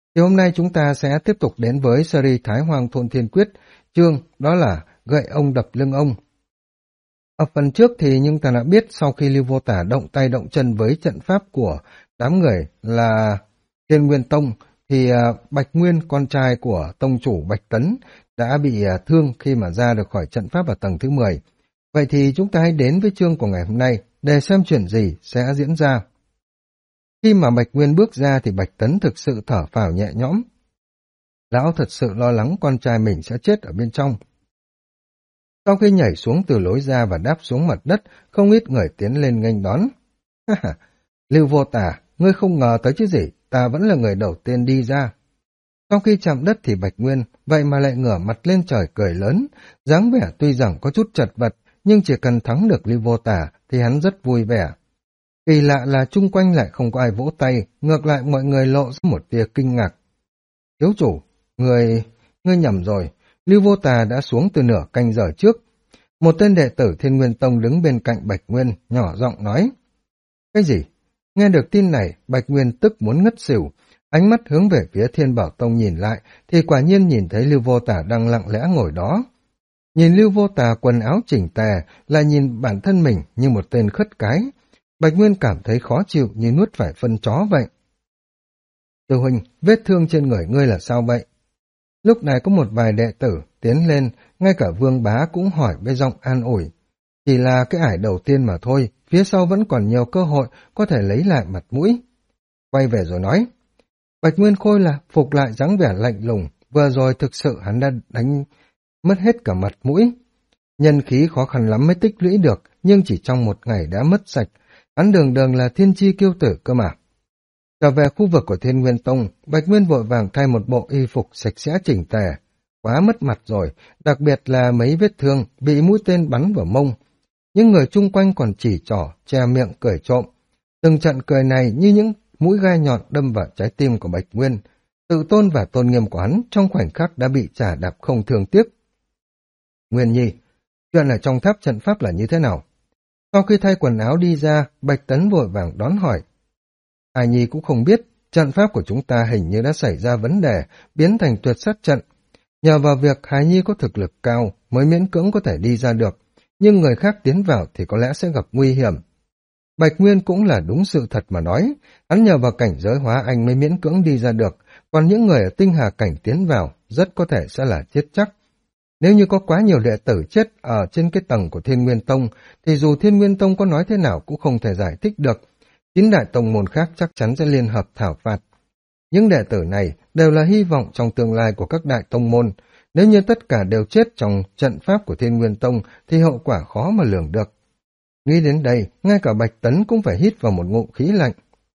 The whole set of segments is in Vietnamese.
Thì hôm nay chúng ta sẽ tiếp tục đến với series Thái Hoang Thôn Thiên Quyết, chương đó là gậy ông đập lưng ông. Ở phần trước thì nhưng ta đã biết sau khi Lưu Vô Tả động tay động chân với trận pháp của đám người là Thiên Nguyên Tông, thì Bạch Nguyên, con trai của tông chủ Bạch Tấn, đã bị thương khi mà ra được khỏi trận pháp ở tầng thứ 10. Vậy thì chúng ta hãy đến với chương của ngày hôm nay để xem chuyện gì sẽ diễn ra. Khi mà Bạch Nguyên bước ra thì Bạch Tấn thực sự thở phào nhẹ nhõm. Lão thật sự lo lắng con trai mình sẽ chết ở bên trong. Sau khi nhảy xuống từ lối ra và đáp xuống mặt đất, không ít người tiến lên nghênh đón. Lưu Vô Tả, ngươi không ngờ tới chứ gì, ta vẫn là người đầu tiên đi ra. Sau khi chạm đất thì Bạch Nguyên, vậy mà lại ngửa mặt lên trời cười lớn, dáng vẻ tuy rằng có chút chật vật, nhưng chỉ cần thắng được Lưu Vô Tả thì hắn rất vui vẻ. Kỳ lạ là chung quanh lại không có ai vỗ tay, ngược lại mọi người lộ ra một tia kinh ngạc. Thiếu chủ, ngươi nhầm rồi, Lưu Vô Tà đã xuống từ nửa canh giờ trước. Một tên đệ tử Thiên Nguyên Tông đứng bên cạnh Bạch Nguyên, nhỏ giọng nói. Cái gì? Nghe được tin này, Bạch Nguyên tức muốn ngất xỉu, ánh mắt hướng về phía Thiên Bảo Tông nhìn lại, thì quả nhiên nhìn thấy Lưu Vô Tà đang lặng lẽ ngồi đó. Nhìn Lưu Vô Tà quần áo chỉnh tề, lại nhìn bản thân mình như một tên khất cái. Bạch Nguyên cảm thấy khó chịu như nuốt phải phân chó vậy. Sư huynh, vết thương trên người ngươi là sao vậy? Lúc này có một vài đệ tử tiến lên, ngay cả Vương Bá cũng hỏi với giọng an ủi. Chỉ là cái ải đầu tiên mà thôi, phía sau vẫn còn nhiều cơ hội có thể lấy lại mặt mũi. Quay về rồi nói. Bạch Nguyên Khôi là phục lại dáng vẻ lạnh lùng, vừa rồi thực sự hắn đã đánh mất hết cả mặt mũi. Nhân khí khó khăn lắm mới tích lũy được, nhưng chỉ trong một ngày đã mất sạch. Hắn đường đường là thiên chi kiêu tử cơ mà. Trở về khu vực của Thiên Nguyên Tông, Bạch Nguyên vội vàng thay một bộ y phục sạch sẽ chỉnh tề. Quá mất mặt rồi, đặc biệt là mấy vết thương bị mũi tên bắn vào mông. Những người chung quanh còn chỉ trỏ, che miệng cười trộm. Từng trận cười này như những mũi gai nhọn đâm vào trái tim của Bạch Nguyên. Tự tôn và tôn nghiêm của hắn trong khoảnh khắc đã bị chà đạp không thương tiếc. Nguyên Nhi, chuyện ở trong tháp trận pháp là như thế nào? Sau khi thay quần áo đi ra, Bạch Tấn vội vàng đón hỏi. Hải Nhi cũng không biết, trận pháp của chúng ta hình như đã xảy ra vấn đề, biến thành tuyệt sát trận. Nhờ vào việc Hải Nhi có thực lực cao mới miễn cưỡng có thể đi ra được, nhưng người khác tiến vào thì có lẽ sẽ gặp nguy hiểm. Bạch Nguyên cũng là đúng sự thật mà nói, hắn nhờ vào cảnh giới hóa anh mới miễn cưỡng đi ra được, còn những người ở tinh hà cảnh tiến vào rất có thể sẽ là chết chắc. Nếu như có quá nhiều đệ tử chết ở trên cái tầng của Thiên Nguyên Tông, thì dù Thiên Nguyên Tông có nói thế nào cũng không thể giải thích được. 9 đại tông môn khác chắc chắn sẽ liên hợp thảo phạt. Những đệ tử này đều là hy vọng trong tương lai của các đại tông môn. Nếu như tất cả đều chết trong trận pháp của Thiên Nguyên Tông, thì hậu quả khó mà lường được. Nghĩ đến đây, ngay cả Bạch Tấn cũng phải hít vào một ngụm khí lạnh.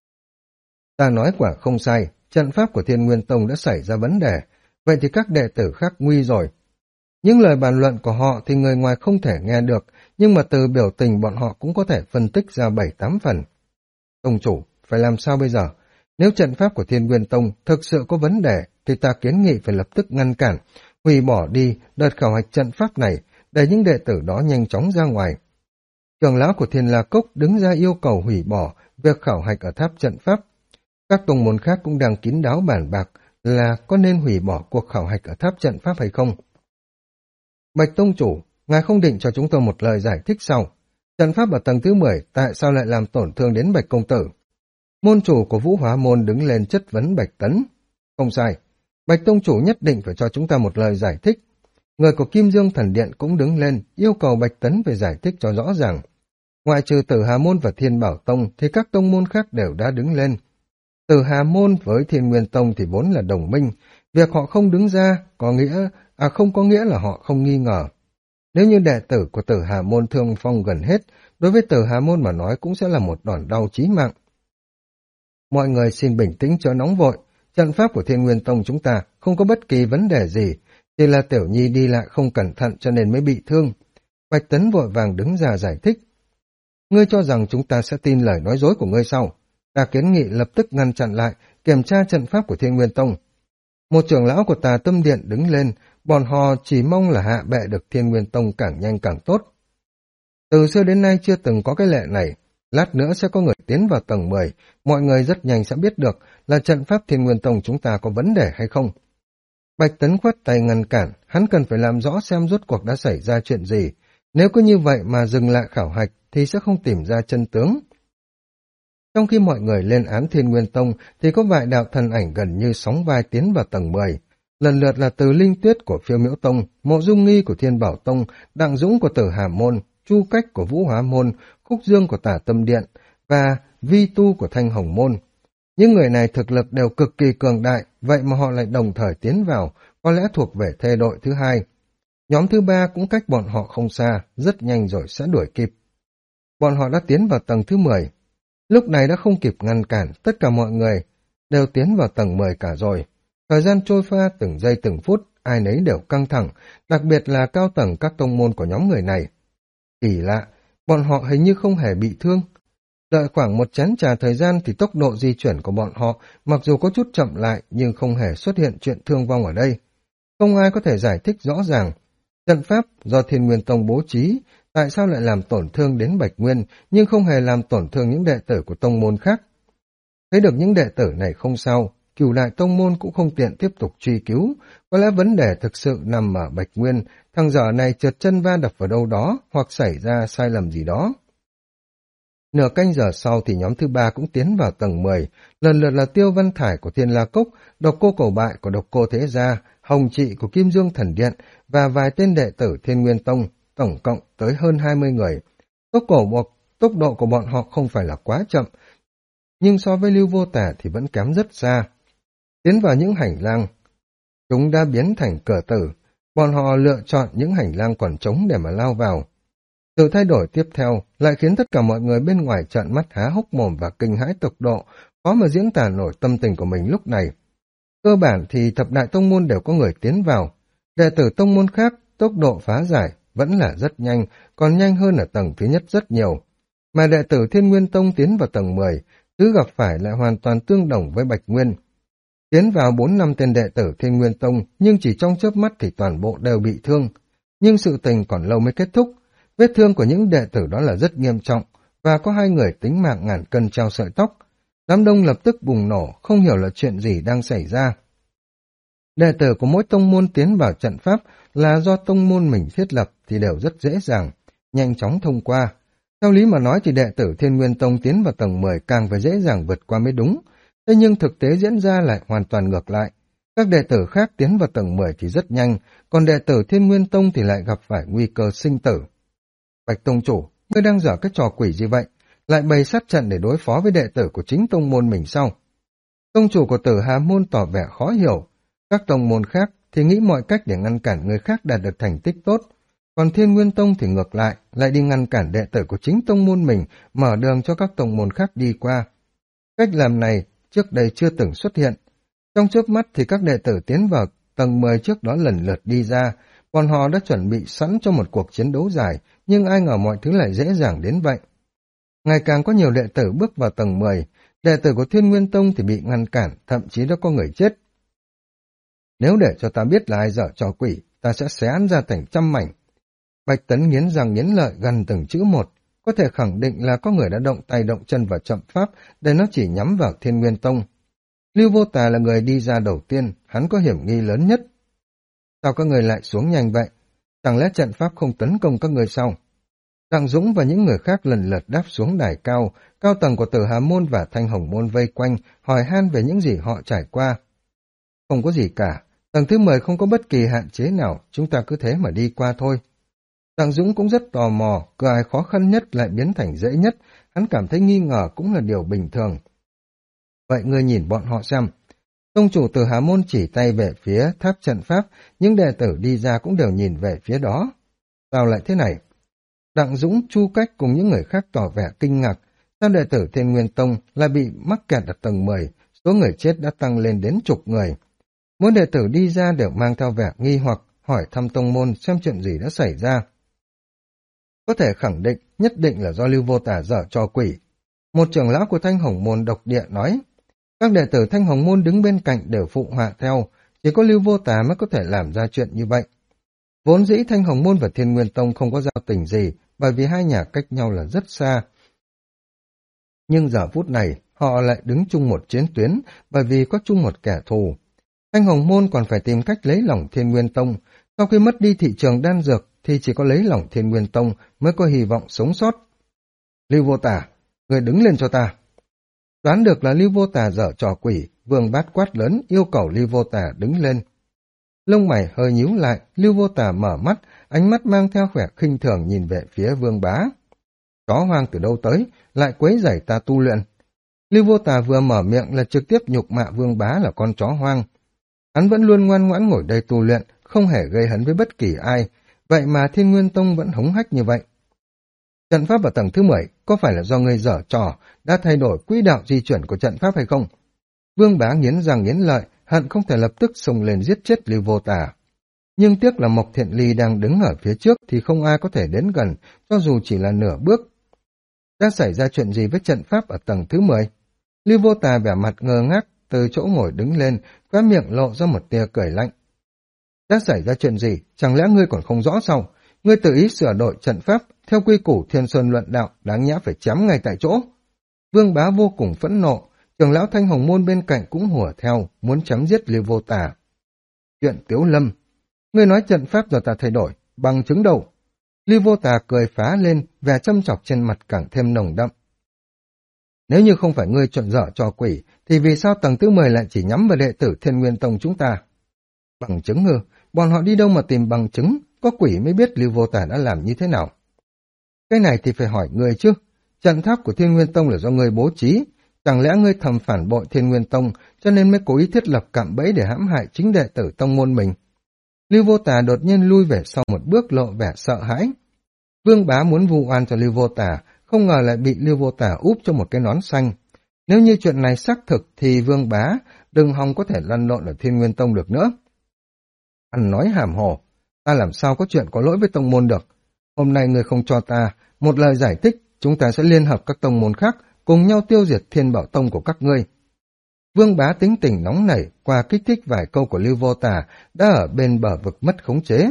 Ta nói quả không sai, trận pháp của Thiên Nguyên Tông đã xảy ra vấn đề, vậy thì các đệ tử khác nguy rồi. Những lời bàn luận của họ thì người ngoài không thể nghe được, nhưng mà từ biểu tình bọn họ cũng có thể phân tích ra 7-8 phần. Tông chủ, phải làm sao bây giờ? Nếu trận pháp của Thiên Nguyên Tông thực sự có vấn đề, thì ta kiến nghị phải lập tức ngăn cản, hủy bỏ đi đợt khảo hạch trận pháp này, để những đệ tử đó nhanh chóng ra ngoài. Trưởng lão của Thiên La Cốc đứng ra yêu cầu hủy bỏ việc khảo hạch ở tháp trận pháp. Các tông môn khác cũng đang kín đáo bàn bạc là có nên hủy bỏ cuộc khảo hạch ở tháp trận pháp hay không. Bạch Tông chủ, ngài không định cho chúng tôi một lời giải thích sau. Trận pháp ở tầng thứ 10 tại sao lại làm tổn thương đến Bạch Công Tử? Môn chủ của Vũ Hóa Môn đứng lên chất vấn Bạch Tấn. Không sai, Bạch Tông chủ nhất định phải cho chúng ta một lời giải thích. Người của Kim Dương Thần Điện cũng đứng lên yêu cầu Bạch Tấn phải giải thích cho rõ ràng. Ngoại trừ Tử Hà Môn và Thiên Bảo Tông thì các tông môn khác đều đã đứng lên. Tử Hà Môn với Thiên Nguyên Tông thì vốn là đồng minh, việc họ không đứng ra không có nghĩa là họ không nghi ngờ. Nếu như đệ tử của Tử Hà Môn thương phong gần hết, đối với Tử Hà Môn mà nói cũng sẽ là một đòn đau chí mạng. Mọi người xin bình tĩnh chớ nóng vội, trận pháp của Thiên Nguyên Tông chúng ta không có bất kỳ vấn đề gì, chỉ là Tiểu Nhi đi lại không cẩn thận cho nên mới bị thương. Bạch Tấn vội vàng đứng ra giải thích. Ngươi cho rằng chúng ta sẽ tin lời nói dối của ngươi sao? Ta kiến nghị lập tức ngăn chặn lại, kiểm tra trận pháp của Thiên Nguyên Tông. Một trưởng lão của Tà Tâm Điện đứng lên, bọn họ chỉ mong là hạ bệ được Thiên Nguyên Tông càng nhanh càng tốt. Từ xưa đến nay chưa từng có cái lệ này, lát nữa sẽ có người tiến vào tầng 10, mọi người rất nhanh sẽ biết được là trận pháp Thiên Nguyên Tông chúng ta có vấn đề hay không. Bạch Tấn khoát tay ngăn cản, hắn cần phải làm rõ xem rốt cuộc đã xảy ra chuyện gì. Nếu cứ như vậy mà dừng lại khảo hạch thì sẽ không tìm ra chân tướng. Trong khi mọi người lên án Thiên Nguyên Tông thì có vài đạo thần ảnh gần như sóng vai tiến vào tầng 10. Lần lượt là Từ Linh Tuyết của Phiêu Miễu Tông, Mộ Dung Nghi của Thiên Bảo Tông, Đặng Dũng của Tử Hà Môn, Chu Cách của Vũ Hóa Môn, Khúc Dương của Tả Tâm Điện và Vi Tu của Thanh Hồng Môn. Những người này thực lực đều cực kỳ cường đại, vậy mà họ lại đồng thời tiến vào, có lẽ thuộc về thê đội thứ hai. Nhóm thứ ba cũng cách bọn họ không xa, rất nhanh rồi sẽ đuổi kịp. Bọn họ đã tiến vào tầng thứ 10. Lúc này đã không kịp ngăn cản, tất cả mọi người đều tiến vào tầng 10 cả rồi. Thời gian trôi qua từng giây từng phút, ai nấy đều căng thẳng, đặc biệt là cao tầng các tông môn của nhóm người này. Kỳ lạ, bọn họ hình như không hề bị thương. Đợi khoảng một chén trà thời gian thì tốc độ di chuyển của bọn họ mặc dù có chút chậm lại nhưng không hề xuất hiện chuyện thương vong ở đây. Không ai có thể giải thích rõ ràng. Trận pháp do Thiên Nguyên Tông bố trí, tại sao lại làm tổn thương đến Bạch Nguyên nhưng không hề làm tổn thương những đệ tử của tông môn khác? Thấy được những đệ tử này không sao, Cửu Đại Tông môn cũng không tiện tiếp tục truy cứu. Có lẽ vấn đề thực sự nằm ở Bạch Nguyên, thằng dở này trượt chân va đập vào đâu đó hoặc xảy ra sai lầm gì đó. Nửa canh giờ sau thì nhóm thứ ba cũng tiến vào tầng 10, lần lượt là Tiêu Văn Thải của Thiên La Cốc, Độc Cô Cầu Bại của Độc Cô Thế Gia, Hồng Trị của Kim Dương Thần Điện và vài tên đệ tử Thiên Nguyên Tông, tổng cộng tới hơn 20 người. Tốc độ của bọn họ không phải là quá chậm, nhưng so với Lưu Vô Tả thì vẫn kém rất xa. Tiến vào những hành lang, chúng đã biến thành cửa tử, bọn họ lựa chọn những hành lang còn trống để mà lao vào. Sự thay đổi tiếp theo lại khiến tất cả mọi người bên ngoài trợn mắt há hốc mồm và kinh hãi tột độ, khó mà diễn tả nổi tâm tình của mình lúc này. Cơ bản thì thập đại tông môn đều có người tiến vào, đệ tử tông môn khác tốc độ phá giải vẫn là rất nhanh, còn nhanh hơn ở tầng thứ nhất rất nhiều. Mà đệ tử Thiên Nguyên Tông tiến vào tầng 10, thứ gặp phải lại hoàn toàn tương đồng với Bạch Nguyên. Tiến vào 4-5 tên đệ tử Thiên Nguyên Tông, nhưng chỉ trong chớp mắt thì toàn bộ đều bị thương. Nhưng sự tình còn lâu mới kết thúc. Vết thương của những đệ tử đó là rất nghiêm trọng, và có 2 người tính mạng ngàn cân treo sợi tóc. Đám đông lập tức bùng nổ, không hiểu là chuyện gì đang xảy ra. Đệ tử của mỗi tông môn tiến vào trận pháp là do tông môn mình thiết lập thì đều rất dễ dàng, nhanh chóng thông qua. Theo lý mà nói thì đệ tử Thiên Nguyên Tông tiến vào tầng 10 càng phải dễ dàng vượt qua mới đúng. Thế nhưng thực tế diễn ra lại hoàn toàn ngược lại. Các đệ tử khác tiến vào tầng 10 thì rất nhanh, còn đệ tử Thiên Nguyên Tông thì lại gặp phải nguy cơ sinh tử. Bạch Tông Chủ, ngươi đang dở cái trò quỷ gì vậy? Lại bày sát trận để đối phó với đệ tử của chính tông môn mình sao? Tông chủ của Tử Hà Môn tỏ vẻ khó hiểu. Các tông môn khác thì nghĩ mọi cách để ngăn cản người khác đạt được thành tích tốt. Còn Thiên Nguyên Tông thì ngược lại, lại đi ngăn cản đệ tử của chính tông môn mình, mở đường cho các tông môn khác đi qua. Cách làm này trước đây chưa từng xuất hiện. Trong chớp mắt thì các đệ tử tiến vào tầng 10 trước đó lần lượt đi ra, bọn họ đã chuẩn bị sẵn cho một cuộc chiến đấu dài, nhưng ai ngờ mọi thứ lại dễ dàng đến vậy. Ngày càng có nhiều đệ tử bước vào tầng 10, đệ tử của Thiên Nguyên Tông thì bị ngăn cản, thậm chí đã có người chết. Nếu để cho ta biết là ai dở trò quỷ, ta sẽ xé hắn ra thành trăm mảnh. Bạch Tấn nghiến răng nghiến lợi gần từng chữ một, có thể khẳng định là có người đã động tay động chân vào trận pháp để nó chỉ nhắm vào Thiên Nguyên Tông. Lưu Vô Tà là người đi ra đầu tiên, hắn có hiểm nghi lớn nhất. Sao các người lại xuống nhanh vậy? Chẳng lẽ trận pháp không tấn công các người sao? Đặng Dũng và những người khác lần lượt đáp xuống đài cao, cao tầng của Tử Hà Môn và Thanh Hồng Môn vây quanh, hỏi han về những gì họ trải qua. Không có gì cả, tầng thứ 10 không có bất kỳ hạn chế nào, chúng ta cứ thế mà đi qua thôi. Đặng Dũng cũng rất tò mò, cửa ải khó khăn nhất lại biến thành dễ nhất, hắn cảm thấy nghi ngờ cũng là điều bình thường. Vậy ngươi nhìn bọn họ xem. Tông chủ Tử Hà Môn chỉ tay về phía tháp trận pháp, những đệ tử đi ra cũng đều nhìn về phía đó. Sao lại thế này? Đặng Dũng, Chu Cách cùng những người khác tỏ vẻ kinh ngạc. Sao đệ tử Thiên Nguyên Tông lại bị mắc kẹt ở tầng 10, số người chết đã tăng lên đến chục người. Mỗi đệ tử đi ra đều mang theo vẻ nghi hoặc, hỏi thăm tông môn xem chuyện gì đã xảy ra. Có thể khẳng định, nhất định là do Lưu Vô Tà dở trò quỷ. Một trưởng lão của Thanh Hồng Môn độc địa nói. Các đệ tử Thanh Hồng Môn đứng bên cạnh đều phụ họa theo, chỉ có Lưu Vô Tà mới có thể làm ra chuyện như vậy. Vốn dĩ Thanh Hồng Môn và Thiên Nguyên Tông không có giao tình gì, bởi vì hai nhà cách nhau là rất xa. Nhưng giờ phút này, họ lại đứng chung một chiến tuyến bởi vì có chung một kẻ thù. Thanh Hồng Môn còn phải tìm cách lấy lòng Thiên Nguyên Tông. Sau khi mất đi thị trường đan dược thì chỉ có lấy lòng Thiên Nguyên Tông mới có hy vọng sống sót. Lưu Vô Tả, người đứng lên cho ta. Đoán được là Lưu Vô Tả dở trò quỷ, Vương Bát quát lớn yêu cầu Lưu Vô Tả đứng lên. Lông mày hơi nhíu lại, Lưu Vô Tả mở mắt, ánh mắt mang theo vẻ khinh thường nhìn về phía Vương Bá. Chó hoang từ đâu tới, lại quấy rầy ta tu luyện. Lưu Vô Tả vừa mở miệng là trực tiếp nhục mạ Vương Bá là con chó hoang. Hắn vẫn luôn ngoan ngoãn ngồi đây tu luyện, không hề gây hấn với bất kỳ ai, vậy mà Thiên Nguyên Tông vẫn hống hách như vậy. Trận pháp ở tầng thứ 10 có phải là do ngươi dở trò, đã thay đổi quỹ đạo di chuyển của trận pháp hay không? Vương Bá nghiến răng nghiến lợi, hận không thể lập tức xông lên giết chết Lưu Vô Tả. Nhưng tiếc là Mộc Thiện Ly đang đứng ở phía trước thì không ai có thể đến gần, cho dù chỉ là nửa bước. Đã xảy ra chuyện gì với trận pháp ở tầng thứ 10? Lưu Vô Tả vẻ mặt ngơ ngác, từ chỗ ngồi đứng lên, khóe miệng lộ ra một tia cười lạnh. Đã xảy ra chuyện gì? Chẳng lẽ ngươi còn không rõ sao? Ngươi tự ý sửa đổi trận pháp, theo quy củ Thiên Sơn luận đạo, đáng nhẽ phải chém ngay tại chỗ. Vương Bá vô cùng phẫn nộ, trưởng lão Thanh Hồng Môn bên cạnh cũng hùa theo, muốn chém giết Lưu Vô Tả. Chuyện Tiếu Lâm, ngươi nói trận pháp do ta thay đổi, bằng chứng đâu? Lưu Vô Tả cười phá lên, vẻ châm chọc trên mặt càng thêm nồng đậm. Nếu như không phải ngươi trộn dở trò quỷ, thì vì sao tầng thứ 10 lại chỉ nhắm vào đệ tử Thiên Nguyên Tông chúng ta? Bằng chứng ư? Bọn họ đi đâu mà tìm bằng chứng? Có quỷ mới biết Lưu Vô Tả đã làm như thế nào. Cái này thì phải hỏi ngươi chứ. Trận pháp của Thiên Nguyên Tông là do ngươi bố trí. Chẳng lẽ ngươi thầm phản bội Thiên Nguyên Tông cho nên mới cố ý thiết lập cạm bẫy để hãm hại chính đệ tử tông môn mình? Lưu Vô Tả đột nhiên lui về sau một bước, lộ vẻ sợ hãi. Vương Bá muốn vu oan cho Lưu Vô Tả, không ngờ lại bị Lưu Vô Tả úp cho một cái nón xanh. Nếu như chuyện này xác thực thì Vương Bá đừng hòng có thể lăn lộn ở Thiên Nguyên Tông được nữa. Ăn nói hàm hồ, ta làm sao có chuyện có lỗi với tông môn được. Hôm nay người không cho ta một lời giải thích, chúng ta sẽ liên hợp các tông môn khác cùng nhau tiêu diệt Thiên Bảo Tông của các ngươi. Vương Bá tính tình nóng nảy, qua kích thích vài câu của Lưu Vô Tả đã ở bên bờ vực mất khống chế.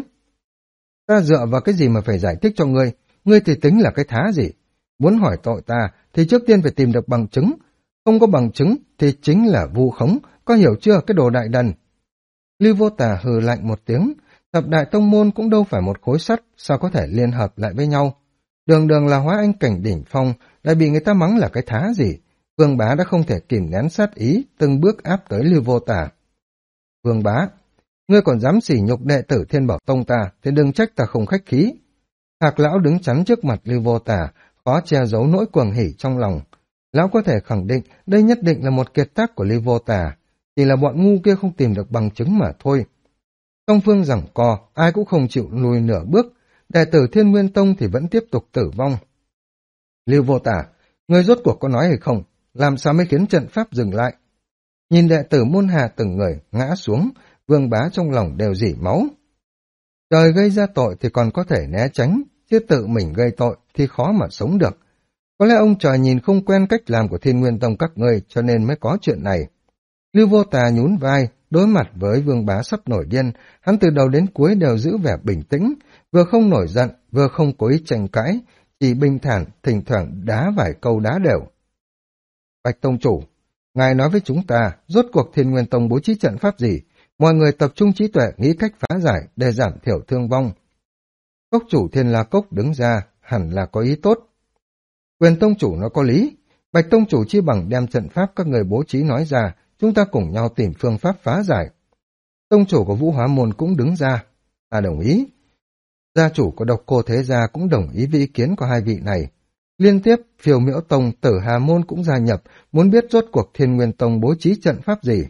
Ta dựa vào cái gì mà phải giải thích cho ngươi? Ngươi thì tính là cái thá gì? Muốn hỏi tội ta thì trước tiên phải tìm được bằng chứng. Không có bằng chứng thì chính là vu khống, có hiểu chưa cái đồ đại đần? Lưu Vô Tả hừ lạnh một tiếng, thập đại tông môn cũng đâu phải một khối sắt, sao có thể liên hợp lại với nhau? Đường đường là hóa anh cảnh đỉnh phong, lại bị người ta mắng là cái thá gì? Vương Bá đã không thể kìm nén sát ý, từng bước áp tới Lưu Vô Tả. Vương Bá, ngươi còn dám sỉ nhục đệ tử Thiên Bảo Tông ta, thì đừng trách ta không khách khí. Hạc lão đứng chắn trước mặt Lưu Vô Tả, khó che giấu nỗi cuồng hỉ trong lòng. Lão có thể khẳng định đây nhất định là một kiệt tác của Lưu Vô Tả, chỉ là bọn ngu kia không tìm được bằng chứng mà thôi. Song phương giằng co, ai cũng không chịu lùi nửa bước, đệ tử Thiên Nguyên Tông thì vẫn tiếp tục tử vong. Lưu Vô Tả, ngươi rốt cuộc có nói hay không? Làm sao mới khiến trận pháp dừng lại? Nhìn đệ tử môn hạ từng người ngã xuống, Vương Bá trong lòng đều rỉ máu. Trời gây ra tội thì còn có thể né tránh, chứ tự mình gây tội thì khó mà sống được. Có lẽ ông trời nhìn không quen cách làm của Thiên Nguyên Tông các ngươi cho nên mới có chuyện này. Lưu Vô Tả nhún vai, đối mặt với Vương Bá sắp nổi điên, hắn từ đầu đến cuối đều giữ vẻ bình tĩnh, vừa không nổi giận, vừa không cố ý tranh cãi, chỉ bình thản, thỉnh thoảng đá vài câu đá đều. Bạch Tông Chủ, ngài nói với chúng ta, rốt cuộc Thiên Nguyên Tông bố trí trận pháp gì? Mọi người tập trung trí tuệ nghĩ cách phá giải để giảm thiểu thương vong. Cốc chủ Thiên La Cốc đứng ra, hẳn là có ý tốt. Quyền Tông Chủ nó có lý, Bạch Tông Chủ chi bằng đem trận pháp các người bố trí nói ra, chúng ta cùng nhau tìm phương pháp phá giải. Tông chủ của Vũ Hóa Môn cũng đứng ra. Ta đồng ý. Gia chủ của Độc Cô Thế Gia cũng đồng ý với ý kiến của hai vị này. Liên tiếp, Phiêu Miễu Tông, Tử Hà Môn cũng gia nhập, muốn biết rốt cuộc Thiên Nguyên Tông bố trí trận pháp gì.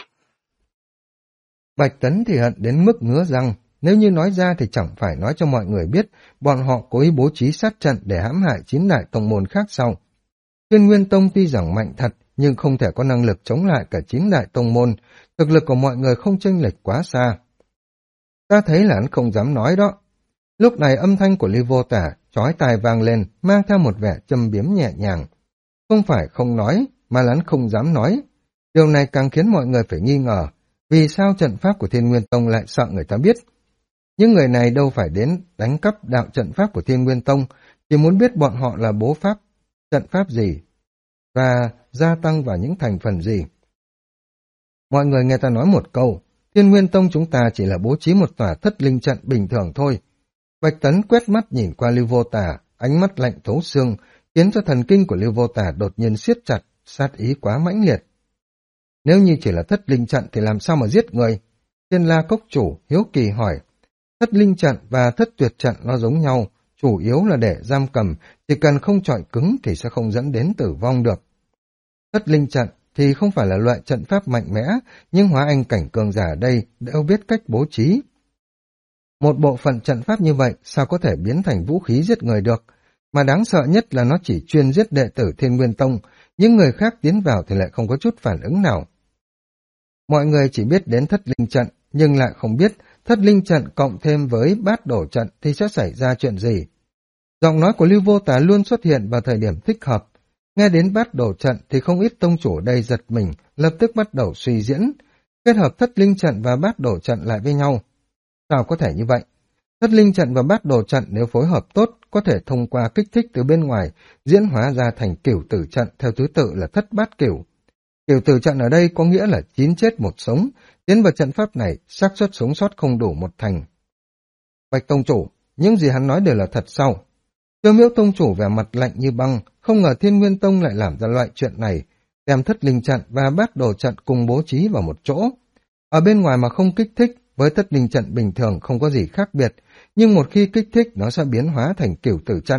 Bạch Tấn thì hận đến mức ngứa răng, nếu như nói ra thì chẳng phải nói cho mọi người biết, bọn họ cố ý bố trí sát trận để hãm hại 9 đại tông môn khác sau. Thiên Nguyên Tông tuy rằng mạnh thật, nhưng không thể có năng lực chống lại cả 9 đại tông môn, thực lực của mọi người không chênh lệch quá xa. Ta thấy là hắn không dám nói đó. Lúc này âm thanh của Lưu Vô Tả chói tai vang lên, mang theo một vẻ châm biếm nhẹ nhàng. Không phải không nói, mà là hắn không dám nói. Điều này càng khiến mọi người phải nghi ngờ, vì sao trận pháp của Thiên Nguyên Tông lại sợ người ta biết. Những người này đâu phải đến đánh cắp đạo trận pháp của Thiên Nguyên Tông, chỉ muốn biết bọn họ là bố pháp, trận pháp gì. và gia tăng vào những thành phần gì. Mọi người nghe ta nói một câu, Thiên Nguyên Tông chúng ta chỉ là bố trí một tòa thất linh trận bình thường thôi. Bạch Tấn quét mắt nhìn qua Lưu Vô Tà, ánh mắt lạnh thấu xương, khiến cho thần kinh của Lưu Vô Tà đột nhiên siết chặt, sát ý quá mãnh liệt. Nếu như chỉ là thất linh trận thì làm sao mà giết người? Thiên La Cốc chủ hiếu kỳ hỏi. Thất linh trận và thất tuyệt trận nó giống nhau, chủ yếu là để giam cầm, chỉ cần không chọi cứng thì sẽ không dẫn đến tử vong được. Thất linh trận thì không phải là loại trận pháp mạnh mẽ, nhưng hóa anh cảnh cường giả ở đây đều biết cách bố trí. Một bộ phận trận pháp như vậy sao có thể biến thành vũ khí giết người được, mà đáng sợ nhất là nó chỉ chuyên giết đệ tử Thiên Nguyên Tông, những người khác tiến vào thì lại không có chút phản ứng nào. Mọi người chỉ biết đến thất linh trận, nhưng lại không biết thất linh trận cộng thêm với bát đổ trận thì sẽ xảy ra chuyện gì. Giọng nói của Lưu Vô Tà luôn xuất hiện vào thời điểm thích hợp. Nghe đến bát đổ trận thì không ít tông chủ ở đây giật mình, lập tức bắt đầu suy diễn, kết hợp thất linh trận và bát đổ trận lại với nhau. Sao có thể như vậy? Thất linh trận và bát đồ trận nếu phối hợp tốt có thể thông qua kích thích từ bên ngoài diễn hóa ra thành cửu tử trận theo thứ tự là thất bát cửu. Cửu tử trận ở đây có nghĩa là 9 chết một sống, tiến vào trận pháp này xác suất sống sót không đủ 1 thành. Bạch tông chủ, những gì hắn nói đều là thật sao? Tiêu Miễu tông chủ vẻ mặt lạnh như băng, không ngờ Thiên Nguyên Tông lại làm ra loại chuyện này, đem thất linh trận và bát đồ trận cùng bố trí vào một chỗ. Ở bên ngoài mà không kích thích, với thất linh trận bình thường không có gì khác biệt, nhưng một khi kích thích nó sẽ biến hóa thành cửu tử trận.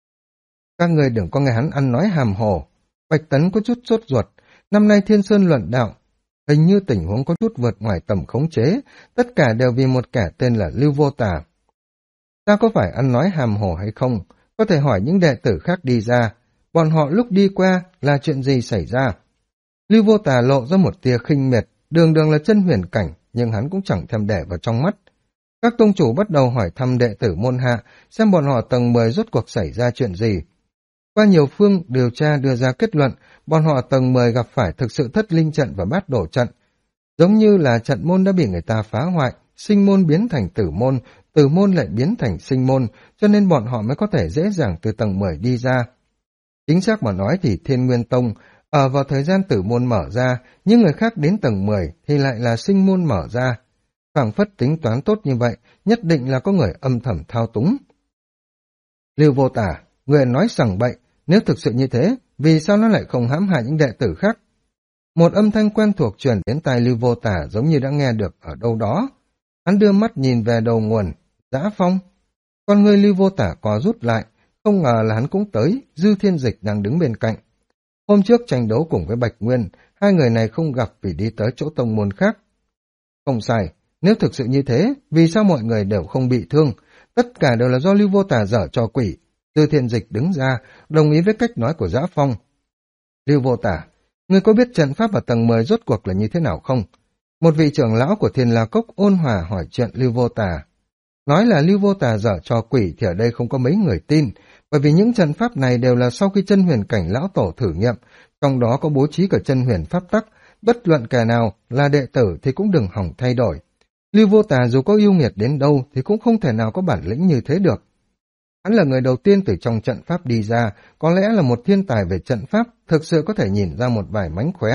Các người đừng có nghe hắn ăn nói hàm hồ. Bạch Tấn có chút sốt ruột, năm nay Thiên Sơn luận đạo, hình như tình huống có chút vượt ngoài tầm khống chế, tất cả đều vì một kẻ tên là Lưu Vô Tà. Ta có phải ăn nói hàm hồ hay không? Có thể hỏi những đệ tử khác đi ra, bọn họ lúc đi qua là chuyện gì xảy ra? Lưu Vô Tà lộ ra một tia khinh miệt, đường đường là chân huyền cảnh, nhưng hắn cũng chẳng thèm để vào trong mắt. Các tông chủ bắt đầu hỏi thăm đệ tử môn hạ, xem bọn họ tầng 10 rốt cuộc xảy ra chuyện gì. Qua nhiều phương điều tra đưa ra kết luận, bọn họ tầng 10 gặp phải thực sự thất linh trận và bát đổ trận. Giống như là trận môn đã bị người ta phá hoại, sinh môn biến thành tử môn lại biến thành sinh môn, cho nên bọn họ mới có thể dễ dàng từ tầng 10 đi ra. Chính xác mà nói thì Thiên Nguyên Tông, ở vào thời gian tử môn mở ra, nhưng người khác đến tầng 10 thì lại là sinh môn mở ra. Phảng phất tính toán tốt như vậy, nhất định là có người âm thầm thao túng. Lưu Vô Tà, người nói sằng bậy, nếu thực sự như thế, vì sao nó lại không hãm hại những đệ tử khác? Một âm thanh quen thuộc truyền đến tai Lưu Vô Tà giống như đã nghe được ở đâu đó. Hắn đưa mắt nhìn về đầu nguồn, Dã Phong. Con người Lưu Vô Tà co rút lại, không ngờ là hắn cũng tới, Dư Thiên Dịch đang đứng bên cạnh. Hôm trước tranh đấu cùng với Bạch Nguyên, hai người này không gặp vì đi tới chỗ tông môn khác. Không sai, nếu thực sự như thế, vì sao mọi người đều không bị thương? Tất cả đều là do Lưu Vô Tà dở trò quỷ. Dư Thiên Dịch đứng ra, đồng ý với cách nói của Dã Phong. Lưu Vô Tà, ngươi có biết trận pháp ở tầng 10 rốt cuộc là như thế nào không? Một vị trưởng lão của Thiên La Cốc ôn hòa hỏi chuyện Lưu Vô Tà. Nói là Lưu Vô Tà dở trò quỷ thì ở đây không có mấy người tin, bởi vì những trận pháp này đều là sau khi chân huyền cảnh lão tổ thử nghiệm, trong đó có bố trí cả chân huyền pháp tắc, bất luận kẻ nào là đệ tử thì cũng đừng hỏng thay đổi. Lưu Vô Tà dù có yêu nghiệt đến đâu thì cũng không thể nào có bản lĩnh như thế được. Hắn là người đầu tiên từ trong trận pháp đi ra, có lẽ là một thiên tài về trận pháp, thực sự có thể nhìn ra một vài mánh khóe.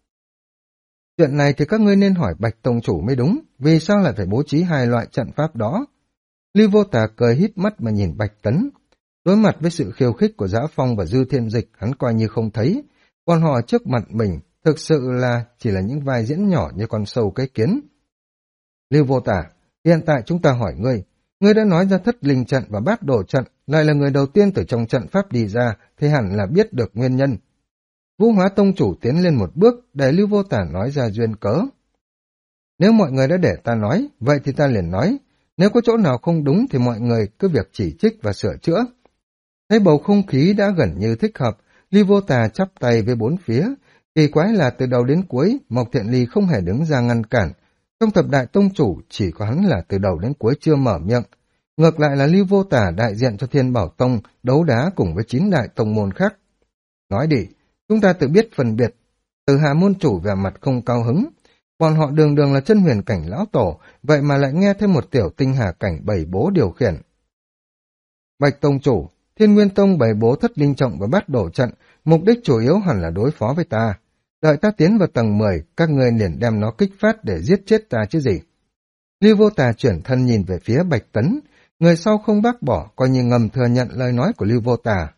Chuyện này thì các ngươi nên hỏi Bạch Tông Chủ mới đúng, vì sao lại phải bố trí hai loại trận pháp đó? Lưu Vô Tà cười híp mắt mà nhìn Bạch Tấn. Đối mặt với sự khiêu khích của Dã Phong và Dư Thiên Dịch, hắn coi như không thấy. Bọn họ trước mặt mình thực sự là chỉ là những vai diễn nhỏ như con sâu cái kiến. Lưu Vô Tà, hiện tại chúng ta hỏi ngươi, ngươi đã nói ra thất linh trận và bát đồ trận, lại là người đầu tiên từ trong trận pháp đi ra, thì hẳn là biết được nguyên nhân. Vũ Hóa Tông Chủ tiến lên một bước để Lưu Vô Tà nói ra duyên cớ. Nếu mọi người đã để ta nói, vậy thì ta liền nói. Nếu có chỗ nào không đúng thì mọi người cứ việc chỉ trích và sửa chữa. Thấy bầu không khí đã gần như thích hợp, Lưu Vô Tà chắp tay với bốn phía. Kỳ quái là từ đầu đến cuối, Mộc Thiện Ly không hề đứng ra ngăn cản. Trong thập đại tông chủ chỉ có hắn là từ đầu đến cuối chưa mở miệng. Ngược lại là Lưu Vô Tà đại diện cho Thiên Bảo Tông đấu đá cùng với 9 đại tông môn khác. Nói đi, chúng ta tự biết phân biệt. Từ Hà môn chủ vẻ mặt không cao hứng. Bọn họ đường đường là chân huyền cảnh lão tổ, vậy mà lại nghe thêm một tiểu tinh hà cảnh bày bố điều khiển. Bạch Tông Chủ, Thiên Nguyên Tông bày bố thất linh trọng và bắt đổ trận, mục đích chủ yếu hẳn là đối phó với ta. Đợi ta tiến vào tầng 10, các ngươi liền đem nó kích phát để giết chết ta chứ gì. Lưu Vô Tà chuyển thân nhìn về phía Bạch Tấn, người sau không bác bỏ, coi như ngầm thừa nhận lời nói của Lưu Vô Tà.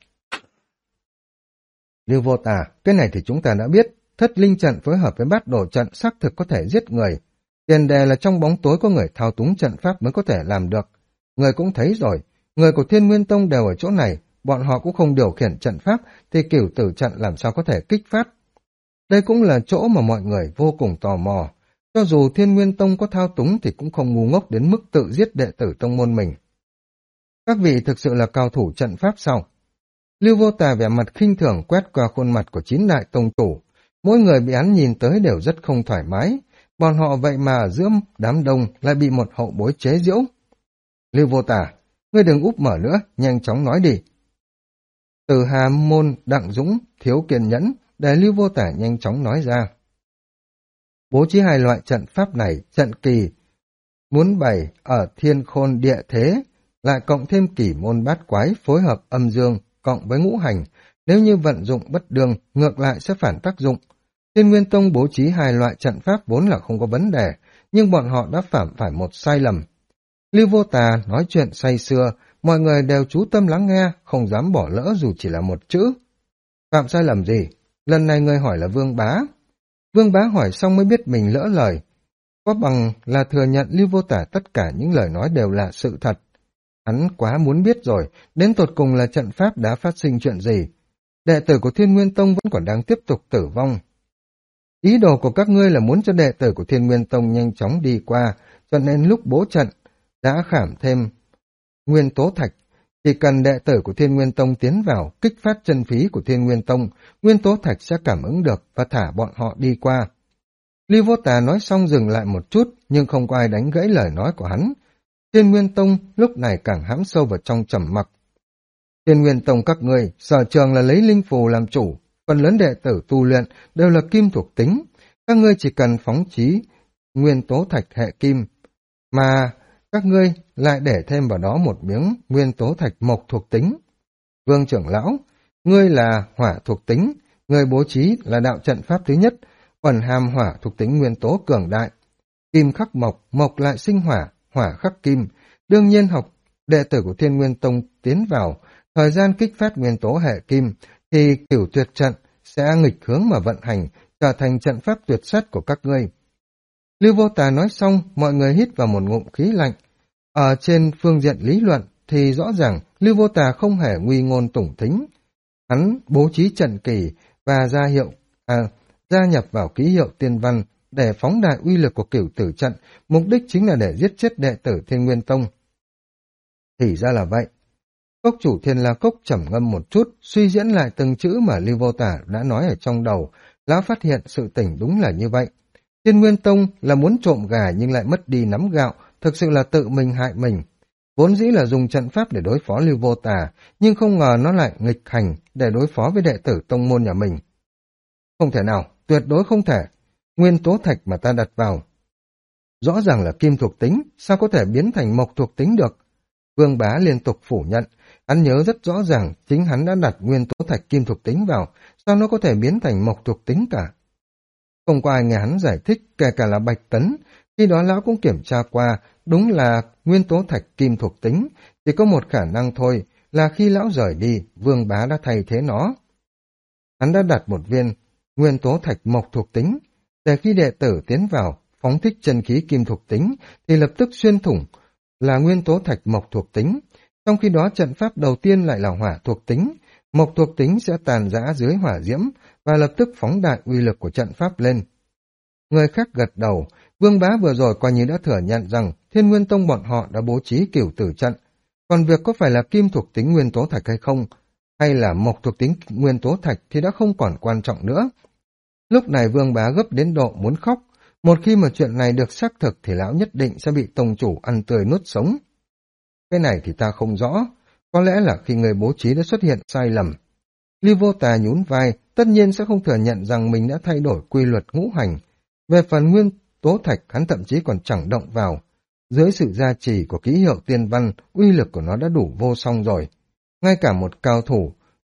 Lưu Vô Tà, cái này thì chúng ta đã biết, thất linh trận phối hợp với bát đồ trận xác thực có thể giết người. Tiền đề là trong bóng tối có người thao túng trận pháp mới có thể làm được. Người cũng thấy rồi, người của Thiên Nguyên Tông đều ở chỗ này, bọn họ cũng không điều khiển trận pháp, thì cửu tử trận làm sao có thể kích phát. Đây cũng là chỗ mà mọi người vô cùng tò mò. Cho dù Thiên Nguyên Tông có thao túng thì cũng không ngu ngốc đến mức tự giết đệ tử tông môn mình. Các vị thực sự là cao thủ trận pháp sao? Lưu Vô Tà vẻ mặt khinh thường quét qua khuôn mặt của 9 đại tông chủ. Mỗi người bị hắn nhìn tới đều rất không thoải mái. Bọn họ vậy mà ở giữa đám đông lại bị một hậu bối chế giễu. Lưu Vô Tà, ngươi đừng úp mở nữa, nhanh chóng nói đi. Từ Hà Môn, Đặng Dũng, thiếu kiên nhẫn, để Lưu Vô Tà nhanh chóng nói ra. Bố trí 2 loại trận pháp này, trận kỳ, muốn bày ở thiên khôn địa thế, lại cộng thêm kỷ môn bát quái phối hợp âm dương, cộng với ngũ hành, nếu như vận dụng bất đương, ngược lại sẽ phản tác dụng. Thiên Nguyên Tông bố trí 2 loại trận pháp vốn là không có vấn đề, nhưng bọn họ đã phạm phải một sai lầm. Lưu Vô Tà nói chuyện say sưa, mọi người đều chú tâm lắng nghe, không dám bỏ lỡ dù chỉ là một chữ. Phạm sai lầm gì? Lần này người hỏi là Vương Bá. Vương Bá hỏi xong mới biết mình lỡ lời. Có bằng là thừa nhận Lưu Vô Tà tất cả những lời nói đều là sự thật. Hắn quá muốn biết rồi, đến tột cùng là trận pháp đã phát sinh chuyện gì. Đệ tử của Thiên Nguyên Tông vẫn còn đang tiếp tục tử vong. Ý đồ của các ngươi là muốn cho đệ tử của Thiên Nguyên Tông nhanh chóng đi qua, cho nên lúc bố trận đã khảm thêm nguyên tố thạch. Chỉ cần đệ tử của Thiên Nguyên Tông tiến vào, kích phát chân khí của Thiên Nguyên Tông, nguyên tố thạch sẽ cảm ứng được và thả bọn họ đi qua. Lưu Vô Tà nói xong dừng lại một chút, nhưng không có ai đánh gãy lời nói của hắn. Thiên Nguyên Tông lúc này càng hãm sâu vào trong trầm mặc. Thiên Nguyên Tông các ngươi, sở trường là lấy linh phù làm chủ, phần lớn đệ tử tu luyện đều là kim thuộc tính. Các ngươi chỉ cần phóng chí nguyên tố thạch hệ kim, mà các ngươi lại để thêm vào đó một miếng nguyên tố thạch mộc thuộc tính. Vương trưởng lão, ngươi là hỏa thuộc tính, ngươi bố trí là đạo trận pháp thứ nhất, ẩn hàm hỏa thuộc tính nguyên tố cường đại. Kim khắc mộc, mộc lại sinh hỏa, hỏa khắc kim. Đương nhiên học đệ tử của Thiên Nguyên Tông tiến vào, thời gian kích phát nguyên tố hệ kim, thì cửu tuyệt trận sẽ nghịch hướng mà vận hành, trở thành trận pháp tuyệt sát của các ngươi. Lưu Vô Tà nói xong, mọi người hít vào một ngụm khí lạnh. Ở trên phương diện lý luận thì rõ ràng Lưu Vô Tà không hề nguy ngôn tủng thính. Hắn bố trí trận kỳ và gia nhập vào ký hiệu tiên văn để phóng đại uy lực của cửu tử trận, mục đích chính là để giết chết đệ tử Thiên Nguyên Tông. Thì ra là vậy. Cốc chủ Thiên La Cốc trầm ngâm một chút, suy diễn lại từng chữ mà Lưu Vô Tà đã nói ở trong đầu, lão phát hiện sự tình đúng là như vậy. Thiên Nguyên Tông là muốn trộm gà nhưng lại mất đi nắm gạo, thực sự là tự mình hại mình. Vốn dĩ là dùng trận pháp để đối phó Lưu Vô Tà, nhưng không ngờ nó lại nghịch hành để đối phó với đệ tử tông môn nhà mình. Không thể nào, tuyệt đối không thể. Nguyên tố thạch mà ta đặt vào rõ ràng là kim thuộc tính, sao có thể biến thành mộc thuộc tính được? Vương Bá liên tục phủ nhận, hắn nhớ rất rõ ràng chính hắn đã đặt nguyên tố thạch kim thuộc tính vào, sao nó có thể biến thành mộc thuộc tính cả? Không có ai nghe hắn giải thích, kể cả là Bạch Tấn, khi đó lão cũng kiểm tra qua, đúng là nguyên tố thạch kim thuộc tính, chỉ có một khả năng thôi, là khi lão rời đi, Vương Bá đã thay thế nó. Hắn đã đặt một viên nguyên tố thạch mộc thuộc tính, để khi đệ tử tiến vào, phóng thích chân khí kim thuộc tính, thì lập tức xuyên thủng là nguyên tố thạch mộc thuộc tính. Trong khi đó trận pháp đầu tiên lại là hỏa thuộc tính, mộc thuộc tính sẽ tàn rã dưới hỏa diễm và lập tức phóng đại uy lực của trận pháp lên. Người khác gật đầu, Vương Bá vừa rồi coi như đã thừa nhận rằng Thiên Nguyên Tông bọn họ đã bố trí cửu tử trận, còn việc có phải là kim thuộc tính nguyên tố thạch hay không, hay là mộc thuộc tính nguyên tố thạch thì đã không còn quan trọng nữa. Lúc này Vương Bá gấp đến độ muốn khóc, một khi mà chuyện này được xác thực thì lão nhất định sẽ bị tông chủ ăn tươi nuốt sống. Cái này thì ta không rõ, có lẽ là khi người bố trí đã xuất hiện sai lầm. Lưu Vô Tà nhún vai, tất nhiên sẽ không thừa nhận rằng mình đã thay đổi quy luật ngũ hành. Về phần nguyên tố thạch, hắn thậm chí còn chẳng động vào. Dưới sự gia trì của ký hiệu tiên văn, uy lực của nó đã đủ vô song rồi. Ngay cả một cao thủ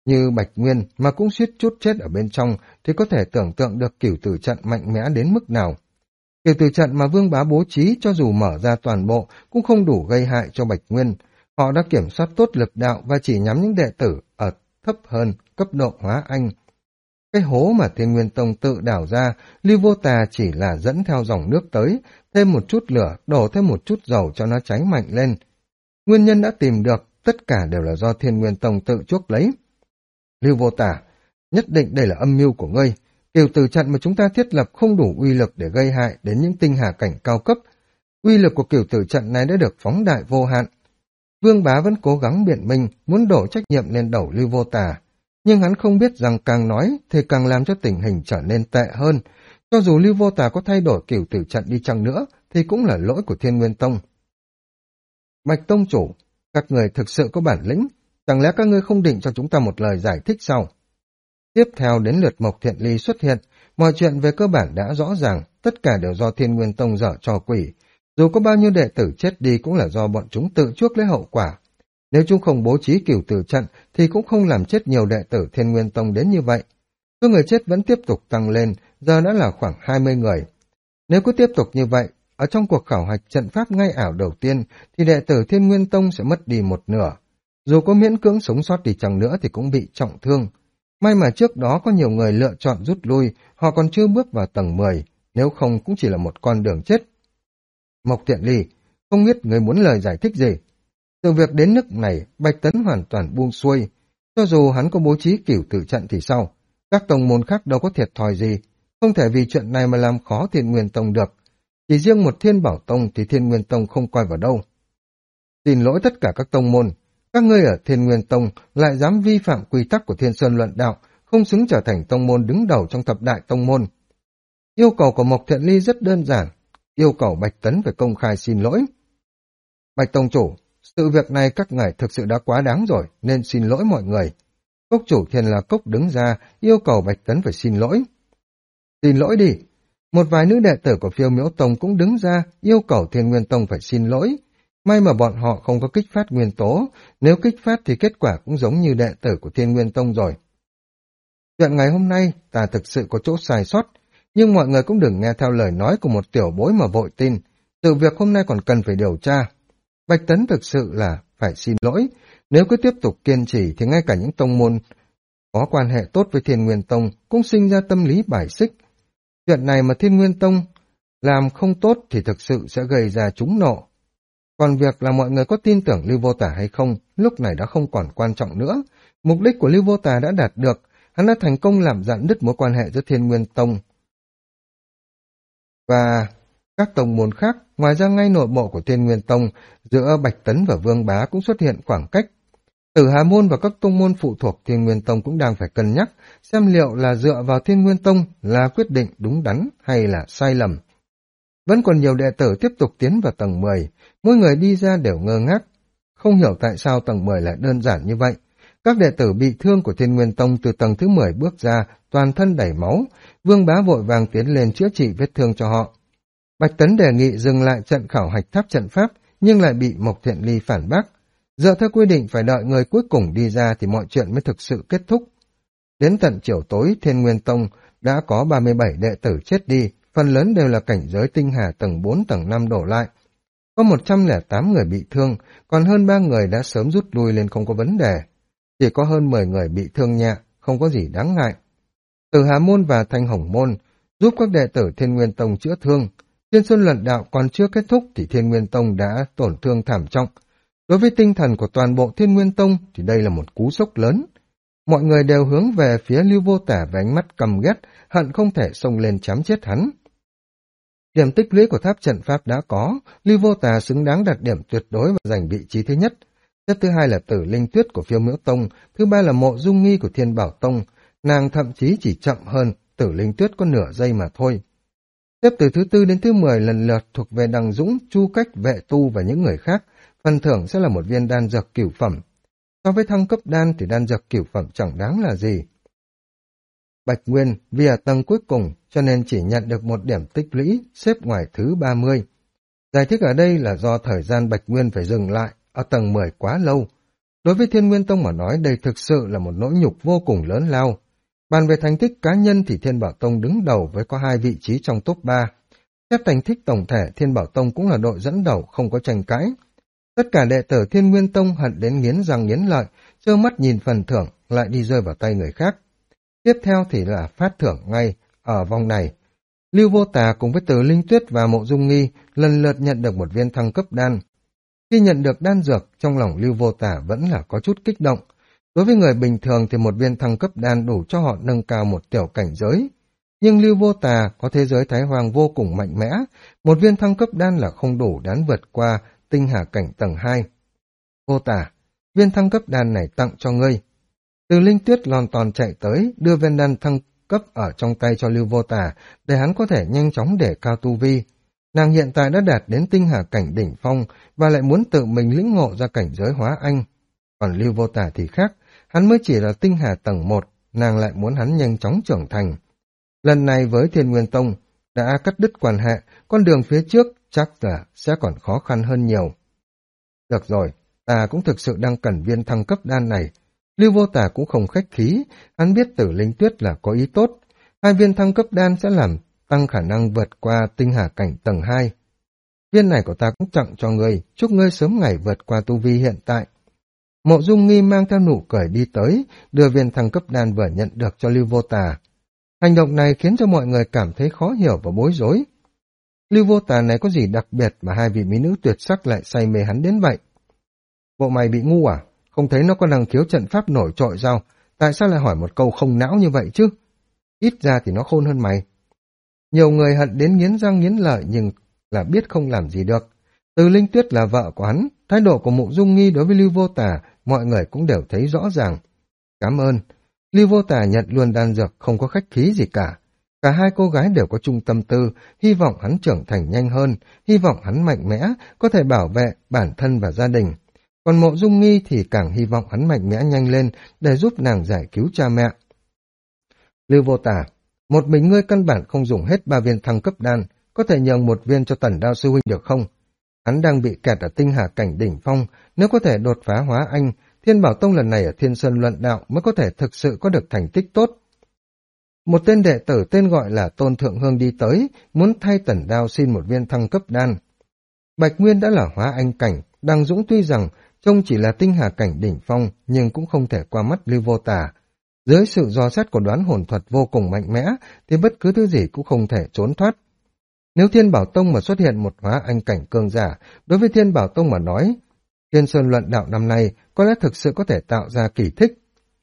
Như Bạch Nguyên mà cũng suýt chút chết ở bên trong thì có thể tưởng tượng được cửu tử trận mạnh mẽ đến mức nào. Cửu tử trận mà Vương Bá bố trí cho dù mở ra toàn bộ cũng không đủ gây hại cho Bạch Nguyên. Họ đã kiểm soát tốt lực đạo và chỉ nhắm những đệ tử ở thấp hơn cấp độ hóa anh. Cái hố mà Thiên Nguyên Tông tự đào ra, Lưu Vô Tà chỉ là dẫn theo dòng nước tới, thêm một chút lửa, đổ thêm một chút dầu cho nó cháy mạnh lên. Nguyên nhân đã tìm được, tất cả đều là do Thiên Nguyên Tông tự chuốc lấy. Lưu Vô Tà, nhất định đây là âm mưu của ngươi. Kiều tử trận mà chúng ta thiết lập không đủ uy lực để gây hại đến những tinh hà cảnh cao cấp. Uy lực của kiều tử trận này đã được phóng đại vô hạn. Vương Bá vẫn cố gắng biện minh, muốn đổ trách nhiệm lên đầu Lưu Vô Tà. Nhưng hắn không biết rằng càng nói thì càng làm cho tình hình trở nên tệ hơn. Cho dù Lưu Vô Tà có thay đổi cửu tử trận đi chăng nữa thì cũng là lỗi của Thiên Nguyên Tông. Bạch Tông chủ, các người thực sự có bản lĩnh, chẳng lẽ các ngươi không định cho chúng ta một lời giải thích sao? Tiếp theo đến lượt Mộc Thiện Ly xuất hiện, mọi chuyện về cơ bản đã rõ ràng, tất cả đều do Thiên Nguyên Tông dở trò quỷ. Dù có bao nhiêu đệ tử chết đi cũng là do bọn chúng tự chuốc lấy hậu quả. Nếu chúng không bố trí cửu tử trận thì cũng không làm chết nhiều đệ tử Thiên Nguyên Tông đến như vậy. Số người chết vẫn tiếp tục tăng lên, giờ đã là khoảng 20 người. Nếu cứ tiếp tục như vậy, ở trong cuộc khảo hạch trận pháp ngay ảo đầu tiên thì đệ tử Thiên Nguyên Tông sẽ mất đi một nửa. Dù có miễn cưỡng sống sót đi chăng nữa thì cũng bị trọng thương. May mà trước đó có nhiều người lựa chọn rút lui, họ còn chưa bước vào tầng 10, nếu không cũng chỉ là một con đường chết. Mộc Thiện Ly, không biết người muốn lời giải thích gì. Từ việc đến nước này, Bạch Tấn hoàn toàn buông xuôi. Cho dù hắn có bố trí cửu tử trận thì sao? Các tông môn khác đâu có thiệt thòi gì. Không thể vì chuyện này mà làm khó Thiên Nguyên Tông được. Chỉ riêng một Thiên Bảo Tông thì Thiên Nguyên Tông không coi vào đâu. Xin lỗi tất cả các tông môn. Các ngươi ở Thiên Nguyên Tông lại dám vi phạm quy tắc của Thiên Sơn Luận Đạo, không xứng trở thành tông môn đứng đầu trong thập đại tông môn. Yêu cầu của Mộc Thiện Ly rất đơn giản, yêu cầu Bạch Tấn phải công khai xin lỗi. Bạch Tông chủ, sự việc này các ngài thực sự đã quá đáng rồi, nên xin lỗi mọi người. Cốc chủ Thiên La Cốc đứng ra, yêu cầu Bạch Tấn phải xin lỗi. Xin lỗi đi. Một vài nữ đệ tử của Phiêu Miễu Tông cũng đứng ra, yêu cầu Thiên Nguyên Tông phải xin lỗi. May mà bọn họ không có kích phát nguyên tố, nếu kích phát thì kết quả cũng giống như đệ tử của Thiên Nguyên Tông rồi. Chuyện ngày hôm nay ta thực sự có chỗ sai sót, nhưng mọi người cũng đừng nghe theo lời nói của một tiểu bối mà vội tin. Sự việc hôm nay còn cần phải điều tra. Bạch Tấn thực sự là phải xin lỗi, nếu cứ tiếp tục kiên trì thì ngay cả những tông môn có quan hệ tốt với Thiên Nguyên Tông cũng sinh ra tâm lý bài xích. Chuyện này mà Thiên Nguyên Tông làm không tốt thì thực sự sẽ gây ra trúng nộ. Còn việc là mọi người có tin tưởng Lưu Vô Tà hay không, lúc này đã không còn quan trọng nữa. Mục đích của Lưu Vô Tà đã đạt được, hắn đã thành công làm rạn nứt mối quan hệ giữa Thiên Nguyên Tông và các tông môn khác. Ngoài ra ngay nội bộ của Thiên Nguyên Tông, giữa Bạch Tấn và Vương Bá cũng xuất hiện khoảng cách. Tử Hà Môn và các tông môn phụ thuộc Thiên Nguyên Tông cũng đang phải cân nhắc xem liệu là dựa vào Thiên Nguyên Tông là quyết định đúng đắn hay là sai lầm. Vẫn còn nhiều đệ tử tiếp tục tiến vào tầng 10, mỗi người đi ra đều ngơ ngác. Không hiểu tại sao tầng 10 lại đơn giản như vậy. Các đệ tử bị thương của Thiên Nguyên Tông từ tầng thứ 10 bước ra, toàn thân đầy máu. Vương Bá vội vàng tiến lên chữa trị vết thương cho họ. Bạch Tấn đề nghị dừng lại trận khảo hạch tháp trận pháp, nhưng lại bị Mộc Thiện Ly phản bác. Dựa theo quy định phải đợi người cuối cùng đi ra thì mọi chuyện mới thực sự kết thúc. Đến tận chiều tối, Thiên Nguyên Tông đã có 37 đệ tử chết đi, phần lớn đều là cảnh giới tinh hà tầng 4 tầng 5 đổ lại. Có 108 người bị thương, còn hơn 3 người đã sớm rút lui lên không có vấn đề. Chỉ có hơn 10 người bị thương nhẹ, không có gì đáng ngại. Tử Hà Môn và Thanh Hồng Môn giúp các đệ tử Thiên Nguyên Tông chữa thương. Thiên Xuân Luận Đạo còn chưa kết thúc thì Thiên Nguyên Tông đã tổn thương thảm trọng. Đối với tinh thần của toàn bộ Thiên Nguyên Tông thì đây là một cú sốc lớn. Mọi người đều hướng về phía Lưu Vô Tà với ánh mắt căm ghét, hận không thể xông lên chém chết hắn. Điểm tích lũy của tháp trận pháp đã có, Lưu Vô Tà xứng đáng đạt điểm tuyệt đối và giành vị trí thứ nhất. Xếp thứ hai là Tử Linh Tuyết của Phiêu Miễu Tông, thứ ba là Mộ Dung Nghi của Thiên Bảo Tông, nàng thậm chí chỉ chậm hơn Tử Linh Tuyết có nửa giây mà thôi. Xếp từ thứ tư đến thứ 10 lần lượt thuộc về Đằng Dũng, Chu Cách, Vệ Tu và những người khác, phần thưởng sẽ là một viên đan dược cửu phẩm. So với thăng cấp đan thì đan dược cửu phẩm chẳng đáng là gì. Bạch Nguyên vì ở tầng cuối cùng cho nên chỉ nhận được một điểm tích lũy, xếp ngoài thứ 30. Giải thích ở đây là do thời gian Bạch Nguyên phải dừng lại ở tầng 10 quá lâu. Đối với Thiên Nguyên Tông mà nói, đây thực sự là một nỗi nhục vô cùng lớn lao. Bàn về thành tích cá nhân thì Thiên Bảo Tông đứng đầu với có 2 vị trí trong top 3. Xét thành tích tổng thể, Thiên Bảo Tông cũng là đội dẫn đầu, không có tranh cãi. Tất cả đệ tử Thiên Nguyên Tông hận đến nghiến răng nghiến lợi, trơ mắt nhìn phần thưởng lại đi rơi vào tay người khác. Tiếp theo thì là phát thưởng ngay ở vòng này. Lưu Vô Tà cùng với Từ Linh Tuyết và Mộ Dung Nghi lần lượt nhận được một viên thăng cấp đan. Khi nhận được đan dược, trong lòng Lưu Vô Tà vẫn là có chút kích động. Đối với người bình thường thì một viên thăng cấp đan đủ cho họ nâng cao một tiểu cảnh giới. Nhưng Lưu Vô Tà có thế giới Thái Hoang vô cùng mạnh mẽ, một viên thăng cấp đan là không đủ đán vượt qua tinh hà cảnh tầng 2. Vô Tà, viên thăng cấp đan này tặng cho ngươi. Từ Linh Tuyết lon ton chạy tới, đưa viên đan thăng cấp ở trong tay cho Lưu Vô Tà, để hắn có thể nhanh chóng để cao tu vi. Nàng hiện tại đã đạt đến tinh hà cảnh đỉnh phong, và lại muốn tự mình lĩnh ngộ ra cảnh giới hóa anh. Còn Lưu Vô Tà thì khác, hắn mới chỉ là tinh hà tầng 1, nàng lại muốn hắn nhanh chóng trưởng thành. Lần này với Thiên Nguyên Tông, đã cắt đứt quan hệ, con đường phía trước chắc là sẽ còn khó khăn hơn nhiều. Được rồi, ta cũng thực sự đang cần viên thăng cấp đan này. Lưu Vô Tà cũng không khách khí, hắn biết Tử Linh Tuyết là có ý tốt. 2 viên thăng cấp đan sẽ làm tăng khả năng vượt qua tinh hà cảnh tầng 2. Viên này của ta cũng tặng cho ngươi, chúc ngươi sớm ngày vượt qua tu vi hiện tại. Mộ Dung Nghi mang theo nụ cười đi tới, đưa viên thăng cấp đan vừa nhận được cho Lưu Vô Tà. Hành động này khiến cho mọi người cảm thấy khó hiểu và bối rối. Lưu Vô Tà này có gì đặc biệt mà 2 vị mỹ nữ tuyệt sắc lại say mê hắn đến vậy? Bộ mày bị ngu à? Không thấy nó có năng khiếu trận pháp nổi trội sao? Tại sao lại hỏi một câu không não như vậy chứ? Ít ra thì nó khôn hơn mày. Nhiều người hận đến nghiến răng nghiến lợi nhưng là biết không làm gì được. Từ Linh Tuyết là vợ của hắn, thái độ của Mộ Dung Nghi đối với Lưu Vô Tà mọi người cũng đều thấy rõ ràng. Cảm ơn. Lưu Vô Tà nhận luôn đan dược, không có khách khí gì cả. Cả 2 cô gái đều có chung tâm tư, hy vọng hắn trưởng thành nhanh hơn, hy vọng hắn mạnh mẽ, có thể bảo vệ bản thân và gia đình. Còn Mộ Dung Nghi thì càng hy vọng hắn mạnh mẽ nhanh lên để giúp nàng giải cứu cha mẹ. Lưu Vô Tà, một mình ngươi căn bản không dùng hết 3 viên thăng cấp đan, có thể nhường 1 viên cho Tần Đao sư huynh được không? Hắn đang bị kẹt ở tinh hà cảnh đỉnh phong, nếu có thể đột phá hóa anh, Thiên Bảo Tông lần này ở Thiên Sơn luận đạo mới có thể thực sự có được thành tích tốt. Một tên đệ tử tên gọi là Tôn Thượng Hương đi tới, muốn thay Tần Đao xin 1 viên thăng cấp đan. Bạch Nguyên đã là hóa anh cảnh, Đằng Dũng tuy rằng trông chỉ là tinh hà cảnh đỉnh phong nhưng cũng không thể qua mắt Lưu Vô Tà. Dưới sự dò xét của đoán hồn thuật vô cùng mạnh mẽ thì bất cứ thứ gì cũng không thể trốn thoát. Nếu Thiên Bảo Tông mà xuất hiện một hóa anh cảnh cường giả, đối với Thiên Bảo Tông mà nói, Thiên Sơn luận đạo năm nay có lẽ thực sự có thể tạo ra kỳ tích.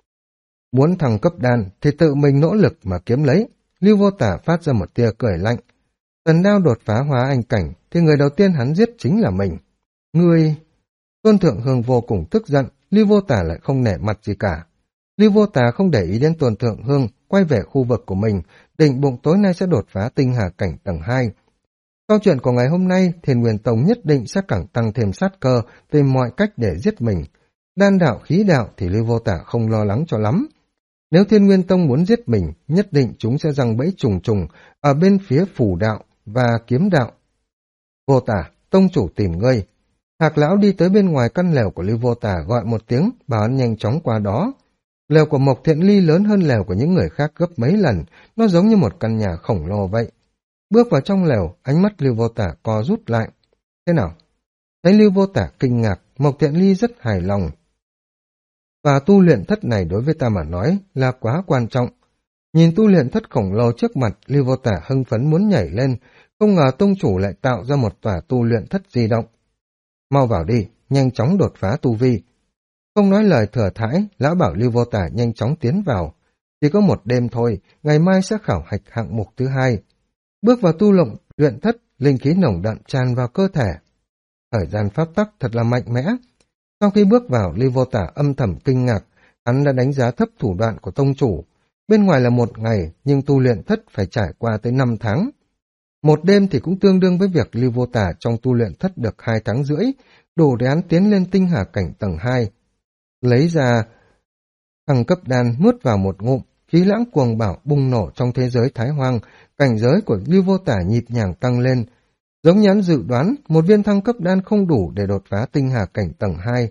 Muốn thăng cấp đan thì tự mình nỗ lực mà kiếm lấy. Lưu Vô Tà phát ra một tia cười lạnh. Tần Đao đột phá hóa anh cảnh thì người đầu tiên hắn giết chính là mình. Ngươi... Tôn Thượng Hương vô cùng tức giận, Lưu Vô Tà lại không nể mặt gì cả. Lưu Vô Tà không để ý đến Tôn Thượng Hương, quay về khu vực của mình, định bụng tối nay sẽ đột phá tinh hà cảnh tầng 2. Câu chuyện của ngày hôm nay, Thiên Nguyên Tông nhất định sẽ càng tăng thêm sát cơ, tìm mọi cách để giết mình. Đan đạo khí đạo thì Lưu Vô Tà không lo lắng cho lắm. Nếu Thiên Nguyên Tông muốn giết mình, nhất định chúng sẽ giăng bẫy trùng trùng ở bên phía phù đạo và kiếm đạo. Vô Tà, tông chủ tìm ngươi. Hạc lão đi tới bên ngoài căn lều của Lưu Vô Tà gọi một tiếng, bảo hắn nhanh chóng qua đó. Lều của Mộc Thiện Ly lớn hơn lều của những người khác gấp mấy lần, nó giống như một căn nhà khổng lồ vậy. Bước vào trong lều, ánh mắt Lưu Vô Tà co rút lại. Thế nào? Thấy Lưu Vô Tà kinh ngạc, Mộc Thiện Ly rất hài lòng. Và tu luyện thất này đối với ta mà nói là quá quan trọng. Nhìn tu luyện thất khổng lồ trước mặt, Lưu Vô Tà hưng phấn muốn nhảy lên, không ngờ tông chủ lại tạo ra một tòa tu luyện thất di động. Mau vào đi, nhanh chóng đột phá tu vi. Không nói lời thừa thãi, lão bảo Lưu Vô Tà nhanh chóng tiến vào. Chỉ có một đêm thôi, ngày mai sẽ khảo hạch hạng mục thứ 2. Bước vào tu luyện thất, linh khí nồng đậm tràn vào cơ thể. Thời gian pháp tắc thật là mạnh mẽ. Sau khi bước vào, Lưu Vô Tà âm thầm kinh ngạc, hắn đã đánh giá thấp thủ đoạn của tông chủ. Bên ngoài là 1 ngày, nhưng tu luyện thất phải trải qua tới 5 tháng. 1 đêm thì cũng tương đương với việc Lưu Vô Tà trong tu luyện thất được 2 tháng rưỡi, đủ để hắn tiến lên tinh hà cảnh tầng 2. Lấy ra thăng cấp đan nuốt vào một ngụm, khí lãng cuồng bạo bùng nổ trong thế giới Thái Hoang, cảnh giới của Lưu Vô Tà nhịp nhàng tăng lên. Giống như hắn dự đoán, 1 viên thăng cấp đan không đủ để đột phá tinh hà cảnh tầng 2.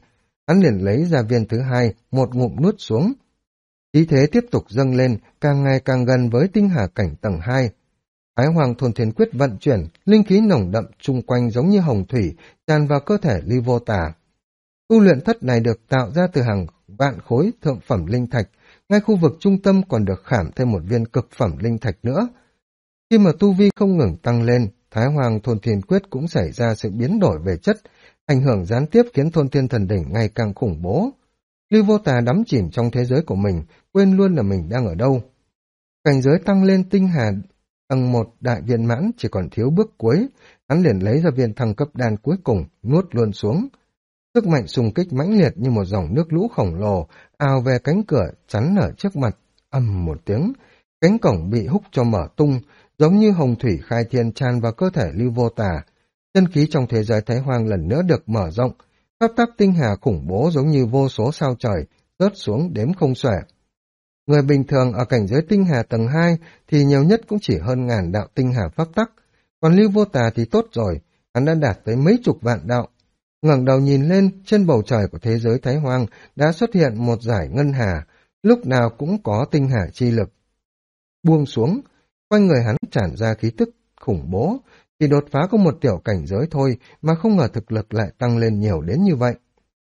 hắn liền lấy ra viên thứ hai, một ngụm nuốt xuống. Khí thế tiếp tục dâng lên, càng ngày càng gần với tinh hà cảnh tầng 2. Thái Hoàng Thôn Thiên Quyết vận chuyển, linh khí nồng đậm chung quanh giống như hồng thủy, tràn vào cơ thể Ly Vô Tà. Tu luyện thất này được tạo ra từ hàng vạn khối thượng phẩm linh thạch, ngay khu vực trung tâm còn được khảm thêm một viên cực phẩm linh thạch nữa. Khi mà tu vi không ngừng tăng lên, Thái Hoàng Thôn Thiên Quyết cũng xảy ra sự biến đổi về chất, ảnh hưởng gián tiếp khiến Thôn Thiên Thần Đỉnh ngày càng khủng bố. Ly Vô Tà đắm chìm trong thế giới của mình, quên luôn là mình đang ở đâu. Cảnh giới tăng lên tinh hà tầng 1 đại viên mãn chỉ còn thiếu bước cuối, hắn liền lấy ra viên thăng cấp đan cuối cùng, nuốt luôn xuống. Sức mạnh xung kích mãnh liệt như một dòng nước lũ khổng lồ, ào về cánh cửa chắn ở trước mặt, ầm một tiếng, cánh cổng bị húc cho mở tung, giống như hồng thủy khai thiên tràn vào cơ thể Lưu Vô Tà. Chân khí trong thế giới Thái Hoang lần nữa được mở rộng, pháp tắc tinh hà khủng bố giống như vô số sao trời, rớt xuống đếm không xuể. Người bình thường ở cảnh giới tinh hà tầng 2 thì nhiều nhất cũng chỉ hơn ngàn đạo tinh hà pháp tắc, còn Lưu Vô Tà thì tốt rồi, hắn đã đạt tới mấy chục vạn đạo. Ngẩng đầu nhìn lên, trên bầu trời của thế giới Thái Hoang đã xuất hiện một dải ngân hà, lúc nào cũng có tinh hà chi lực. Buông xuống, quanh người hắn tràn ra khí tức khủng bố, chỉ đột phá có một tiểu cảnh giới thôi mà không ngờ thực lực lại tăng lên nhiều đến như vậy.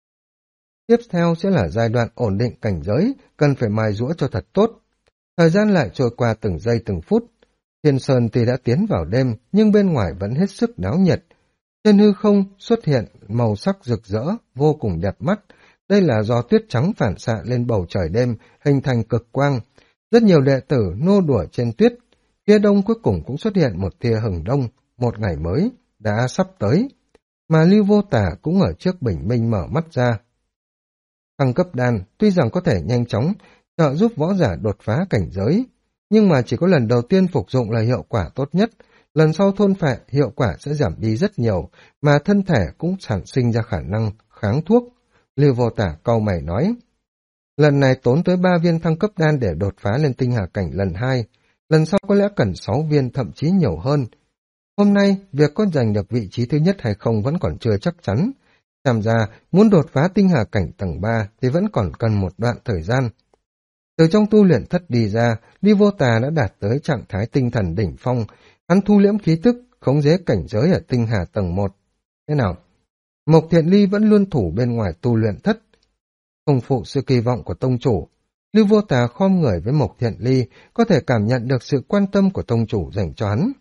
Tiếp theo sẽ là giai đoạn ổn định cảnh giới, cần phải mài giũa cho thật tốt. Thời gian lại trôi qua từng giây từng phút. Thiên Sơn tuy đã tiến vào đêm, nhưng bên ngoài vẫn hết sức náo nhiệt. Trên hư không xuất hiện màu sắc rực rỡ, vô cùng đẹp mắt. Đây là do tuyết trắng phản xạ lên bầu trời đêm, hình thành cực quang. Rất nhiều đệ tử nô đùa trên tuyết. Phía đông cuối cùng cũng xuất hiện một tia hừng đông, một ngày mới, đã sắp tới. Mà Lưu Vô Tà cũng ở trước bình minh mở mắt ra. Thăng cấp đan tuy rằng có thể nhanh chóng trợ giúp võ giả đột phá cảnh giới, nhưng mà chỉ có lần đầu tiên phục dụng là hiệu quả tốt nhất, lần sau thôn phệ hiệu quả sẽ giảm đi rất nhiều, mà thân thể cũng sản sinh ra khả năng kháng thuốc. Lưu Vô Tà cau mày nói, lần này tốn tới 3 viên thăng cấp đan để đột phá lên tinh hà cảnh lần 2, lần sau có lẽ cần 6 viên thậm chí nhiều hơn. Hôm nay, việc có giành được vị trí thứ nhất hay không vẫn còn chưa chắc chắn. Xem ra, muốn đột phá tinh hà cảnh tầng 3 thì vẫn còn cần một đoạn thời gian. Từ trong tu luyện thất đi ra, Ly Vô Tà đã đạt tới trạng thái tinh thần đỉnh phong. Hắn thu liễm khí tức, khống chế cảnh giới ở tinh hà tầng 1. Thế nào? Mộc Thiện Ly vẫn luôn thủ bên ngoài tu luyện thất. Không phụ sự kỳ vọng của tông chủ. Lưu Vô Tà khom người với Mộc Thiện Ly, có thể cảm nhận được sự quan tâm của tông chủ dành cho hắn.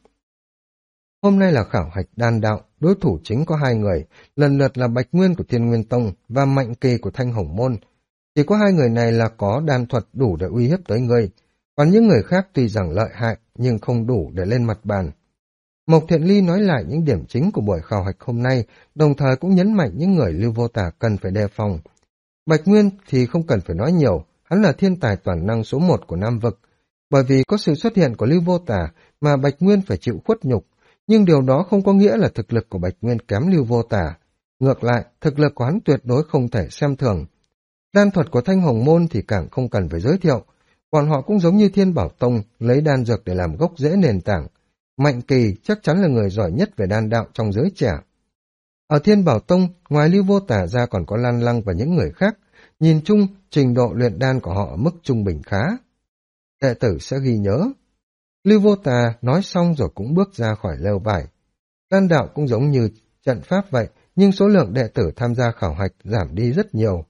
Hôm nay là khảo hạch đan đạo, đối thủ chính có 2 người, lần lượt là Bạch Nguyên của Thiên Nguyên Tông và Mạnh Kỳ của Thanh Hồng Môn. Chỉ có 2 người này là có đan thuật đủ để uy hiếp tới ngươi, còn những người khác tuy rằng lợi hại nhưng không đủ để lên mặt bàn. Mộc Thiện Ly nói lại những điểm chính của buổi khảo hạch hôm nay, đồng thời cũng nhấn mạnh những người Lưu Vô Tà cần phải đề phòng. Bạch Nguyên thì không cần phải nói nhiều, hắn là thiên tài toàn năng số 1 của Nam Vực. Bởi vì có sự xuất hiện của Lưu Vô Tà mà Bạch Nguyên phải chịu khuất nhục, nhưng điều đó không có nghĩa là thực lực của Bạch Nguyên kém Lưu Vô Tà. Ngược lại, thực lực của hắn tuyệt đối không thể xem thường. Đan thuật của Thanh Hồng Môn thì càng không cần phải giới thiệu. Bọn họ cũng giống như Thiên Bảo Tông, lấy đan dược để làm gốc rễ nền tảng. Mạnh Kỳ chắc chắn là người giỏi nhất về đan đạo trong giới trẻ. Ở Thiên Bảo Tông, ngoài Lưu Vô Tà ra còn có Lan Lăng và những người khác. Nhìn chung, trình độ luyện đan của họ ở mức trung bình khá. Đệ tử sẽ ghi nhớ. Lưu Vô Tà nói xong rồi cũng bước ra khỏi lều vải. Đan đạo cũng giống như trận pháp vậy, nhưng số lượng đệ tử tham gia khảo hạch giảm đi rất nhiều.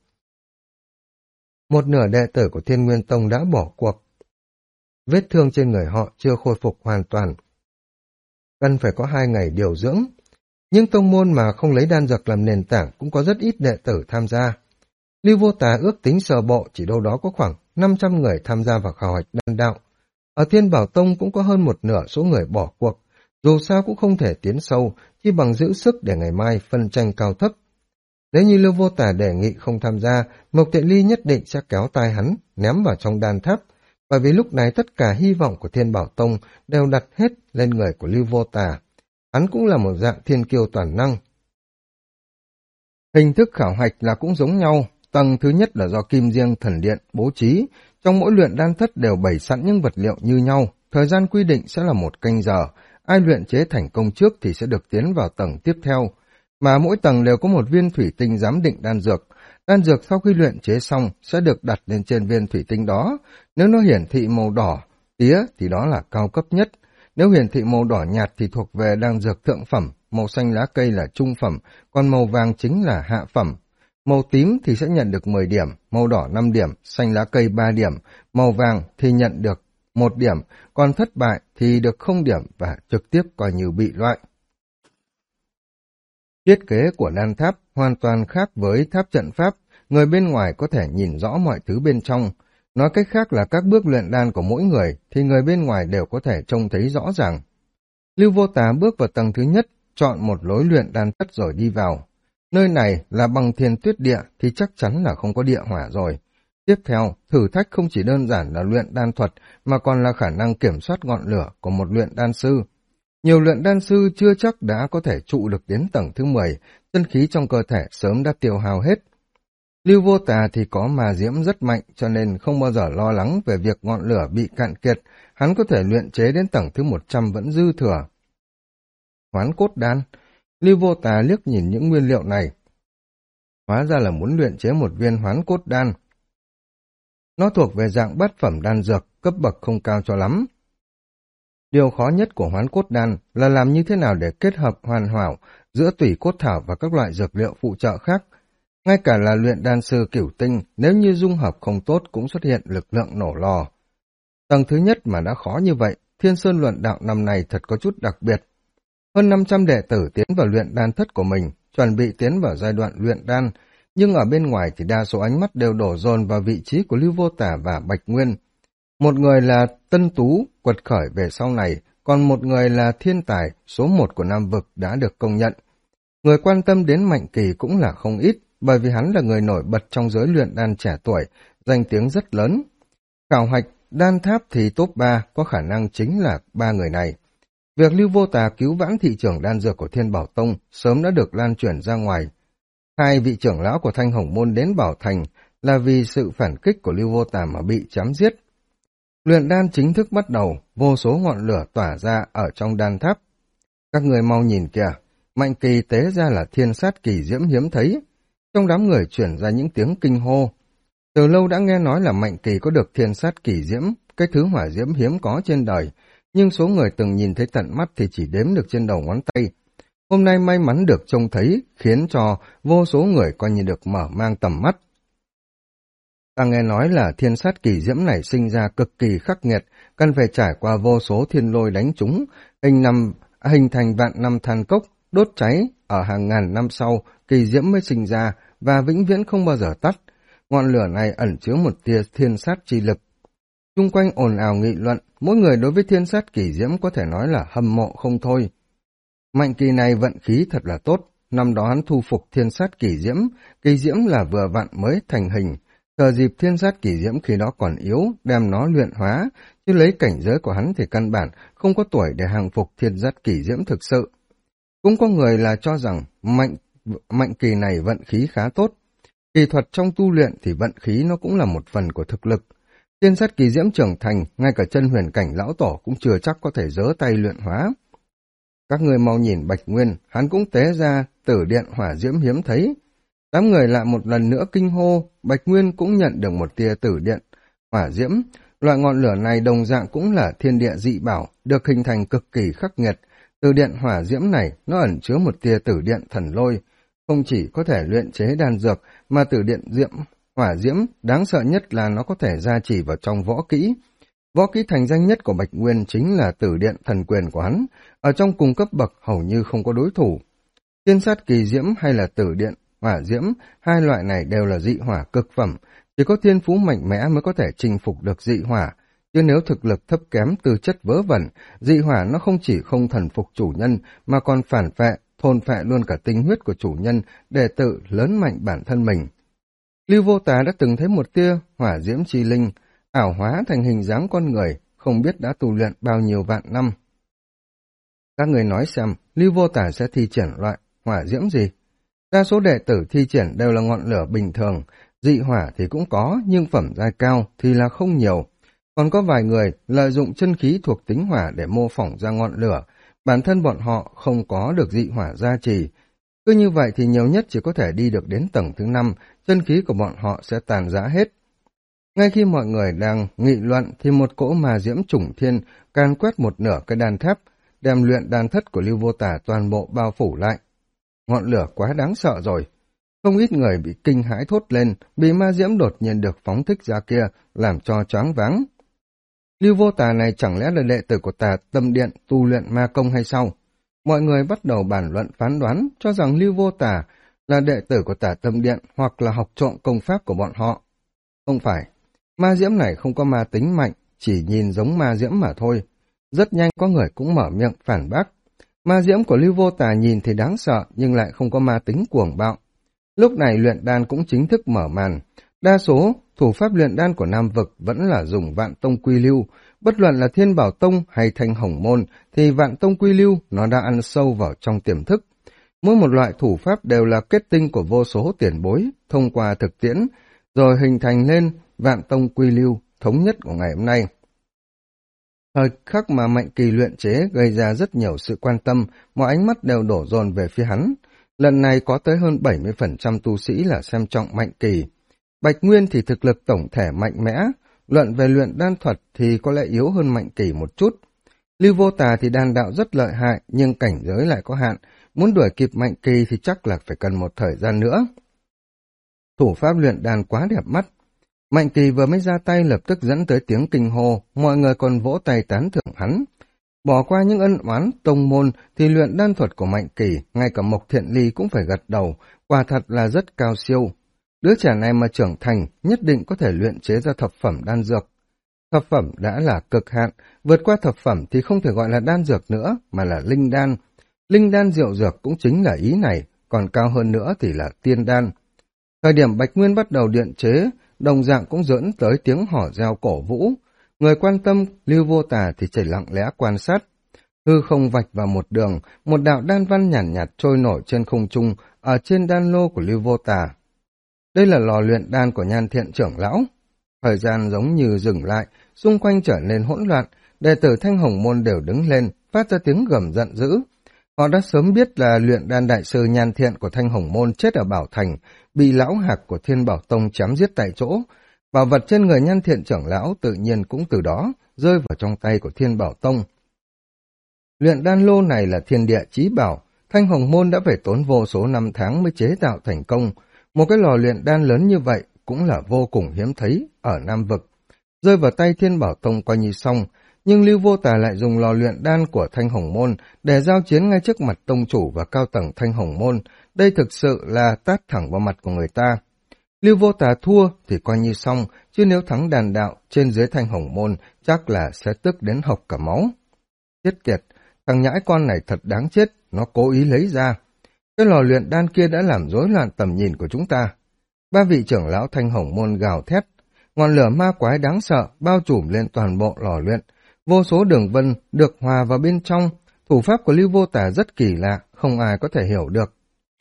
Một nửa đệ tử của Thiên Nguyên Tông đã bỏ cuộc. Vết thương trên người họ chưa khôi phục hoàn toàn. Cần phải có 2 ngày điều dưỡng. Nhưng tông môn mà không lấy đan dược làm nền tảng cũng có rất ít đệ tử tham gia. Lưu Vô Tà ước tính sơ bộ chỉ đâu đó có khoảng 500 người tham gia vào khảo hạch đan đạo. Ở Thiên Bảo Tông cũng có hơn một nửa số người bỏ cuộc. Dù sao cũng không thể tiến sâu, chỉ bằng giữ sức để ngày mai phân tranh cao thấp. Nếu như Lưu Vô Tà đề nghị không tham gia, Mộc Thiện Ly nhất định sẽ kéo tai hắn, ném vào trong đan tháp, bởi vì lúc này tất cả hy vọng của Thiên Bảo Tông đều đặt hết lên người của Lưu Vô Tà. Hắn cũng là một dạng thiên kiêu toàn năng. Hình thức khảo hạch là cũng giống nhau, tầng thứ nhất là do Kim Diêng Thần Điện bố trí, trong mỗi luyện đan thất đều bày sẵn những vật liệu như nhau, thời gian quy định sẽ là 1 canh giờ, ai luyện chế thành công trước thì sẽ được tiến vào tầng tiếp theo. Mà mỗi tầng đều có một viên thủy tinh giám định đan dược, Đan dược sau khi luyện chế xong sẽ được đặt lên trên viên thủy tinh đó. Nếu nó hiển thị màu đỏ, tía thì đó là cao cấp nhất. Nếu hiển thị màu đỏ nhạt thì thuộc về đan dược thượng phẩm, màu xanh lá cây là trung phẩm, còn màu vàng chính là hạ phẩm. Màu tím thì sẽ nhận được 10 điểm, màu đỏ 5 điểm, xanh lá cây 3 điểm, màu vàng thì nhận được 1 điểm, còn thất bại thì được 0 điểm và trực tiếp coi như bị loại. Thiết kế của đan tháp hoàn toàn khác với tháp trận pháp, người bên ngoài có thể nhìn rõ mọi thứ bên trong. Nói cách khác là các bước luyện đan của mỗi người thì người bên ngoài đều có thể trông thấy rõ ràng. Lưu Vô Tà bước vào tầng thứ nhất, chọn một lối luyện đan thất rồi đi vào. Nơi này là bằng thiên tuyết địa thì chắc chắn là không có địa hỏa rồi. Tiếp theo, thử thách không chỉ đơn giản là luyện đan thuật mà còn là khả năng kiểm soát ngọn lửa của một luyện đan sư. Nhiều luyện đan sư chưa chắc đã có thể trụ được đến tầng thứ 10, chân khí trong cơ thể sớm đã tiêu hao hết. Lưu Vô Tà thì có ma diễm rất mạnh cho nên không bao giờ lo lắng về việc ngọn lửa bị cạn kiệt, hắn có thể luyện chế đến tầng thứ 100 vẫn dư thừa. Hoán cốt đan, Lưu Vô Tà liếc nhìn những nguyên liệu này. Hóa ra là muốn luyện chế một viên hoán cốt đan. Nó thuộc về dạng bát phẩm đan dược, cấp bậc không cao cho lắm. Điều khó nhất của hoán cốt đan là làm như thế nào để kết hợp hoàn hảo giữa tủy cốt thảo và các loại dược liệu phụ trợ khác. Ngay cả là luyện đan sư cửu tinh, nếu như dung hợp không tốt cũng xuất hiện lực lượng nổ lò. Tầng thứ nhất mà đã khó như vậy, Thiên Sơn luận đạo năm nay thật có chút đặc biệt. Hơn 500 đệ tử tiến vào luyện đan thất của mình, chuẩn bị tiến vào giai đoạn luyện đan, nhưng ở bên ngoài thì đa số ánh mắt đều đổ dồn vào vị trí của Lưu Vô Tà và Bạch Nguyên. Một người là tân tú, quật khởi về sau này, còn một người là thiên tài, số 1 của Nam Vực đã được công nhận. Người quan tâm đến Mạnh Kỳ cũng là không ít, bởi vì hắn là người nổi bật trong giới luyện đan trẻ tuổi, danh tiếng rất lớn. Khảo hạch đan tháp thì top 3 có khả năng chính là 3 người này. Việc Lưu Vô Tà cứu vãn thị trường đan dược của Thiên Bảo Tông sớm đã được lan truyền ra ngoài. Hai vị trưởng lão của Thanh Hồng Môn đến Bảo Thành là vì sự phản kích của Lưu Vô Tà mà bị chém giết. Luyện đan chính thức bắt đầu, vô số ngọn lửa tỏa ra ở trong đan tháp. Các người mau nhìn kìa, Mạnh Kỳ tế ra là thiên sát kỳ diễm hiếm thấy. Trong đám người chuyển ra những tiếng kinh hô. Từ lâu đã nghe nói là Mạnh Kỳ có được thiên sát kỳ diễm, cái thứ hỏa diễm hiếm có trên đời, nhưng số người từng nhìn thấy tận mắt thì chỉ đếm được trên đầu ngón tay. Hôm nay may mắn được trông thấy, khiến cho vô số người coi như được mở mang tầm mắt. Ta nghe nói là thiên sát kỳ diễm này sinh ra cực kỳ khắc nghiệt, cần phải trải qua vô số thiên lôi đánh trúng, hình thành vạn năm than cốc, đốt cháy, ở hàng ngàn năm sau, kỳ diễm mới sinh ra và vĩnh viễn không bao giờ tắt. Ngọn lửa này ẩn chứa một tia thiên sát chi lực. Xung quanh ồn ào nghị luận, mỗi người đối với thiên sát kỳ diễm có thể nói là hâm mộ không thôi. Mạnh Kỳ này vận khí thật là tốt, năm đó hắn thu phục thiên sát kỳ diễm là vừa vặn mới thành hình, chờ dịp thiên sát kỳ diễm khi đó còn yếu, đem nó luyện hóa, chứ lấy cảnh giới của hắn thì căn bản không có tuổi để hàng phục thiên sát kỳ diễm thực sự. Cũng có người là cho rằng Mạnh Kỳ này vận khí khá tốt. Kỳ thuật trong tu luyện thì vận khí nó cũng là một phần của thực lực. Thiên sát kỳ diễm trưởng thành, ngay cả chân huyền cảnh lão tổ cũng chưa chắc có thể giơ tay luyện hóa. Các người mau nhìn Bạch Nguyên, hắn cũng tế ra tử điện hỏa diễm hiếm thấy. Đám người lại một lần nữa kinh hô, Bạch Nguyên cũng nhận được một tia tử điện hỏa diễm. Loại ngọn lửa này đồng dạng cũng là thiên địa dị bảo, được hình thành cực kỳ khắc nghiệt. Tử điện hỏa diễm này nó ẩn chứa một tia tử điện thần lôi, không chỉ có thể luyện chế đan dược mà tử điện hỏa diễm đáng sợ nhất là nó có thể gia trì vào trong võ kỹ. Võ kỹ thành danh nhất của Bạch Nguyên chính là tử điện thần quyền của hắn, ở trong cùng cấp bậc hầu như không có đối thủ. Thiên sát kỳ diễm hay là tử điện hỏa diễm, hai loại này đều là dị hỏa cực phẩm, chỉ có thiên phú mạnh mẽ mới có thể chinh phục được dị hỏa, chứ nếu thực lực thấp kém tư chất vớ vẩn, dị hỏa nó không chỉ không thần phục chủ nhân mà còn phản phệ, thôn phệ luôn cả tinh huyết của chủ nhân để tự lớn mạnh bản thân mình. Lưu Vô Tà đã từng thấy một tia hỏa diễm chi linh, ảo hóa thành hình dáng con người, không biết đã tu luyện bao nhiêu vạn năm. Các người nói xem, Lưu Vô Tà sẽ thi triển loại hỏa diễm gì? Đa số đệ tử thi triển đều là ngọn lửa bình thường, dị hỏa thì cũng có, nhưng phẩm giai cao thì là không nhiều. Còn có vài người lợi dụng chân khí thuộc tính hỏa để mô phỏng ra ngọn lửa, bản thân bọn họ không có được dị hỏa gia trì, Cứ như vậy thì nhiều nhất chỉ có thể đi được đến tầng thứ 5, chân khí của bọn họ sẽ tàn rã hết. Ngay khi mọi người đang nghị luận thì một cỗ ma diễm chủng thiên can quét một nửa cái đan tháp, đem luyện đan thất của Lưu Vô Tà toàn bộ bao phủ lại. Ngọn lửa quá đáng sợ rồi. Không ít người bị kinh hãi thốt lên, bị ma diễm đột nhiên được phóng thích ra kia, làm cho choáng váng. Lưu Vô Tà này chẳng lẽ là đệ tử của Tà Tâm Điện tu luyện ma công hay sao? Mọi người bắt đầu bàn luận phán đoán cho rằng Lưu Vô Tà là đệ tử của Tà Tâm Điện hoặc là học trộm công pháp của bọn họ. Không phải, ma diễm này không có ma tính mạnh, chỉ nhìn giống ma diễm mà thôi. Rất nhanh có người cũng mở miệng phản bác. Ma diễm của Lưu Vô Tà nhìn thì đáng sợ nhưng lại không có ma tính cuồng bạo. Lúc này luyện đan cũng chính thức mở màn. Đa số thủ pháp luyện đan của Nam Vực vẫn là dùng Vạn Tông Quy Lưu. Bất luận là Thiên Bảo Tông hay Thanh Hồng Môn thì Vạn Tông Quy Lưu nó đã ăn sâu vào trong tiềm thức. Mỗi một loại thủ pháp đều là kết tinh của vô số tiền bối thông qua thực tiễn, rồi hình thành lên Vạn Tông Quy Lưu thống nhất của ngày hôm nay. Thời khắc mà Mạnh Kỳ luyện chế gây ra rất nhiều sự quan tâm, mọi ánh mắt đều đổ dồn về phía hắn. Lần này có tới hơn 70% tu sĩ là xem trọng Mạnh Kỳ. Bạch Nguyên thì thực lực tổng thể mạnh mẽ, luận về luyện đan thuật thì có lẽ yếu hơn Mạnh Kỳ một chút. Lưu Vô Tà thì đan đạo rất lợi hại nhưng cảnh giới lại có hạn, muốn đuổi kịp Mạnh Kỳ thì chắc là phải cần một thời gian nữa. Thủ pháp luyện đan quá đẹp mắt. Mạnh Kỳ vừa mới ra tay lập tức dẫn tới tiếng kinh hô, mọi người còn vỗ tay tán thưởng hắn. Bỏ qua những ân oán tông môn thì luyện đan thuật của Mạnh Kỳ, ngay cả Mộc Thiện Ly cũng phải gật đầu, quả thật là rất cao siêu. Đứa trẻ này mà trưởng thành nhất định có thể luyện chế ra thập phẩm đan dược. Thập phẩm đã là cực hạn, vượt qua thập phẩm thì không thể gọi là đan dược nữa, mà là linh đan. Linh đan diệu dược cũng chính là ý này, còn cao hơn nữa thì là tiên đan. Thời điểm Bạch Nguyên bắt đầu điện chế, đồng dạng cũng dẫn tới tiếng hò reo cổ vũ. Người quan tâm Lưu Vô Tà thì chỉ lặng lẽ quan sát. Hư không vạch vào một đường, một đạo đan văn nhàn nhạt trôi nổi trên không trung ở trên đan lô của Lưu Vô Tà. Đây là lò luyện đan của Nhan Thiện trưởng lão. Thời gian giống như dừng lại, xung quanh trở nên hỗn loạn, đệ tử Thanh Hồng Môn đều đứng lên, phát ra tiếng gầm giận dữ. Họ đã sớm biết là luyện đan đại sư Nhan Thiện của Thanh Hồng Môn chết ở Bảo Thành, bị lão hạc của Thiên Bảo Tông chém giết tại chỗ. Bảo vật trên người Nhan Thiện trưởng lão tự nhiên cũng từ đó rơi vào trong tay của Thiên Bảo Tông. Luyện đan lô này là thiên địa chí bảo, Thanh Hồng Môn đã phải tốn vô số năm tháng mới chế tạo thành công. Một cái lò luyện đan lớn như vậy cũng là vô cùng hiếm thấy ở Nam Vực. Rơi vào tay Thiên Bảo Tông coi như xong, nhưng Lưu Vô Tà lại dùng lò luyện đan của Thanh Hồng Môn để giao chiến ngay trước mặt tông chủ và cao tầng Thanh Hồng Môn. Đây thực sự là tát thẳng vào mặt của người ta. Lưu Vô Tà thua thì coi như xong, chứ nếu thắng đàn đạo trên dưới Thanh Hồng Môn chắc là sẽ tức đến hộc cả máu. Chết tiệt, thằng nhãi con này thật đáng chết, nó cố ý lấy ra. Cái lò luyện đan kia đã làm rối loạn tầm nhìn của chúng ta. Ba vị trưởng lão Thanh Hồng Môn gào thét, ngọn lửa ma quái đáng sợ bao trùm lên toàn bộ lò luyện. Vô số đường vân được hòa vào bên trong, thủ pháp của Lưu Vô Tà rất kỳ lạ, không ai có thể hiểu được.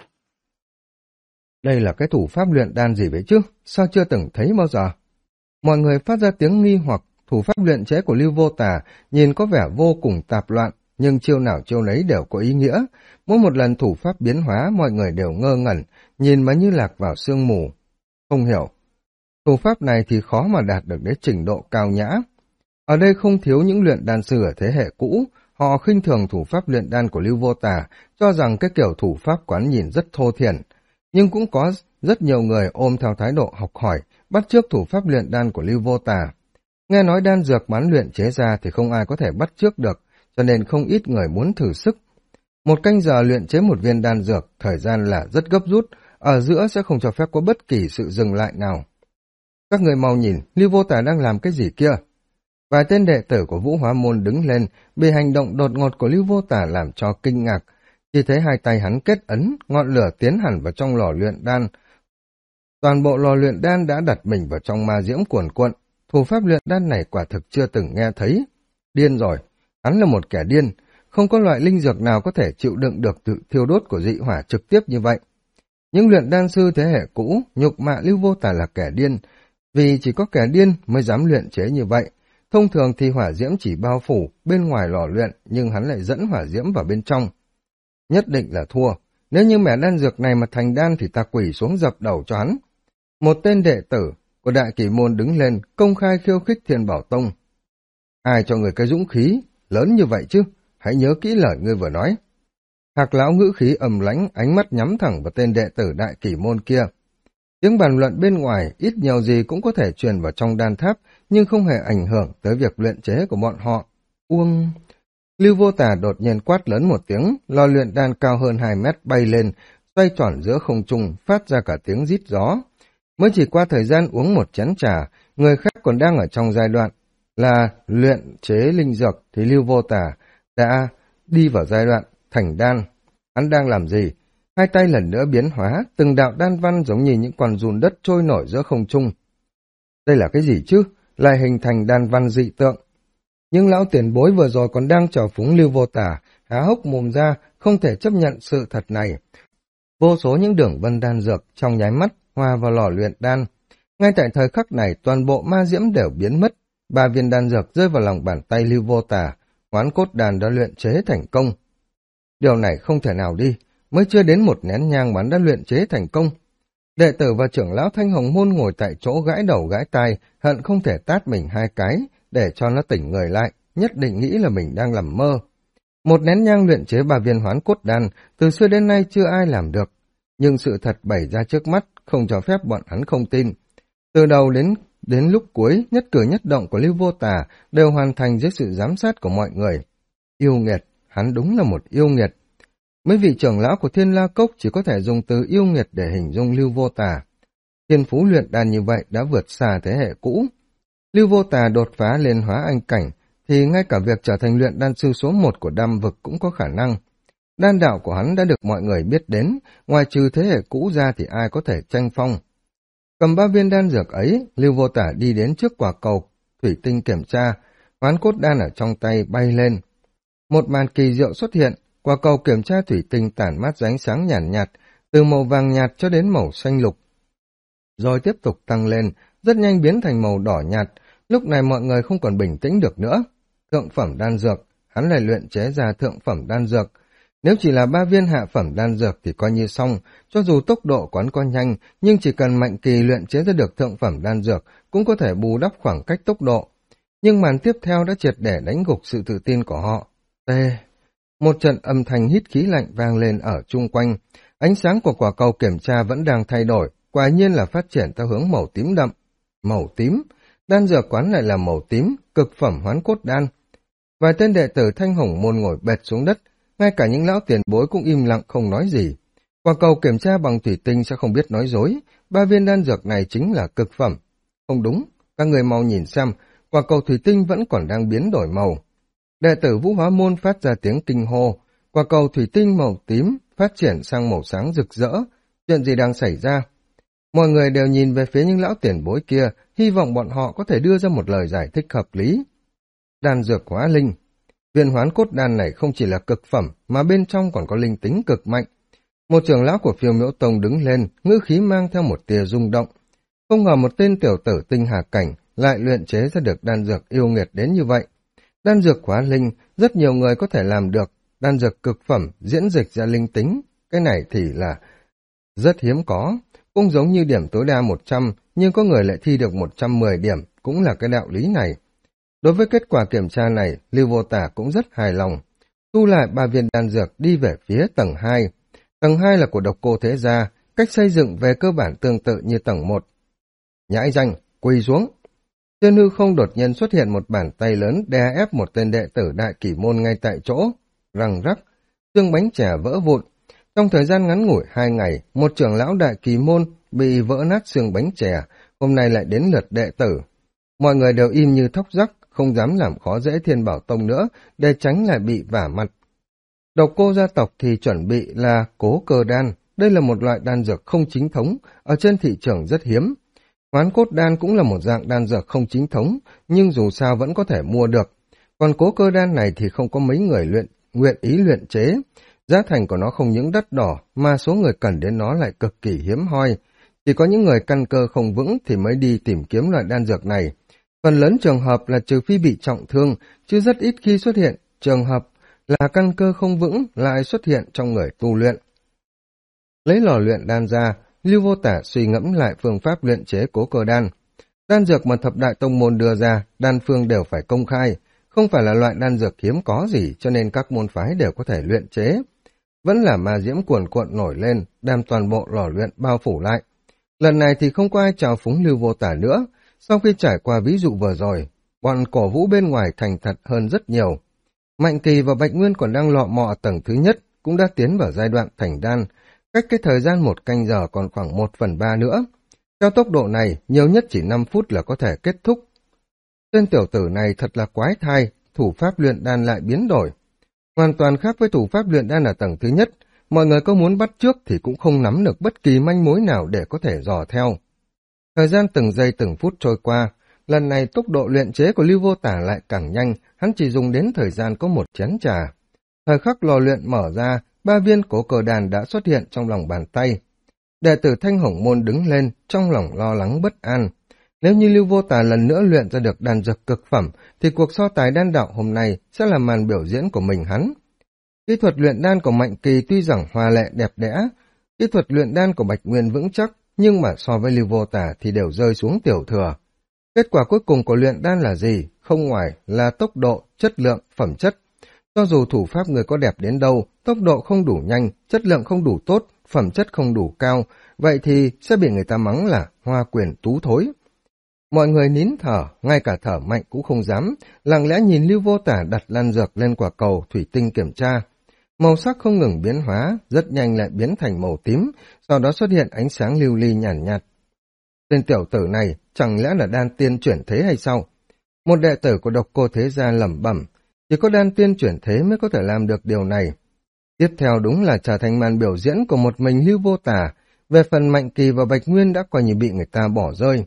Đây là cái thủ pháp luyện đan gì vậy chứ? Sao chưa từng thấy bao giờ? Mọi người phát ra tiếng nghi hoặc, thủ pháp luyện chế của Lưu Vô Tà nhìn có vẻ vô cùng tạp loạn, nhưng chiêu nào chiêu nấy đều có ý nghĩa. Mỗi một lần thủ pháp biến hóa mọi người đều ngơ ngẩn, nhìn mà như lạc vào sương mù. Không hiểu. Thủ pháp này thì khó mà đạt được đến trình độ cao nhã. Ở đây không thiếu những luyện đan sư ở thế hệ cũ, họ khinh thường thủ pháp luyện đan của Lưu Vô Tà, cho rằng cái kiểu thủ pháp quán nhìn rất thô thiển. Nhưng cũng có rất nhiều người ôm theo thái độ học hỏi, bắt chước thủ pháp luyện đan của Lưu Vô Tà. Nghe nói đan dược bán luyện chế ra thì không ai có thể bắt chước được, cho nên không ít người muốn thử sức. Một canh giờ luyện chế một viên đan dược, thời gian là rất gấp rút, ở giữa sẽ không cho phép có bất kỳ sự dừng lại nào. Các người mau nhìn, Lưu Vô Tà đang làm cái gì kia? Vài tên đệ tử của Vũ Hóa Môn đứng lên, bị hành động đột ngột của Lưu Vô Tà làm cho kinh ngạc. Chỉ thấy hai tay hắn kết ấn, ngọn lửa tiến hẳn vào trong lò luyện đan. Toàn bộ lò luyện đan đã đặt mình vào trong ma diễm cuồn cuộn. Thủ pháp luyện đan này quả thực chưa từng nghe thấy. Điên rồi, hắn là một kẻ điên. Không có loại linh dược nào có thể chịu đựng được sự thiêu đốt của dị hỏa trực tiếp như vậy. Những luyện đan sư thế hệ cũ nhục mạ Lưu Vô Tà là kẻ điên, vì chỉ có kẻ điên mới dám luyện chế như vậy. Thông thường thì hỏa diễm chỉ bao phủ bên ngoài lò luyện, nhưng hắn lại dẫn hỏa diễm vào bên trong. Nhất định là thua, Nếu như mẹ đan dược này mà thành đan thì ta quỳ xuống dập đầu cho hắn. Một tên đệ tử của Đại Kỳ Môn đứng lên, công khai khiêu khích Thiên Bảo Tông. Ai cho người cái dũng khí lớn như vậy chứ? Hãy nhớ kỹ lời ngươi vừa nói. Hạc lão ngữ khí ầm lãnh, ánh mắt nhắm thẳng vào tên đệ tử Đại Kỳ Môn kia. Tiếng bàn luận bên ngoài ít nhiều gì cũng có thể truyền vào trong đan tháp, nhưng không hề ảnh hưởng tới việc luyện chế của bọn họ. Uông! Lưu Vô Tà đột nhiên quát lớn một tiếng, lò luyện đan cao hơn 2 mét bay lên, xoay tròn giữa không trung, phát ra cả tiếng rít gió. Mới chỉ qua thời gian uống một chén trà, người khác còn đang ở trong giai đoạn là luyện chế linh dược, thì Lưu Vô Tà đã đi vào giai đoạn thành đan. Hắn đang làm gì? Hai tay lần nữa biến hóa, từng đạo đan văn giống như những con giun đất trôi nổi giữa không trung. Đây là cái gì chứ? Lại hình thành đan văn dị tượng. Nhưng lão tiền bối vừa rồi còn đang trò phúng Lưu Vô Tà, há hốc mồm ra, không thể chấp nhận sự thật này. Vô số những đường vân đan dược trong nháy mắt hòa vào lò luyện đan. Ngay tại thời khắc này, toàn bộ ma diễm đều biến mất. 3 viên đan dược rơi vào lòng bàn tay Lưu Vô Tà, Hoán Cốt Đan đã luyện chế thành công. Điều này không thể nào đi, mới chưa đến một nén nhang mà đã luyện chế thành công. Đệ tử và trưởng lão Thanh Hồng Môn ngồi tại chỗ gãi đầu gãi tai, hận không thể tát mình 2 cái, để cho nó tỉnh người lại, nhất định nghĩ là mình đang nằm mơ. Một nén nhang luyện chế 3 viên Hoán Cốt Đan, từ xưa đến nay chưa ai làm được. Nhưng sự thật bày ra trước mắt, không cho phép bọn hắn không tin. Từ đầu đến lúc cuối, nhất cử nhất động của Lưu Vô Tà đều hoàn thành dưới sự giám sát của mọi người. Yêu nghiệt, hắn đúng là một yêu nghiệt. Mấy vị trưởng lão của Thiên La Cốc chỉ có thể dùng từ yêu nghiệt để hình dung Lưu Vô Tà. Thiên phú luyện đan như vậy đã vượt xa thế hệ cũ. Lưu Vô Tà đột phá lên hóa anh cảnh, thì ngay cả việc trở thành luyện đan sư số 1 của Đam Vực cũng có khả năng. Đan đạo của hắn đã được mọi người biết đến, ngoài trừ thế hệ cũ ra thì ai có thể tranh phong. Cầm 3 viên đan dược ấy, Lưu Vô Tà đi đến trước quả cầu thủy tinh kiểm tra, Hoán Cốt Đan ở trong tay bay lên. Một màn kỳ diệu xuất hiện, quả cầu kiểm tra thủy tinh tản mát ánh sáng nhàn nhạt, từ màu vàng nhạt cho đến màu xanh lục. Rồi tiếp tục tăng lên, rất nhanh biến thành màu đỏ nhạt, lúc này mọi người không còn bình tĩnh được nữa. Thượng phẩm đan dược, hắn lại luyện chế ra thượng phẩm đan dược. Nếu chỉ là 3 viên hạ phẩm đan dược thì coi như xong, cho dù tốc độ quán có nhanh, nhưng chỉ cần mạnh kỳ luyện chế ra được thượng phẩm đan dược, cũng có thể bù đắp khoảng cách tốc độ. Nhưng màn tiếp theo đã triệt để đánh gục sự tự tin của họ. Một trận âm thanh hít khí lạnh vang lên ở chung quanh, ánh sáng của quả cầu kiểm tra vẫn đang thay đổi, quả nhiên là phát triển theo hướng màu tím đậm. Màu tím, đan dược quán lại là màu tím, cực phẩm Hoán Cốt Đan. Vài tên đệ tử Thanh Hồng Môn ngồi bệt xuống đất, ngay cả những lão tiền bối cũng im lặng không nói gì. Quả cầu kiểm tra bằng thủy tinh sẽ không biết nói dối, 3 viên đan dược này chính là cực phẩm. Không đúng, các người mau nhìn xem, quả cầu thủy tinh vẫn còn đang biến đổi màu. Đệ tử Vũ Hóa Môn phát ra tiếng kinh hô, quả cầu thủy tinh màu tím phát triển sang màu sáng rực rỡ. Chuyện gì đang xảy ra? Mọi người đều nhìn về phía những lão tiền bối kia, hy vọng bọn họ có thể đưa ra một lời giải thích hợp lý. Đan dược hóa linh. Viên Hoán Cốt Đan này không chỉ là cực phẩm, mà bên trong còn có linh tính cực mạnh. Một trưởng lão của Phiêu Miễu Tông đứng lên, ngữ khí mang theo một tia rung động. Không ngờ một tên tiểu tử tinh hà cảnh lại luyện chế ra được đan dược yêu nghiệt đến như vậy. Đan dược hóa linh, rất nhiều người có thể làm được. Đan dược cực phẩm, diễn dịch ra linh tính. Cái này thì là rất hiếm có. Cũng giống như điểm tối đa 100, nhưng có người lại thi được 110 điểm, cũng là cái đạo lý này. Đối với kết quả kiểm tra này, Lưu Vô Tà cũng rất hài lòng. Thu lại 3 viên đan dược đi về phía tầng 2. Tầng 2 là của Độc Cô Thế Gia, cách xây dựng về cơ bản tương tự như tầng 1. Nhãi danh, quỳ xuống. Trên hư không đột nhiên xuất hiện một bàn tay lớn đè ép một tên đệ tử Đại Kỷ Môn ngay tại chỗ. Răng rắc, xương bánh chè vỡ vụn. Trong thời gian ngắn ngủi 2 ngày, một trưởng lão Đại Kỷ Môn bị vỡ nát xương bánh chè, hôm nay lại đến lượt đệ tử. Mọi người đều im như thóc rắc, không dám làm khó dễ Thiên Bảo Tông nữa, để tránh lại bị vả mặt. Độc Cô gia tộc thì chuẩn bị là Cố Cơ Đan, đây là một loại đan dược không chính thống, ở trên thị trường rất hiếm. Hoán Cốt Đan cũng là một dạng đan dược không chính thống, nhưng dù sao vẫn có thể mua được. Còn Cố Cơ Đan này thì không có mấy người nguyện ý luyện chế. Giá thành của nó không những đắt đỏ, mà số người cần đến nó lại cực kỳ hiếm hoi. Chỉ có những người căn cơ không vững thì mới đi tìm kiếm loại đan dược này. Phần lớn trường hợp là trừ phi bị trọng thương, chứ rất ít khi xuất hiện trường hợp là căn cơ không vững lại xuất hiện trong người tu luyện. Lấy lò luyện đan ra, Lưu Vô Tả suy ngẫm lại phương pháp luyện chế cố cơ đan. Đan dược mà thập đại tông môn đưa ra, đan phương đều phải công khai, không phải là loại đan dược hiếm có gì cho nên các môn phái đều có thể luyện chế. Vẫn là ma diễm cuồn cuộn nổi lên, đem toàn bộ lò luyện bao phủ lại. Lần này thì không có ai chào phúng Lưu Vô Tả nữa, sau khi trải qua ví dụ vừa rồi, bọn cổ vũ bên ngoài thành thật hơn rất nhiều. Mạnh Kỳ và Bạch Nguyên còn đang lọ mọ tầng thứ nhất, cũng đã tiến vào giai đoạn thành đan, cách cái thời gian 1 canh giờ còn khoảng 1/3 nữa. Theo tốc độ này, nhiều nhất chỉ 5 phút là có thể kết thúc. Tên tiểu tử này thật là quái thai, thủ pháp luyện đan lại biến đổi. Hoàn toàn khác với thủ pháp luyện đan ở tầng thứ nhất, mọi người có muốn bắt trước thì cũng không nắm được bất kỳ manh mối nào để có thể dò theo. Thời gian từng giây từng phút trôi qua, lần này tốc độ luyện chế của Lưu Vô Tả lại càng nhanh, hắn chỉ dùng đến thời gian có 1 chén trà. Thời khắc lò luyện mở ra, 3 viên cố cơ đàn đã xuất hiện trong lòng bàn tay. Đệ tử Thanh Hồng Môn đứng lên, trong lòng lo lắng bất an. Nếu như Lưu Vô Tả lần nữa luyện ra được đan dược cực phẩm, thì cuộc so tài đan đạo hôm nay sẽ là màn biểu diễn của mình hắn. Kỹ thuật luyện đan của Mạnh Kỳ tuy rằng hoa lệ đẹp đẽ, kỹ thuật luyện đan của Bạch Nguyên vững chắc, nhưng mà so với Lưu Vô Tả thì đều rơi xuống tiểu thừa. Kết quả cuối cùng của luyện đan là gì? Không ngoài là tốc độ, chất lượng, phẩm chất. Cho dù thủ pháp người có đẹp đến đâu, tốc độ không đủ nhanh, chất lượng không đủ tốt, phẩm chất không đủ cao, vậy thì sẽ bị người ta mắng là hoa quyền tú thối. Mọi người nín thở, ngay cả thở mạnh cũng không dám, lặng lẽ nhìn Lưu Vô Tả đặt lan dược lên quả cầu thủy tinh kiểm tra. Màu sắc không ngừng biến hóa, rất nhanh lại biến thành màu tím, sau đó xuất hiện ánh sáng lưu ly nhàn nhạt. Tên tiểu tử này chẳng lẽ là đan tiên chuyển thế hay sao? Một đệ tử của Độc Cô Thế Gia lẩm bẩm, chỉ có đan tiên chuyển thế mới có thể làm được điều này. Tiếp theo đúng là trở thành màn biểu diễn của một mình Lưu Vô Tả, về phần Mạnh Kỳ và Bạch Nguyên đã coi như bị người ta bỏ rơi.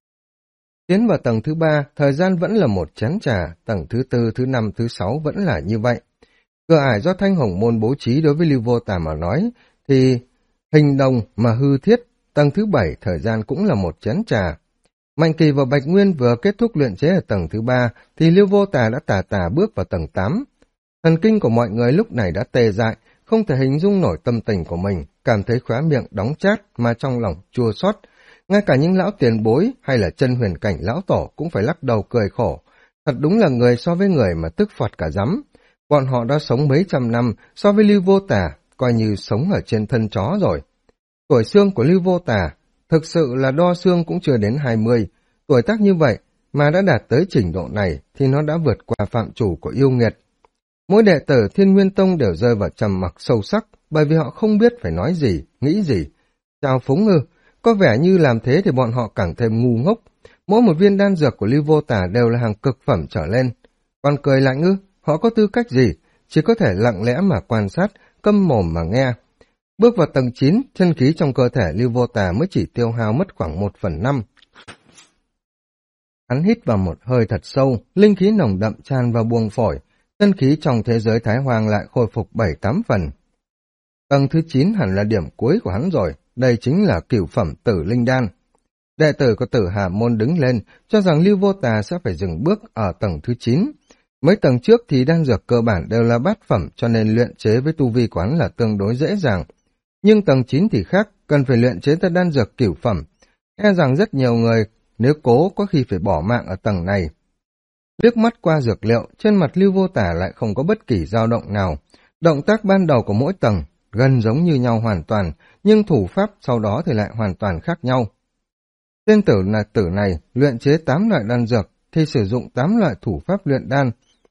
Tiến vào tầng thứ 3, thời gian vẫn là 1 chén trà, tầng thứ 4, thứ 5, thứ 6 vẫn là như vậy. Cửa ải do Thanh Hồng Môn bố trí đối với Lưu Vô Tả mà nói, thì hình đồng mà hư thiết, tầng thứ 7 thời gian cũng là 1 chén trà. Mạnh Kỳ và Bạch Nguyên vừa kết thúc luyện chế ở tầng thứ 3, thì Lưu Vô Tả đã tà tà bước vào tầng 8. Thần kinh của mọi người lúc này đã tê dại, không thể hình dung nổi tâm tình của mình, cảm thấy khóe miệng đóng chát mà trong lòng chua xót. Ngay cả những lão tiền bối hay là chân huyền cảnh lão tổ cũng phải lắc đầu cười khổ. Thật đúng là người so với người mà tức phật cả rắm. Bọn họ đã sống mấy trăm năm, so với Lưu Vô Tả, coi như sống ở trên thân chó rồi. Tuổi xương của Lưu Vô Tả, thực sự là đo xương cũng chưa đến 20. Tuổi tác như vậy mà đã đạt tới trình độ này thì nó đã vượt qua phạm chủ của yêu nghiệt. Mỗi đệ tử Thiên Nguyên Tông đều rơi vào trầm mặc sâu sắc, bởi vì họ không biết phải nói gì, nghĩ gì. Chào phúng ư, có vẻ như làm thế thì bọn họ càng thêm ngu ngốc. Mỗi một viên đan dược của Lưu Vô Tả đều là hàng cực phẩm trở lên. Còn cười lạnh ư, họ có tư cách gì, chỉ có thể lặng lẽ mà quan sát, câm mồm mà nghe. Bước vào tầng 9, chân khí trong cơ thể Lưu Vô Tả mới chỉ tiêu hao mất khoảng 1/5. Hắn hít vào một hơi thật sâu, linh khí nồng đậm tràn vào buồng phổi, chân khí trong thế giới Thái Hoang lại khôi phục 7-8 phần. Tầng thứ 9 hẳn là điểm cuối của hắn rồi, đây chính là cửu phẩm Tử Linh Đan. Đệ tử của Tử Hà Môn đứng lên, cho rằng Lưu Vô Tả sẽ phải dừng bước ở tầng thứ 9. Mấy tầng trước thì đan dược cơ bản đều là bát phẩm, cho nên luyện chế với tu vi quán là tương đối dễ dàng. Nhưng tầng 9 thì khác, cần phải luyện chế ra đan dược cửu phẩm. E rằng rất nhiều người, nếu cố có khi phải bỏ mạng ở tầng này. Liếc mắt qua dược liệu, trên mặt Lưu Vô Tả lại không có bất kỳ dao động nào. Động tác ban đầu của mỗi tầng gần giống như nhau hoàn toàn, nhưng thủ pháp sau đó thì lại hoàn toàn khác nhau. Tên tử này luyện chế 8 loại đan dược thì sử dụng 8 loại thủ pháp luyện đan.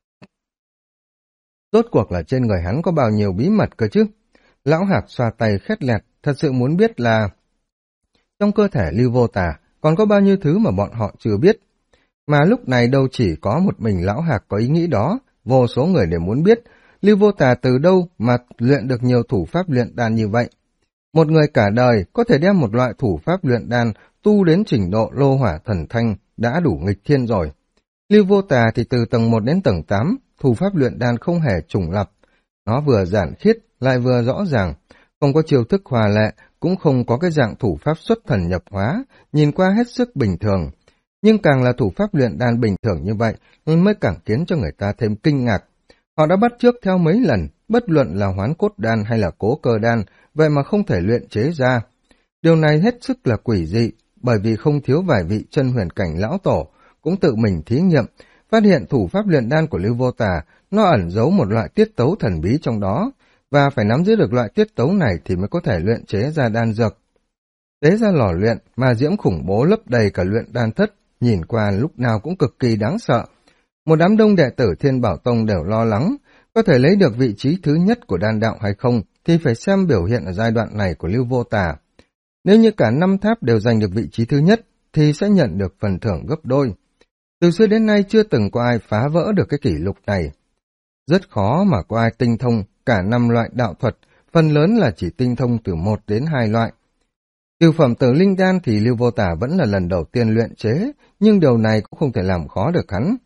Rốt cuộc là trên người hắn có bao nhiêu bí mật cơ chứ? Lão Hạc xoa tay khét lẹt, thật sự muốn biết là trong cơ thể Lưu Vô Tả còn có bao nhiêu thứ mà bọn họ chưa biết. Mà lúc này đâu chỉ có một mình Lão Hạc có ý nghĩ đó, vô số người đều muốn biết Lưu Vô Tả từ đâu mà luyện được nhiều thủ pháp luyện đan như vậy. Một người cả đời có thể đem một loại thủ pháp luyện đan tu đến trình độ lô hỏa thần thanh đã đủ nghịch thiên rồi. Lưu Vô Tả thì từ tầng 1 đến tầng 8, thủ pháp luyện đan không hề trùng lặp. Nó vừa giản khiết lại vừa rõ ràng, không có chiêu thức hòa lệ, cũng không có cái dạng thủ pháp xuất thần nhập hóa, nhìn qua hết sức bình thường. Nhưng càng là thủ pháp luyện đan bình thường như vậy, nên mới càng khiến cho người ta thêm kinh ngạc. Họ đã bắt chước theo mấy lần, bất luận là hoán cốt đan hay là cố cơ đan, vậy mà không thể luyện chế ra. Điều này hết sức là quỷ dị, bởi vì không thiếu vài vị chân huyền cảnh lão tổ cũng tự mình thí nghiệm, phát hiện thủ pháp luyện đan của Lưu Vô Tà nó ẩn giấu một loại tiết tấu thần bí trong đó, và phải nắm giữ được loại tiết tấu này thì mới có thể luyện chế ra đan dược. Tế ra lò luyện mà diễm khủng bố lấp đầy cả luyện đan thất, nhìn qua lúc nào cũng cực kỳ đáng sợ. Một đám đông đệ tử Thiên Bảo Tông đều lo lắng, có thể lấy được vị trí thứ nhất của đan đạo hay không thì phải xem biểu hiện ở giai đoạn này của Lưu Vô Tà. Nếu như cả 5 tháp đều giành được vị trí thứ nhất thì sẽ nhận được phần thưởng gấp đôi. Từ xưa đến nay chưa từng có ai phá vỡ được cái kỷ lục này. Rất khó mà có ai tinh thông cả 5 loại đạo thuật, phần lớn là chỉ tinh thông từ 1 đến 2 loại. Cửu phẩm tử linh đan thì Lưu Vô Tà vẫn là lần đầu tiên luyện chế, nhưng điều này cũng không thể làm khó được hắn.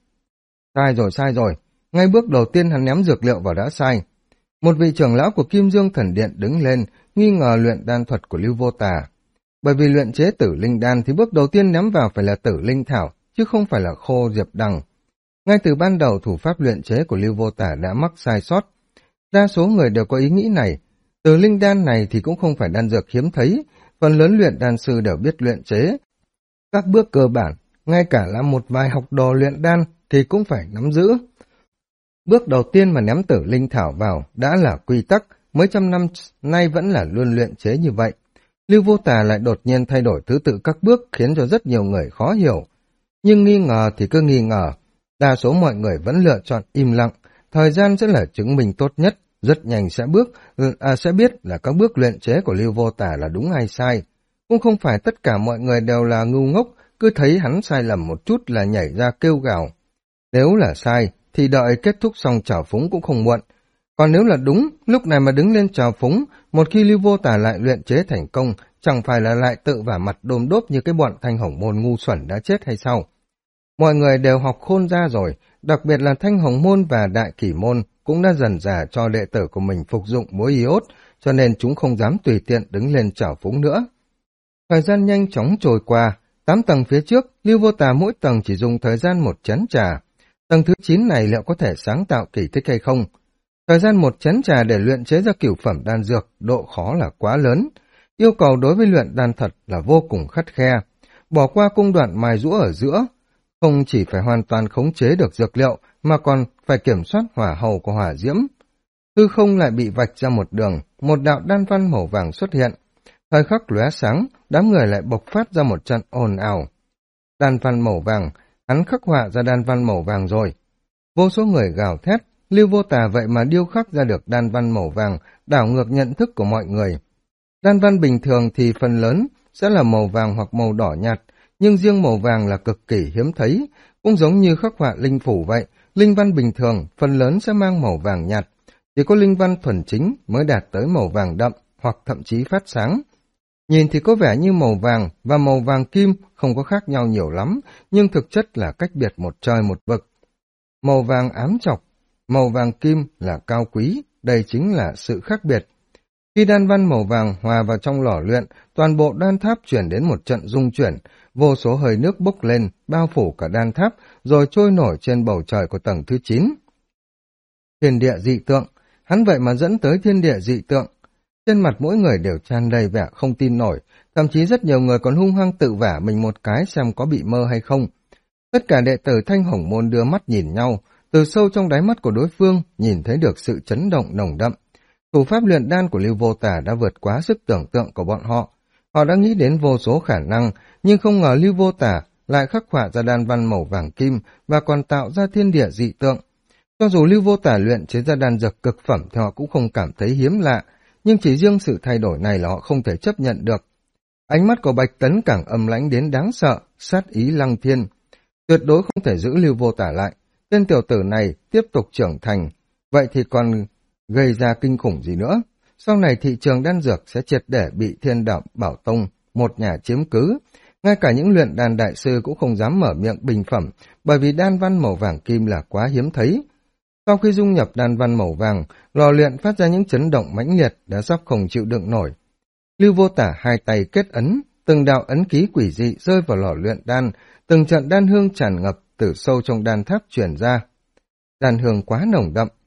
Sai rồi, ngay bước đầu tiên hắn ném dược liệu vào đã sai. Một vị trưởng lão của Kim Dương Thần Điện đứng lên, nghi ngờ luyện đan thuật của Lưu Vô Tà. Bởi vì luyện chế tử linh đan thì bước đầu tiên ném vào phải là tử linh thảo, chứ không phải là khô diệp đằng. Ngay từ ban đầu thủ pháp luyện chế của Lưu Vô Tà đã mắc sai sót. Đa số người đều có ý nghĩ này, tử linh đan này thì cũng không phải đan dược hiếm thấy, phần lớn luyện đan sư đều biết luyện chế. Các bước cơ bản, ngay cả là một vài học đồ luyện đan thì cũng phải nắm giữ. Bước đầu tiên mà ném tử linh thảo vào đã là quy tắc, mấy trăm năm nay vẫn là luôn luyện chế như vậy. Lưu Vô Tà lại đột nhiên thay đổi thứ tự các bước khiến cho rất nhiều người khó hiểu. Nhưng nghi ngờ thì cứ nghi ngờ, đa số mọi người vẫn lựa chọn im lặng, thời gian sẽ là chứng minh tốt nhất, rất nhanh sẽ biết là các bước luyện chế của Lưu Vô Tà là đúng hay sai. Cũng không phải tất cả mọi người đều là ngu ngốc, cứ thấy hắn sai lầm một chút là nhảy ra kêu gào. Nếu là sai, thì đợi kết thúc xong trào phúng cũng không muộn. Còn nếu là đúng, lúc này mà đứng lên trào phúng, một khi Lưu Vô Tà lại luyện chế thành công, chẳng phải là lại tự vả mặt đôm đốp như cái bọn Thanh Hồng Môn ngu xuẩn đã chết hay sao? Mọi người đều học khôn ra rồi, đặc biệt là Thanh Hồng Môn và Đại Kỷ Môn cũng đã dần dà cho đệ tử của mình phục dụng muối iốt, cho nên chúng không dám tùy tiện đứng lên trào phúng nữa. Thời gian nhanh chóng trôi qua, 8 tầng phía trước, Lưu Vô Tà mỗi tầng chỉ dùng thời gian 1 chén trà. Tầng thứ 9 này liệu có thể sáng tạo kỳ tích hay không? Thời gian 1 chén trà để luyện chế ra cửu phẩm đan dược, độ khó là quá lớn. Yêu cầu đối với luyện đan thật là vô cùng khắt khe. Bỏ qua cung đoạn mài giũa ở giữa, không chỉ phải hoàn toàn khống chế được dược liệu, mà còn phải kiểm soát hỏa hầu của hỏa diễm. Hư không lại bị vạch ra một đường, một đạo đan văn màu vàng xuất hiện. Thời khắc lóe sáng, đám người lại bộc phát ra một trận ồn ào. Đan văn màu vàng, hắn khắc họa ra đan văn màu vàng rồi. Vô số người gào thét, Lưu Vô Tà vậy mà điêu khắc ra được đan văn màu vàng, đảo ngược nhận thức của mọi người. Đan văn bình thường thì phần lớn sẽ là màu vàng hoặc màu đỏ nhạt, nhưng riêng màu vàng là cực kỳ hiếm thấy, cũng giống như khắc họa linh phủ vậy. Linh văn bình thường phần lớn sẽ mang màu vàng nhạt, chỉ có linh văn thuần chính mới đạt tới màu vàng đậm hoặc thậm chí phát sáng. Nhìn thì có vẻ như màu vàng và màu vàng kim không có khác nhau nhiều lắm, nhưng thực chất là cách biệt một trời một vực. Màu vàng ám trọc, màu vàng kim là cao quý, đây chính là sự khác biệt. Khi đan văn màu vàng hòa vào trong lò luyện, toàn bộ đan tháp chuyển đến một trận rung chuyển, vô số hơi nước bốc lên, bao phủ cả đan tháp, rồi trôi nổi trên bầu trời của tầng thứ 9. Thiên địa dị tượng, hắn vậy mà dẫn tới thiên địa dị tượng. Trên mặt mỗi người đều tràn đầy vẻ không tin nổi, thậm chí rất nhiều người còn hung hăng tự vả mình một cái xem có bị mơ hay không. Tất cả đệ tử Thanh Hồng Môn đưa mắt nhìn nhau, từ sâu trong đáy mắt của đối phương nhìn thấy được sự chấn động nồng đậm. Thủ pháp luyện đan của Lưu Vô Tà đã vượt quá sức tưởng tượng của bọn họ. Họ đã nghĩ đến vô số khả năng, nhưng không ngờ Lưu Vô Tà lại khắc họa ra đan văn màu vàng kim và còn tạo ra thiên địa dị tượng. Cho dù Lưu Vô Tà luyện chế ra đan dược cực phẩm thì họ cũng không cảm thấy hiếm lạ, nhưng chỉ riêng sự thay đổi này là họ không thể chấp nhận được. Ánh mắt của Bạch Tấn càng âm lãnh đến đáng sợ, sát ý lăng thiên. Tuyệt đối không thể giữ Lưu Vô Tà lại. Tên tiểu tử này tiếp tục trưởng thành, vậy thì còn gây ra kinh khủng gì nữa. Sau này thị trường đan dược sẽ triệt để bị Thiên Đạo Bảo Tông một nhà chiếm cứ. Ngay cả những luyện đan đại sư cũng không dám mở miệng bình phẩm, bởi vì đan văn màu vàng kim là quá hiếm thấy. Sau khi dung nhập đan văn màu vàng, lò luyện phát ra những chấn động mãnh liệt đã sắp không chịu đựng nổi. Lưu Vô Tả hai tay kết ấn, từng đạo ấn ký quỷ dị rơi vào lò luyện đan, từng trận đan hương tràn ngập từ sâu trong đan tháp truyền ra. Đan hương quá nồng đậm,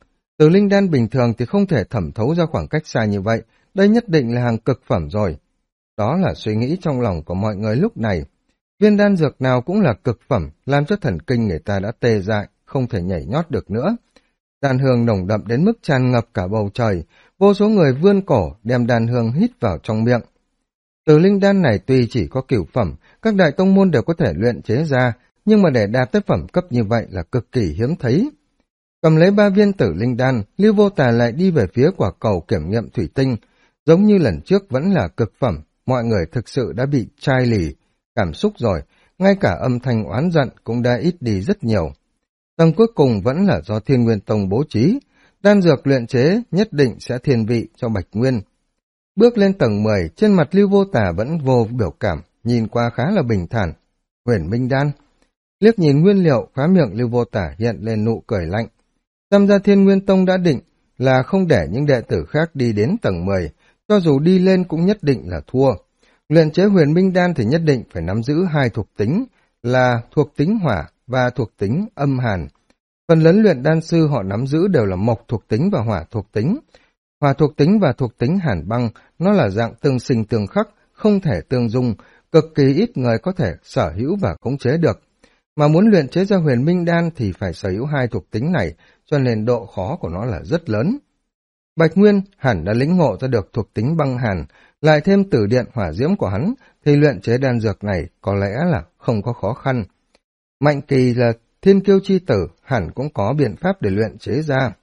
Tử linh đan bình thường thì không thể thẩm thấu ra khoảng cách xa như vậy, đây nhất định là hàng cực phẩm rồi. Đó là suy nghĩ trong lòng của mọi người lúc này. Viên đan dược nào cũng là cực phẩm, làm cho thần kinh người ta đã tê dại, không thể nhảy nhót được nữa. Đan hương nồng đậm đến mức tràn ngập cả bầu trời, vô số người vươn cổ đem đan hương hít vào trong miệng. Tử linh đan này tuy chỉ có cửu phẩm, các đại tông môn đều có thể luyện chế ra, nhưng mà để đạt tới phẩm cấp như vậy là cực kỳ hiếm thấy. Cầm lấy 3 viên tử linh đan, Lưu Vô Tà lại đi về phía quả cầu kiểm nghiệm thủy tinh. Giống như lần trước vẫn là cực phẩm, mọi người thực sự đã bị chai lì, cảm xúc rồi, ngay cả âm thanh oán giận cũng đã ít đi rất nhiều. Tầng cuối cùng vẫn là do Thiên Nguyên Tông bố trí, đan dược luyện chế nhất định sẽ thiên vị cho Bạch Nguyên. Bước lên tầng 10, trên mặt Lưu Vô Tà vẫn vô biểu cảm, nhìn qua khá là bình thản. Huyền Minh Đan. Liếc nhìn nguyên liệu, khóe miệng Lưu Vô Tà hiện lên nụ cười lạnh. Tam gia Thiên Nguyên Tông đã định là không để những đệ tử khác đi đến tầng 10, cho dù đi lên cũng nhất định là thua. Luyện chế Huyền Minh Đan thì nhất định phải nắm giữ 2 thuộc tính, là thuộc tính hỏa và thuộc tính âm hàn. Phần lớn luyện đan sư họ nắm giữ đều là mộc thuộc tính và hỏa thuộc tính. Hỏa thuộc tính và thuộc tính hàn băng, nó là dạng tương sinh tương khắc, không thể tương dung, cực kỳ ít người có thể sở hữu và khống chế được. Mà muốn luyện chế ra Huyền Minh Đan thì phải sở hữu 2 thuộc tính này, cho nên độ khó của nó là rất lớn. Bạch Nguyên hẳn đã lĩnh ngộ ra được thuộc tính băng hàn, lại thêm tử điện hỏa diễm của hắn, thì luyện chế đan dược này có lẽ là không có khó khăn. Mạnh Kỳ là thiên kiêu chi tử, hẳn cũng có biện pháp để luyện chế ra.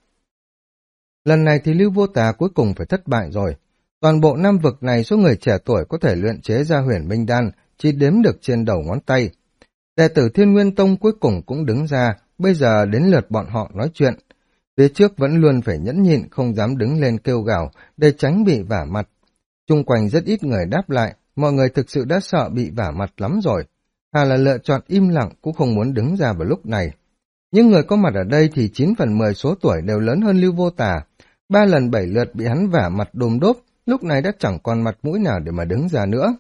Lần này thì Lưu Vô Tà cuối cùng phải thất bại rồi. Toàn bộ Nam vực này số người trẻ tuổi có thể luyện chế ra Huyền Minh Đan chỉ đếm được trên đầu ngón tay. Đệ tử Thiên Nguyên Tông cuối cùng cũng đứng ra, bây giờ đến lượt bọn họ nói chuyện. Phía trước vẫn luôn phải nhẫn nhịn, không dám đứng lên kêu gào để tránh bị vả mặt. Chung quanh rất ít người đáp lại, mọi người thực sự đã sợ bị vả mặt lắm rồi. Hà là lựa chọn im lặng cũng không muốn đứng ra vào lúc này. Những người có mặt ở đây thì 9 phần 10 số tuổi đều lớn hơn Lưu Vô Tà. 3 lần 7 lượt bị hắn vả mặt đồm đốp, lúc này đã chẳng còn mặt mũi nào để mà đứng ra nữa.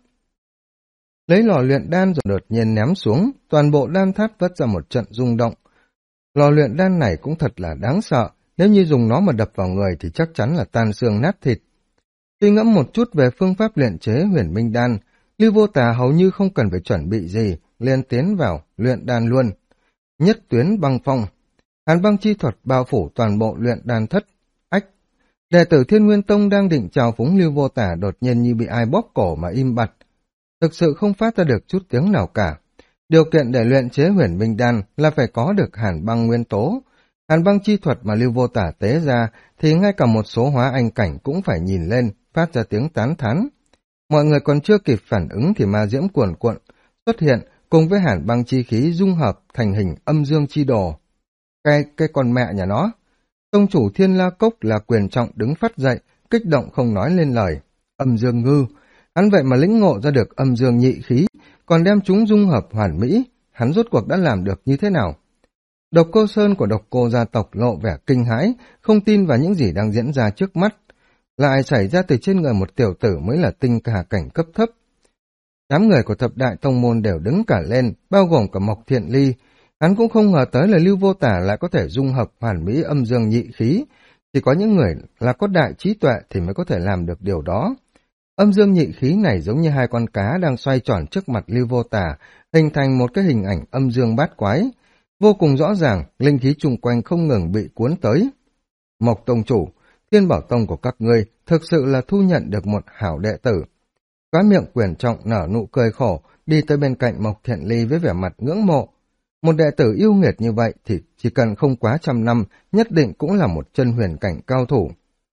Lấy lò luyện đan rồi đột nhiên ném xuống, toàn bộ đan tháp vất ra một trận rung động. Lò luyện đan này cũng thật là đáng sợ, nếu như dùng nó mà đập vào người thì chắc chắn là tan xương nát thịt. Suy ngẫm một chút về phương pháp luyện chế Huyền Minh Đan, Lưu Vô Tà hầu như không cần phải chuẩn bị gì, liền tiến vào luyện đan luôn. Nhất tuyến băng phong, hàn băng chi thuật bao phủ toàn bộ luyện đan thất. Ách, đệ tử Thiên Nguyên Tông đang định chào phúng Lưu Vô Tà đột nhiên như bị ai bóp cổ mà im bặt, thực sự không phát ra được chút tiếng nào cả. Điều kiện để luyện chế Huyền Minh Đan là phải có được hàn băng nguyên tố. Hàn băng chi thuật mà Lưu Vô Tà tế ra thì ngay cả một số hóa anh cảnh cũng phải nhìn lên, phát ra tiếng tán thán. Mọi người còn chưa kịp phản ứng thì ma diễm cuồn cuộn xuất hiện cùng với hàn băng chi khí dung hợp thành hình âm dương chi đồ. Cái con mẹ nhà nó! Tông chủ Thiên La Cốc là quyền trọng đứng phắt dậy, kích động không nói lên lời. Âm dương ngư! Hắn vậy mà lĩnh ngộ ra được âm dương nhị khí, còn đem chúng dung hợp hoàn mỹ, hắn rốt cuộc đã làm được như thế nào? Độc Cô Sơn của Độc Cô gia tộc lộ vẻ kinh hãi, không tin vào những gì đang diễn ra trước mắt. Lại xảy ra từ trên người một tiểu tử mới là tinh hà cảnh cấp thấp. Đám người của thập đại tông môn đều đứng cả lên, bao gồm cả Mộc Thiện Ly. Hắn cũng không ngờ tới là Lưu Vô Tà lại có thể dung hợp hoàn mỹ âm dương nhị khí. Chỉ có những người là có đại trí tuệ thì mới có thể làm được điều đó. Âm dương nhị khí này giống như 2 con cá đang xoay tròn trước mặt Lưu Vô Tà, hình thành một cái hình ảnh âm dương bát quái. Vô cùng rõ ràng, linh khí chung quanh không ngừng bị cuốn tới. Mộc tông chủ, Thiên Bảo Tông của các ngươi thực sự là thu nhận được một hảo đệ tử. Khóe miệng quyền trọng nở nụ cười khổ, đi tới bên cạnh Mộc Thiện Ly với vẻ mặt ngưỡng mộ. Một đệ tử yêu nghiệt như vậy thì chỉ cần không quá 100 năm, nhất định cũng là một chân huyền cảnh cao thủ.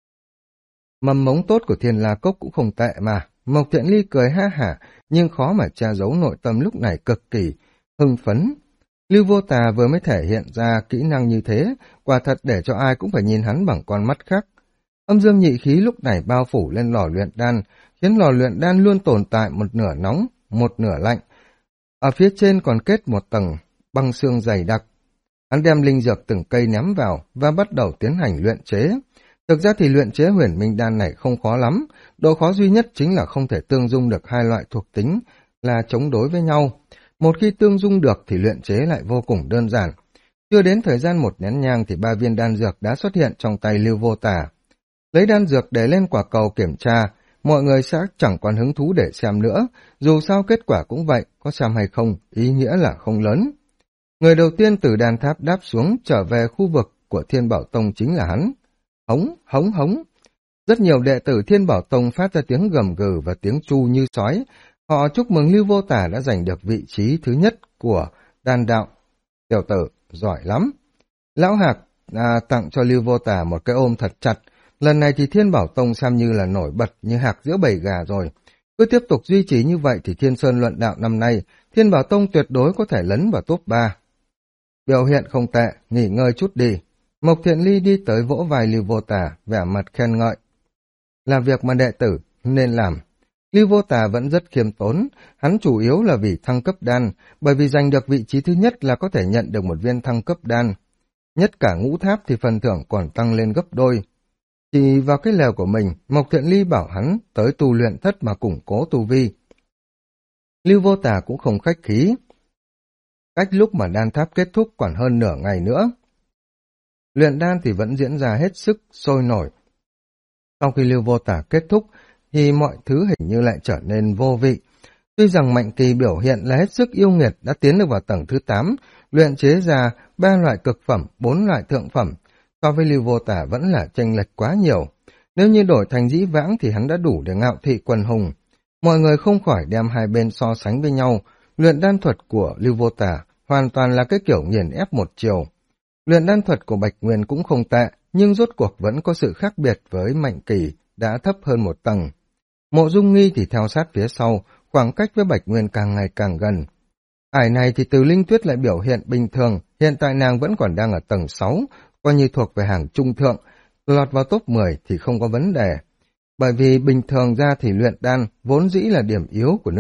Mầm mống tốt của Thiên La Cốc cũng không tệ mà. Mộc Thiện Ly cười ha hả, nhưng khó mà che giấu nội tâm lúc này cực kỳ hưng phấn. Lưu Vô Tà vừa mới thể hiện ra kỹ năng như thế, quả thật để cho ai cũng phải nhìn hắn bằng con mắt khác. Âm dương nhị khí lúc này bao phủ lên lò luyện đan, khiến lò luyện đan luôn tồn tại một nửa nóng, một nửa lạnh. Ở phía trên còn kết một tầng băng xương dày đặc. Hắn đem linh dược từng cây ném vào và bắt đầu tiến hành luyện chế. Thực ra thì luyện chế Huyền Minh Đan này không khó lắm, độ khó duy nhất chính là không thể tương dung được 2 loại thuộc tính là chống đối với nhau. Một khi tương dung được thì luyện chế lại vô cùng đơn giản. Chưa đến thời gian một nén nhang thì 3 viên đan dược đã xuất hiện trong tay Lưu Vô Tả. Lấy đan dược để lên quả cầu kiểm tra, mọi người sẽ chẳng còn hứng thú để xem nữa, dù sao kết quả cũng vậy, có xem hay không, ý nghĩa là không lớn. Người đầu tiên từ đan tháp đáp xuống trở về khu vực của Thiên Bảo Tông chính là hắn. Hống, hống, hống. Rất nhiều đệ tử Thiên Bảo Tông phát ra tiếng gầm gừ và tiếng tru như sói. Họ chúc mừng Lưu Vô Tả đã giành được vị trí thứ nhất của đan đạo. Tiểu tử, giỏi lắm. Lão Hạc tặng cho Lưu Vô Tả một cái ôm thật chặt. Lần này thì Thiên Bảo Tông xem như là nổi bật như hạc giữa bầy gà rồi. Cứ tiếp tục duy trì như vậy thì Thiên Sơn luận đạo năm nay, Thiên Bảo Tông tuyệt đối có thể lấn vào top 3. Biểu hiện không tệ, nghỉ ngơi chút đi. Mộc Thiện Ly đi tới vỗ vai Lưu Vô Tả, vẻ mặt khen ngợi. Là việc mà đệ tử nên làm. Lưu Vô Tả vẫn rất khiêm tốn, hắn chủ yếu là vì thăng cấp đan, bởi vì giành được vị trí thứ nhất là có thể nhận được một viên thăng cấp đan. Nhất cả ngũ tháp thì phần thưởng còn tăng lên gấp đôi. Chỉ vào cái lều của mình, Mộc Thiện Ly bảo hắn tới tu luyện thất mà củng cố tu vi. Lưu Vô Tả cũng không khách khí. Cách lúc mà đan tháp kết thúc còn hơn nửa ngày nữa. Luyện đan thì vẫn diễn ra hết sức sôi nổi. Sau khi Lưu Vô Tả kết thúc thì mọi thứ hình như lại trở nên vô vị. Tuy rằng Mạnh Kỳ biểu hiện là hết sức yêu nghiệt đã tiến được vào tầng thứ 8, luyện chế ra 3 loại cực phẩm, 4 loại thượng phẩm, so với Lưu Vô Tả vẫn là chênh lệch quá nhiều. Nếu như đổi thành Dĩ Vãng thì hắn đã đủ để ngạo thị quần hùng. Mọi người không khỏi đem hai bên so sánh với nhau. Luyện đan thuật của Lưu Vô Tả hoàn toàn là cái kiểu nghiền ép một chiều. Luyện đan thuật của Bạch Nguyên cũng không tệ, nhưng rốt cuộc vẫn có sự khác biệt với Mạnh Kỳ, đã thấp hơn một tầng. Mộ Dung Nghi thì theo sát phía sau, khoảng cách với Bạch Nguyên càng ngày càng gần. Ải này thì Từ Linh Tuyết lại biểu hiện bình thường, hiện tại nàng vẫn còn đang ở tầng 6, coi như thuộc về hàng trung thượng, lọt vào top 10 thì không có vấn đề. Bởi vì bình thường ra thì luyện đan vốn dĩ là điểm yếu của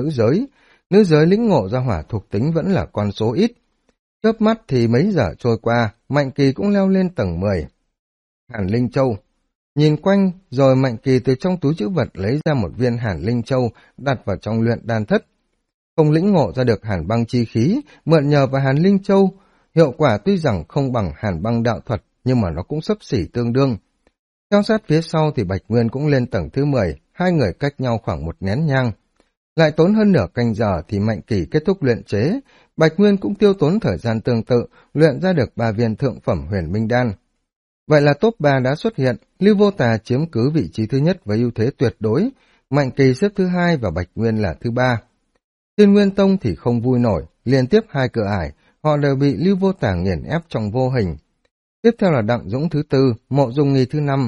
nữ giới lĩnh ngộ ra hỏa thuộc tính vẫn là con số ít. Chớp mắt thì mấy giờ trôi qua, Mạnh Kỳ cũng leo lên tầng 10. Hàn Linh Châu. Nhìn quanh, rồi Mạnh Kỳ từ trong túi trữ vật lấy ra một viên Hàn Linh Châu, đặt vào trong luyện đan thất. Không lĩnh ngộ ra được Hàn băng chi khí, mượn nhờ vào Hàn Linh Châu, hiệu quả tuy rằng không bằng Hàn băng đạo thuật, nhưng mà nó cũng xấp xỉ tương đương. Theo sát phía sau thì Bạch Nguyên cũng lên tầng thứ 10, hai người cách nhau khoảng một nén nhang. Lại tốn hơn nửa canh giờ thì Mạnh Kỳ kết thúc luyện chế, Bạch Nguyên cũng tiêu tốn thời gian tương tự, luyện ra được 3 viên thượng phẩm huyền minh đan. Vậy là top 3 đã xuất hiện, Lưu Vô Tà chiếm cứ vị trí thứ nhất với ưu thế tuyệt đối, Mạnh Kỳ xếp thứ 2 và Bạch Nguyên là thứ 3. Thiên Nguyên Tông thì không vui nổi, liên tiếp 2 cửa ải, họ đều bị Lưu Vô Tà nghiền ép trong vô hình. Tiếp theo là Đặng Dũng thứ 4, Mộ Dung Nghi thứ 5,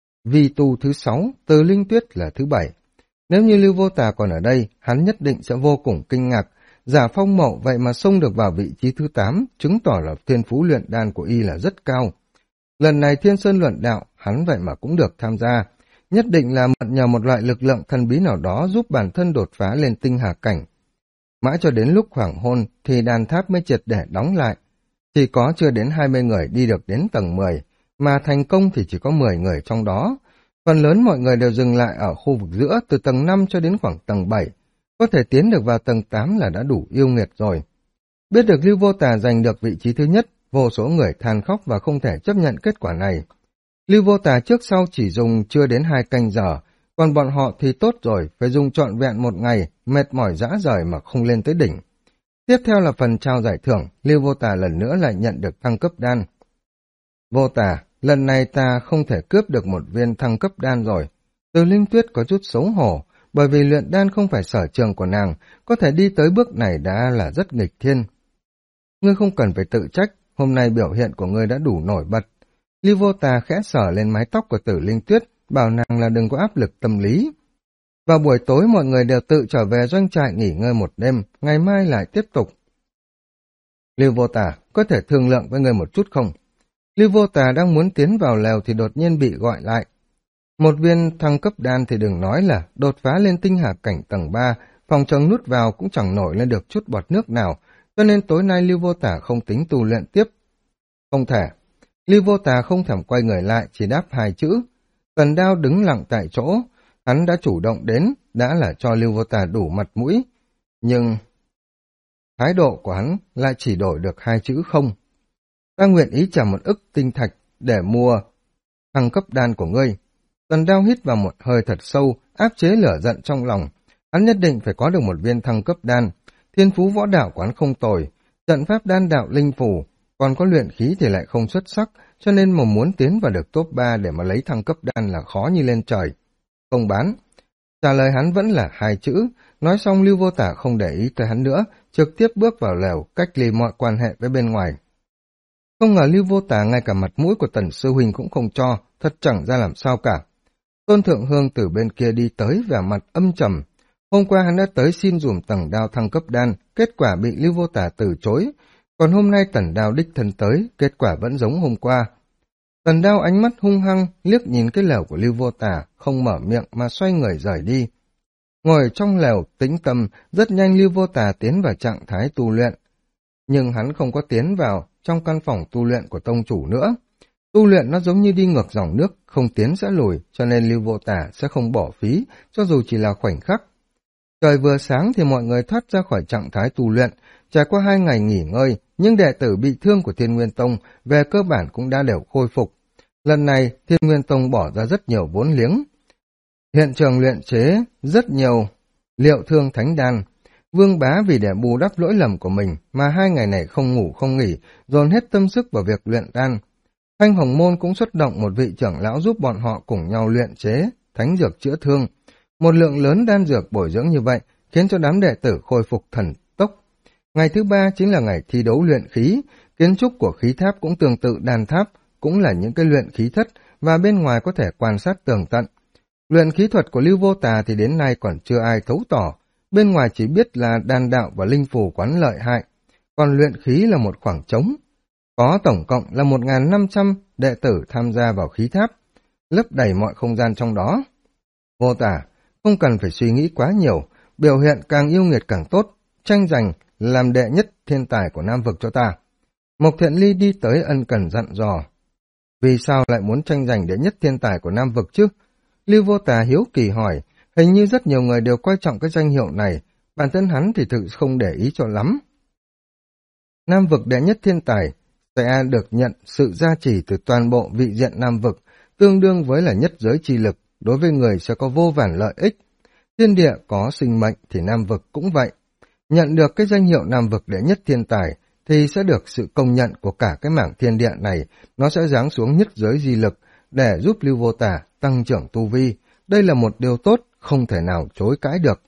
Vi Tu thứ 6, Từ Linh Tuyết là thứ 7. Nếu như Lưu Vô Tà còn ở đây, hắn nhất định sẽ vô cùng kinh ngạc. Giả Phong Mậu vậy mà xông được vào vị trí thứ 8, chứng tỏ là thiên phú luyện đan của y là rất cao. Lần này Thiên Sơn luận đạo, hắn vậy mà cũng được tham gia. Nhất định là mượn nhờ một loại lực lượng thần bí nào đó giúp bản thân đột phá lên tinh hà cảnh. Mãi cho đến lúc hoàng hôn thì đàn tháp mới triệt để đóng lại. Chỉ có chưa đến 20 người đi được đến tầng 10, mà thành công thì chỉ có 10 người trong đó. Phần lớn mọi người đều dừng lại ở khu vực giữa từ tầng 5 cho đến khoảng tầng 7. Có thể tiến được vào tầng 8 là đã đủ yêu nghiệt rồi. Biết được Lưu Vô Tà giành được vị trí thứ nhất, vô số người than khóc và không thể chấp nhận kết quả này. Lưu Vô Tà trước sau chỉ dùng chưa đến 2 canh giờ, còn bọn họ thì tốt rồi, phải dùng trọn vẹn một ngày, mệt mỏi rã rời mà không lên tới đỉnh. Tiếp theo là phần trao giải thưởng, Lưu Vô Tà lần nữa lại nhận được thăng cấp đan. Vô Tà, lần này ta không thể cướp được một viên thăng cấp đan rồi. Từ Linh Tuyết có chút xấu hổ, bởi vì luyện đan không phải sở trường của nàng, có thể đi tới bước này đã là rất nghịch thiên. Ngươi không cần phải tự trách, hôm nay biểu hiện của ngươi đã đủ nổi bật. Lưu Vô Tà khẽ sờ lên mái tóc của Tử Linh Tuyết, bảo nàng là đừng có áp lực tâm lý. Vào buổi tối mọi người đều tự trở về doanh trại nghỉ ngơi một đêm, ngày mai lại tiếp tục. Lưu Vô Tà, có thể thương lượng với ngươi một chút không? Lưu Vô Tà đang muốn tiến vào lều thì đột nhiên bị gọi lại. Một viên thăng cấp đan thì đừng nói là đột phá lên tinh hà cảnh tầng 3, phòng trống nút vào cũng chẳng nổi lên được chút bọt nước nào, cho nên tối nay Lưu Vô Tà không tính tu luyện tiếp. Không thể. Lưu Vô Tà không thèm quay người lại, chỉ đáp 2 chữ. Tần Đao đứng lặng tại chỗ, hắn đã chủ động đến, đã là cho Lưu Vô Tà đủ mặt mũi. Nhưng thái độ của hắn lại chỉ đổi được 2 chữ không. ta nguyện ý trả 1 ức tinh thạch để mua thăng cấp đan của ngươi. Tần Đao hít vào một hơi thật sâu, áp chế lửa giận trong lòng. Hắn nhất định phải có được 1 viên thăng cấp đan. Thiên phú võ đạo quán không tồi, trận pháp đan đạo linh phủ, còn có luyện khí thì lại không xuất sắc, cho nên mà muốn tiến vào được top 3 để mà lấy thăng cấp đan là khó như lên trời. Không bán. Trả lời hắn vẫn là 2 chữ, nói xong Lưu Vô Tả không để ý tới hắn nữa, trực tiếp bước vào lều, cách ly mọi quan hệ với bên ngoài. Không ngờ Lưu Vô Tả ngay cả mặt mũi của Tần sư huynh cũng không cho, thật chẳng ra làm sao cả. Tôn Thượng Hương từ bên kia đi tới vẻ mặt âm trầm. Hôm qua hắn đã tới xin dùm Tần Đao thăng cấp đan, kết quả bị Lưu Vô Tả từ chối. Còn hôm nay Tần Đao đích thân tới, kết quả vẫn giống hôm qua. Tần Đao ánh mắt hung hăng, liếc nhìn cái lều của Lưu Vô Tả, không mở miệng mà xoay người rời đi. Ngồi trong lều, tĩnh tâm, rất nhanh Lưu Vô Tả tiến vào trạng thái tu luyện. Nhưng hắn không có tiến vào trong căn phòng tu luyện của tông chủ nữa. Tu luyện nó giống như đi ngược dòng nước, không tiến sẽ lùi, cho nên Lưu Vô Tả sẽ không bỏ phí, cho dù chỉ là khoảnh khắc. Trời vừa sáng thì mọi người thoát ra khỏi trạng thái tu luyện, trải qua 2 ngày nghỉ ngơi, nhưng đệ tử bị thương của Thiên Nguyên Tông về cơ bản cũng đã đều khôi phục. Lần này, Thiên Nguyên Tông bỏ ra rất nhiều vốn liếng. Hiện trường luyện chế rất nhiều liệu thương thánh đan. Vương Bá vì để bù đắp lỗi lầm của mình mà 2 ngày này không ngủ không nghỉ, dồn hết tâm sức vào việc luyện đan. Thanh Hồng Môn cũng xuất động một vị trưởng lão giúp bọn họ cùng nhau luyện chế thánh dược chữa thương. Một lượng lớn đan dược bồi dưỡng như vậy khiến cho đám đệ tử khôi phục thần tốc. Ngày thứ 3 chính là ngày thi đấu luyện khí, kiến trúc của khí tháp cũng tương tự đan tháp, cũng là những cái luyện khí thất và bên ngoài có thể quan sát tường tận. Luyện khí thuật của Lưu Vô Tà thì đến nay còn chưa ai thấu tỏ, bên ngoài chỉ biết là đan đạo và linh phù quán lợi hại, còn luyện khí là một khoảng trống. Có tổng cộng là 1.500 đệ tử tham gia vào khí tháp, lấp đầy mọi không gian trong đó. Vô Tà, không cần phải suy nghĩ quá nhiều, biểu hiện càng yêu nghiệt càng tốt, tranh giành làm đệ nhất thiên tài của Nam vực cho ta. Mộc Thiện Ly đi tới ân cần dặn dò. Vì sao lại muốn tranh giành đệ nhất thiên tài của Nam vực chứ? Lưu Vô Tà hiếu kỳ hỏi, hình như rất nhiều người đều coi trọng cái danh hiệu này, bản thân hắn thì thực không để ý cho lắm. Nam vực đệ nhất thiên tài sẽ được nhận sự gia trì từ toàn bộ vị diện Nam vực, tương đương với là nhất giới chi lực, đối với người sẽ có vô vàn lợi ích. Thiên địa có sinh mệnh thì Nam vực cũng vậy. Nhận được cái danh hiệu Nam vực đệ nhất thiên tài thì sẽ được sự công nhận của cả cái mảng thiên địa này, nó sẽ giáng xuống nhất giới di lực để giúp Lưu Vô Tà tăng trưởng tu vi. Đây là một điều tốt, không thể nào chối cãi được.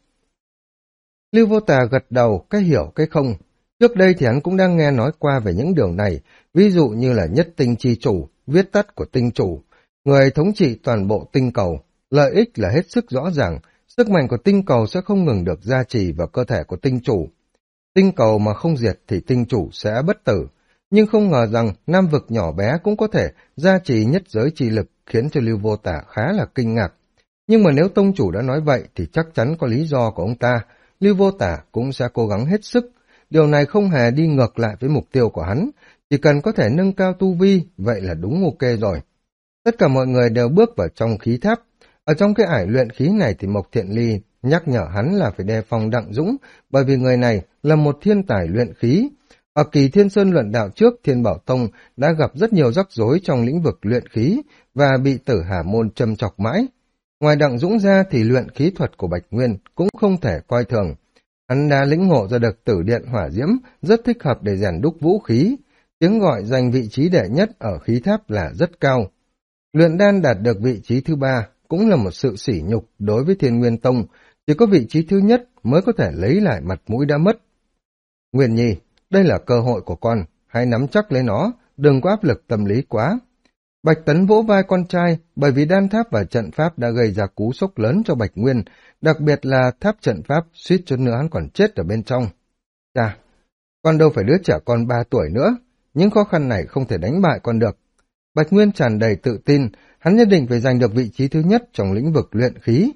Lưu Vô Tà gật đầu, cái hiểu cái không. Trước đây thì hắn cũng đang nghe nói qua về những điều này, ví dụ như là nhất tinh chi chủ, viết tắt của tinh chủ, người thống trị toàn bộ tinh cầu, lợi ích là hết sức rõ ràng, sức mạnh của tinh cầu sẽ không ngừng được gia trì vào cơ thể của tinh chủ. Tinh cầu mà không diệt thì tinh chủ sẽ bất tử, nhưng không ngờ rằng Nam vực nhỏ bé cũng có thể gia trì nhất giới chi lực, khiến cho Lưu Vô Tả khá là kinh ngạc. Nhưng mà nếu tông chủ đã nói vậy thì chắc chắn có lý do của ông ta, Lưu Vô Tả cũng sẽ cố gắng hết sức. Điều này không hề đi ngược lại với mục tiêu của hắn, chỉ cần có thể nâng cao tu vi, vậy là đúng ok rồi. Tất cả mọi người đều bước vào trong khí tháp. Ở trong cái ải luyện khí này thì Mộc Thiện Ly nhắc nhở hắn là phải đề phòng Đặng Dũng, bởi vì người này là một thiên tài luyện khí. Ở kỳ Thiên Sơn luận đạo trước, Thiên Bảo Tông đã gặp rất nhiều rắc rối trong lĩnh vực luyện khí và bị Tử Hà Môn châm chọc mãi. Ngoài Đặng Dũng ra thì luyện khí thuật của Bạch Nguyên cũng không thể coi thường. Hắn đã lĩnh ngộ ra được Tử Điện Hỏa Diễm, rất thích hợp để rèn đúc vũ khí. Tiếng gọi giành vị trí đệ nhất ở khí tháp là rất cao. Luyện đan đạt được vị trí thứ 3 cũng là một sự sỉ nhục đối với Thiên Nguyên Tông, chỉ có vị trí thứ nhất mới có thể lấy lại mặt mũi đã mất. Nguyên Nhi, đây là cơ hội của con, hãy nắm chắc lấy nó, đừng có áp lực tâm lý quá. Bạch Tấn vỗ vai con trai, bởi vì đan tháp và trận pháp đã gây ra cú sốc lớn cho Bạch Nguyên, đặc biệt là tháp trận pháp suýt chút nữa hắn còn chết ở bên trong. Chà, con đâu phải đứa trẻ con 3 tuổi nữa, những khó khăn này không thể đánh bại con được. Bạch Nguyên tràn đầy tự tin, hắn nhất định phải giành được vị trí thứ nhất trong lĩnh vực luyện khí.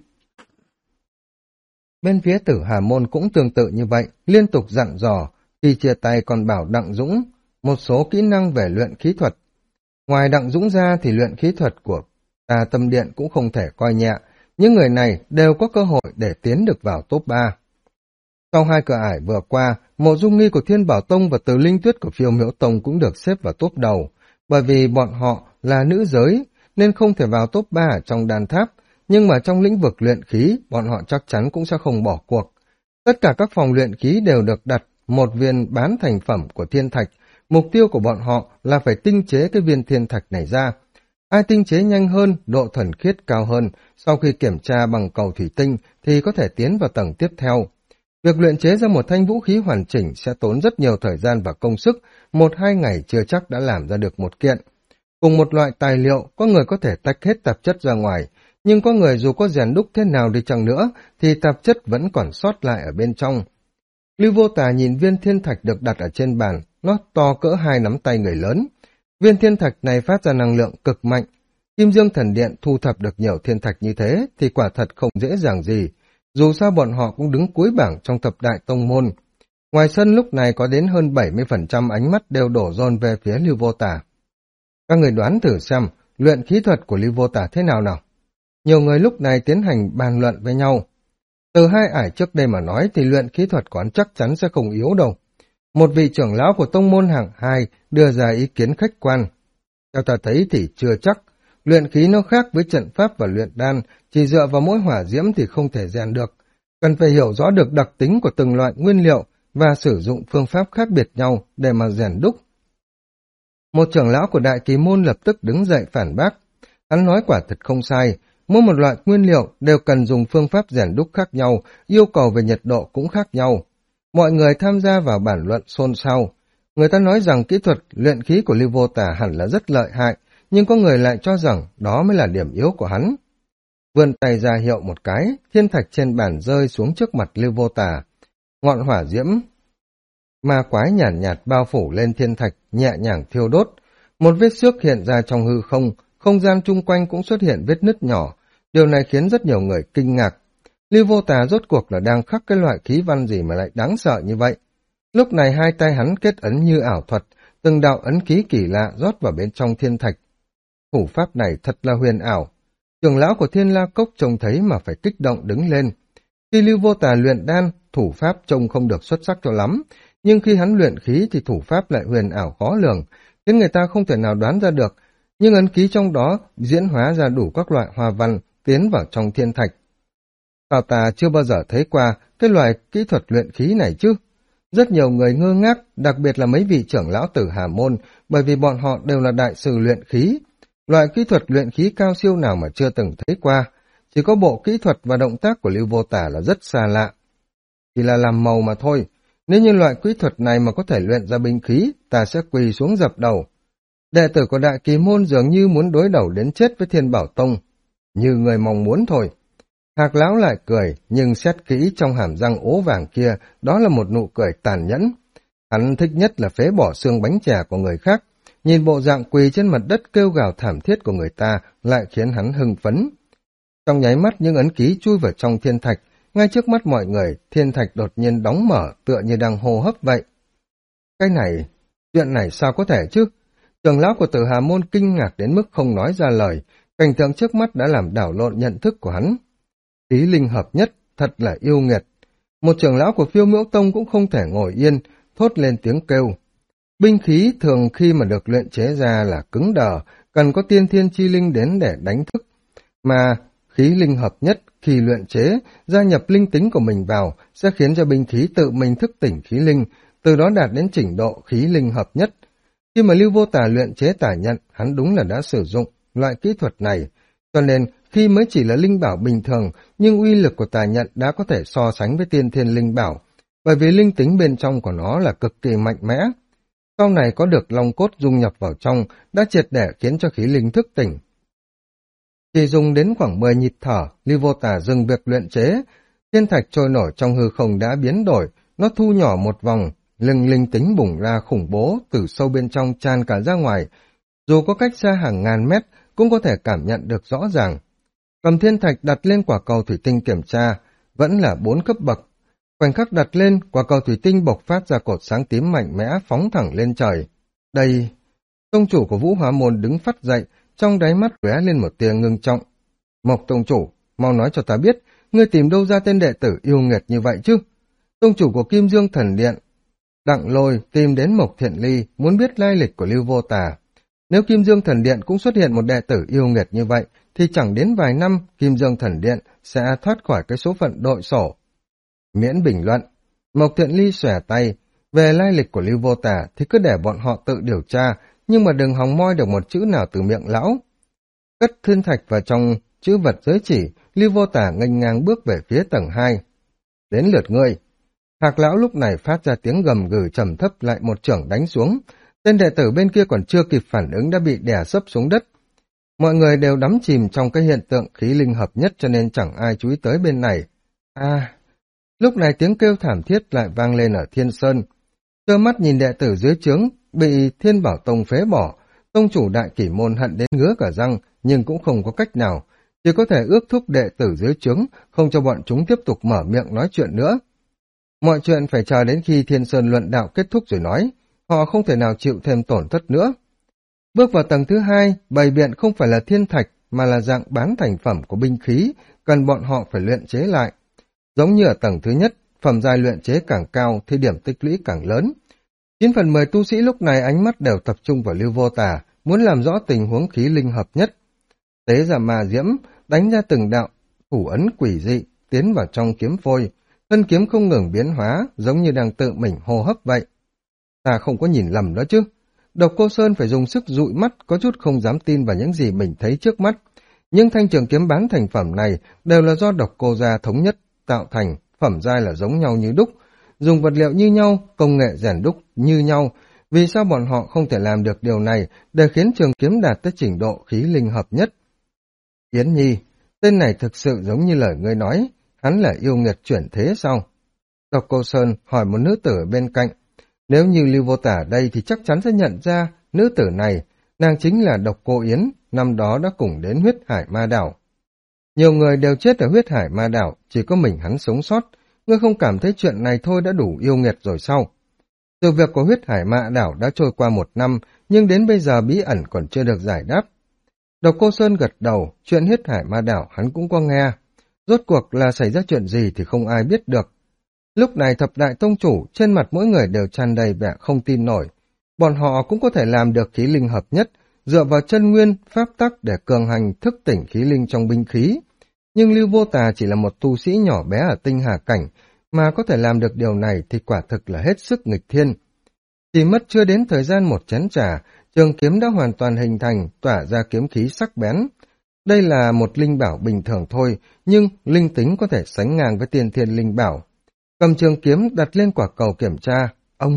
Bên phía Tử Hà Môn cũng tương tự như vậy, liên tục dặn dò, khi chia tay còn bảo Đặng Dũng một số kỹ năng về luyện khí thuật. Ngoài Đặng Dũng ra thì luyện khí thuật của Tà Tâm Điện cũng không thể coi nhẹ, những người này đều có cơ hội để tiến được vào top 3. Sau 2 cửa ải vừa qua, Mộ Dung Nghi của Thiên Bảo Tông và Từ Linh Tuyết của Phiêu Miễu Tông cũng được xếp vào top đầu, bởi vì bọn họ là nữ giới nên không thể vào top 3 ở trong đan tháp, nhưng mà trong lĩnh vực luyện khí, bọn họ chắc chắn cũng sẽ không bỏ cuộc. Tất cả các phòng luyện khí đều được đặt một viên bán thành phẩm của thiên thạch, mục tiêu của bọn họ là phải tinh chế cái viên thiên thạch này ra. Ai tinh chế nhanh hơn, độ thuần khiết cao hơn, sau khi kiểm tra bằng cầu thủy tinh thì có thể tiến vào tầng tiếp theo. Việc luyện chế ra một thanh vũ khí hoàn chỉnh sẽ tốn rất nhiều thời gian và công sức, 1-2 ngày chưa chắc đã làm ra được một kiện. Cùng một loại tài liệu, có người có thể tách hết tạp chất ra ngoài, nhưng có người dù có rèn đúc thế nào đi chăng nữa, thì tạp chất vẫn còn sót lại ở bên trong. Lưu Vô Tà nhìn viên thiên thạch được đặt ở trên bàn, nó to cỡ 2 nắm tay người lớn. Viên thiên thạch này phát ra năng lượng cực mạnh. Kim Dương Thần Điện thu thập được nhiều thiên thạch như thế thì quả thật không dễ dàng gì. Dù sao bọn họ cũng đứng cuối bảng trong thập đại tông môn. Ngoài sân lúc này có đến hơn 70% ánh mắt đều đổ dồn về phía Lưu Vô Tà. Các người đoán thử xem luyện khí thuật của Lưu Vô Tà thế nào nào. Nhiều người lúc này tiến hành bàn luận với nhau. Từ 2 ải trước đây mà nói thì luyện khí thuật của hắn chắc chắn sẽ không yếu đâu. Một vị trưởng lão của tông môn hạng 2 đưa ra ý kiến khách quan. Theo ta thấy thì chưa chắc. Luyện khí nó khác với trận pháp và luyện đan, chỉ dựa vào mỗi hỏa diễm thì không thể rèn được. Cần phải hiểu rõ được đặc tính của từng loại nguyên liệu và sử dụng phương pháp khác biệt nhau để mà rèn đúc. Một trưởng lão của Đại Kỳ Môn lập tức đứng dậy phản bác. Hắn nói quả thật không sai, mỗi một loại nguyên liệu đều cần dùng phương pháp rèn đúc khác nhau, yêu cầu về nhiệt độ cũng khác nhau. Mọi người tham gia vào bản luận xôn xao. Người ta nói rằng kỹ thuật luyện khí của Lưu Vô Tà hẳn là rất lợi hại, nhưng có người lại cho rằng đó mới là điểm yếu của hắn. Vươn tay ra hiệu một cái, thiên thạch trên bàn rơi xuống trước mặt Lưu Vô Tà. Ngọn hỏa diễm ma quái nhàn nhạt bao phủ lên thiên thạch, nhẹ nhàng thiêu đốt. Một vết xước hiện ra trong hư không, không gian chung quanh cũng xuất hiện vết nứt nhỏ. Điều này khiến rất nhiều người kinh ngạc. Lưu Vô Tà rốt cuộc là đang khắc cái loại khí văn gì mà lại đáng sợ như vậy. Lúc này hai tay hắn kết ấn như ảo thuật, từng đạo ấn ký kỳ lạ rót vào bên trong thiên thạch. Thủ pháp này thật là huyền ảo. Trưởng lão của Thiên La Cốc trông thấy mà phải kích động đứng lên. Khi Lưu Vô Tà luyện đan, thủ pháp trông không được xuất sắc cho lắm, nhưng khi hắn luyện khí thì thủ pháp lại huyền ảo khó lường, khiến người ta không thể nào đoán ra được, nhưng ấn ký trong đó diễn hóa ra đủ các loại hoa văn tiến vào trong thiên thạch. Sao ta chưa bao giờ thấy qua cái loại kỹ thuật luyện khí này chứ? Rất nhiều người ngơ ngác, đặc biệt là mấy vị trưởng lão tử Hà Môn, bởi vì bọn họ đều là đại sư luyện khí. Loại kỹ thuật luyện khí cao siêu nào mà chưa từng thấy qua, chỉ có bộ kỹ thuật và động tác của Lưu Vô Tà là rất xa lạ. Chỉ là làm màu mà thôi, nếu như loại kỹ thuật này mà có thể luyện ra binh khí, ta sẽ quỳ xuống dập đầu. Đệ tử của Đại Kỳ Môn dường như muốn đối đầu đến chết với Thiên Bảo Tông, như người mong muốn thôi. Hạc lão lại cười, nhưng xét kỹ trong hàm răng ố vàng kia, đó là một nụ cười tàn nhẫn. Hắn thích nhất là phế bỏ xương bánh chè của người khác, nhìn bộ dạng quỳ trên mặt đất kêu gào thảm thiết của người ta lại khiến hắn hưng phấn. Trong nháy mắt những ấn ký chui vào trong thiên thạch, ngay trước mắt mọi người, thiên thạch đột nhiên đóng mở tựa như đang hô hấp vậy. Cái này, chuyện này sao có thể chứ? Trưởng lão của Tử Hà Môn kinh ngạc đến mức không nói ra lời, cảnh tượng trước mắt đã làm đảo lộn nhận thức của hắn. Khí linh hợp nhất, thật là yêu nghiệt. Một trưởng lão của Phiêu Miễu Tông cũng không thể ngồi yên, thốt lên tiếng kêu. Binh khí thường khi mà được luyện chế ra là cứng đờ, cần có tiên thiên chi linh đến để đánh thức. Mà khí linh hợp nhất khi luyện chế, gia nhập linh tính của mình vào sẽ khiến cho binh khí tự mình thức tỉnh khí linh, từ đó đạt đến trình độ khí linh hợp nhất. Khi mà Lưu Vô Tà luyện chế tả nhận, hắn đúng là đã sử dụng loại kỹ thuật này, cho nên khi mới chỉ là linh bảo bình thường, nhưng uy lực của tà nhận đã có thể so sánh với tiên thiên linh bảo, bởi vì linh tính bên trong của nó là cực kỳ mạnh mẽ. Sau này có được long cốt dung nhập vào trong, đã triệt để khiến cho khí linh thức tỉnh. Chỉ dùng đến khoảng 10 nhịp thở, Lưu Vô Tà dừng việc luyện chế, thiên thạch trôi nổi trong hư không đã biến đổi, nó thu nhỏ một vòng, linh tính bùng ra khủng bố từ sâu bên trong tràn cả ra ngoài, dù có cách xa hàng ngàn mét cũng có thể cảm nhận được rõ ràng. Cầm thiên thạch đặt lên quả cầu thủy tinh kiểm tra, vẫn là 4 cấp bậc. Khoảnh khắc đặt lên, quả cầu thủy tinh bộc phát ra cột sáng tím mạnh mẽ phóng thẳng lên trời. Đây, tông chủ của Vũ Hóa Môn đứng phắt dậy, trong đáy mắt lóe lên một tia ngưng trọng. Mộc tông chủ, mau nói cho ta biết, ngươi tìm đâu ra tên đệ tử yêu nghiệt như vậy chứ? Tông chủ của Kim Dương Thần Điện Đặng Lôi tìm đến Mộc Thiện Ly muốn biết lai lịch của Lưu Vô Tà. Nếu Kim Dương Thần Điện cũng xuất hiện một đệ tử yêu nghiệt như vậy, thì chẳng đến vài năm Kim Dương Thần Điện sẽ thoát khỏi cái số phận đội sổ. Miễn bình luận, Mộc Thiện Ly xòe tay, về lai lịch của Lưu Vô Tà thì cứ để bọn họ tự điều tra, nhưng mà đừng hòng moi được một chữ nào từ miệng lão. Cất thiên thạch vào trong chữ vật giới chỉ, Lưu Vô Tà nghênh ngang bước về phía tầng 2. Đến lượt ngươi. Hạc lão lúc này phát ra tiếng gầm gừ trầm thấp, lại một chưởng đánh xuống. Tên đệ tử bên kia còn chưa kịp phản ứng đã bị đè sấp xuống đất. Mọi người đều đắm chìm trong cái hiện tượng khí linh hợp nhất cho nên chẳng ai chú ý tới bên này. Lúc này tiếng kêu thảm thiết lại vang lên ở Thiên Sơn. Trơ mắt nhìn đệ tử dưới trướng bị Thiên Bảo Tông phế bỏ, tông chủ Đại Kỷ Môn hận đến ngứa cả răng, nhưng cũng không có cách nào, chỉ có thể ước thúc đệ tử dưới trướng, không cho bọn chúng tiếp tục mở miệng nói chuyện nữa. Mọi chuyện phải chờ đến khi Thiên Sơn luận đạo kết thúc rồi nói, họ không thể nào chịu thêm tổn thất nữa. Bước vào tầng thứ 2, bày biện không phải là thiên thạch mà là dạng bán thành phẩm của binh khí, cần bọn họ phải luyện chế lại. Giống như ở tầng thứ nhất, phẩm giai luyện chế càng cao thì điểm tích lũy càng lớn. 9/10 tu sĩ lúc này ánh mắt đều tập trung vào Lưu Vô Tà, muốn làm rõ tình huống khí linh hợp nhất. Tế ra ma diễm, đánh ra từng đạo thủ ấn quỷ dị, tiến vào trong kiếm phôi, thân kiếm không ngừng biến hóa, giống như đang tự mình hô hấp vậy. Ta không có nhìn lầm đó chứ. Độc Cô Sơn phải dùng sức dụi mắt, có chút không dám tin vào những gì mình thấy trước mắt. Nhưng thanh trường kiếm bán thành phẩm này đều là do Độc Cô gia thống nhất tạo thành, phẩm giai là giống nhau như đúc, dùng vật liệu như nhau, công nghệ rèn đúc như nhau. Vì sao bọn họ không thể làm được điều này để khiến trường kiếm đạt tới trình độ khí linh hợp nhất? Yến Nhi, tên này thực sự giống như lời ngươi nói, hắn là yêu nghiệt chuyển thế sao? Độc Cô Sơn hỏi một nữ tử ở bên cạnh. Nếu như Lưu Vô Tà ở đây thì chắc chắn sẽ nhận ra nữ tử này, nàng chính là Độc Cô Yến, năm đó đã cùng đến Huyết Hải Ma Đảo. Nhiều người đều chết ở Huyết Hải Ma Đảo, chỉ có mình hắn sống sót. Ngươi không cảm thấy chuyện này thôi đã đủ yêu nghiệt rồi sao? Sự việc của Huyết Hải Ma Đảo đã trôi qua 1 năm, nhưng đến bây giờ bí ẩn còn chưa được giải đáp. Độc Cô Sơn gật đầu, chuyện Huyết Hải Ma Đảo hắn cũng có nghe. Rốt cuộc là xảy ra chuyện gì thì không ai biết được. Lúc này thập đại tông chủ, trên mặt mỗi người đều tràn đầy vẻ không tin nổi. Bọn họ cũng có thể làm được khí linh hợp nhất, dựa vào chân nguyên, pháp tắc để cường hành thức tỉnh khí linh trong binh khí. Nhưng Lưu Vô Tà chỉ là một tu sĩ nhỏ bé ở tinh hà cảnh, mà có thể làm được điều này thì quả thực là hết sức nghịch thiên. Chỉ mất chưa đến thời gian một chén trà, trường kiếm đã hoàn toàn hình thành, tỏa ra kiếm khí sắc bén. Đây là một linh bảo bình thường thôi, nhưng linh tính có thể sánh ngang với tiên thiên linh bảo. Cầm trường kiếm đặt lên quả cầu kiểm tra,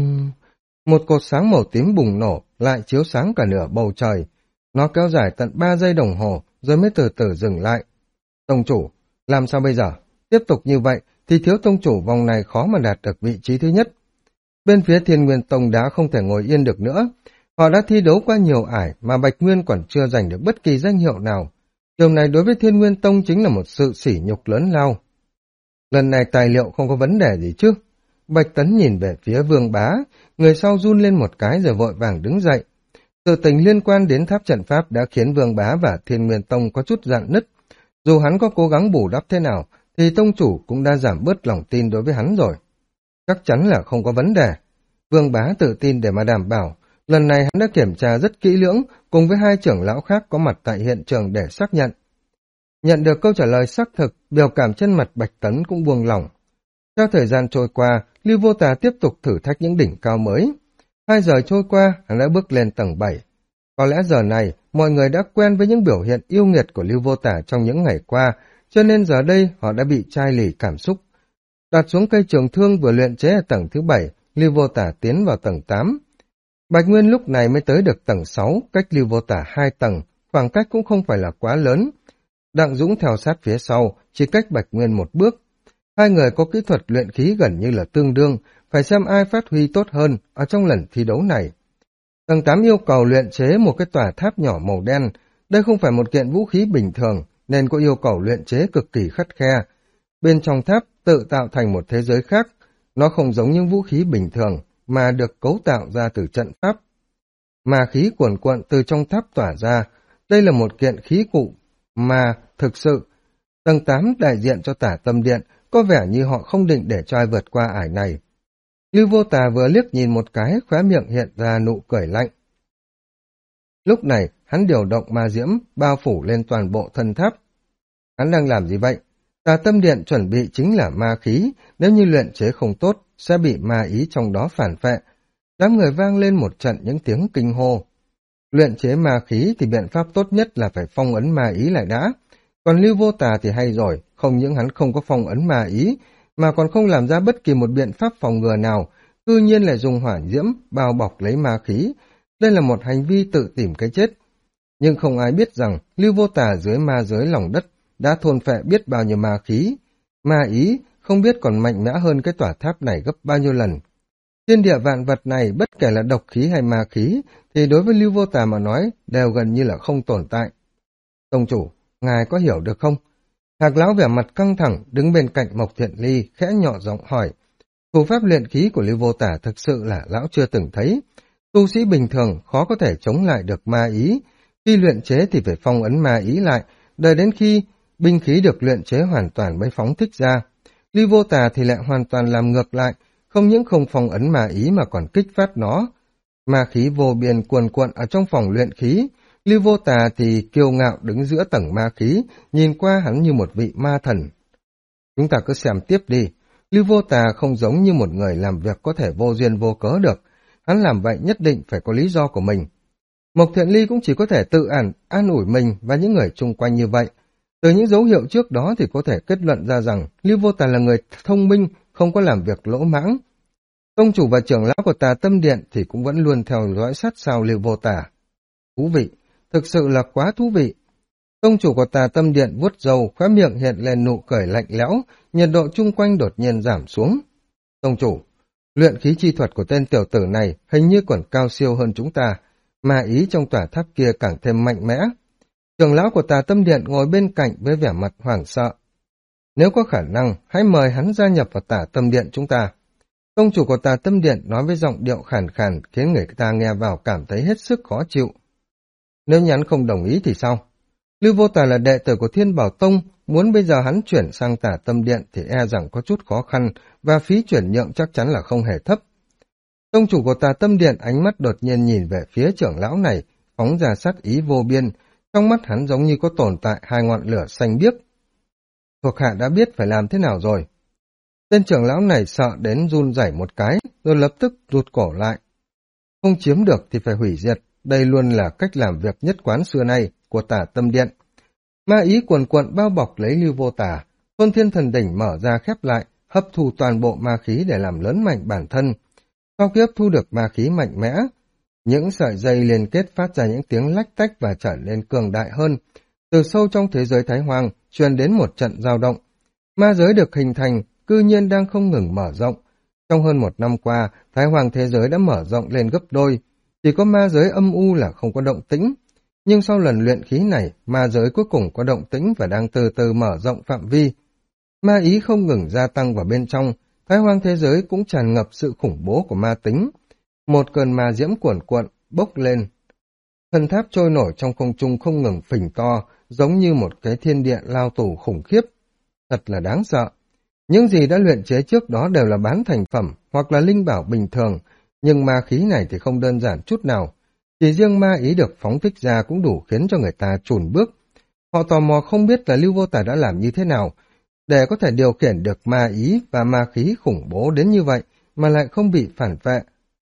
một cột sáng màu tím bùng nổ, lại chiếu sáng cả nửa bầu trời. Nó kéo dài tận 3 giây đồng hồ, rồi mới từ từ dừng lại. Tông chủ, làm sao bây giờ? Tiếp tục như vậy, thì thiếu tông chủ vòng này khó mà đạt được vị trí thứ nhất. Bên phía Thiên Nguyên Tông đã không thể ngồi yên được nữa. Họ đã thi đấu qua nhiều ải mà Bạch Nguyên còn chưa giành được bất kỳ danh hiệu nào. Điều này đối với Thiên Nguyên Tông chính là một sự sỉ nhục lớn lao. Lần này tài liệu không có vấn đề gì chứ? Bạch Tấn nhìn về phía Vương Bá, người sau run lên một cái rồi vội vàng đứng dậy. Sự tình liên quan đến tháp trận pháp đã khiến Vương Bá và Thiên Nguyên Tông có chút rạn nứt. Dù hắn có cố gắng bù đắp thế nào, thì tông chủ cũng đã giảm bớt lòng tin đối với hắn rồi. Chắc chắn là không có vấn đề. Vương Bá tự tin để mà đảm bảo, lần này hắn đã kiểm tra rất kỹ lưỡng cùng với 2 trưởng lão khác có mặt tại hiện trường để xác nhận. Nhận được câu trả lời xác thực, biểu cảm trên mặt Bạch Tấn cũng buông lỏng. Theo thời gian trôi qua, Lưu Vô Tà tiếp tục thử thách những đỉnh cao mới. 2 giờ trôi qua, hắn đã bước lên tầng 7. Có lẽ giờ này, mọi người đã quen với những biểu hiện yêu nghiệt của Lưu Vô Tà trong những ngày qua, cho nên giờ đây họ đã bị chai lì cảm xúc. Đặt xuống cây trường thương vừa luyện chế ở tầng thứ 7, Lưu Vô Tà tiến vào tầng 8. Bạch Nguyên lúc này mới tới được tầng 6, cách Lưu Vô Tà 2 tầng, khoảng cách cũng không phải là quá lớn. Đặng Dũng theo sát phía sau, chỉ cách Bạch Nguyên 1 bước. 2 người có kỹ thuật luyện khí gần như là tương đương, phải xem ai phát huy tốt hơn ở trong lần thi đấu này. Tầng 8 yêu cầu luyện chế một cái tòa tháp nhỏ màu đen. Đây không phải một kiện vũ khí bình thường, nên có yêu cầu luyện chế cực kỳ khắt khe. Bên trong tháp tự tạo thành một thế giới khác, nó không giống những vũ khí bình thường, mà được cấu tạo ra từ trận pháp. Mà khí cuồn cuộn từ trong tháp tỏa ra, đây là một kiện khí cụ, mà thực sự, tầng 8 đại diện cho Tả Tâm Điện, có vẻ như họ không định để cho ai vượt qua ải này. Lưu Vô Tà vừa liếc nhìn một cái, khóe miệng hiện ra nụ cười lạnh. Lúc này, hắn điều động ma diễm, bao phủ lên toàn bộ thân tháp. Hắn đang làm gì vậy? Tà tâm điện chuẩn bị chính là ma khí, nếu như luyện chế không tốt, sẽ bị ma ý trong đó phản phệ. Đám người vang lên một trận những tiếng kinh hô. Luyện chế ma khí thì biện pháp tốt nhất là phải phong ấn ma ý lại đã. Còn Lưu Vô Tà thì hay rồi, không những hắn không có phong ấn ma ý, mà còn không làm ra bất kỳ một biện pháp phòng ngừa nào, cư nhiên lại dùng hỏa diễm bao bọc lấy ma khí. Đây là một hành vi tự tìm cái chết. Nhưng không ai biết rằng Lưu Vô Tà dưới ma giới lòng đất đã thôn phệ biết bao nhiêu ma khí. Ma ý không biết còn mạnh mẽ hơn cái tòa tháp này gấp bao nhiêu lần. Thiên địa vạn vật này bất kể là độc khí hay ma khí thì đối với Lưu Vô Tà mà nói đều gần như là không tồn tại. Tông chủ, ngài có hiểu được không? Hạc lão vẻ mặt căng thẳng đứng bên cạnh Mộc Thiện Ly khẽ nhỏ giọng hỏi. Thủ pháp luyện khí của Lưu Vô Tà thực sự là lão chưa từng thấy. Tu sĩ bình thường khó có thể chống lại được ma ý. Khi luyện chế thì phải phong ấn ma ý lại, đợi đến khi binh khí được luyện chế hoàn toàn mới phóng thích ra. Lưu Vô Tà thì lại hoàn toàn làm ngược lại, không những không phong ấn ma ý mà còn kích phát nó. Ma khí vô biên cuồn cuộn ở trong phòng luyện khí. Lưu Vô Tà thì kiêu ngạo đứng giữa tầng ma khí, nhìn qua hắn như một vị ma thần. Chúng ta cứ xem tiếp đi. Lưu Vô Tà không giống như một người làm việc có thể vô duyên vô cớ được. Hắn làm vậy nhất định phải có lý do của mình. Mộc Thiện Ly cũng chỉ có thể tự an ủi mình và những người chung quanh như vậy. Từ những dấu hiệu trước đó thì có thể kết luận ra rằng Lưu Vô Tà là người thông minh, không có làm việc lỗ mãng. Tông chủ và trưởng lão của Tà Tâm Điện thì cũng vẫn luôn theo dõi sát sao Lưu Vô Tà. Thú vị, thực sự là quá thú vị. Tông chủ của Tà Tâm Điện vuốt râu, khóe miệng hiện lên nụ cười lạnh lẽo, nhiệt độ chung quanh đột nhiên giảm xuống. Tông chủ, luyện khí chi thuật của tên tiểu tử này hình như còn cao siêu hơn chúng ta, mà ý trong tòa tháp kia càng thêm mạnh mẽ. Trưởng lão của Tà Tâm Điện ngồi bên cạnh với vẻ mặt hoảng sợ. Nếu có khả năng, hãy mời hắn gia nhập vào Tà Tâm Điện chúng ta. Tông chủ của Tà Tâm Điện nói với giọng điệu khàn khàn khiến người ta nghe vào cảm thấy hết sức khó chịu. Nếu như hắn không đồng ý thì sao? Lưu Vô Tà là đệ tử của Thiên Bảo Tông, muốn bây giờ hắn chuyển sang Tà Tâm Điện thì e rằng có chút khó khăn và phí chuyển nhượng chắc chắn là không hề thấp. Tông chủ của Tà Tâm Điện ánh mắt đột nhiên nhìn về phía trưởng lão này, phóng ra sát ý vô biên, trong mắt hắn giống như có tồn tại hai ngọn lửa xanh biếc. Thuộc hạ đã biết phải làm thế nào rồi. Tên trưởng lão này sợ đến run rẩy một cái, rồi lập tức rụt cổ lại. Không chiếm được thì phải hủy diệt, đây luôn là cách làm việc nhất quán xưa nay của Tà Tâm Điện. Ma ý cuồn cuộn bao bọc lấy Lưu Vô Tà, Thôn Thiên Thần Đỉnh mở ra khép lại, hấp thu toàn bộ ma khí để làm lớn mạnh bản thân. Sau khi hấp thu được ma khí mạnh mẽ, những sợi dây liên kết phát ra những tiếng lách tách và trở nên cường đại hơn. Từ sâu trong thế giới Thái Hoang truyền đến một trận dao động. Ma giới được hình thành, cư nhiên đang không ngừng mở rộng. Trong hơn một năm qua, Thái Hoang thế giới đã mở rộng lên gấp đôi. Chỉ có ma giới âm u là không có động tĩnh. Nhưng sau lần luyện khí này, ma giới cuối cùng có động tĩnh và đang từ từ mở rộng phạm vi. Ma ý không ngừng gia tăng vào bên trong, Thái Hoang thế giới cũng tràn ngập sự khủng bố của ma tính. Một cơn ma diễm cuồn cuộn, bốc lên. Thần tháp trôi nổi trong không trung không ngừng phình to, giống như một cái thiên địa lao tù khủng khiếp. Thật là đáng sợ. Những gì đã luyện chế trước đó đều là bán thành phẩm hoặc là linh bảo bình thường, nhưng ma khí này thì không đơn giản chút nào. Chỉ riêng ma ý được phóng thích ra cũng đủ khiến cho người ta chùn bước. Họ tò mò không biết là Lưu Vô Tà đã làm như thế nào, để có thể điều khiển được ma ý và ma khí khủng bố đến như vậy mà lại không bị phản vệ.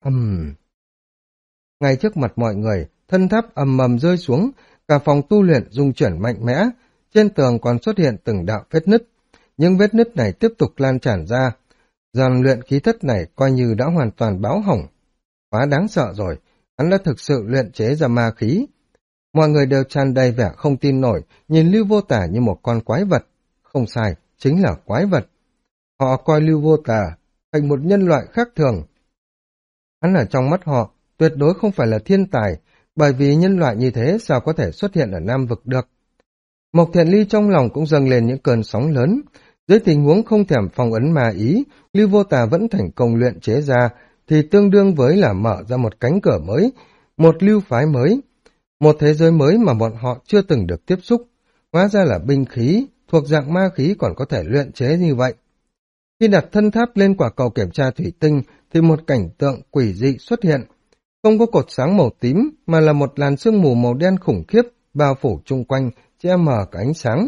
Ngay trước mặt mọi người, thân tháp ầm ầm rơi xuống, cả phòng tu luyện rung chuyển mạnh mẽ, trên tường còn xuất hiện từng đạo vết nứt. Nhưng vết nứt này tiếp tục lan tràn ra, dàn luyện khí thất này coi như đã hoàn toàn báo hỏng. Quá đáng sợ rồi, hắn đã thực sự luyện chế ra ma khí. Mọi người đều tràn đầy vẻ không tin nổi, nhìn Lưu Vô Tà như một con quái vật. Không sai, chính là quái vật. Họ coi Lưu Vô Tà thành một nhân loại khác thường. Hắn ở trong mắt họ tuyệt đối không phải là thiên tài, bởi vì nhân loại như thế sao có thể xuất hiện ở Nam Vực được. Mộc Thiện Ly trong lòng cũng dâng lên những cơn sóng lớn. Dưới tình huống không thèm phong ấn ma ý, Lưu Vô Tà vẫn thành công luyện chế ra, thì tương đương với là mở ra một cánh cửa mới, một lưu phái mới, một thế giới mới mà bọn họ chưa từng được tiếp xúc. Hóa ra là binh khí, thuộc dạng ma khí còn có thể luyện chế như vậy. Khi đặt thân tháp lên quả cầu kiểm tra thủy tinh thì một cảnh tượng quỷ dị xuất hiện. Không có cột sáng màu tím mà là một làn sương mù màu đen khủng khiếp bao phủ chung quanh, che mờ cả ánh sáng.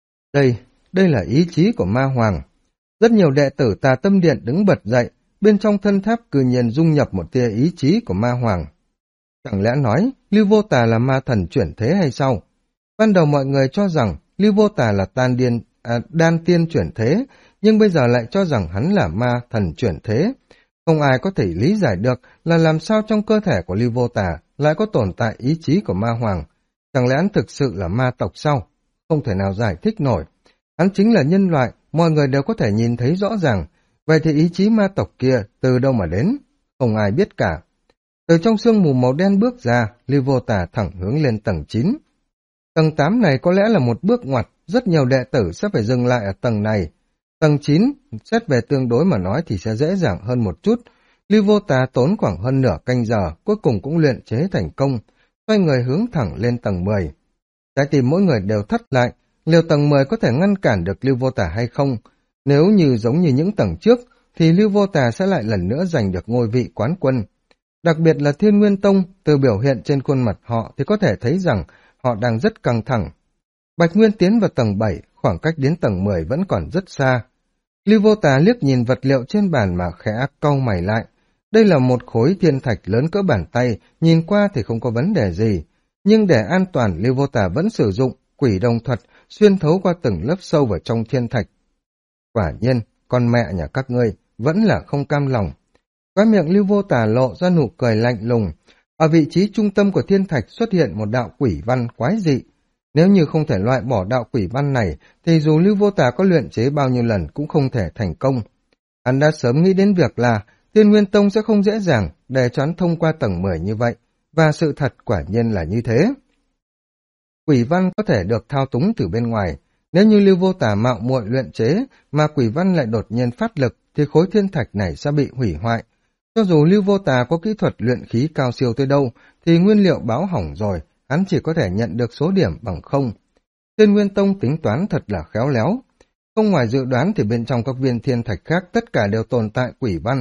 Đây là ý chí của ma hoàng. Rất nhiều đệ tử Tà Tâm Điện đứng bật dậy, bên trong thân tháp cư nhiên dung nhập một tia ý chí của ma hoàng. Chẳng lẽ nói Lưu Vô Tà là ma thần chuyển thế hay sao? Ban đầu mọi người cho rằng Lưu Vô Tà là đan tiên chuyển thế, nhưng bây giờ lại cho rằng hắn là ma thần chuyển thế. Không ai có thể lý giải được là làm sao trong cơ thể của Lưu Vô Tà lại có tồn tại ý chí của ma hoàng. Chẳng lẽ hắn thực sự là ma tộc sao? Không thể nào giải thích nổi. Hắn chính là nhân loại, mọi người đều có thể nhìn thấy rõ ràng. Vậy thì ý chí ma tộc kia từ đâu mà đến? Không ai biết cả. Từ trong sương mù màu đen bước ra, Lưu Vô Tà thẳng hướng lên tầng 9. Tầng 8 này có lẽ là một bước ngoặt, rất nhiều đệ tử sẽ phải dừng lại ở tầng này. Tầng 9, xét về tương đối mà nói thì sẽ dễ dàng hơn một chút. Lưu Vô Tà tốn khoảng hơn nửa canh giờ, cuối cùng cũng luyện chế thành công, xoay người hướng thẳng lên tầng 10. Trái tim mỗi người đều thắt lại, liệu tầng 10 có thể ngăn cản được Lưu Vô Tà hay không? Nếu như giống như những tầng trước, thì Lưu Vô Tà sẽ lại lần nữa giành được ngôi vị quán quân. Đặc biệt là Thiên Nguyên Tông, từ biểu hiện trên khuôn mặt họ thì có thể thấy rằng họ đang rất căng thẳng. Bạch Nguyên tiến vào tầng 7, khoảng cách đến tầng 10 vẫn còn rất xa. Lưu Vô Tà liếc nhìn vật liệu trên bàn mà khẽ cau mày lại. Đây là một khối thiên thạch lớn cỡ bàn tay, nhìn qua thì không có vấn đề gì. Nhưng để an toàn, Lưu Vô Tà vẫn sử dụng quỷ đồng thuật xuyên thấu qua từng lớp sâu vào trong thiên thạch. Quả nhiên, con mẹ nhà các ngươi vẫn là không cam lòng. Khóe miệng Lưu Vô Tà lộ ra nụ cười lạnh lùng. Ở vị trí trung tâm của thiên thạch xuất hiện một đạo quỷ văn quái dị. Nếu như không thể loại bỏ đạo quỷ văn này, thì dù Lưu Vô Tà có luyện chế bao nhiêu lần cũng không thể thành công. Hắn đã sớm nghĩ đến việc là Thiên Nguyên Tông sẽ không dễ dàng để cho hắn thông qua tầng 10 như vậy, và sự thật quả nhiên là như thế. Quỷ văn có thể được thao túng từ bên ngoài. Nếu như Lưu Vô Tà mạo muội luyện chế mà quỷ văn lại đột nhiên phát lực, thì khối thiên thạch này sẽ bị hủy hoại. Cho dù Lưu Vô Tà có kỹ thuật luyện khí cao siêu tới đâu, thì nguyên liệu báo hỏng rồi, hắn chỉ có thể nhận được số điểm bằng không. Thiên Nguyên Tông tính toán thật là khéo léo. Không ngoài dự đoán thì bên trong các viên thiên thạch khác tất cả đều tồn tại quỷ văn.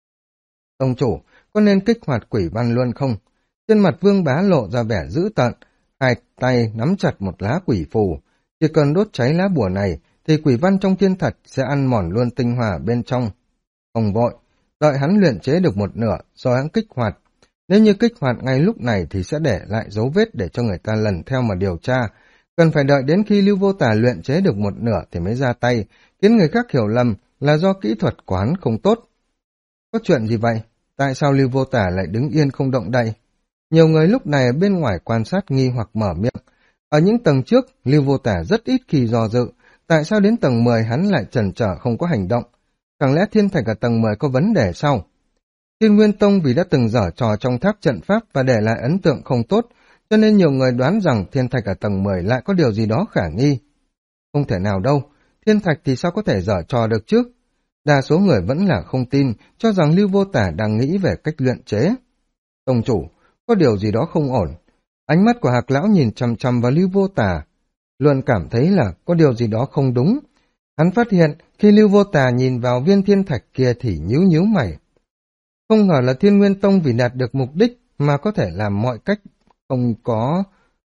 Tông chủ, có nên kích hoạt quỷ văn luôn không? Trên mặt Vương Bá lộ ra vẻ dữ tợn, hai tay nắm chặt một lá quỷ phù. Chỉ cần đốt cháy lá bùa này, thì quỷ văn trong thiên thạch sẽ ăn mòn luôn tinh hoa bên trong. Không vội, đợi hắn luyện chế được một nửa, rồi hắn kích hoạt. Nếu như kích hoạt ngay lúc này thì sẽ để lại dấu vết để cho người ta lần theo mà điều tra. Cần phải đợi đến khi Lưu Vô Tà luyện chế được một nửa thì mới ra tay, khiến người khác hiểu lầm là do kỹ thuật của hắn không tốt. Có chuyện gì vậy? Tại sao Lưu Vô Tà lại đứng yên không động đậy? Nhiều người lúc này ở bên ngoài quan sát nghi hoặc mở miệng. Ở những tầng trước, Lưu Vô Tà rất ít khi do dự. Tại sao đến tầng 10 hắn lại chần chờ không có hành động? Chẳng lẽ thiên thạch ở tầng 10 có vấn đề sao? Thiên Nguyên Tông vì đã từng giở trò trong tháp trận pháp và để lại ấn tượng không tốt, cho nên nhiều người đoán rằng thiên thạch ở tầng 10 lại có điều gì đó khả nghi. Không thể nào đâu, thiên thạch thì sao có thể giở trò được chứ? Đa số người vẫn là không tin, cho rằng Lưu Vô Tà đang nghĩ về cách luyện chế. Tông chủ, có điều gì đó không ổn. Ánh mắt của Hạc Lão nhìn chằm chằm vào Lưu Vô Tà, luôn cảm thấy là có điều gì đó không đúng. Hắn phát hiện khi Lưu Vô Tà nhìn vào viên thiên thạch kia thì nhíu nhíu mày. Không ngờ là Thiên Nguyên Tông vì đạt được mục đích mà có thể làm mọi cách không có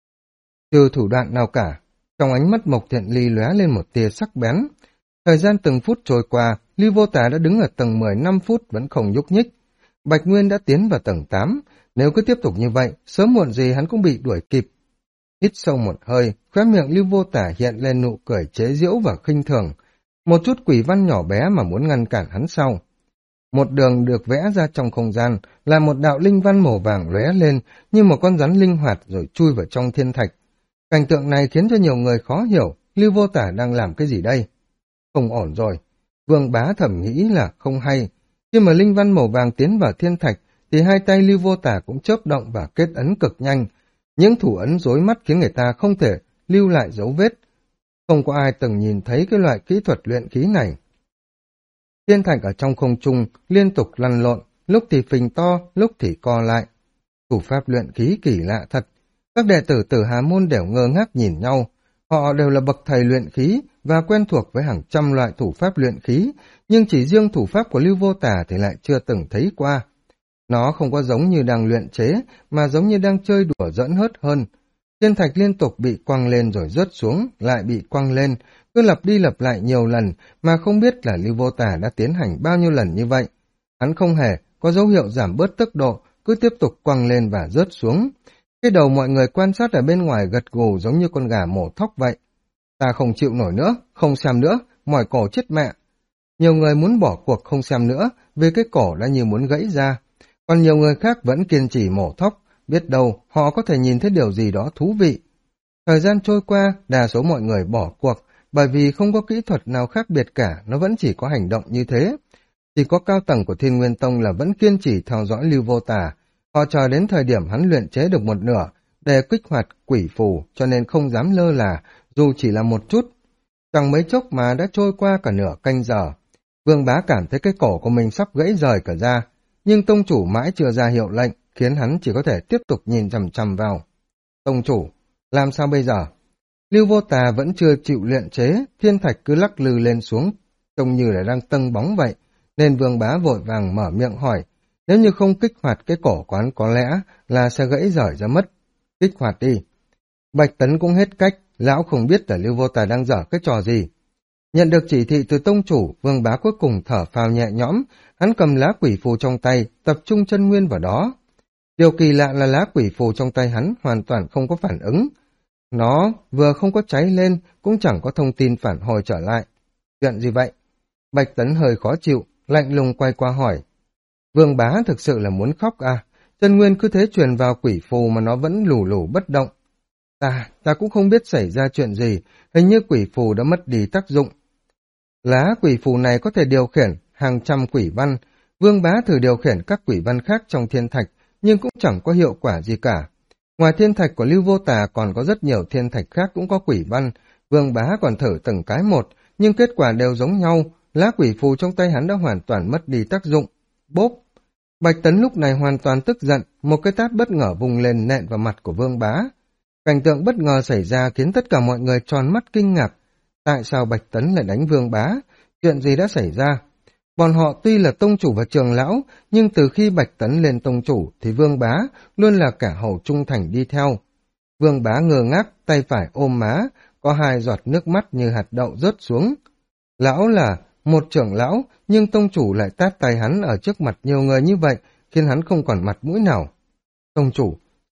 trừ thủ đoạn nào cả. Trong ánh mắt Mộc Thiện Ly lóe lên một tia sắc bén. Thời gian từng phút trôi qua, Lưu Vô Tà đã đứng ở tầng 15 phút vẫn không nhúc nhích. Bạch Nguyên đã tiến vào tầng 8. Nếu cứ tiếp tục như vậy, sớm muộn gì hắn cũng bị đuổi kịp. Hít sâu một hơi, khóe miệng Lưu Vô Tà hiện lên nụ cười chế giễu và khinh thường. Một chút quỷ văn nhỏ bé mà muốn ngăn cản hắn sau. Một đường được vẽ ra trong không gian là một đạo linh văn màu vàng lóe lên như một con rắn linh hoạt rồi chui vào trong thiên thạch. Cảnh tượng này khiến cho nhiều người khó hiểu, Lưu Vô Tà đang làm cái gì đây? Không ổn rồi. Vương Bá thầm nghĩ là không hay. Khi mà linh văn màu vàng tiến vào thiên thạch thì hai tay Lưu Vô Tà cũng chớp động và kết ấn cực nhanh. Những thủ ấn rối mắt khiến người ta không thể lưu lại dấu vết. Không có ai từng nhìn thấy cái loại kỹ thuật luyện khí này. Thiên thạch ở trong không trung liên tục lăn lộn, lúc thì phình to, lúc thì co lại. Thủ pháp luyện khí kỳ lạ thật. Các đệ tử Tử Hà Môn đều ngơ ngác nhìn nhau. Họ đều là bậc thầy luyện khí và quen thuộc với hàng trăm loại thủ pháp luyện khí, nhưng chỉ riêng thủ pháp của Lưu Vô Tà thì lại chưa từng thấy qua. Nó không có giống như đang luyện chế, mà giống như đang chơi đùa giỡn hớt hơn. Thiên thạch liên tục bị quăng lên rồi rớt xuống, lại bị quăng lên, cứ lặp đi lặp lại nhiều lần mà không biết là Lưu Vô Tà đã tiến hành bao nhiêu lần như vậy. Hắn không hề có dấu hiệu giảm bớt tốc độ, cứ tiếp tục quăng lên và rớt xuống. Cái đầu mọi người quan sát ở bên ngoài gật gù giống như con gà mổ thóc vậy. Ta không chịu nổi nữa, không xem nữa, mỏi cổ chết mẹ. Nhiều người muốn bỏ cuộc không xem nữa, vì cái cổ đã như muốn gãy ra. Còn nhiều người khác vẫn kiên trì mổ thóc, biết đâu họ có thể nhìn thấy điều gì đó thú vị. Thời gian trôi qua, đa số mọi người bỏ cuộc, bởi vì không có kỹ thuật nào khác biệt cả, nó vẫn chỉ có hành động như thế. Chỉ có cao tầng của Thiên Nguyên Tông là vẫn kiên trì theo dõi Lưu Vô Tà. Họ chờ đến thời điểm hắn luyện chế được một nửa, để kích hoạt quỷ phù, cho nên không dám lơ là, dù chỉ là một chút. Chẳng mấy chốc mà đã trôi qua cả nửa canh giờ. Vương Bá cảm thấy cái cổ của mình sắp gãy rời cả ra, nhưng tông chủ mãi chưa ra hiệu lệnh, khiến hắn chỉ có thể tiếp tục nhìn chằm chằm vào. Tông chủ, làm sao bây giờ? Lưu Vô Tà vẫn chưa chịu luyện chế, thiên thạch cứ lắc lư lên xuống, trông như là đang tâng bóng vậy, nên Vương Bá vội vàng mở miệng hỏi, nếu như không kích hoạt cái cổ của hắn có lẽ là sẽ gãy rời ra mất. Kích hoạt đi. Bạch Tấn cũng hết cách, lão không biết là Lưu Vô Tà đang dở cái trò gì. Nhận được chỉ thị từ tông chủ, Vương Bá cuối cùng thở phào nhẹ nhõm, hắn cầm lá quỷ phù trong tay, tập trung chân nguyên vào đó. Điều kỳ lạ là lá quỷ phù trong tay hắn hoàn toàn không có phản ứng. Nó vừa không có cháy lên, cũng chẳng có thông tin phản hồi trở lại. Chuyện gì vậy? Bạch Tấn hơi khó chịu, lạnh lùng quay qua hỏi. Vương Bá thực sự là muốn khóc à? Chân nguyên cứ thế truyền vào quỷ phù mà nó vẫn lù lù bất động. Ta cũng không biết xảy ra chuyện gì, hình như quỷ phù đã mất đi tác dụng. Lá quỷ phù này có thể điều khiển hàng trăm quỷ văn. Vương Bá thử điều khiển các quỷ văn khác trong thiên thạch, nhưng cũng chẳng có hiệu quả gì cả. Ngoài thiên thạch của Lưu Vô Tà còn có rất nhiều thiên thạch khác cũng có quỷ văn. Vương Bá còn thử từng cái một, nhưng kết quả đều giống nhau. Lá quỷ phù trong tay hắn đã hoàn toàn mất đi tác dụng. Bốp! Bạch Tấn lúc này hoàn toàn tức giận, một cái tát bất ngờ vùng lên nện vào mặt của Vương Bá. Cảnh tượng bất ngờ xảy ra khiến tất cả mọi người tròn mắt kinh ngạc. Tại sao Bạch Tấn lại đánh Vương Bá? Chuyện gì đã xảy ra? Bọn họ tuy là tông chủ và trường lão, nhưng từ khi Bạch Tấn lên tông chủ thì Vương Bá luôn là cả hầu trung thành đi theo. Vương Bá ngơ ngác, tay phải ôm má, có hai giọt nước mắt như hạt đậu rớt xuống. Lão là một trưởng lão, nhưng tông chủ lại tát tay hắn ở trước mặt nhiều người như vậy, khiến hắn không còn mặt mũi nào. Tông chủ,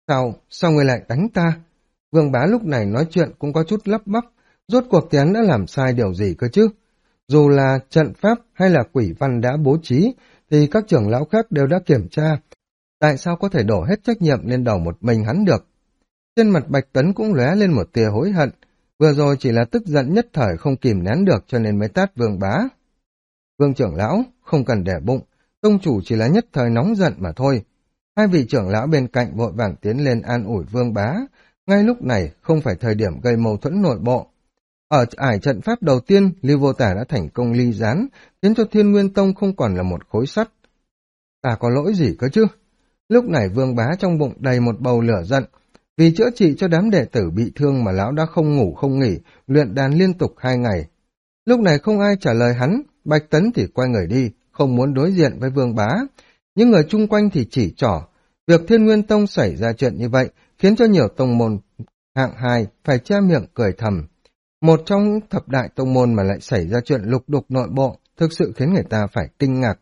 sao người lại đánh ta? Vương Bá lúc này nói chuyện cũng có chút lắp bắp, rốt cuộc thì hắn đã làm sai điều gì cơ chứ? Dù là trận pháp hay là quỷ văn đã bố trí, thì các trưởng lão khác đều đã kiểm tra. Tại sao có thể đổ hết trách nhiệm lên đầu một mình hắn được? Trên mặt Bạch Tấn cũng lóe lên một tia hối hận. Vừa rồi chỉ là tức giận nhất thời không kìm nén được cho nên mới tát Vương Bá. Vương trưởng lão, không cần để bụng, tông chủ chỉ là nhất thời nóng giận mà thôi. Hai vị trưởng lão bên cạnh vội vàng tiến lên an ủi Vương Bá. Ngay lúc này không phải thời điểm gây mâu thuẫn nội bộ. Ở ải trận pháp đầu tiên, Lưu Vô Tà đã thành công ly gián, khiến cho Thiên Nguyên Tông không còn là một khối sắt. Ta có lỗi gì cơ chứ? Lúc này Vương Bá trong bụng đầy một bầu lửa giận. Vì chữa trị cho đám đệ tử bị thương mà lão đã không ngủ không nghỉ, luyện đàn liên tục 2 ngày. Lúc này không ai trả lời hắn, Bạch Tấn thì quay người đi, không muốn đối diện với Vương Bá. Những người chung quanh thì chỉ trỏ. Việc Thiên Nguyên Tông xảy ra chuyện như vậy khiến cho nhiều tông môn hạng 2 phải che miệng cười thầm. Một trong những thập đại tông môn mà lại xảy ra chuyện lục đục nội bộ, thực sự khiến người ta phải kinh ngạc.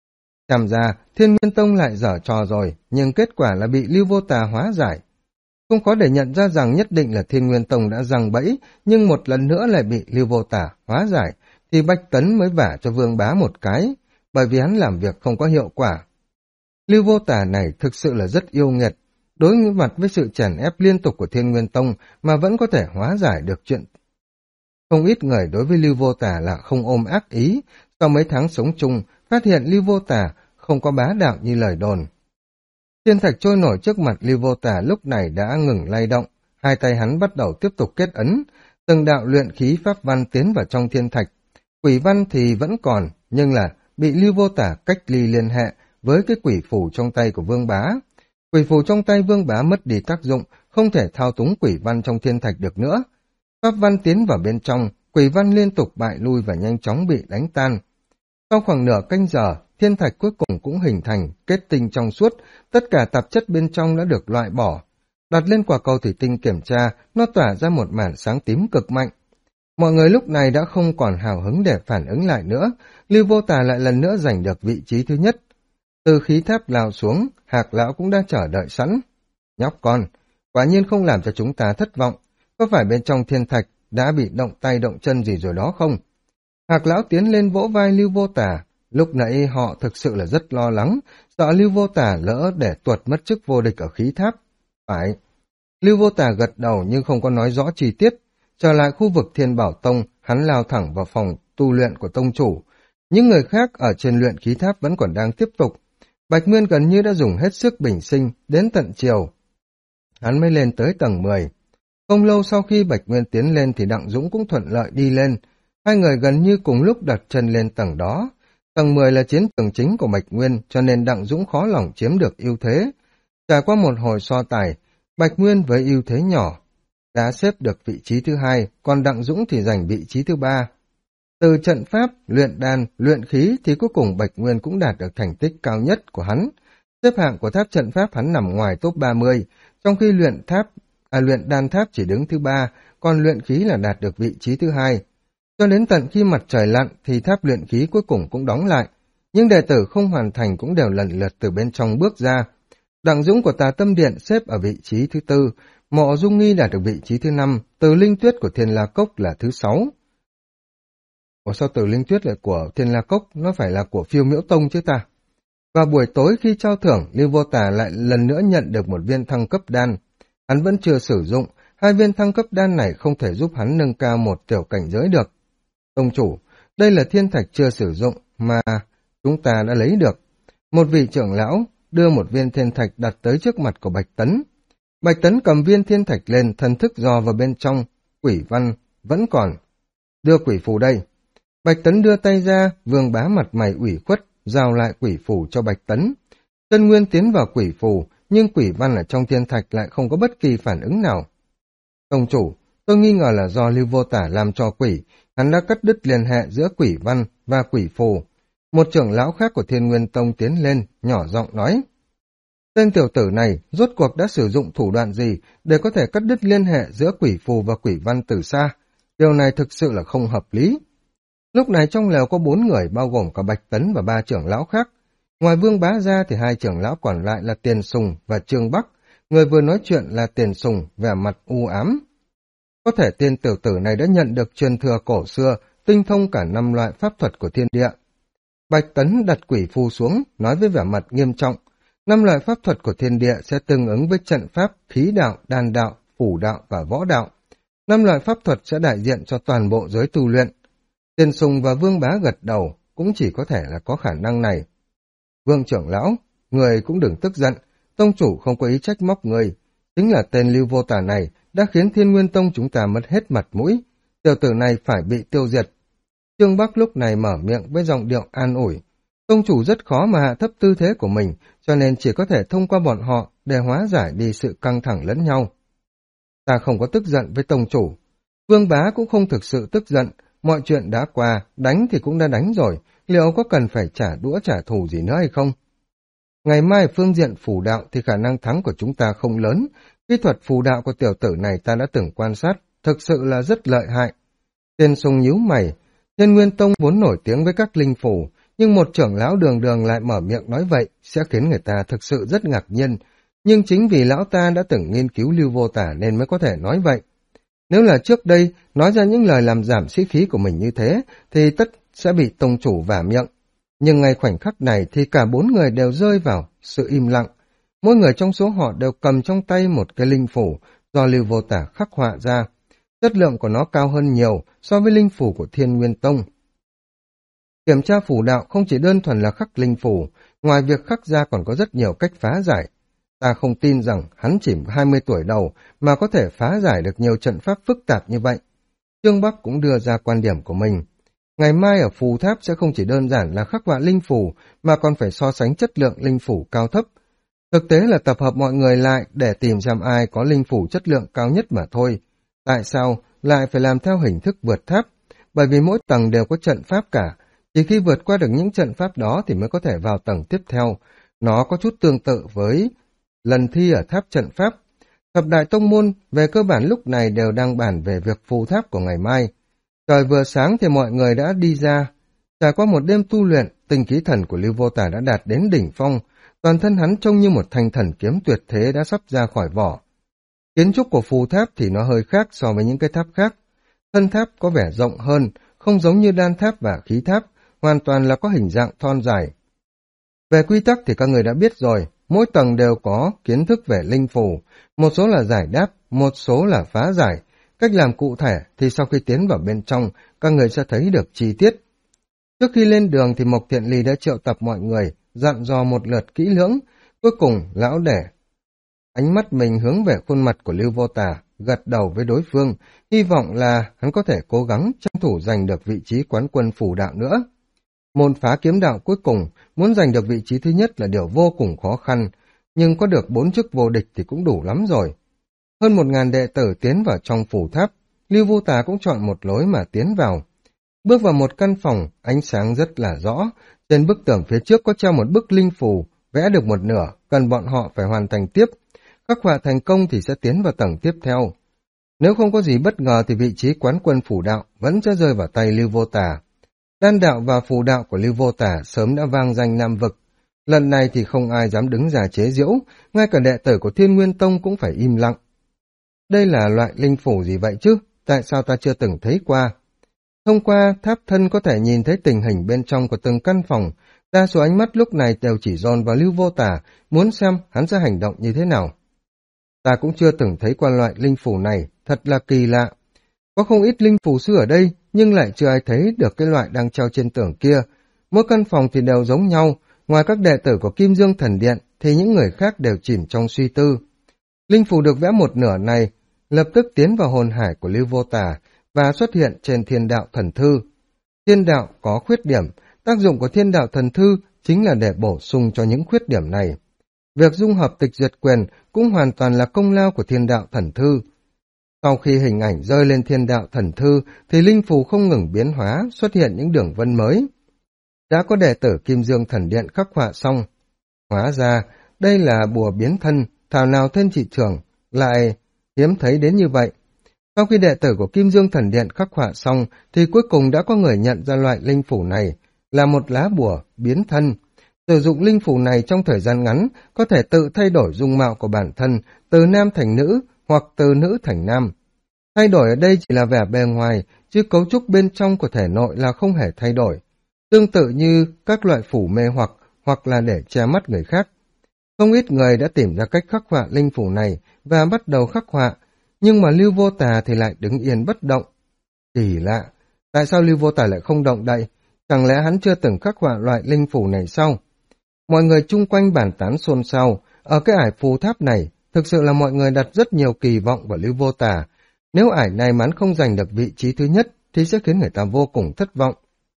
Xem ra, Thiên Nguyên Tông lại dở trò rồi, nhưng kết quả là bị Lưu Vô Tà hóa giải. Không khó để nhận ra rằng nhất định là Thiên Nguyên Tông đã giằng bẫy, nhưng một lần nữa lại bị Lưu Vô Tà hóa giải, thì Bạch Tấn mới vả cho Vương Bá một cái, bởi vì hắn làm việc không có hiệu quả. Lưu Vô Tà này thực sự là rất yêu nghiệt, đối mặt với sự chèn ép liên tục của Thiên Nguyên Tông mà vẫn có thể hóa giải được chuyện. Không ít người đối với Lưu Vô Tà là không ôm ác ý, sau mấy tháng sống chung, phát hiện Lưu Vô Tà không có bá đạo như lời đồn. Thiên thạch trôi nổi trước mặt Lưu Vô Tà lúc này đã ngừng lay động, hai tay hắn bắt đầu tiếp tục kết ấn, từng đạo luyện khí pháp văn tiến vào trong thiên thạch. Quỷ văn thì vẫn còn, nhưng là bị Lưu Vô Tà cách ly liên hệ với cái quỷ phù trong tay của Vương Bá. Quỷ phù trong tay Vương Bá mất đi tác dụng, không thể thao túng quỷ văn trong thiên thạch được nữa. Pháp văn tiến vào bên trong, quỷ văn liên tục bại lui và nhanh chóng bị đánh tan. Sau khoảng nửa canh giờ, thiên thạch cuối cùng cũng hình thành, kết tinh trong suốt, tất cả tạp chất bên trong đã được loại bỏ. Đặt lên quả cầu thủy tinh kiểm tra, nó tỏa ra một màn sáng tím cực mạnh. Mọi người lúc này đã không còn hào hứng để phản ứng lại nữa, Lưu Vô Tà lại lần nữa giành được vị trí thứ nhất. Từ khí tháp lao xuống, Hạc Lão cũng đã chờ đợi sẵn. Nhóc con, quả nhiên không làm cho chúng ta thất vọng, có phải bên trong thiên thạch đã bị động tay động chân gì rồi đó không? Hạc Lão tiến lên vỗ vai Lưu Vô Tà, lúc nãy họ thực sự là rất lo lắng, sợ Lưu Vô Tà lỡ để tuột mất chức vô địch ở khí tháp. Phải. Lưu Vô Tà gật đầu nhưng không có nói rõ chi tiết. Trở lại khu vực Thiên Bảo Tông, hắn lao thẳng vào phòng tu luyện của tông chủ. Những người khác ở trên luyện khí tháp vẫn còn đang tiếp tục. Bạch Nguyên gần như đã dùng hết sức bình sinh, đến tận chiều. Hắn mới lên tới tầng 10. Không lâu sau khi Bạch Nguyên tiến lên thì Đặng Dũng cũng thuận lợi đi lên. Hai người gần như cùng lúc đặt chân lên tầng đó. Tầng 10 là chiến trường chính của Bạch Nguyên, cho nên Đặng Dũng khó lòng chiếm được ưu thế. Trải qua một hồi so tài, Bạch Nguyên với ưu thế nhỏ đã xếp được vị trí thứ hai, còn Đặng Dũng thì giành vị trí thứ ba. Từ trận pháp, luyện đan, luyện khí thì cuối cùng Bạch Nguyên cũng đạt được thành tích cao nhất của hắn. Xếp hạng của tháp trận pháp hắn nằm ngoài top 30, trong khi luyện đan tháp chỉ đứng thứ ba, còn luyện khí là đạt được vị trí thứ hai. Cho đến tận khi mặt trời lặn thì tháp luyện khí cuối cùng cũng đóng lại, nhưng đệ tử không hoàn thành cũng đều lần lượt từ bên trong bước ra. Đặng Dũng của Tà Tâm Điện xếp ở vị trí thứ tư, Mộ Dung Nghi đạt được vị trí thứ 5, Từ Linh Tuyết của Thiên La Cốc là thứ 6. Ủa sao Từ Linh Tuyết lại của Thiên La Cốc, nó phải là của Phiêu Miễu Tông chứ ta? Vào buổi tối khi trao thưởng, Lưu Vô Tà lại lần nữa nhận được một viên thăng cấp đan. Hắn vẫn chưa sử dụng, hai viên thăng cấp đan này không thể giúp hắn nâng cao một tiểu cảnh giới được. Tông chủ, đây là thiên thạch chưa sử dụng mà chúng ta đã lấy được. Một vị trưởng lão đưa một viên thiên thạch đặt tới trước mặt của Bạch Tấn. Bạch Tấn cầm viên thiên thạch lên, thần thức dò vào bên trong, quỷ văn vẫn còn. Đưa quỷ phù đây. Bạch Tấn đưa tay ra, Vương Bá mặt mày ủy khuất, giao lại quỷ phù cho Bạch Tấn. Chân nguyên tiến vào quỷ phù, nhưng quỷ văn ở trong thiên thạch lại không có bất kỳ phản ứng nào. Tông chủ, tôi nghi ngờ là do Lưu Vô Tả làm cho quỷ, hắn đã cắt đứt liên hệ giữa quỷ văn và quỷ phù. Một trưởng lão khác của Thiên Nguyên Tông tiến lên, nhỏ giọng nói. Tên tiểu tử này rốt cuộc đã sử dụng thủ đoạn gì để có thể cắt đứt liên hệ giữa quỷ phù và quỷ văn từ xa? Điều này thực sự là không hợp lý. Lúc này trong lều có 4 người bao gồm cả Bạch Tấn và 3 trưởng lão khác. Ngoài Vương Bá ra thì 2 trưởng lão còn lại là Tiền Sùng và Trương Bắc. Người vừa nói chuyện là Tiền Sùng, vẻ mặt u ám. Có thể tên tiểu tử này đã nhận được truyền thừa cổ xưa, tinh thông cả 5 loại pháp thuật của thiên địa. Bạch Tấn đặt quỷ phù xuống, nói với vẻ mặt nghiêm trọng. 5 loại pháp thuật của thiên địa sẽ tương ứng với trận pháp, khí đạo, đan đạo, phủ đạo và võ đạo. 5 loại pháp thuật sẽ đại diện cho toàn bộ giới tu luyện. Tiền Sùng và Vương Bá gật đầu, cũng chỉ có thể là có khả năng này. Vương trưởng lão, người cũng đừng tức giận, tông chủ không có ý trách móc người. Chính là tên Lưu Vô Tà này đã khiến Thiên Nguyên Tông chúng ta mất hết mặt mũi. Tiểu tử này phải bị tiêu diệt. Trương Bắc lúc này mở miệng với giọng điệu an ủi. Tông chủ rất khó mà hạ thấp tư thế của mình, cho nên chỉ có thể thông qua bọn họ để hóa giải đi sự căng thẳng lẫn nhau. Ta không có tức giận với tông chủ. Vương Bá cũng không thực sự tức giận, mọi chuyện đã qua, đánh thì cũng đã đánh rồi, liệu có cần phải trả đũa trả thù gì nữa hay không? Ngày mai phương diện phù đạo thì khả năng thắng của chúng ta không lớn, kỹ thuật phù đạo của tiểu tử này ta đã từng quan sát, thực sự là rất lợi hại. Tiền Sùng nhíu mày, Thiên Nguyên Tông vốn nổi tiếng với các linh phù, nhưng một trưởng lão đường đường lại mở miệng nói vậy sẽ khiến người ta thực sự rất ngạc nhiên, nhưng chính vì lão ta đã từng nghiên cứu Lưu Vô Tả nên mới có thể nói vậy. Nếu là trước đây nói ra những lời làm giảm sĩ khí của mình như thế thì tất sẽ bị tông chủ vả miệng. Nhưng ngay khoảnh khắc này thì cả 4 người đều rơi vào sự im lặng. Mỗi người trong số họ đều cầm trong tay một cái linh phủ do Lưu Vô Tả khắc họa ra. Chất lượng của nó cao hơn nhiều so với linh phủ của Thiên Nguyên Tông. Kiểm tra phù đạo không chỉ đơn thuần là khắc linh phủ, ngoài việc khắc ra còn có rất nhiều cách phá giải. Ta không tin rằng hắn chỉ 20 tuổi đầu mà có thể phá giải được nhiều trận pháp phức tạp như vậy. Trương Bắc cũng đưa ra quan điểm của mình. Ngày mai ở phù tháp sẽ không chỉ đơn giản là khắc họa linh phủ mà còn phải so sánh chất lượng linh phủ cao thấp. Thực tế là tập hợp mọi người lại để tìm xem ai có linh phủ chất lượng cao nhất mà thôi. Tại sao lại phải làm theo hình thức vượt tháp? bởi vì mỗi tầng đều có trận pháp cả. Chỉ khi vượt qua được những trận pháp đó thì mới có thể vào tầng tiếp theo. Nó có chút tương tự với lần thi ở tháp trận pháp. Thập đại tông môn về cơ bản lúc này đều đang bàn về việc phù tháp của ngày mai. Trời vừa sáng thì mọi người đã đi ra. Trải qua một đêm tu luyện, tinh khí thần của Lưu Vô Tà đã đạt đến đỉnh phong. Toàn thân hắn trông như một thanh thần kiếm tuyệt thế đã sắp ra khỏi vỏ. Kiến trúc của phù tháp thì nó hơi khác so với những cái tháp khác. Thân tháp có vẻ rộng hơn, không giống như đan tháp và khí tháp, hoàn toàn là có hình dạng thon dài. Về quy tắc thì các người đã biết rồi, mỗi tầng đều có kiến thức về linh phù, một số là giải đáp, một số là phá giải. Cách làm cụ thể thì sau khi tiến vào bên trong, các người sẽ thấy được chi tiết. Trước khi lên đường thì Mộc Thiện Ly đã triệu tập mọi người, dặn dò một lượt kỹ lưỡng. Cuối cùng, lão để ánh mắt mình hướng về khuôn mặt của Lưu Vô Tà, gật đầu với đối phương, hy vọng là hắn có thể cố gắng tranh thủ giành được vị trí quán quân phù đạo nữa. Môn phá kiếm đạo cuối cùng, muốn giành được vị trí thứ nhất là điều vô cùng khó khăn, nhưng có được 4 chức vô địch thì cũng đủ lắm rồi. Hơn 1000 đệ tử tiến vào trong phủ tháp, Lưu Vô Tà cũng chọn một lối mà tiến vào. Bước vào một căn phòng, ánh sáng rất là rõ, trên bức tường phía trước có treo một bức linh phù, vẽ được một nửa, cần bọn họ phải hoàn thành tiếp. Khắc họa thành công thì sẽ tiến vào tầng tiếp theo. Nếu không có gì bất ngờ thì vị trí quán quân phủ đạo vẫn sẽ rơi vào tay Lưu Vô Tà. Đan đạo và phù đạo của Lưu Vô Tà sớm đã vang danh Nam vực. Lần này thì không ai dám đứng ra chế giễu, ngay cả đệ tử của Thiên Nguyên Tông cũng phải im lặng. Đây là loại linh phủ gì vậy chứ? Tại sao ta chưa từng thấy qua? Thông qua tháp thân có thể nhìn thấy tình hình bên trong của từng căn phòng, đa số ánh mắt lúc này đều chỉ dồn vào Lưu Vô Tà, muốn xem hắn sẽ hành động như thế nào. Ta cũng chưa từng thấy qua loại linh phủ này, thật là kỳ lạ. Có không ít linh phủ sư ở đây, nhưng lại chưa ai thấy được cái loại đang treo trên tường kia. Mỗi căn phòng thì đều giống nhau, ngoài các đệ tử của Kim Dương Thần Điện thì những người khác đều chìm trong suy tư. Linh phủ được vẽ một nửa này, lập tức tiến vào hồn hải của Lưu Vô Tà và xuất hiện trên Thiên Đạo Thần Thư. Thiên đạo có khuyết điểm, tác dụng của Thiên Đạo Thần Thư chính là để bổ sung cho những khuyết điểm này. Việc dung hợp tịch duyệt quyền cũng hoàn toàn là công lao của Thiên Đạo Thần Thư. Sau khi hình ảnh rơi lên Thiên Đạo Thần Thư thì linh phù không ngừng biến hóa, xuất hiện những đường vân mới. Đã có đệ tử Kim Dương Thần Điện khắc họa xong. Hóa ra, đây là bùa biến thân, thảo nào trên thị trường, lại hiếm thấy đến như vậy. Sau khi đệ tử của Kim Dương Thần Điện khắc họa xong thì cuối cùng đã có người nhận ra loại linh phủ này là một lá bùa biến thân. Sử dụng linh phủ này trong thời gian ngắn có thể tự thay đổi dung mạo của bản thân từ nam thành nữ hoặc từ nữ thành nam. Thay đổi ở đây chỉ là vẻ bề ngoài, chứ cấu trúc bên trong của thể nội là không hề thay đổi. Tương tự như các loại phủ mê hoặc là để che mắt người khác. Không ít người đã tìm ra cách khắc họa linh phủ này và bắt đầu khắc họa, nhưng mà Lưu Vô Tà thì lại đứng yên bất động. Kỳ lạ, tại sao Lưu Vô Tà lại không động đậy? Chẳng lẽ hắn chưa từng khắc họa loại linh phủ này sao? Mọi người chung quanh bàn tán xôn xao, ở cái ải phù tháp này, thực sự là mọi người đặt rất nhiều kỳ vọng vào Lưu Vô Tà. Nếu ải này mắn không giành được vị trí thứ nhất, thì sẽ khiến người ta vô cùng thất vọng.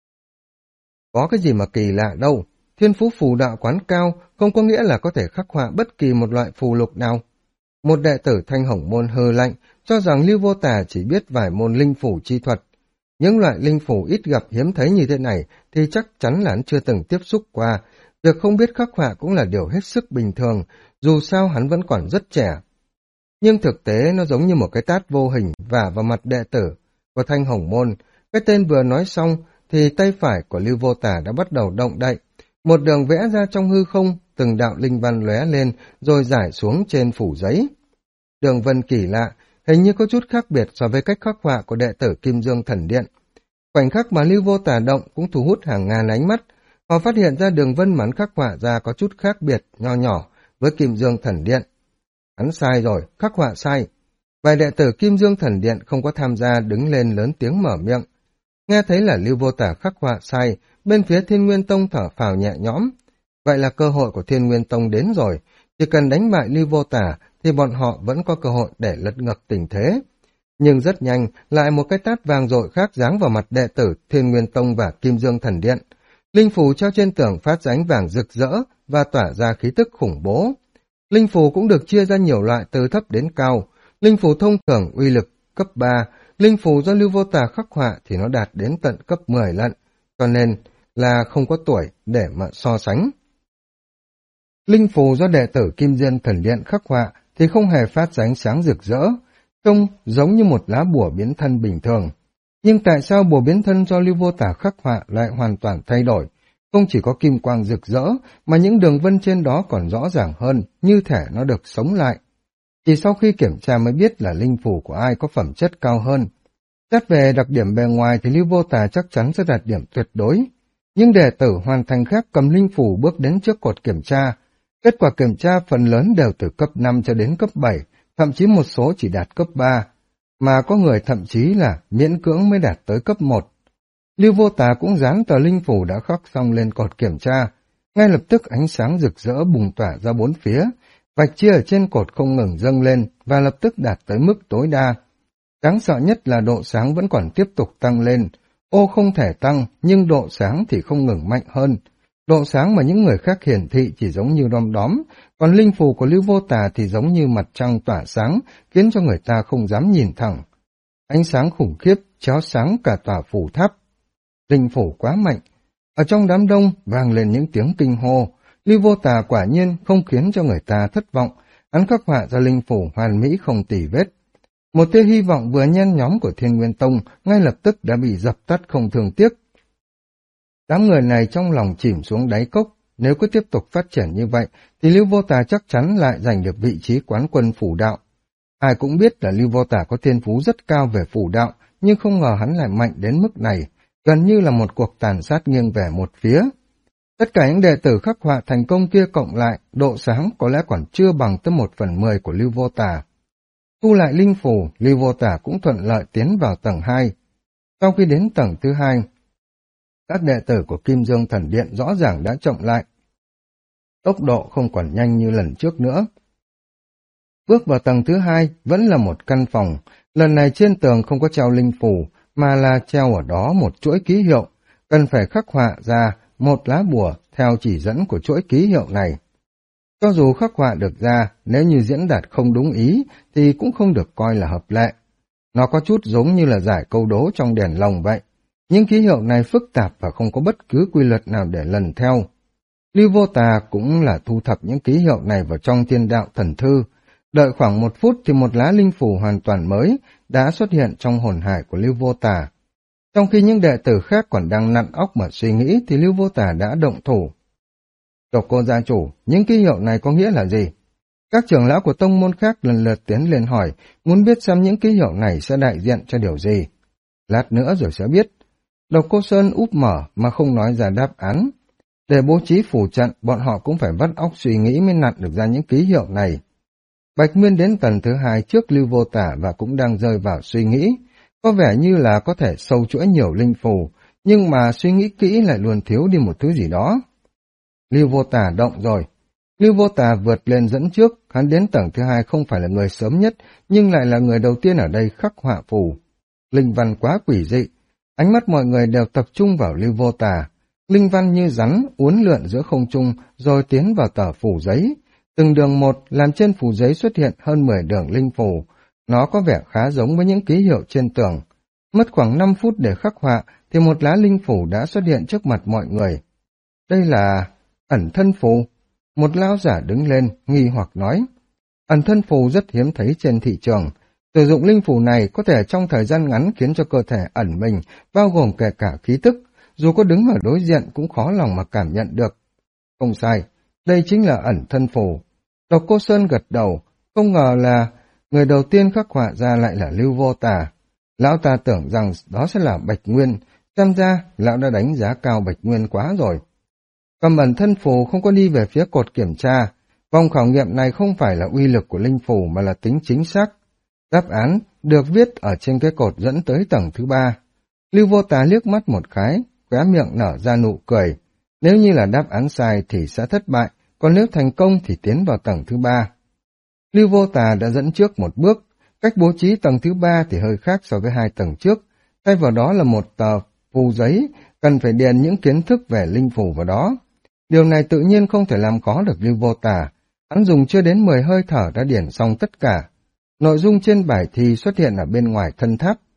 Có cái gì mà kỳ lạ đâu, thiên phú phù đạo quán cao không có nghĩa là có thể khắc họa bất kỳ một loại phù lục nào. Một đệ tử Thanh Hồng Môn hừ lạnh, cho rằng Lưu Vô Tà chỉ biết vài môn linh phủ chi thuật. Những loại linh phủ ít gặp hiếm thấy như thế này thì chắc chắn là hắn chưa từng tiếp xúc qua. Việc không biết khắc họa cũng là điều hết sức bình thường, dù sao hắn vẫn còn rất trẻ. Nhưng thực tế nó giống như một cái tát vô hình vả vào mặt đệ tử của Thanh Hồng Môn. Cái tên vừa nói xong thì tay phải của Lưu Vô Tà đã bắt đầu động đậy. Một đường vẽ ra trong hư không, từng đạo linh văn lóe lên rồi rải xuống trên phủ giấy. Đường vân kỳ lạ, hình như có chút khác biệt so với cách khắc họa của đệ tử Kim Dương Thần Điện. Khoảnh khắc mà Lưu Vô Tà động cũng thu hút hàng ngàn ánh mắt. Họ phát hiện ra đường vân mắn khắc họa ra có chút khác biệt, nho nhỏ với Kim Dương Thần Điện. Hắn sai rồi, khắc họa sai. Vài đệ tử Kim Dương Thần Điện không có tham gia đứng lên lớn tiếng mở miệng. Nghe thấy là Lưu Vô Tà khắc họa sai, bên phía Thiên Nguyên Tông thở phào nhẹ nhõm. Vậy là cơ hội của Thiên Nguyên Tông đến rồi, chỉ cần đánh bại Lưu Vô Tà thì bọn họ vẫn có cơ hội để lật ngược tình thế. Nhưng rất nhanh, lại một cái tát vang dội khác giáng vào mặt đệ tử Thiên Nguyên Tông và Kim Dương Thần Điện. Linh phù treo trên tường phát ra ánh vàng rực rỡ và tỏa ra khí tức khủng bố. Linh phù cũng được chia ra nhiều loại từ thấp đến cao. Linh phù thông thường uy lực cấp 3, linh phù do Lưu Vô Tà khắc họa thì nó đạt đến tận cấp 10 lận, cho nên là không có tuổi để mà so sánh. Linh phù do đệ tử Kim Diên Thần Điện khắc họa thì không hề phát ra ánh sáng rực rỡ, trông giống như một lá bùa biến thân bình thường. Nhưng tại sao bùa biến thân do Lưu Vô Tà khắc họa lại hoàn toàn thay đổi? Không chỉ có kim quang rực rỡ, mà những đường vân trên đó còn rõ ràng hơn, như thể nó được sống lại. Chỉ sau khi kiểm tra mới biết là linh phù của ai có phẩm chất cao hơn. Xét về đặc điểm bề ngoài thì Lưu Vô Tà chắc chắn sẽ đạt điểm tuyệt đối. Nhưng đệ tử hoàn thành khác cầm linh phù bước đến trước cột kiểm tra. Kết quả kiểm tra phần lớn đều từ cấp 5 cho đến cấp 7, thậm chí một số chỉ đạt cấp 3, mà có người thậm chí là miễn cưỡng mới đạt tới cấp 1. Lưu Vô Tà cũng dán tờ linh phù đã khắc xong lên cột kiểm tra. Ngay lập tức ánh sáng rực rỡ bùng tỏa ra bốn phía, vạch chia ở trên cột không ngừng dâng lên và lập tức đạt tới mức tối đa. Đáng sợ nhất là độ sáng vẫn còn tiếp tục tăng lên. Ô không thể tăng, nhưng độ sáng thì không ngừng mạnh hơn. Độ sáng mà những người khác hiển thị chỉ giống như đom đóm, còn linh phù của Lưu Vô Tà thì giống như mặt trăng tỏa sáng, khiến cho người ta không dám nhìn thẳng. Ánh sáng khủng khiếp, chói sáng cả tòa phủ tháp. Linh phù quá mạnh. Ở trong đám đông vang lên những tiếng kinh hô. Lưu Vô Tà quả nhiên không khiến cho người ta thất vọng. Hắn khắc họa ra linh phù hoàn mỹ không tì vết. Một tia hy vọng vừa nhen nhóm của Thiên Nguyên Tông ngay lập tức đã bị dập tắt không thương tiếc. Đám người này trong lòng chìm xuống đáy cốc. Nếu cứ tiếp tục phát triển như vậy thì Lưu Vô Tà chắc chắn lại giành được vị trí quán quân phủ đạo. Ai cũng biết là Lưu Vô Tà có thiên phú rất cao về phủ đạo, nhưng không ngờ hắn lại mạnh đến mức này, gần như là một cuộc tàn sát nghiêng về một phía. Tất cả những đệ tử khắc họa thành công kia cộng lại, độ sáng có lẽ còn chưa bằng tới 1/10 của Lưu Vô Tà. Thu lại linh phù, Lưu Vô Tà cũng thuận lợi tiến vào tầng 2. Sau khi đến tầng thứ 2, các đệ tử của Kim Dương Thần Điện rõ ràng đã chậm lại. Tốc độ không còn nhanh như lần trước nữa. Bước vào tầng thứ 2 vẫn là một căn phòng, lần này trên tường không có treo linh phù, mà là treo ở đó một chuỗi ký hiệu, cần phải khắc họa ra một lá bùa theo chỉ dẫn của chuỗi ký hiệu này. Cho dù khắc họa được ra, nếu như diễn đạt không đúng ý thì cũng không được coi là hợp lệ. Nó có chút giống như là giải câu đố trong đèn lồng vậy. Những ký hiệu này phức tạp và không có bất cứ quy luật nào để lần theo. Lưu Vô Tà cũng là thu thập những ký hiệu này vào trong Thiên Đạo Thần Thư. Đợi khoảng 1 phút thì một lá linh phù hoàn toàn mới đã xuất hiện trong hồn hải của Lưu Vô Tà. Trong khi những đệ tử khác còn đang nặn óc mà suy nghĩ thì Lưu Vô Tà đã động thủ. Độc Cô gia chủ, những ký hiệu này có nghĩa là gì? Các trưởng lão của tông môn khác lần lượt tiến lên hỏi, muốn biết xem những ký hiệu này sẽ đại diện cho điều gì. Lát nữa rồi sẽ biết. Độc Cô Sơn úp mở mà không nói ra đáp án. Để bố trí phù trận, bọn họ cũng phải vắt óc suy nghĩ mới nặn được ra những ký hiệu này. Bạch Nguyên đến tầng thứ 2 trước Lưu Vô Tà và cũng đang rơi vào suy nghĩ. Có vẻ như là có thể sâu chuỗi nhiều linh phù, nhưng mà suy nghĩ kỹ lại luôn thiếu đi một thứ gì đó. Lưu Vô Tà động rồi. Lưu Vô Tà vượt lên dẫn trước, hắn đến tầng thứ 2 không phải là người sớm nhất, nhưng lại là người đầu tiên ở đây khắc họa phù. Linh văn quá quỷ dị, ánh mắt mọi người đều tập trung vào Lưu Vô Tà. Linh văn như rắn uốn lượn giữa không trung rồi tiến vào tờ phù giấy. Từng đường một làm trên phù giấy xuất hiện hơn 10 đường linh phù. Nó có vẻ khá giống với những ký hiệu trên tường. Mất khoảng 5 phút để khắc họa thì một lá linh phù đã xuất hiện trước mặt mọi người. Đây là ẩn thân phù. Một lão giả đứng lên, nghi hoặc nói. Ẩn thân phù rất hiếm thấy trên thị trường. Sử dụng linh phù này có thể trong thời gian ngắn khiến cho cơ thể ẩn mình, bao gồm kể cả khí tức. Dù có đứng ở đối diện cũng khó lòng mà cảm nhận được. Không sai, đây chính là ẩn thân phù. Độc Cô Sơn gật đầu, không ngờ là người đầu tiên khắc họa ra lại là Lưu Vô Tà. Lão ta tưởng rằng đó sẽ là Bạch Nguyên, xem ra lão đã đánh giá cao Bạch Nguyên quá rồi. Cầm ẩn thân phù không có đi về phía cột kiểm tra. Vòng khảo nghiệm này không phải là uy lực của linh phù mà là tính chính xác. Đáp án được viết ở trên cái cột dẫn tới tầng thứ 3. Lưu Vô Tà liếc mắt một cái, khóe miệng nở ra nụ cười. Nếu như là đáp án sai thì sẽ thất bại, còn nếu thành công thì tiến vào tầng thứ 3. Lưu Vô Tà đã dẫn trước một bước, cách bố trí tầng thứ 3 thì hơi khác so với 2 tầng trước. Thay vào đó là một tờ phù giấy, cần phải điền những kiến thức về linh phù vào đó. Điều này tự nhiên không thể làm khó được Lưu Vô Tà. Hắn dùng chưa đến 10 hơi thở đã điền xong tất cả. Nội dung trên bài thi xuất hiện ở bên ngoài thân tháp,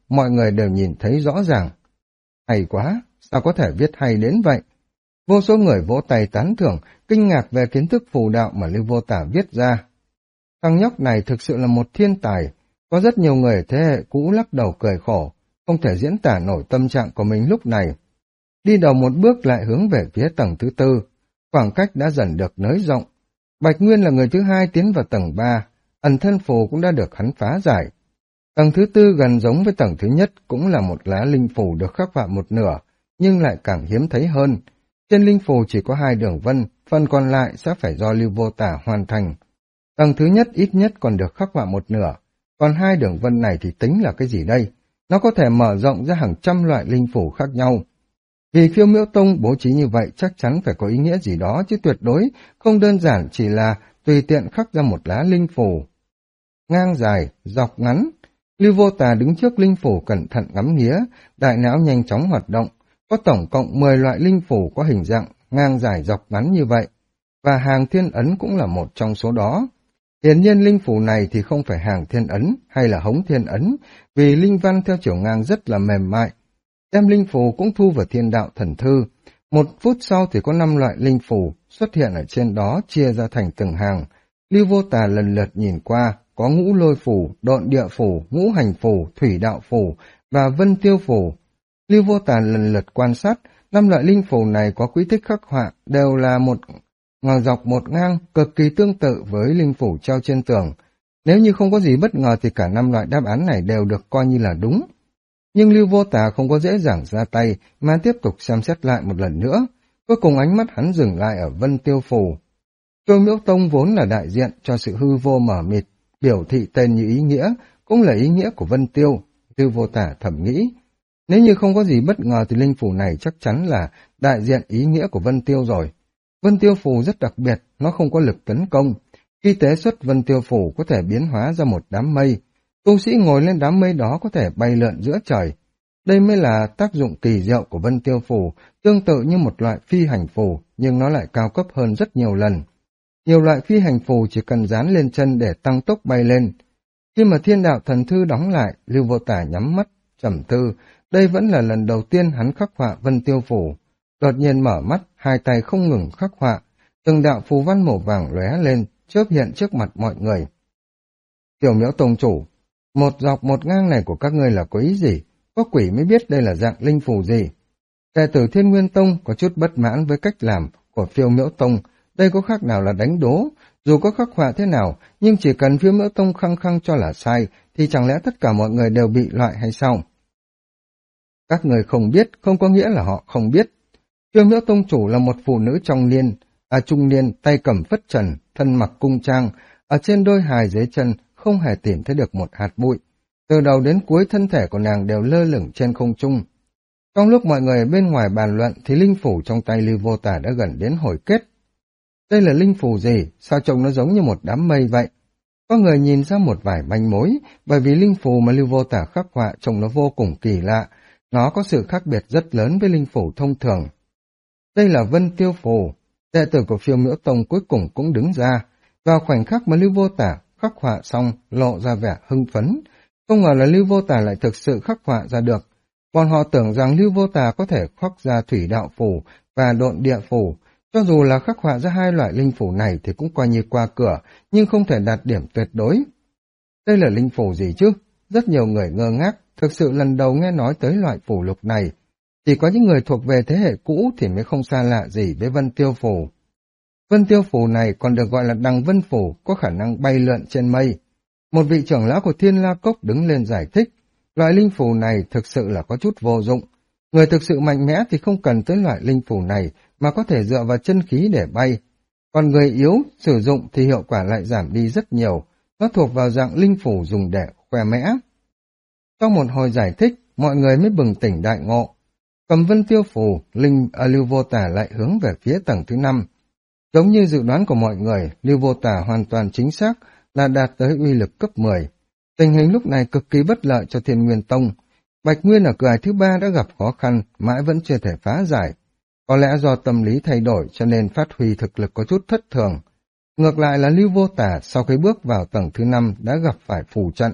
mọi người đều nhìn thấy rõ ràng. Hay quá, sao có thể viết hay đến vậy? Vô số người vỗ tay tán thưởng, kinh ngạc về kiến thức phù đạo mà Lưu Vô Tả viết ra. Thằng nhóc này thực sự là một thiên tài. Có rất nhiều người thế hệ cũ lắc đầu cười khổ, không thể diễn tả nổi tâm trạng của mình lúc này. Đi đầu một bước lại hướng về phía tầng thứ tư, khoảng cách đã dần được nới rộng. Bạch Nguyên là người thứ hai tiến vào tầng 3, ẩn thân phù cũng đã được hắn phá giải. Tầng thứ tư gần giống với tầng thứ nhất, cũng là một lá linh phù được khắc họa một nửa, nhưng lại càng hiếm thấy hơn. Trên linh phù chỉ có 2 đường vân, phần còn lại sẽ phải do Lưu Vô Tả hoàn thành. Tầng thứ nhất ít nhất còn được khắc họa một nửa, còn 2 đường vân này thì tính là cái gì đây? Nó có thể mở rộng ra hàng trăm loại linh phù khác nhau. Vì Phiêu Miễu Tông bố trí như vậy chắc chắn phải có ý nghĩa gì đó, chứ tuyệt đối không đơn giản chỉ là tùy tiện khắc ra một lá linh phù. Ngang dài, dọc ngắn. Lưu Vô Tà đứng trước linh phù cẩn thận ngắm nghía, đại não nhanh chóng hoạt động. Có tổng cộng 10 loại linh phù có hình dạng ngang dài dọc ngắn như vậy, và hàng thiên ấn cũng là một trong số đó. Hiển nhiên linh phù này thì không phải hàng thiên ấn hay là hống thiên ấn, vì linh văn theo chiều ngang rất là mềm mại. Đem linh phù cũng thu vào thiên đạo thần thư. 1 phút sau thì có 5 loại linh phù xuất hiện ở trên đó, chia ra thành từng hàng. Lưu Vô Tà lần lượt nhìn qua, có ngũ lôi phù, độn địa phù, ngũ hành phù, thủy đạo phù và vân tiêu phù. Lưu Vô Tà lần lượt quan sát, 5 loại linh phù này có quy tích khắc họa, đều là một dọc một ngang, cực kỳ tương tự với linh phù treo trên tường. Nếu như không có gì bất ngờ thì cả 5 loại đáp án này đều được coi như là đúng. Nhưng Lưu Vô Tà không có dễ dàng ra tay, mà tiếp tục xem xét lại một lần nữa. Cuối cùng ánh mắt hắn dừng lại ở vân tiêu phù. Phiêu Miễu Tông vốn là đại diện cho sự hư vô mờ mịt, biểu thị tên như ý nghĩa, cũng là ý nghĩa của vân tiêu. Lưu Vô Tà thầm nghĩ, nếu như không có gì bất ngờ thì linh phù này chắc chắn là đại diện ý nghĩa của vân tiêu rồi. Vân tiêu phù rất đặc biệt, nó không có lực tấn công. Khi tế xuất vân tiêu phù có thể biến hóa ra một đám mây. Tu sĩ ngồi lên đám mây đó có thể bay lượn giữa trời. Đây mới là tác dụng kỳ diệu của vân tiêu phù, tương tự như một loại phi hành phù, nhưng nó lại cao cấp hơn rất nhiều lần. Nhiều loại phi hành phù chỉ cần dán lên chân để tăng tốc bay lên. Khi mà thiên đạo thần thư đóng lại, Lưu Vô Tả nhắm mắt, trầm tư. Đây vẫn là lần đầu tiên hắn khắc họa vân tiêu phù. Đột nhiên mở mắt, 2 tay không ngừng khắc họa. Từng đạo phù văn màu vàng lóe lên, chớp hiện trước mặt mọi người. Tiểu Miễu Tông chủ, một dọc một ngang này của các ngươi là có ý gì? Có quỷ mới biết đây là dạng linh phù gì. Đệ tử Thiên Nguyên Tông có chút bất mãn với cách làm của Phiêu Miễu Tông. Đây có khác nào là đánh đố? Dù có khắc họa thế nào, nhưng chỉ cần Phiêu Miễu Tông khăng khăng cho là sai, thì chẳng lẽ tất cả mọi người đều bị loại hay sao? Các người không biết, không có nghĩa là họ không biết. Phiêu Miễu Tông chủ là một phụ nữ trung niên, tay cầm phất trần, thân mặc cung trang, ở trên đôi hài dưới chân không hề tìm thấy được một hạt bụi. Từ đầu đến cuối thân thể của nàng đều lơ lửng trên không trung. Trong lúc mọi người bên ngoài bàn luận thì linh phủ trong tay Lưu Vô Tả đã gần đến hồi kết. Đây là linh phù gì? Sao trông nó giống như một đám mây vậy? Có người nhìn ra một vài manh mối, bởi vì linh phù mà Lưu Vô Tả khắc họa trông nó vô cùng kỳ lạ. Nó có sự khác biệt rất lớn với linh phù thông thường. Đây là vân tiêu phù. Đệ tử của Phiêu Miễu Tông cuối cùng cũng đứng ra. Vào khoảnh khắc mà Lưu Vô Tả khắc họa xong, lộ ra vẻ hưng phấn. Không ngờ là Lưu Vô Tả lại thực sự khắc họa ra được. Bọn họ tưởng rằng Lưu Vô Tả có thể khắc ra thủy đạo phù và độn địa phù. Cho dù là khắc họa ra 2 loại linh phù này thì cũng coi như qua cửa, nhưng không thể đạt điểm tuyệt đối. Đây là linh phù gì chứ? Rất nhiều người ngơ ngác, thực sự lần đầu nghe nói tới loại phù lục này. Chỉ có những người thuộc về thế hệ cũ thì mới không xa lạ gì với vân tiêu phù. Vân tiêu phù này còn được gọi là đằng vân phù, có khả năng bay lượn trên mây. Một vị trưởng lão của Thiên La Cốc đứng lên giải thích, loại linh phù này thực sự là có chút vô dụng. Người thực sự mạnh mẽ thì không cần tới loại linh phù này mà có thể dựa vào chân khí để bay. Còn người yếu sử dụng thì hiệu quả lại giảm đi rất nhiều, nó thuộc vào dạng linh phù dùng để khoe mẽ. Sau một hồi giải thích, mọi người mới bừng tỉnh đại ngộ. Cầm vân tiêu phù, Lưu Vô Tả lại hướng về phía tầng thứ 5. Giống như dự đoán của mọi người, Lưu Vô Tả hoàn toàn chính xác là đạt tới uy lực cấp 10. Tình hình lúc này cực kỳ bất lợi cho Thiên Nguyên Tông. Bạch Nguyên ở cửa ải thứ 3 đã gặp khó khăn, mãi vẫn chưa thể phá giải. Có lẽ do tâm lý thay đổi cho nên phát huy thực lực có chút thất thường. Ngược lại là Lưu Vô Tả sau khi bước vào tầng thứ 5 đã gặp phải phù trận.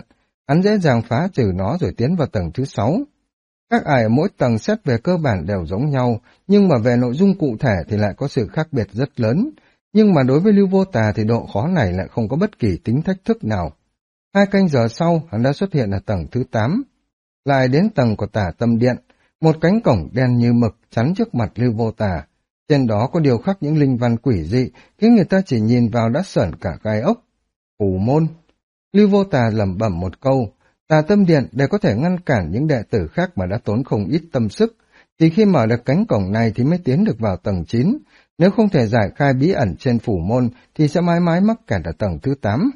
Hắn dễ dàng phá trừ nó rồi tiến vào tầng thứ 6. Các ải ở mỗi tầng xét về cơ bản đều giống nhau, nhưng mà về nội dung cụ thể thì lại có sự khác biệt rất lớn. Nhưng mà đối với Lưu Vô Tà thì độ khó này lại không có bất kỳ tính thách thức nào. 2 canh giờ sau, hắn đã xuất hiện ở tầng thứ 8. Lại đến tầng của Tả Tâm Điện, một cánh cổng đen như mực chắn trước mặt Lưu Vô Tà. Trên đó có điêu khắc những linh văn quỷ dị, khiến người ta chỉ nhìn vào đã sởn cả gai ốc. Phù môn. Lưu Vô Tà lẩm bẩm một câu. Tà Tâm Điện để có thể ngăn cản những đệ tử khác mà đã tốn không ít tâm sức. Chỉ khi mở được cánh cổng này thì mới tiến được vào tầng 9. Nếu không thể giải khai bí ẩn trên phủ môn thì sẽ mãi mãi mắc kẹt ở tầng thứ 8.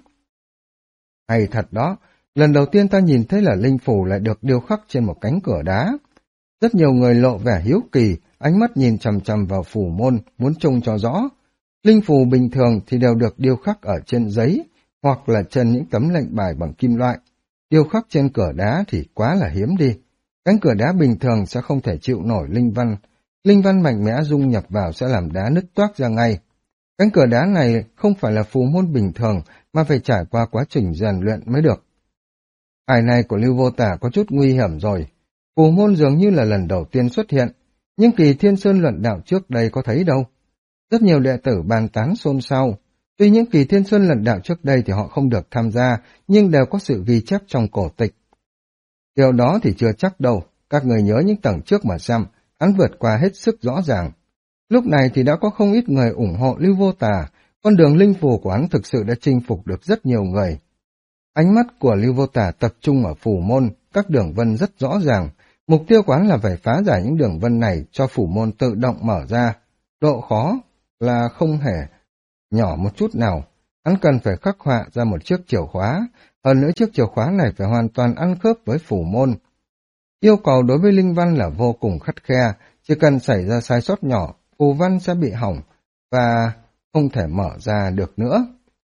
Hay thật đó, lần đầu tiên ta nhìn thấy là linh phù lại được điêu khắc trên một cánh cửa đá. Rất nhiều người lộ vẻ hiếu kỳ, ánh mắt nhìn chằm chằm vào phủ môn, muốn trông cho rõ. Linh phù bình thường thì đều được điêu khắc ở trên giấy, hoặc là trên những tấm lệnh bài bằng kim loại. Điêu khắc trên cửa đá thì quá là hiếm đi. Cánh cửa đá bình thường sẽ không thể chịu nổi linh văn. Linh văn mạnh mẽ dung nhập vào sẽ làm đá nứt toác ra ngay. Cánh cửa đá này không phải là phù môn bình thường, mà phải trải qua quá trình rèn luyện mới được. Ải này của Lưu Vô Tà có chút nguy hiểm rồi. Phù môn dường như là lần đầu tiên xuất hiện, nhưng kỳ Thiên Sơn luận đạo trước đây có thấy đâu. Rất nhiều đệ tử bàn tán xôn xao. Tuy những kỳ Thiên Sơn luận đạo trước đây thì họ không được tham gia, nhưng đều có sự ghi chép trong cổ tịch. Điều đó thì chưa chắc đâu, các người nhớ những tầng trước mà xem, hắn vượt qua hết sức rõ ràng. Lúc này thì đã có không ít người ủng hộ Lưu Vô Tà, con đường linh phù của hắn thực sự đã chinh phục được rất nhiều người. Ánh mắt của Lưu Vô Tà tập trung ở phủ môn, các đường vân rất rõ ràng. Mục tiêu của hắn là phải phá giải những đường vân này cho phủ môn tự động mở ra. Độ khó là không hề nhỏ một chút nào. Hắn cần phải khắc họa ra một chiếc chìa khóa. Hơn nữa chiếc chìa khóa này phải hoàn toàn ăn khớp với phủ môn. Yêu cầu đối với linh văn là vô cùng khắt khe. Chỉ cần xảy ra sai sót nhỏ, phù văn sẽ bị hỏng và không thể mở ra được nữa.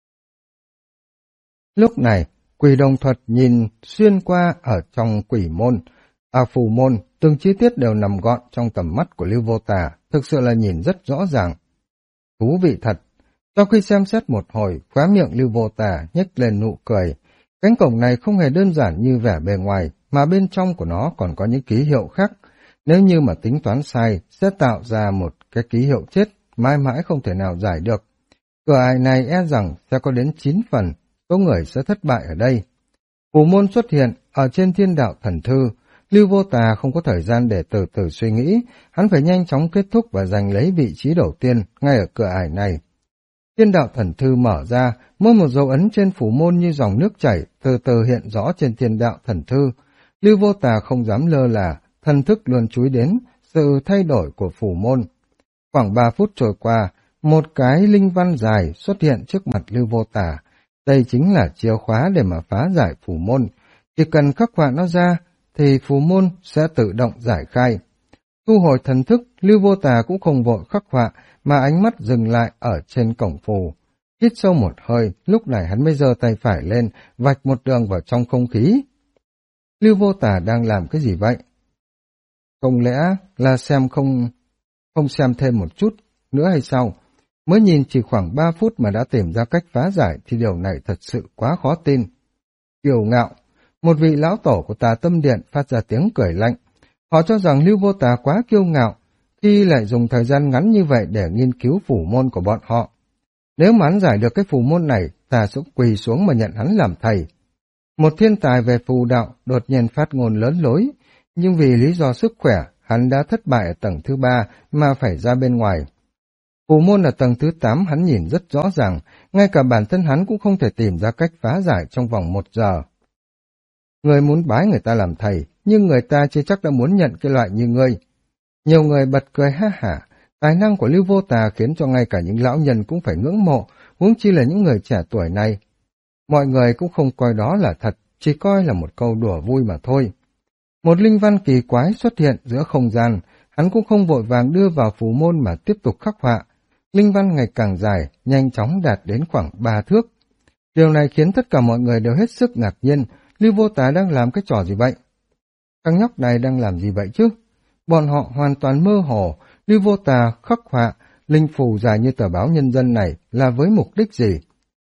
Lúc này, Quỷ Đồng Thuật nhìn xuyên qua ở trong quỷ môn, phù môn, từng chi tiết đều nằm gọn trong tầm mắt của Lưu Vô Tà, thực sự là nhìn rất rõ ràng. Thú vị thật. Sau khi xem xét một hồi, khóe miệng Lưu Vô Tà nhếch lên nụ cười. Cánh cổng này không hề đơn giản như vẻ bề ngoài, mà bên trong của nó còn có những ký hiệu khác. Nếu như mà tính toán sai, sẽ tạo ra một cái ký hiệu chết, mãi mãi không thể nào giải được. Cửa ải này e rằng sẽ có đến 9 phần, số người sẽ thất bại ở đây. Phù môn xuất hiện ở trên Thiên Đạo Thần Thư. Lưu Vô Tà không có thời gian để từ từ suy nghĩ, hắn phải nhanh chóng kết thúc và giành lấy vị trí đầu tiên ngay ở cửa ải này. Thiên Đạo Thần Thư mở ra, mỗi một dấu ấn trên phủ môn như dòng nước chảy, từ từ hiện rõ trên Thiên Đạo Thần Thư. Lưu Vô Tà không dám lơ là, thần thức luôn chú ý đến sự thay đổi của phủ môn. Khoảng 3 phút trôi qua, một cái linh văn dài xuất hiện trước mặt Lưu Vô Tà. Đây chính là chìa khóa để mà phá giải phủ môn. Chỉ cần khắc họa nó ra, thì phủ môn sẽ tự động giải khai. Thu hồi thần thức, Lưu Vô Tà cũng không vội khắc họa, mà ánh mắt dừng lại ở trên cổng phù. Hít sâu một hơi, lúc này hắn mới giơ tay phải lên, vạch một đường vào trong không khí. Lưu Vô Tà đang làm cái gì vậy? Không lẽ là không xem thêm một chút nữa hay sao? Mới nhìn chỉ khoảng 3 phút mà đã tìm ra cách phá giải thì điều này thật sự quá khó tin. Kiêu ngạo, một vị lão tổ của Tà Tâm Điện phát ra tiếng cười lạnh. Họ cho rằng Lưu Vô Tà quá kiêu ngạo, khi lại dùng thời gian ngắn như vậy để nghiên cứu phủ môn của bọn họ. Nếu mà hắn giải được cái phủ môn này, ta sẽ quỳ xuống mà nhận hắn làm thầy. Một thiên tài về phù đạo đột nhiên phát ngôn lớn lối, nhưng vì lý do sức khỏe, hắn đã thất bại ở tầng thứ 3 mà phải ra bên ngoài. Phù môn ở tầng thứ 8 hắn nhìn rất rõ ràng, ngay cả bản thân hắn cũng không thể tìm ra cách phá giải trong vòng 1 giờ. Người muốn bái người ta làm thầy, nhưng người ta chưa chắc đã muốn nhận cái loại như ngươi. Nhiều người bật cười ha hả, tài năng của Lưu Vô Tà khiến cho ngay cả những lão nhân cũng phải ngưỡng mộ, huống chi là những người trẻ tuổi này. Mọi người cũng không coi đó là thật, chỉ coi là một câu đùa vui mà thôi. Một linh văn kỳ quái xuất hiện giữa không gian, hắn cũng không vội vàng đưa vào phù môn mà tiếp tục khắc họa. Linh văn ngày càng dài, nhanh chóng đạt đến khoảng 3 thước. Điều này khiến tất cả mọi người đều hết sức ngạc nhiên, Lưu Vô Tà đang làm cái trò gì vậy? Thằng nhóc này đang làm gì vậy chứ? Bọn họ hoàn toàn mơ hồ, Lưu Vô Tà khắc họa linh phù dài như tờ báo Nhân Dân này là với mục đích gì?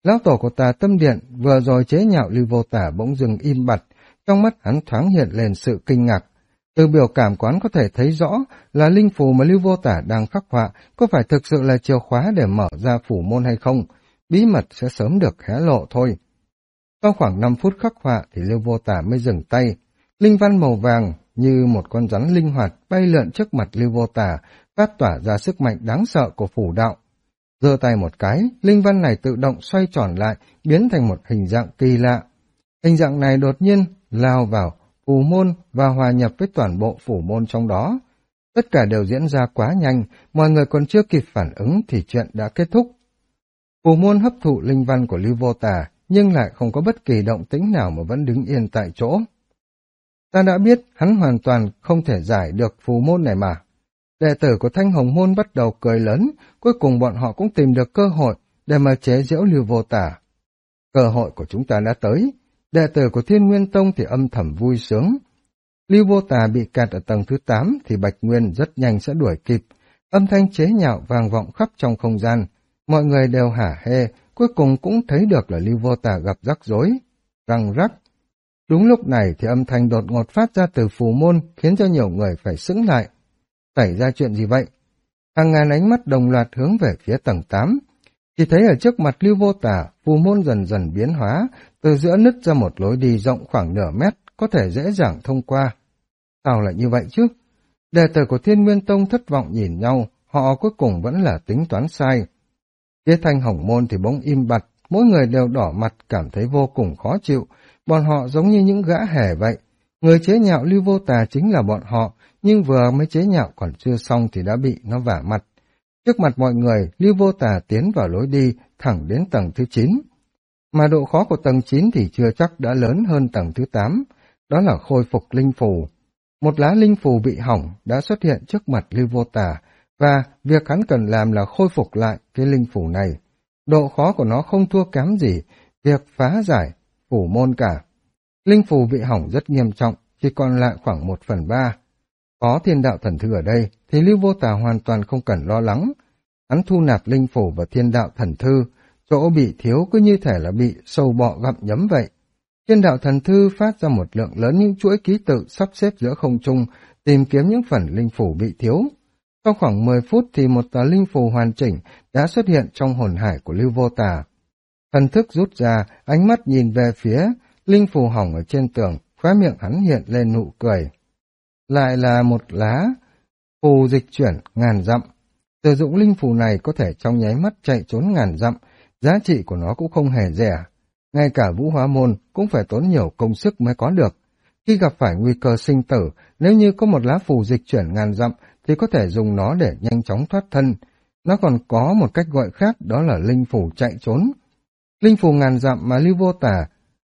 Lão tổ của Tà Tâm Điện vừa rồi chế nhạo Lưu Vô Tả bỗng dừng im bặt, trong mắt hắn thoáng hiện lên sự kinh ngạc. Từ biểu cảm quán có thể thấy rõ là linh phù mà Lưu Vô Tả đang khắc họa có phải thực sự là chìa khóa để mở ra phủ môn hay không, bí mật sẽ sớm được hé lộ thôi. Sau khoảng 5 phút khắc họa thì Lưu Vô Tả mới dừng tay, linh văn màu vàng như một con rắn linh hoạt bay lượn trước mặt Lưu Vô Tả, phát tỏa ra sức mạnh đáng sợ của phủ đạo. Giơ tay một cái, linh văn này tự động xoay tròn lại, biến thành một hình dạng kỳ lạ. Hình dạng này đột nhiên lao vào phù môn và hòa nhập với toàn bộ phủ môn trong đó. Tất cả đều diễn ra quá nhanh, mọi người còn chưa kịp phản ứng thì chuyện đã kết thúc. Phù môn hấp thụ linh văn của Lưu Vô Tả, nhưng lại không có bất kỳ động tĩnh nào mà vẫn đứng yên tại chỗ. Ta đã biết hắn hoàn toàn không thể giải được phù môn này mà. Đệ tử của Thanh Hồng Môn bắt đầu cười lớn, cuối cùng bọn họ cũng tìm được cơ hội để mà chế giễu Lưu Vô Tả. Cơ hội của chúng ta đã tới. Đệ tử của Thiên Nguyên Tông thì âm thầm vui sướng. Lưu Vô Tả bị kẹt ở tầng thứ 8 thì Bạch Nguyên rất nhanh sẽ đuổi kịp. Âm thanh chế nhạo vang vọng khắp trong không gian. Mọi người đều hả hê, cuối cùng cũng thấy được là Lưu Vô Tả gặp rắc rối. Răng rắc. Đúng lúc này thì âm thanh đột ngột phát ra từ phù môn khiến cho nhiều người phải sững lại. Xảy ra chuyện gì vậy? Hàng ngàn ánh mắt đồng loạt hướng về phía tầng 8. Chỉ thấy ở trước mặt Lưu Vô Tả, phù môn dần dần biến hóa, từ giữa nứt ra một lối đi rộng khoảng nửa mét, có thể dễ dàng thông qua. Sao lại như vậy chứ? Đệ tử của Thiên Nguyên Tông thất vọng nhìn nhau, họ cuối cùng vẫn là tính toán sai. Phía Thanh Hồng Môn thì bỗng im bặt, mỗi người đều đỏ mặt cảm thấy vô cùng khó chịu, bọn họ giống như những gã hề vậy. Người chế nhạo Lưu Vô Tả chính là bọn họ, nhưng vừa mới chế nhạo còn chưa xong thì đã bị nó vả mặt. Trước mặt mọi người, Lưu Vô Tả tiến vào lối đi thẳng đến tầng thứ 9. Mà độ khó của tầng 9 thì chưa chắc đã lớn hơn tầng thứ 8, đó là khôi phục linh phù. Một lá linh phù bị hỏng đã xuất hiện trước mặt Lưu Vô Tả, và việc hắn cần làm là khôi phục lại cái linh phù này. Độ khó của nó không thua kém gì việc phá giải phủ môn cả. Linh phù bị hỏng rất nghiêm trọng, chỉ còn lại khoảng 1/3. Có thiên đạo thần thư ở đây thì Lưu Vô Tả hoàn toàn không cần lo lắng. Hắn thu nạp linh phù và thiên đạo thần thư, chỗ bị thiếu cứ như thể là bị sâu bọ gặm nhấm vậy. Thiên đạo thần thư phát ra một lượng lớn những chuỗi ký tự sắp xếp giữa không trung, tìm kiếm những phần linh phù bị thiếu. Sau khoảng 10 phút thì một tờ linh phù hoàn chỉnh đã xuất hiện trong hồn hải của Lưu Vô Tả. Thần thức rút ra, ánh mắt nhìn về phía linh phù hỏng ở trên tường, khóe miệng hắn hiện lên nụ cười. Lại là một lá phù dịch chuyển ngàn dặm. Sử dụng linh phù này có thể trong nháy mắt chạy trốn ngàn dặm, giá trị của nó cũng không hề rẻ. Ngay cả Vũ Hóa Môn cũng phải tốn nhiều công sức mới có được. Khi gặp phải nguy cơ sinh tử, nếu như có một lá phù dịch chuyển ngàn dặm thì có thể dùng nó để nhanh chóng thoát thân. Nó còn có một cách gọi khác, đó là linh phù chạy trốn. Linh phù ngàn dặm mà Lưu Vô Tả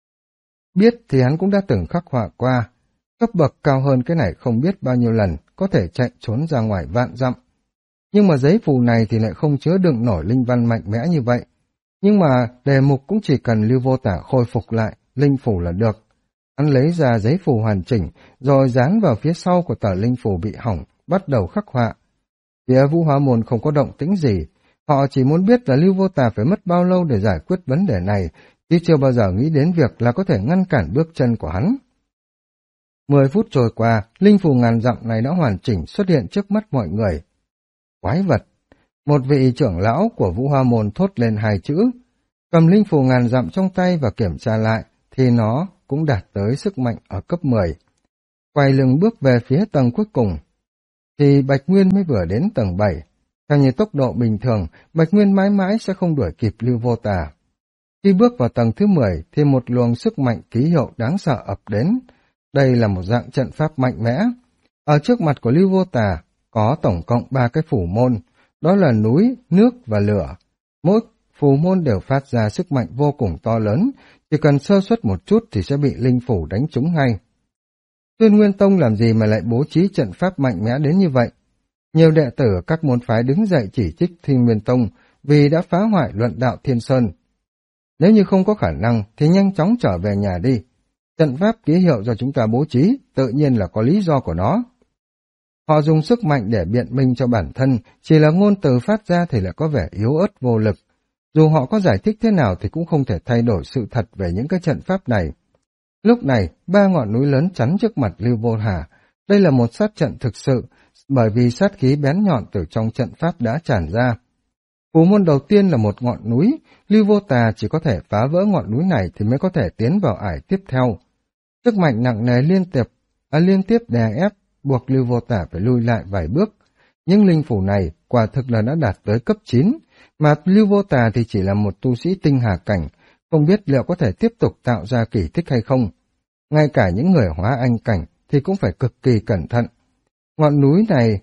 biết thì hắn cũng đã từng khắc họa qua. Cấp bậc cao hơn cái này không biết bao nhiêu lần, có thể chạy trốn ra ngoài vạn dặm. Nhưng mà giấy phù này thì lại không chứa đựng nổi linh văn mạnh mẽ như vậy. Nhưng mà đề mục cũng chỉ cần Lưu Vô Tả khôi phục lại linh phù là được. Hắn lấy ra giấy phù hoàn chỉnh, rồi dán vào phía sau của tờ linh phù bị hỏng, bắt đầu khắc họa. Phía Vũ Hóa Môn không có động tĩnh gì, họ chỉ muốn biết là Lưu Vô Tả phải mất bao lâu để giải quyết vấn đề này, chứ chưa bao giờ nghĩ đến việc là có thể ngăn cản bước chân của hắn. 10 phút trôi qua, linh phù ngàn dặm này đã hoàn chỉnh xuất hiện trước mắt mọi người. Quái vật! Một vị trưởng lão của Vũ Hoa Môn thốt lên 2 chữ. Cầm linh phù ngàn dặm trong tay và kiểm tra lại, thì nó cũng đạt tới sức mạnh ở cấp 10. Quay lưng bước về phía tầng cuối cùng, thì Bạch Nguyên mới vừa đến tầng 7. Theo như tốc độ bình thường, Bạch Nguyên mãi mãi sẽ không đuổi kịp Lưu Vô Tả. Khi bước vào tầng thứ 10 thì một luồng sức mạnh ký hiệu đáng sợ ập đến. Đây là một dạng trận pháp mạnh mẽ. Ở trước mặt của Lưu Vô Tả có tổng cộng 3 cái phủ môn, đó là núi, nước và lửa. Mỗi phù môn đều phát ra sức mạnh vô cùng to lớn, chỉ cần sơ suất một chút thì sẽ bị linh phủ đánh trúng ngay. Tuyên Nguyên Tông làm gì mà lại bố trí trận pháp mạnh mẽ đến như vậy? Nhiều đệ tử các môn phái đứng dậy chỉ trích Thiên Nguyên Tông vì đã phá hoại luận đạo Thiên Sơn. Nếu như không có khả năng thì nhanh chóng trở về nhà đi. Trận pháp ký hiệu do chúng ta bố trí tự nhiên là có lý do của nó. Họ dùng sức mạnh để biện minh cho bản thân, chỉ là ngôn từ phát ra thì lại có vẻ yếu ớt vô lực. Dù họ có giải thích thế nào thì cũng không thể thay đổi sự thật về những cái trận pháp này. Lúc này, ba ngọn núi lớn chắn trước mặt Lưu Vô Hà. Đây là một sát trận thực sự, bởi vì sát khí bén nhọn từ trong trận pháp đã tràn ra. Phù môn đầu tiên là một ngọn núi, Lưu Vô Tà chỉ có thể phá vỡ ngọn núi này thì mới có thể tiến vào ải tiếp theo. Sức mạnh nặng nề liên tiếp đè ép, buộc Lưu Vô Tà phải lui lại vài bước. Những linh phủ này quả thực là đã đạt tới cấp 9, mà Lưu Vô Tà thì chỉ là một tu sĩ tinh hà cảnh, không biết liệu có thể tiếp tục tạo ra kỳ tích hay không. Ngay cả những người hóa anh cảnh thì cũng phải cực kỳ cẩn thận. Ngọn núi này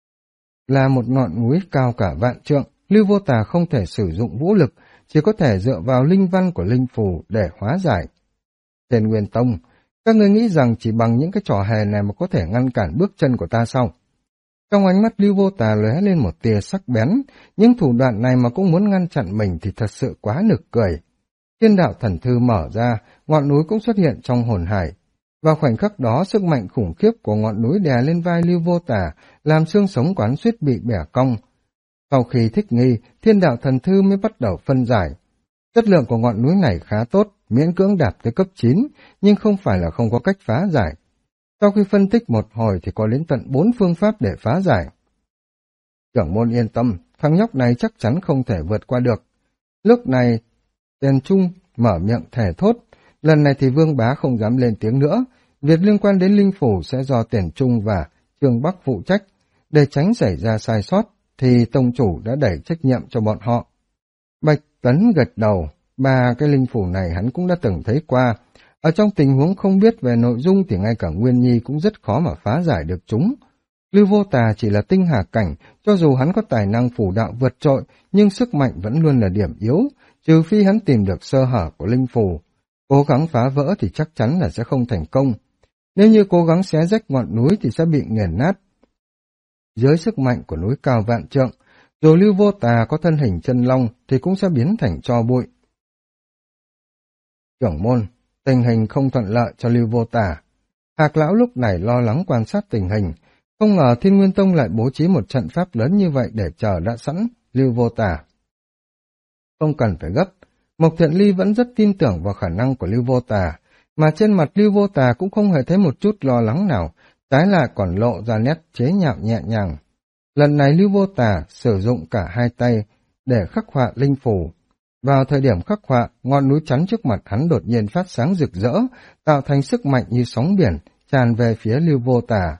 là một ngọn núi cao cả vạn trượng, Lưu Vô Tà không thể sử dụng vũ lực, chỉ có thể dựa vào linh văn của linh phù để hóa giải. Trên Nguyên Tông, các ngươi nghĩ rằng chỉ bằng những cái trò hề này mà có thể ngăn cản bước chân của ta sao? Trong ánh mắt Lưu Vô Tà lóe lên một tia sắc bén, những thủ đoạn này mà cũng muốn ngăn chặn mình thì thật sự quá nực cười. Thiên đạo thần thư mở ra, ngọn núi cũng xuất hiện trong hồn hải. Vào khoảnh khắc đó, sức mạnh khủng khiếp của ngọn núi đè lên vai Lưu Vô Tà, làm xương sống quán suýt bị bẻ cong. Sau khi thích nghi, thiên đạo thần thư mới bắt đầu phân giải. Chất lượng của ngọn núi này khá tốt, miễn cưỡng đạt tới cấp 9, nhưng không phải là không có cách phá giải. Sau khi phân tích một hồi thì có đến tận 4 phương pháp để phá giải. Trưởng môn yên tâm, thằng nhóc này chắc chắn không thể vượt qua được. Lúc này, Tiền Trung mở miệng thề thốt, lần này thì Vương Bá không dám lên tiếng nữa, việc liên quan đến linh phủ sẽ do Tiền Trung và Trương Bắc phụ trách, để tránh xảy ra sai sót thì tông chủ đã đẩy trách nhiệm cho bọn họ. Bạch Tấn gật đầu, ba cái linh phủ này hắn cũng đã từng thấy qua, ở trong tình huống không biết về nội dung thì ngay cả Nguyên Nhi cũng rất khó mà phá giải được chúng. Lưu Vô Tà chỉ là tinh hà cảnh, cho dù hắn có tài năng phủ đạo vượt trội, nhưng sức mạnh vẫn luôn là điểm yếu, trừ phi hắn tìm được sơ hở của linh phù. Cố gắng phá vỡ thì chắc chắn là sẽ không thành công. Nếu như cố gắng xé rách ngọn núi thì sẽ bị nghiền nát. Dưới sức mạnh của núi cao vạn trượng, dù Lưu Vô Tà có thân hình chân long thì cũng sẽ biến thành tro bụi. Trưởng môn, tình hình không thuận lợi cho Lưu Vô Tà. Hạc lão lúc này lo lắng quan sát tình hình, không ngờ Thiên Nguyên Tông lại bố trí một trận pháp lớn như vậy để chờ đã sẵn Lưu Vô Tà. Không cần phải gấp, Mộc Thiện Ly vẫn rất tin tưởng vào khả năng của Lưu Vô Tà, mà trên mặt Lưu Vô Tà cũng không hề thấy một chút lo lắng nào, trái lại còn lộ ra nét chế nhạo nhẹ nhàng. Lần này Lưu Vô Tà sử dụng cả hai tay để khắc họa linh phù. Vào thời điểm khắc họa, ngọn núi chắn trước mặt hắn đột nhiên phát sáng rực rỡ, tạo thành sức mạnh như sóng biển, tràn về phía Lưu Vô Tà.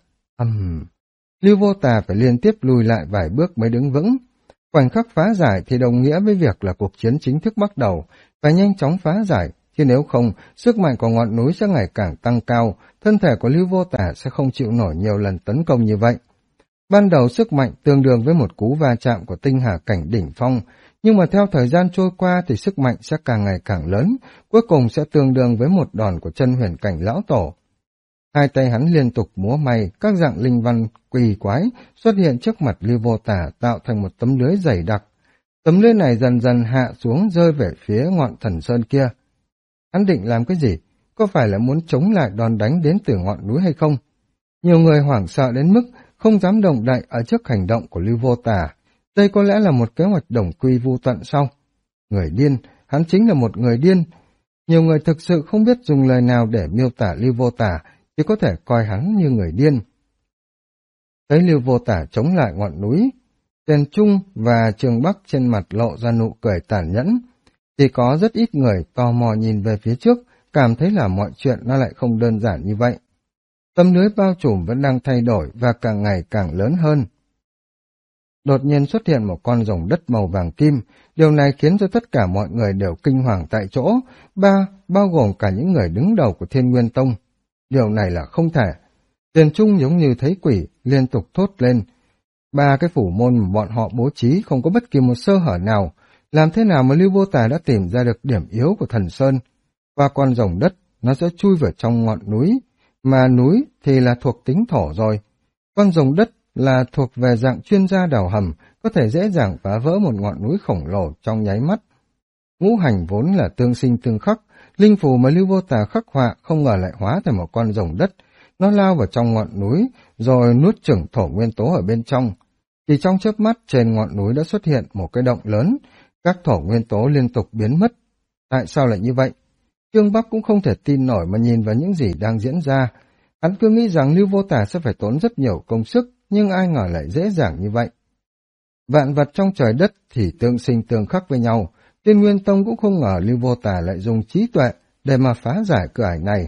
Lưu Vô Tà phải liên tiếp lùi lại vài bước mới đứng vững. Khoảnh khắc phá giải thì đồng nghĩa với việc là cuộc chiến chính thức bắt đầu, phải nhanh chóng phá giải, chứ nếu không, sức mạnh của ngọn núi sẽ ngày càng tăng cao, thân thể của Lưu Vô Tà sẽ không chịu nổi nhiều lần tấn công như vậy. Ban đầu sức mạnh tương đương với một cú va chạm của tinh hà cảnh đỉnh phong, nhưng mà theo thời gian trôi qua thì sức mạnh sẽ càng ngày càng lớn, cuối cùng sẽ tương đương với một đòn của chân huyền cảnh lão tổ. Hai tay hắn liên tục múa may, các dạng linh văn quỳ quái xuất hiện trước mặt Lưu Vô Tà tạo thành một tấm lưới dày đặc. Tấm lưới này dần dần hạ xuống rơi về phía ngọn thần sơn kia. Hắn định làm cái gì? Có phải là muốn chống lại đòn đánh đến từ ngọn núi hay không? Nhiều người hoảng sợ đến mức không dám động đậy ở trước hành động của Lưu Vô Tà. Đây có lẽ là một kế hoạch đồng quy vu tận sao? Người điên, hắn chính là một người điên. Nhiều người thực sự không biết dùng lời nào để miêu tả Lưu Vô Tà, chỉ có thể coi hắn như người điên. Thấy Lưu Vô Tà chống lại ngọn núi, Tiền Trung và Trường Bắc trên mặt lộ ra nụ cười tàn nhẫn. Chỉ có rất ít người tò mò nhìn về phía trước, cảm thấy là mọi chuyện nó lại không đơn giản như vậy. Tấm lưới bao trùm vẫn đang thay đổi và càng ngày càng lớn hơn. Đột nhiên xuất hiện một con rồng đất màu vàng kim, điều này khiến cho tất cả mọi người đều kinh hoàng tại chỗ, bao gồm cả những người đứng đầu của Thiên Nguyên Tông. Điều này là không thể. Tiền Trung giống như thấy quỷ, liên tục thốt lên. Ba cái phủ môn mà bọn họ bố trí không có bất kỳ một sơ hở nào, làm thế nào mà Lưu Vô Tà đã tìm ra được điểm yếu của thần sơn. Và con rồng đất, nó sẽ chui vào trong ngọn núi, mà núi thì là thuộc tính thổ rồi. Con rồng đất là thuộc về dạng chuyên gia đào hầm, có thể dễ dàng phá vỡ một ngọn núi khổng lồ trong nháy mắt. Ngũ hành vốn là tương sinh tương khắc, linh phù mà Lưu Vô Tà khắc họa không ngờ lại hóa thành một con rồng đất. Nó lao vào trong ngọn núi, rồi nuốt chửng thổ nguyên tố ở bên trong. Chỉ trong chớp mắt trên ngọn núi đã xuất hiện một cái động lớn, Các thổ nguyên tố liên tục biến mất. Tại sao lại như vậy? Trương Bắc cũng không thể tin nổi mà nhìn vào những gì đang diễn ra. Hắn cứ nghĩ rằng Lưu Vô Tà sẽ phải tốn rất nhiều công sức, nhưng ai ngờ lại dễ dàng như vậy. Vạn vật trong trời đất thì tương sinh tương khắc với nhau. Tiên Nguyên Tông cũng không ngờ Lưu Vô Tà lại dùng trí tuệ để mà phá giải cửa ải này.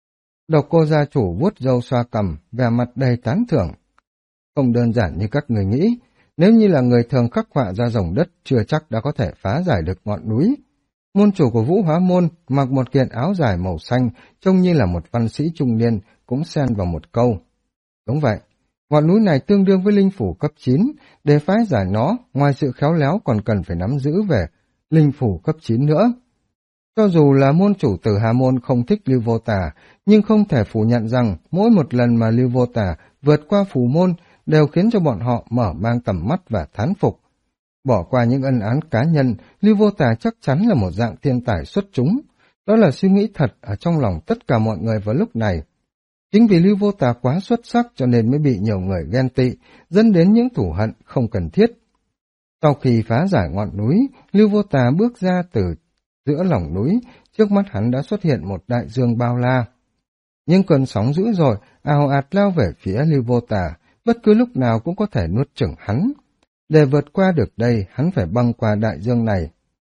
Độc Cô gia chủ vuốt râu xoa cằm, vẻ mặt đầy tán thưởng. Không đơn giản như các người nghĩ, nếu như là người thường khắc họa ra dòng đất chưa chắc đã có thể phá giải được ngọn núi. Môn chủ của Vũ Hóa Môn mặc một kiện áo dài màu xanh, trông như là một văn sĩ trung niên, cũng xen vào một câu. Đúng vậy, ngọn núi này tương đương với linh phủ cấp 9, để phá giải nó, ngoài sự khéo léo còn cần phải nắm giữ về linh phủ cấp 9 nữa. Cho dù là môn chủ Tử Hà Môn không thích Lưu Vô Tà, nhưng không thể phủ nhận rằng mỗi một lần mà Lưu Vô Tà vượt qua phủ môn đều khiến cho bọn họ mở mang tầm mắt và thán phục. Bỏ qua những ân án cá nhân, Lưu Vô Tà chắc chắn là một dạng thiên tài xuất chúng. Đó là suy nghĩ thật ở trong lòng tất cả mọi người vào lúc này. Chính vì Lưu Vô Tà quá xuất sắc cho nên mới bị nhiều người ghen tị, dẫn đến những thù hận không cần thiết. Sau khi phá giải ngọn núi, Lưu Vô Tà bước ra từ giữa lòng núi, trước mắt hắn đã xuất hiện một đại dương bao la. Nhưng cơn sóng dữ dội, ào ạt lao về phía Lưu Vô Tà, bất cứ lúc nào cũng có thể nuốt chửng hắn. Để vượt qua được đây, hắn phải băng qua đại dương này.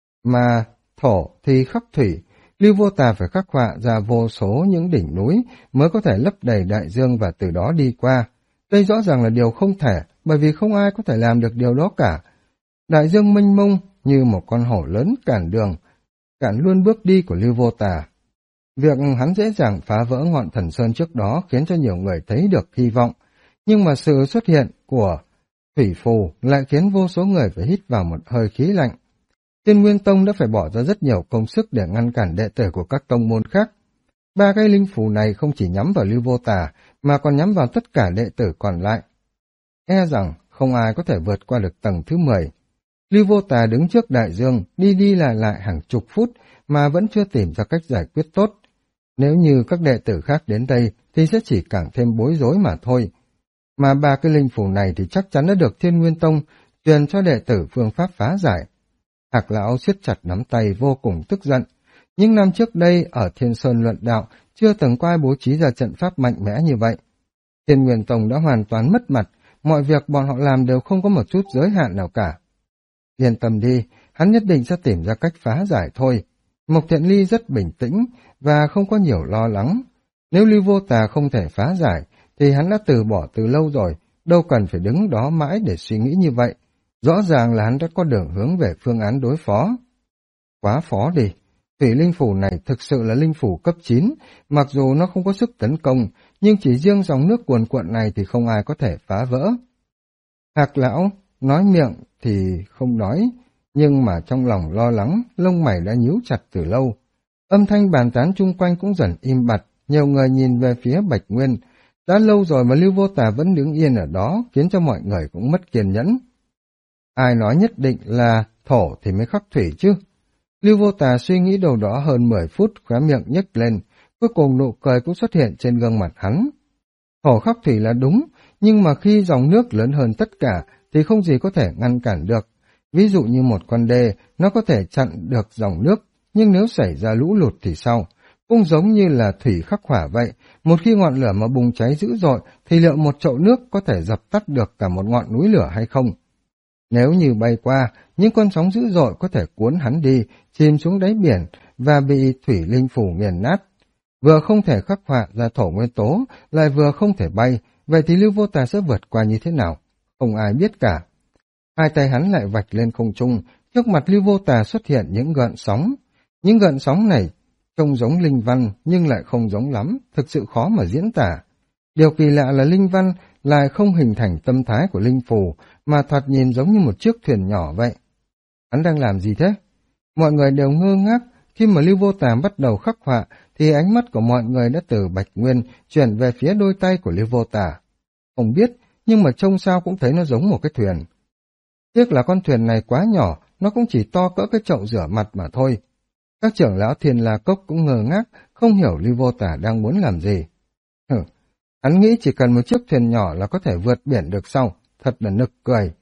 Mà thổ thì khắc thủy, Lưu Vô Tà phải khắc họa ra vô số những đỉnh núi mới có thể lấp đầy đại dương và từ đó đi qua. Đây rõ ràng là điều không thể, bởi vì không ai có thể làm được điều đó cả. Đại dương mênh mông như một con hổ lớn cản đường, cản luôn bước đi của Lưu Vô Tà. Việc hắn dễ dàng phá vỡ ngọn thần sơn trước đó khiến cho nhiều người thấy được hy vọng, nhưng mà sự xuất hiện của thủy phù lại khiến vô số người phải hít vào một hơi khí lạnh. Tiên Nguyên Tông đã phải bỏ ra rất nhiều công sức để ngăn cản đệ tử của các tông môn khác. 3 cái linh phù này không chỉ nhắm vào Lưu Vô Tà, mà còn nhắm vào tất cả đệ tử còn lại. E rằng không ai có thể vượt qua được tầng thứ 10. Lưu Vô Tà đứng trước đại dương, đi đi lại hàng chục phút mà vẫn chưa tìm ra cách giải quyết tốt. Nếu như các đệ tử khác đến đây thì sẽ chỉ càng thêm bối rối mà thôi. Mà 3 cái linh phù này thì chắc chắn đã được Thiên Nguyên Tông truyền cho đệ tử phương pháp phá giải. Hạc lão siết chặt nắm tay vô cùng tức giận. Những năm trước đây ở Thiên Sơn luận đạo chưa từng có ai bố trí ra trận pháp mạnh mẽ như vậy. Thiên Nguyên Tông đã hoàn toàn mất mặt, mọi việc bọn họ làm đều không có một chút giới hạn nào cả. Yên tâm đi, hắn nhất định sẽ tìm ra cách phá giải thôi. Mộc Thiện Ly rất bình tĩnh và không có nhiều lo lắng. Nếu Lưu Vô Tà không thể phá giải thì hắn đã từ bỏ từ lâu rồi, đâu cần phải đứng đó mãi để suy nghĩ như vậy. Rõ ràng là hắn đã có đường hướng về phương án đối phó. Quá phó đi, thủy linh phủ này thực sự là linh phủ cấp 9, mặc dù nó không có sức tấn công, nhưng chỉ riêng dòng nước cuồn cuộn này thì không ai có thể phá vỡ. Hạc lão nói miệng thì không nói, nhưng mà trong lòng lo lắng, lông mày đã nhíu chặt từ lâu. Âm thanh bàn tán chung quanh cũng dần im bặt, nhiều người nhìn về phía Bạch Nguyên. Đã lâu rồi mà Lưu Vô Tà vẫn đứng yên ở đó, khiến cho mọi người cũng mất kiên nhẫn. Ai nói nhất định là thổ thì mới khắc thủy chứ? Lưu Vô Tà suy nghĩ đầu đó hơn 10 phút, khóe miệng nhếch lên, cuối cùng nụ cười cũng xuất hiện trên gương mặt hắn. Thổ khắc thủy là đúng, nhưng mà khi dòng nước lớn hơn tất cả thì không gì có thể ngăn cản được. Ví dụ như một con đê, nó có thể chặn được dòng nước, nhưng nếu xảy ra lũ lụt thì sao? Cũng giống như là thủy khắc hỏa vậy, một khi ngọn lửa mà bùng cháy dữ dội thì liệu một chậu nước có thể dập tắt được cả một ngọn núi lửa hay không? Nếu như bay qua, những con sóng dữ dội có thể cuốn hắn đi, chìm xuống đáy biển và bị thủy linh phủ nghiền nát. Vừa không thể khắc họa ra thổ nguyên tố, lại vừa không thể bay, vậy thì Lưu Vô Tà sẽ vượt qua như thế nào? Không ai biết cả. Hai tay hắn lại vạch lên không trung, trước mặt Lưu Vô Tà xuất hiện những gợn sóng. Những gợn sóng này trông giống linh văn nhưng lại không giống lắm, thực sự khó mà diễn tả. Điều kỳ lạ là linh văn lại không hình thành tâm thái của linh phù, mà thoạt nhìn giống như một chiếc thuyền nhỏ vậy. Hắn đang làm gì thế? Mọi người đều ngơ ngác, khi mà Lưu Vô Tà bắt đầu khắc họa thì ánh mắt của mọi người đã từ Bạch Nguyên chuyển về phía đôi tay của Lưu Vô Tà. Không biết, nhưng mà trông sao cũng thấy nó giống một cái thuyền. Tiếc là con thuyền này quá nhỏ, nó cũng chỉ to cỡ cái chậu rửa mặt mà thôi. Các trưởng lão Thiên La Cốc cũng ngơ ngác, không hiểu Lưu Vô Tà đang muốn làm gì. Hắn nghĩ chỉ cần một chiếc thuyền nhỏ là có thể vượt biển được sao, thật là nực cười.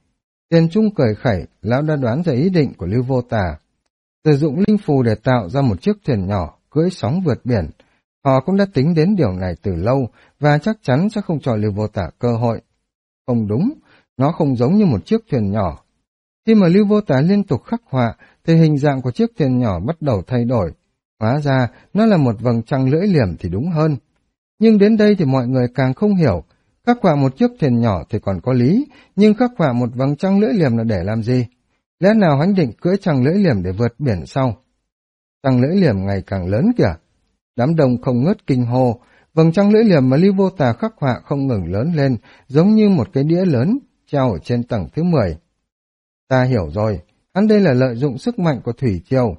Tiền Trung cười khẩy, lão đã đoán ra ý định của Lưu Vô Tà. Sử dụng linh phù để tạo ra một chiếc thuyền nhỏ, cưỡi sóng vượt biển. Họ cũng đã tính đến điều này từ lâu, và chắc chắn sẽ không cho Lưu Vô Tà cơ hội. Không đúng, nó không giống như một chiếc thuyền nhỏ. Khi mà Lưu Vô Tà liên tục khắc họa, thì hình dạng của chiếc thuyền nhỏ bắt đầu thay đổi. Hóa ra, nó là một vầng trăng lưỡi liềm thì đúng hơn. Nhưng đến đây thì mọi người càng không hiểu. Khắc họa một chiếc thuyền nhỏ thì còn có lý, nhưng khắc họa một vầng trăng lưỡi liềm là để làm gì? Lẽ nào hắn định cưỡi trăng lưỡi liềm để vượt biển sau? Trăng lưỡi liềm ngày càng lớn kìa. Đám đông không ngớt kinh hô, vầng trăng lưỡi liềm mà Lưu Vô Tà khắc họa không ngừng lớn lên, giống như một cái đĩa lớn treo ở trên tầng thứ 10. Ta hiểu rồi, hắn đây là lợi dụng sức mạnh của thủy triều.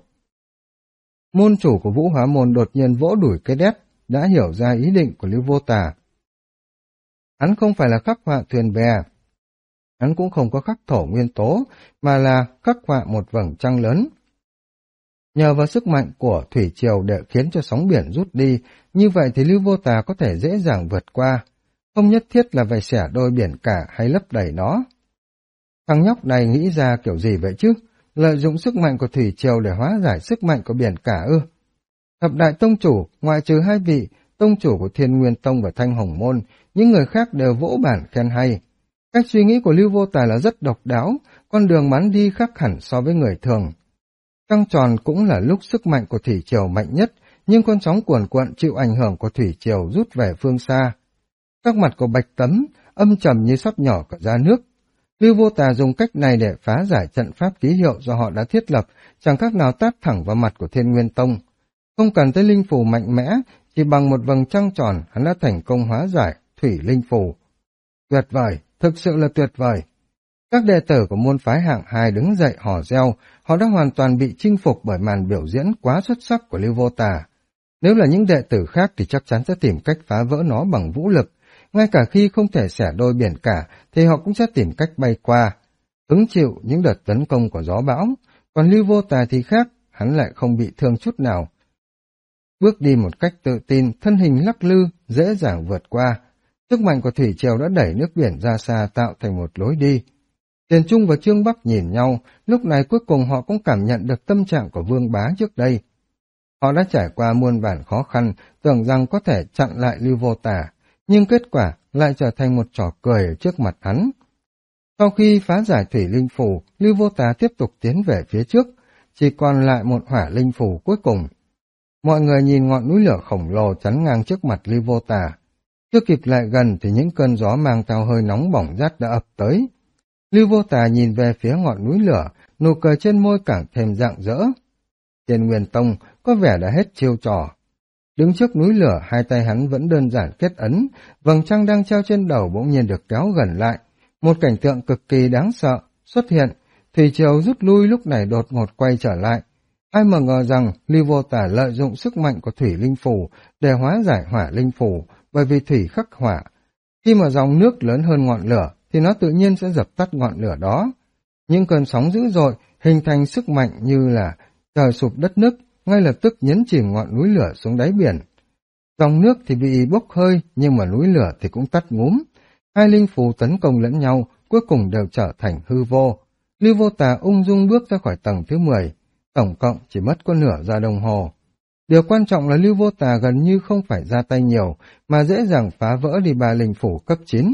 Môn chủ của Vũ Hóa Môn đột nhiên vỗ đùi cái đét, đã hiểu ra ý định của Lưu Vô Tà. Hắn không phải là khắc họa thuyền bè, hắn cũng không có khắc thổ nguyên tố, mà là khắc họa một vầng trăng lớn. Nhờ vào sức mạnh của thủy triều để khiến cho sóng biển rút đi, như vậy thì Lưu Vô Tà có thể dễ dàng vượt qua, không nhất thiết là phải xẻ đôi biển cả hay lấp đầy nó. Thằng nhóc này nghĩ ra kiểu gì vậy chứ? Lợi dụng sức mạnh của thủy triều để hóa giải sức mạnh của biển cả ư? Thập đại tông chủ, ngoại trừ 2 vị, tông chủ của Thiên Nguyên Tông và Thanh Hồng Môn, những người khác đều vỗ bản khen hay. Cách suy nghĩ của Lưu Vô Tà là rất độc đáo, con đường hắn đi khác hẳn so với người thường. Trăng tròn cũng là lúc sức mạnh của thủy triều mạnh nhất, nhưng con sóng cuồn cuộn chịu ảnh hưởng của thủy triều rút về phương xa. Sắc mặt của Bạch Tấm âm trầm như sắp nhỏ cả ra nước. Lưu Vô Tà dùng cách này để phá giải trận pháp ký hiệu do họ đã thiết lập, chẳng khác nào tát thẳng vào mặt của Thiên Nguyên Tông. Không cần tới linh phù mạnh mẽ, chỉ bằng một vầng trăng tròn hắn đã thành công hóa giải thủy linh phù. Tuyệt vời, thực sự là tuyệt vời. Các đệ tử của môn phái hạng 2 đứng dậy hò reo, họ đã hoàn toàn bị chinh phục bởi màn biểu diễn quá xuất sắc của Lưu Vô Tà. Nếu là những đệ tử khác thì chắc chắn sẽ tìm cách phá vỡ nó bằng vũ lực, ngay cả khi không thể xẻ đôi biển cả thì họ cũng sẽ tìm cách bay qua, hứng chịu những đợt tấn công của gió bão. Còn Lưu Vô Tà thì khác, hắn lại không bị thương chút nào. Bước đi một cách tự tin, thân hình lắc lư, dễ dàng vượt qua. Sức mạnh của thủy triều đã đẩy nước biển ra xa tạo thành một lối đi. Tiền Trung và Trương Bắc nhìn nhau, lúc này cuối cùng họ cũng cảm nhận được tâm trạng của Vương Bá trước đây. Họ đã trải qua muôn vàn khó khăn, tưởng rằng có thể chặn lại Lưu Vô Tà, nhưng kết quả lại trở thành một trò cười ở trước mặt hắn. Sau khi phá giải thủy linh phù, Lưu Vô Tà tiếp tục tiến về phía trước, chỉ còn lại một hỏa linh phù cuối cùng. Mọi người nhìn ngọn núi lửa khổng lồ chắn ngang trước mặt Lưu Vô Tà. Chưa kịp lại gần thì những cơn gió mang theo hơi nóng bỏng rát đã ập tới. Lưu Vô Tà nhìn về phía ngọn núi lửa, nụ cười trên môi càng thêm rạng rỡ. Thiên Nguyên Tông có vẻ đã hết chiêu trò. Đứng trước núi lửa, hai tay hắn vẫn đơn giản kết ấn, vầng trăng đang treo trên đầu bỗng nhiên được kéo gần lại. Một cảnh tượng cực kỳ đáng sợ xuất hiện, thủy triều rút lui lúc này đột ngột quay trở lại. Ai mà ngờ rằng Lưu Vô Tà lợi dụng sức mạnh của thủy linh phù để hóa giải hỏa linh phù, bởi vì thủy khắc hỏa. Khi mà dòng nước lớn hơn ngọn lửa thì nó tự nhiên sẽ dập tắt ngọn lửa đó. Những cơn sóng dữ dội hình thành sức mạnh như là trời sụp đất nứt, ngay lập tức nhấn chìm ngọn núi lửa xuống đáy biển. Dòng nước thì bị bốc hơi, nhưng mà núi lửa thì cũng tắt ngúm. Hai linh phù tấn công lẫn nhau, cuối cùng đều trở thành hư vô. Lưu Vô Tà ung dung bước ra khỏi tầng thứ 10, tổng cộng chỉ mất có nửa giờ đồng hồ. Điều quan trọng là Lưu Vô Tà gần như không phải ra tay nhiều, mà dễ dàng phá vỡ đi 3 linh phủ cấp 9.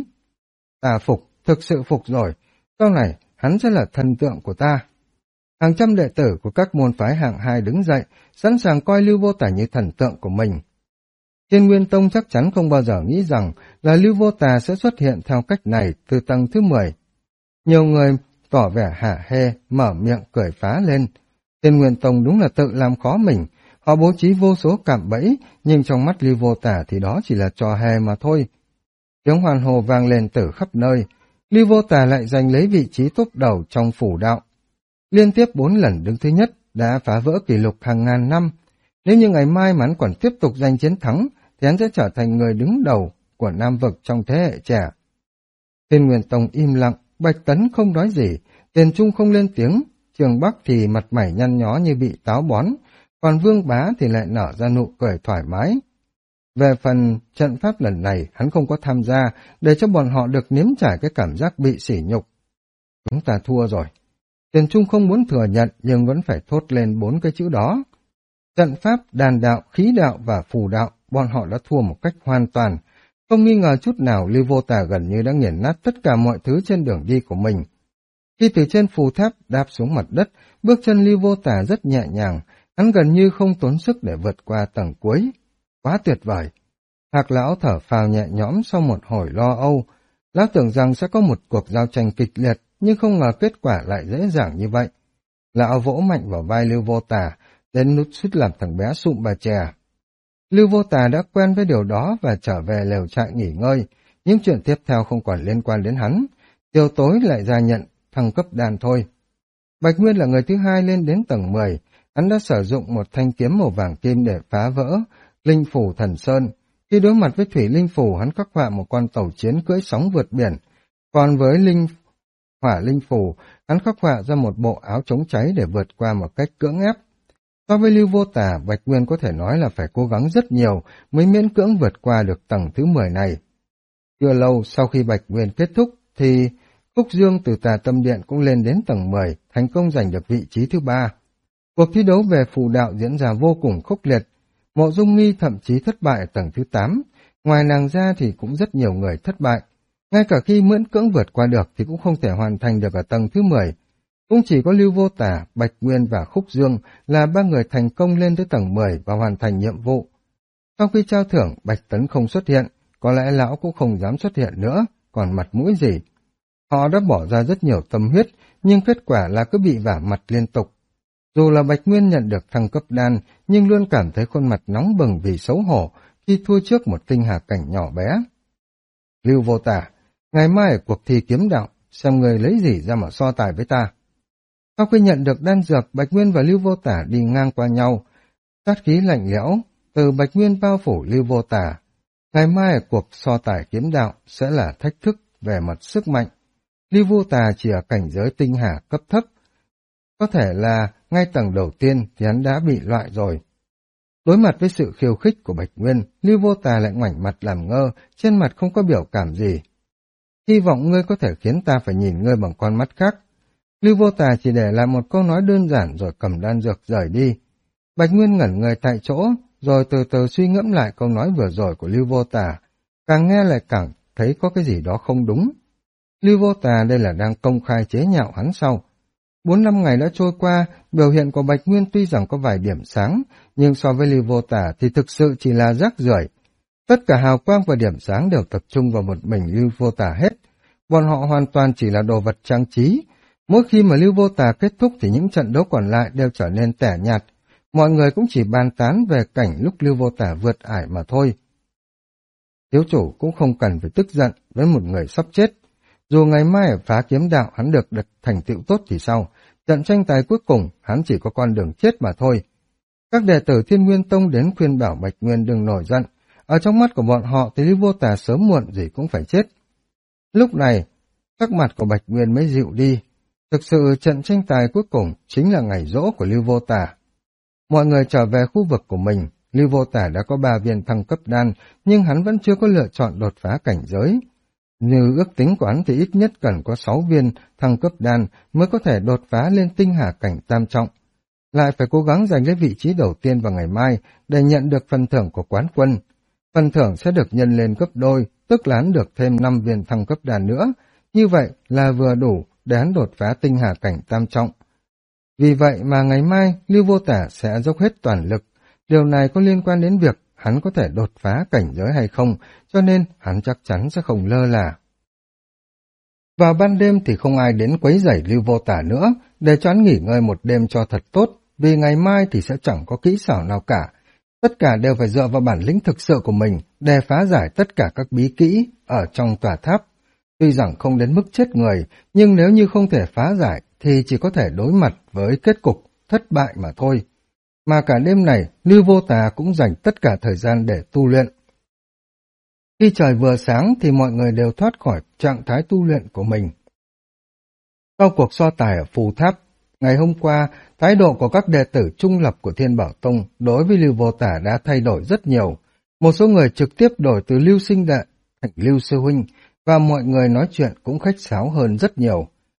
Ta phục, thực sự phục rồi, sau này hắn sẽ là thần tượng của ta. Hàng trăm đệ tử của các môn phái hạng 2 đứng dậy, sẵn sàng coi Lưu Vô Tà như thần tượng của mình. Thiên Nguyên Tông chắc chắn không bao giờ nghĩ rằng là Lưu Vô Tà sẽ xuất hiện theo cách này từ tầng thứ 10. Nhiều người tỏ vẻ hả hê, mở miệng cười phá lên. Thiên Nguyên Tông đúng là tự làm khó mình, họ bố trí vô số cạm bẫy, nhưng trong mắt Lưu Vô Tà thì đó chỉ là trò hề mà thôi. Tiếng hoan hô vang lên từ khắp nơi, Lưu Vô Tà lại giành lấy vị trí top đầu trong phủ đạo. Liên tiếp 4 lần đứng thứ nhất đã phá vỡ kỷ lục hàng ngàn năm. Nếu như ngày mai mà hắn còn tiếp tục giành chiến thắng, thì hắn sẽ trở thành người đứng đầu của Nam Vực trong thế hệ trẻ. Thiên Nguyên Tông im lặng, Bạch Tấn không nói gì, Tiền Trung không lên tiếng, Trường Bắc thì mặt mày nhăn nhó như bị táo bón, còn Vương Bá thì lại nở ra nụ cười thoải mái. Về phần trận pháp lần này, hắn không có tham gia, để cho bọn họ được nếm trải cái cảm giác bị sỉ nhục. Chúng ta thua rồi. Tiền Trung không muốn thừa nhận nhưng vẫn phải thốt lên 4 cái chữ đó. Trận pháp, đàn đạo, khí đạo và phù đạo, bọn họ đã thua một cách hoàn toàn. Không nghi ngờ chút nào Lưu Vô Tà gần như đã nghiền nát tất cả mọi thứ trên đường đi của mình. Khi từ trên phù tháp đáp xuống mặt đất, bước chân Lưu Vô Tà rất nhẹ nhàng, hắn gần như không tốn sức để vượt qua tầng cuối. Quá tuyệt vời! Hạc lão thở phào nhẹ nhõm sau một hồi lo âu. Lão tưởng rằng sẽ có một cuộc giao tranh kịch liệt, nhưng không ngờ kết quả lại dễ dàng như vậy. Lão vỗ mạnh vào vai Lưu Vô Tà, đến nút suýt làm thằng bé sụm bà chè. Lưu Vô Tà đã quen với điều đó và trở về lều trại nghỉ ngơi, những chuyện tiếp theo không còn liên quan đến hắn. Chiều tối lại ra nhận thăng cấp đàn thôi. Bạch Nguyên là người thứ hai lên đến tầng 10, hắn đã sử dụng một thanh kiếm màu vàng kim để phá vỡ Linh Phủ Thần Sơn. Khi đối mặt với Thủy Linh Phủ, hắn khắc họa một con tàu chiến cưỡi sóng vượt biển, còn với Hỏa Linh Phủ, hắn khắc họa ra một bộ áo chống cháy để vượt qua một cách cưỡng ép. So với Lưu Vô Tà, Bạch Nguyên có thể nói là phải cố gắng rất nhiều mới miễn cưỡng vượt qua được tầng thứ 10 này. Chưa lâu sau khi Bạch Nguyên kết thúc thì Khúc Dương từ Tà Tâm Điện cũng lên đến tầng 10, thành công giành được vị trí thứ 3. Cuộc thi đấu về phù đạo diễn ra vô cùng khốc liệt. Mộ Dung Nghi thậm chí thất bại ở tầng thứ 8, ngoài nàng ra thì cũng rất nhiều người thất bại. Ngay cả khi miễn cưỡng vượt qua được thì cũng không thể hoàn thành được ở tầng thứ 10. Cũng chỉ có Lưu Vô Tà, Bạch Nguyên và Khúc Dương là 3 người thành công lên tới tầng 10 và hoàn thành nhiệm vụ. Sau khi trao thưởng, Bạch Tấn không xuất hiện, có lẽ lão cũng không dám xuất hiện nữa, còn mặt mũi gì. Họ đã bỏ ra rất nhiều tâm huyết, nhưng kết quả là cứ bị vả mặt liên tục. Dù là Bạch Nguyên nhận được thăng cấp đan, nhưng luôn cảm thấy khuôn mặt nóng bừng vì xấu hổ khi thua trước một tinh hà cảnh nhỏ bé. Lưu Vô Tà, ngày mai ở cuộc thi kiếm đạo, xem người lấy gì ra mà so tài với ta. Sau khi nhận được đan dược, Bạch Nguyên và Lưu Vô Tà đi ngang qua nhau. Sát khí lạnh lẽo từ Bạch Nguyên bao phủ Lưu Vô Tà. Ngày mai ở cuộc so tài kiếm đạo sẽ là thách thức về mặt sức mạnh. Lưu Vô Tà chỉ ở cảnh giới tinh hà cấp thấp. Có thể là ngay tầng đầu tiên thì hắn đã bị loại rồi. Đối mặt với sự khiêu khích của Bạch Nguyên, Lưu Vô Tà lại ngoảnh mặt làm ngơ, trên mặt không có biểu cảm gì. Hy vọng ngươi có thể khiến ta phải nhìn ngươi bằng con mắt khác. Lưu Vô Tà chỉ để lại một câu nói đơn giản rồi cầm đan dược rời đi. Bạch Nguyên ngẩn người tại chỗ, rồi từ từ suy ngẫm lại câu nói vừa rồi của Lưu Vô Tà. Càng nghe lại càng thấy có cái gì đó không đúng. Lưu Vô Tà đây là đang công khai chế nhạo hắn sau. 4-5 ngày đã trôi qua, biểu hiện của Bạch Nguyên tuy rằng có vài điểm sáng, nhưng so với Lưu Vô Tà thì thực sự chỉ là rác rưởi. Tất cả hào quang và điểm sáng đều tập trung vào một mình Lưu Vô Tà hết. Bọn họ hoàn toàn chỉ là đồ vật trang trí. Mỗi khi mà Lưu Vô Tà kết thúc thì những trận đấu còn lại đều trở nên tẻ nhạt. Mọi người cũng chỉ bàn tán về cảnh lúc Lưu Vô Tà vượt ải mà thôi. Thiếu chủ cũng không cần phải tức giận với một người sắp chết. Dù ngày mai ở phá kiếm đạo hắn được thành tựu tốt thì sao, trận tranh tài cuối cùng hắn chỉ có con đường chết mà thôi. Các đệ tử Thiên Nguyên Tông đến khuyên bảo Bạch Nguyên đừng nổi giận. Ở trong mắt của bọn họ thì Lưu Vô Tà sớm muộn gì cũng phải chết. Lúc này, sắc mặt của Bạch Nguyên mới dịu đi. Thực sự trận tranh tài cuối cùng chính là ngày giỗ của Lưu Vô Tà. Mọi người trở về khu vực của mình, Lưu Vô Tà đã có 3 viên thăng cấp đan, nhưng hắn vẫn chưa có lựa chọn đột phá cảnh giới. Như ước tính của hắn thì ít nhất cần có 6 viên thăng cấp đan mới có thể đột phá lên tinh hà cảnh tam trọng. Lại phải cố gắng giành lấy vị trí đầu tiên vào ngày mai để nhận được phần thưởng của quán quân. Phần thưởng sẽ được nhân lên gấp đôi, tức là hắn được thêm 5 viên thăng cấp đan nữa. Như vậy là vừa đủ để hắn đột phá tinh hà cảnh tam trọng. Vì vậy mà ngày mai Lưu Vô Tà sẽ dốc hết toàn lực. Điều này có liên quan đến việc hắn có thể đột phá cảnh giới hay không, cho nên hắn chắc chắn sẽ không lơ là. Vào ban đêm thì không ai đến quấy rầy Lưu Vô Tà nữa, để cho hắn nghỉ ngơi một đêm cho thật tốt, vì ngày mai thì sẽ chẳng có kỹ xảo nào cả. Tất cả đều phải dựa vào bản lĩnh thực sự của mình để phá giải tất cả các bí kỹ ở trong tòa tháp. Tuy rằng không đến mức chết người, nhưng nếu như không thể phá giải thì chỉ có thể đối mặt với kết cục thất bại mà thôi. Mà cả đêm này, Lưu Vô Tà cũng dành tất cả thời gian để tu luyện. Khi trời vừa sáng thì mọi người đều thoát khỏi trạng thái tu luyện của mình. Sau cuộc so tài ở Phù Tháp, ngày hôm qua, thái độ của các đệ tử trung lập của Thiên Bảo Tông đối với Lưu Vô Tà đã thay đổi rất nhiều. Một số người trực tiếp đổi từ Lưu Sinh Đệ thành Lưu Sư Huynh, và mọi người nói chuyện cũng khách sáo hơn rất nhiều.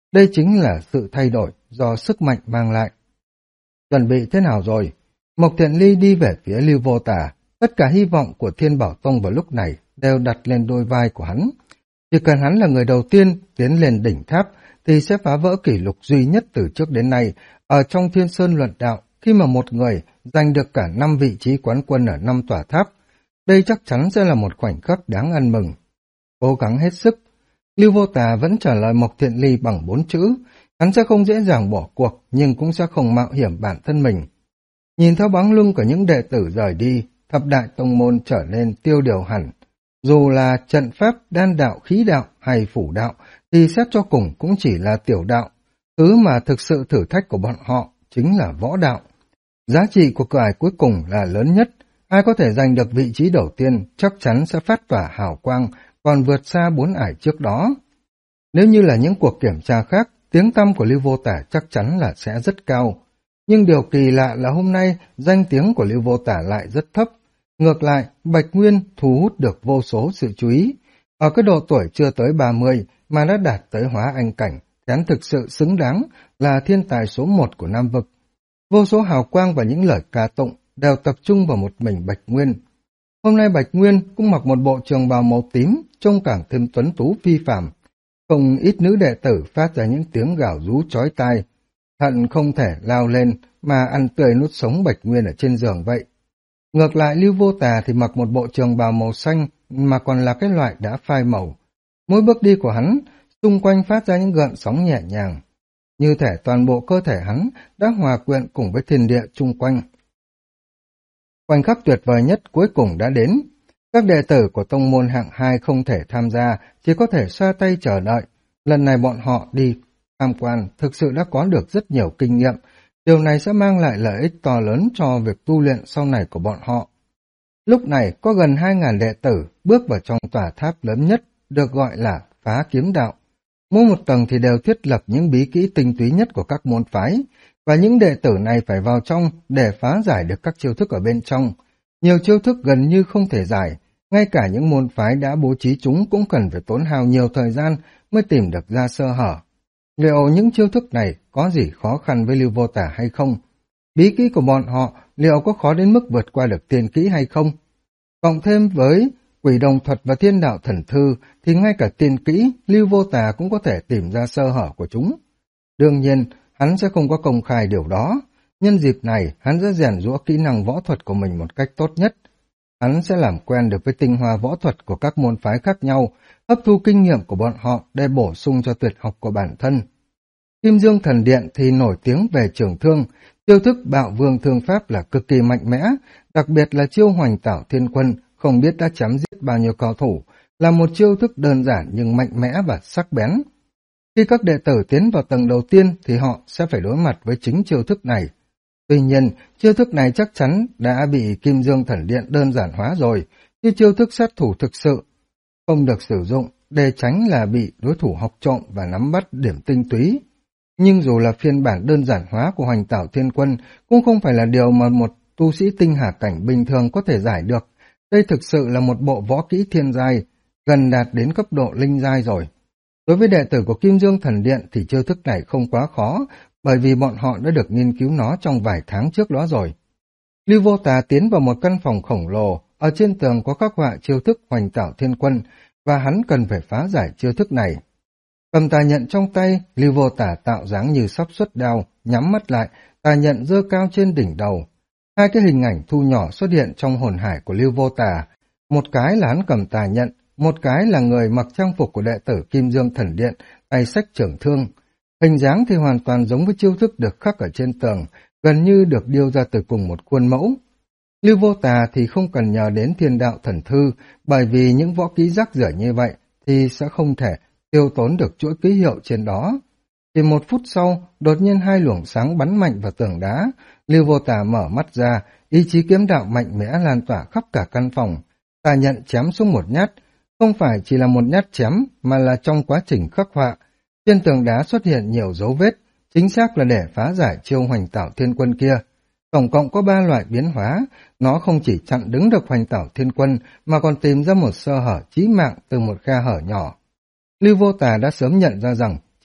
Đây chính là sự thay đổi do sức mạnh mang lại. Chuẩn bị thế nào rồi? Mộc Thiện Ly đi về phía Lưu Vô Tà. Tất cả hy vọng của Thiên Bảo Tông vào lúc này đều đặt lên đôi vai của hắn. Chỉ cần hắn là người đầu tiên tiến lên đỉnh tháp thì sẽ phá vỡ kỷ lục duy nhất từ trước đến nay ở trong Thiên Sơn luận đạo, khi mà một người giành được cả 5 vị trí quán quân ở 5 tòa tháp. Đây chắc chắn sẽ là một khoảnh khắc đáng ăn mừng. Cố gắng hết sức. Lưu Vô Tà vẫn trả lời Mộc Thiện Ly bằng 4 chữ. Hắn sẽ không dễ dàng bỏ cuộc, nhưng cũng sẽ không mạo hiểm bản thân mình. Nhìn theo bóng lưng của những đệ tử rời đi, thập đại tông môn trở nên tiêu điều hẳn. Dù là trận pháp, đan đạo, khí đạo hay phủ đạo, thì xét cho cùng cũng chỉ là tiểu đạo. Thứ mà thực sự thử thách của bọn họ chính là võ đạo. Giá trị của cửa ải cuối cùng là lớn nhất. Ai có thể giành được vị trí đầu tiên chắc chắn sẽ phát tỏa hào quang, còn vượt xa 4 ải trước đó. Nếu như là những cuộc kiểm tra khác, tiếng tăm của Lưu Vô Tà chắc chắn là sẽ rất cao. Nhưng điều kỳ lạ là hôm nay danh tiếng của Lưu Vô Tà lại rất thấp. Ngược lại, Bạch Nguyên thu hút được vô số sự chú ý. Ở cái độ tuổi chưa tới 30 mà đã đạt tới hóa anh cảnh, hắn thực sự xứng đáng là thiên tài số 1 của Nam Vực. Vô số hào quang và những lời ca tụng đều tập trung vào một mình Bạch Nguyên. Hôm nay Bạch Nguyên cũng mặc một bộ trường bào màu tím, trông càng thêm tuấn tú phi phàm. Không ít nữ đệ tử phát ra những tiếng gào rú chói tai, hận không thể lao lên mà ăn tươi nuốt sống Bạch Nguyên ở trên giường vậy. Ngược lại Lưu Vô Tà thì mặc một bộ trường bào màu xanh mà còn là cái loại đã phai màu. Mỗi bước đi của hắn, xung quanh phát ra những gợn sóng nhẹ nhàng. Như thể toàn bộ cơ thể hắn đã hòa quyện cùng với thiên địa chung quanh. Khoảnh khắc tuyệt vời nhất cuối cùng đã đến. Các đệ tử của tông môn hạng 2 không thể tham gia, chỉ có thể xoa tay chờ đợi. Lần này bọn họ đi tham quan thực sự đã có được rất nhiều kinh nghiệm. Điều này sẽ mang lại lợi ích to lớn cho việc tu luyện sau này của bọn họ. Lúc này có gần 2.000 đệ tử bước vào trong tòa tháp lớn nhất, được gọi là Phá Kiếm Đạo. Mỗi một tầng thì đều thiết lập những bí kỹ tinh túy nhất của các môn phái, và những đệ tử này phải vào trong để phá giải được các chiêu thức ở bên trong. Nhiều chiêu thức gần như không thể giải, ngay cả những môn phái đã bố trí chúng cũng cần phải tốn hao nhiều thời gian mới tìm được ra sơ hở. Liệu những chiêu thức này có gì khó khăn với Lưu Vô Tà hay không? Bí kỹ của bọn họ liệu có khó đến mức vượt qua được tiền kỹ hay không? Cộng thêm với Quỷ Đồng Thuật và Thiên Đạo Thần Thư thì ngay cả tiền kỹ Lưu Vô Tà cũng có thể tìm ra sơ hở của chúng. Đương nhiên, hắn sẽ không có công khai điều đó. Nhân dịp này, hắn sẽ rèn giũa kỹ năng võ thuật của mình một cách tốt nhất. Hắn sẽ làm quen được với tinh hoa võ thuật của các môn phái khác nhau, hấp thu kinh nghiệm của bọn họ để bổ sung cho tuyệt học của bản thân. Kim Dương Thần Điện thì nổi tiếng về trường thương, chiêu thức Bạo Vương Thương Pháp là cực kỳ mạnh mẽ, đặc biệt là chiêu Hoành Tảo Thiên Quân, không biết đã chém giết bao nhiêu cao thủ, là một chiêu thức đơn giản nhưng mạnh mẽ và sắc bén. Khi các đệ tử tiến vào tầng đầu tiên thì họ sẽ phải đối mặt với chính chiêu thức này. Tuy nhiên, chiêu thức này chắc chắn đã bị Kim Dương Thần Điện đơn giản hóa rồi, như chiêu thức sát thủ thực sự không được sử dụng để tránh là bị đối thủ học trộm và nắm bắt điểm tinh túy. Nhưng dù là phiên bản đơn giản hóa của Hoành Tảo Thiên Quân cũng không phải là điều mà một tu sĩ tinh hà cảnh bình thường có thể giải được. Đây thực sự là một bộ võ kỹ thiên giai, gần đạt đến cấp độ linh giai rồi. Đối với đệ tử của Kim Dương Thần Điện thì chiêu thức này không quá khó, bởi vì bọn họ đã được nghiên cứu nó trong vài tháng trước đó rồi. Lưu Vô Tà tiến vào một căn phòng khổng lồ, ở trên tường có khắc họa chiêu thức Hoành Tảo Thiên Quân, và hắn cần phải phá giải chiêu thức này. Cầm tà nhận trong tay, Lưu Vô Tà tạo dáng như sắp xuất đao, nhắm mắt lại, tà nhận giơ cao trên đỉnh đầu. Hai cái hình ảnh thu nhỏ xuất hiện trong hồn hải của Lưu Vô Tà. Một cái là hắn cầm tà nhận, một cái là người mặc trang phục của đệ tử Kim Dương Thần Điện, tay xách trường thương. Hình dáng thì hoàn toàn giống với chiêu thức được khắc ở trên tường, gần như được điêu ra từ cùng một khuôn mẫu. Lưu Vô Tà thì không cần nhờ đến Thiên Đạo Thần Thư, bởi vì những võ kỹ rác rưởi như vậy thì sẽ không thể tiêu tốn được chuỗi ký hiệu trên đó. Chỉ 1 phút sau, đột nhiên 2 luồng sáng bắn mạnh vào tường đá. Lưu Vô Tà mở mắt ra, ý chí kiếm đạo mạnh mẽ lan tỏa khắp cả căn phòng. Tà nhận chém xuống một nhát, không phải chỉ là một nhát chém mà là trong quá trình khắc họa. Trên tường đá xuất hiện nhiều dấu vết, chính xác là để phá giải chiêu Hoành Tảo Thiên Quân kia. Tổng cộng có 3 loại biến hóa, nó không chỉ chặn đứng được Hoành Tảo Thiên Quân mà còn tìm ra một sơ hở chí mạng từ một khe hở nhỏ. Lưu Vô Tà đã sớm nhận ra rằng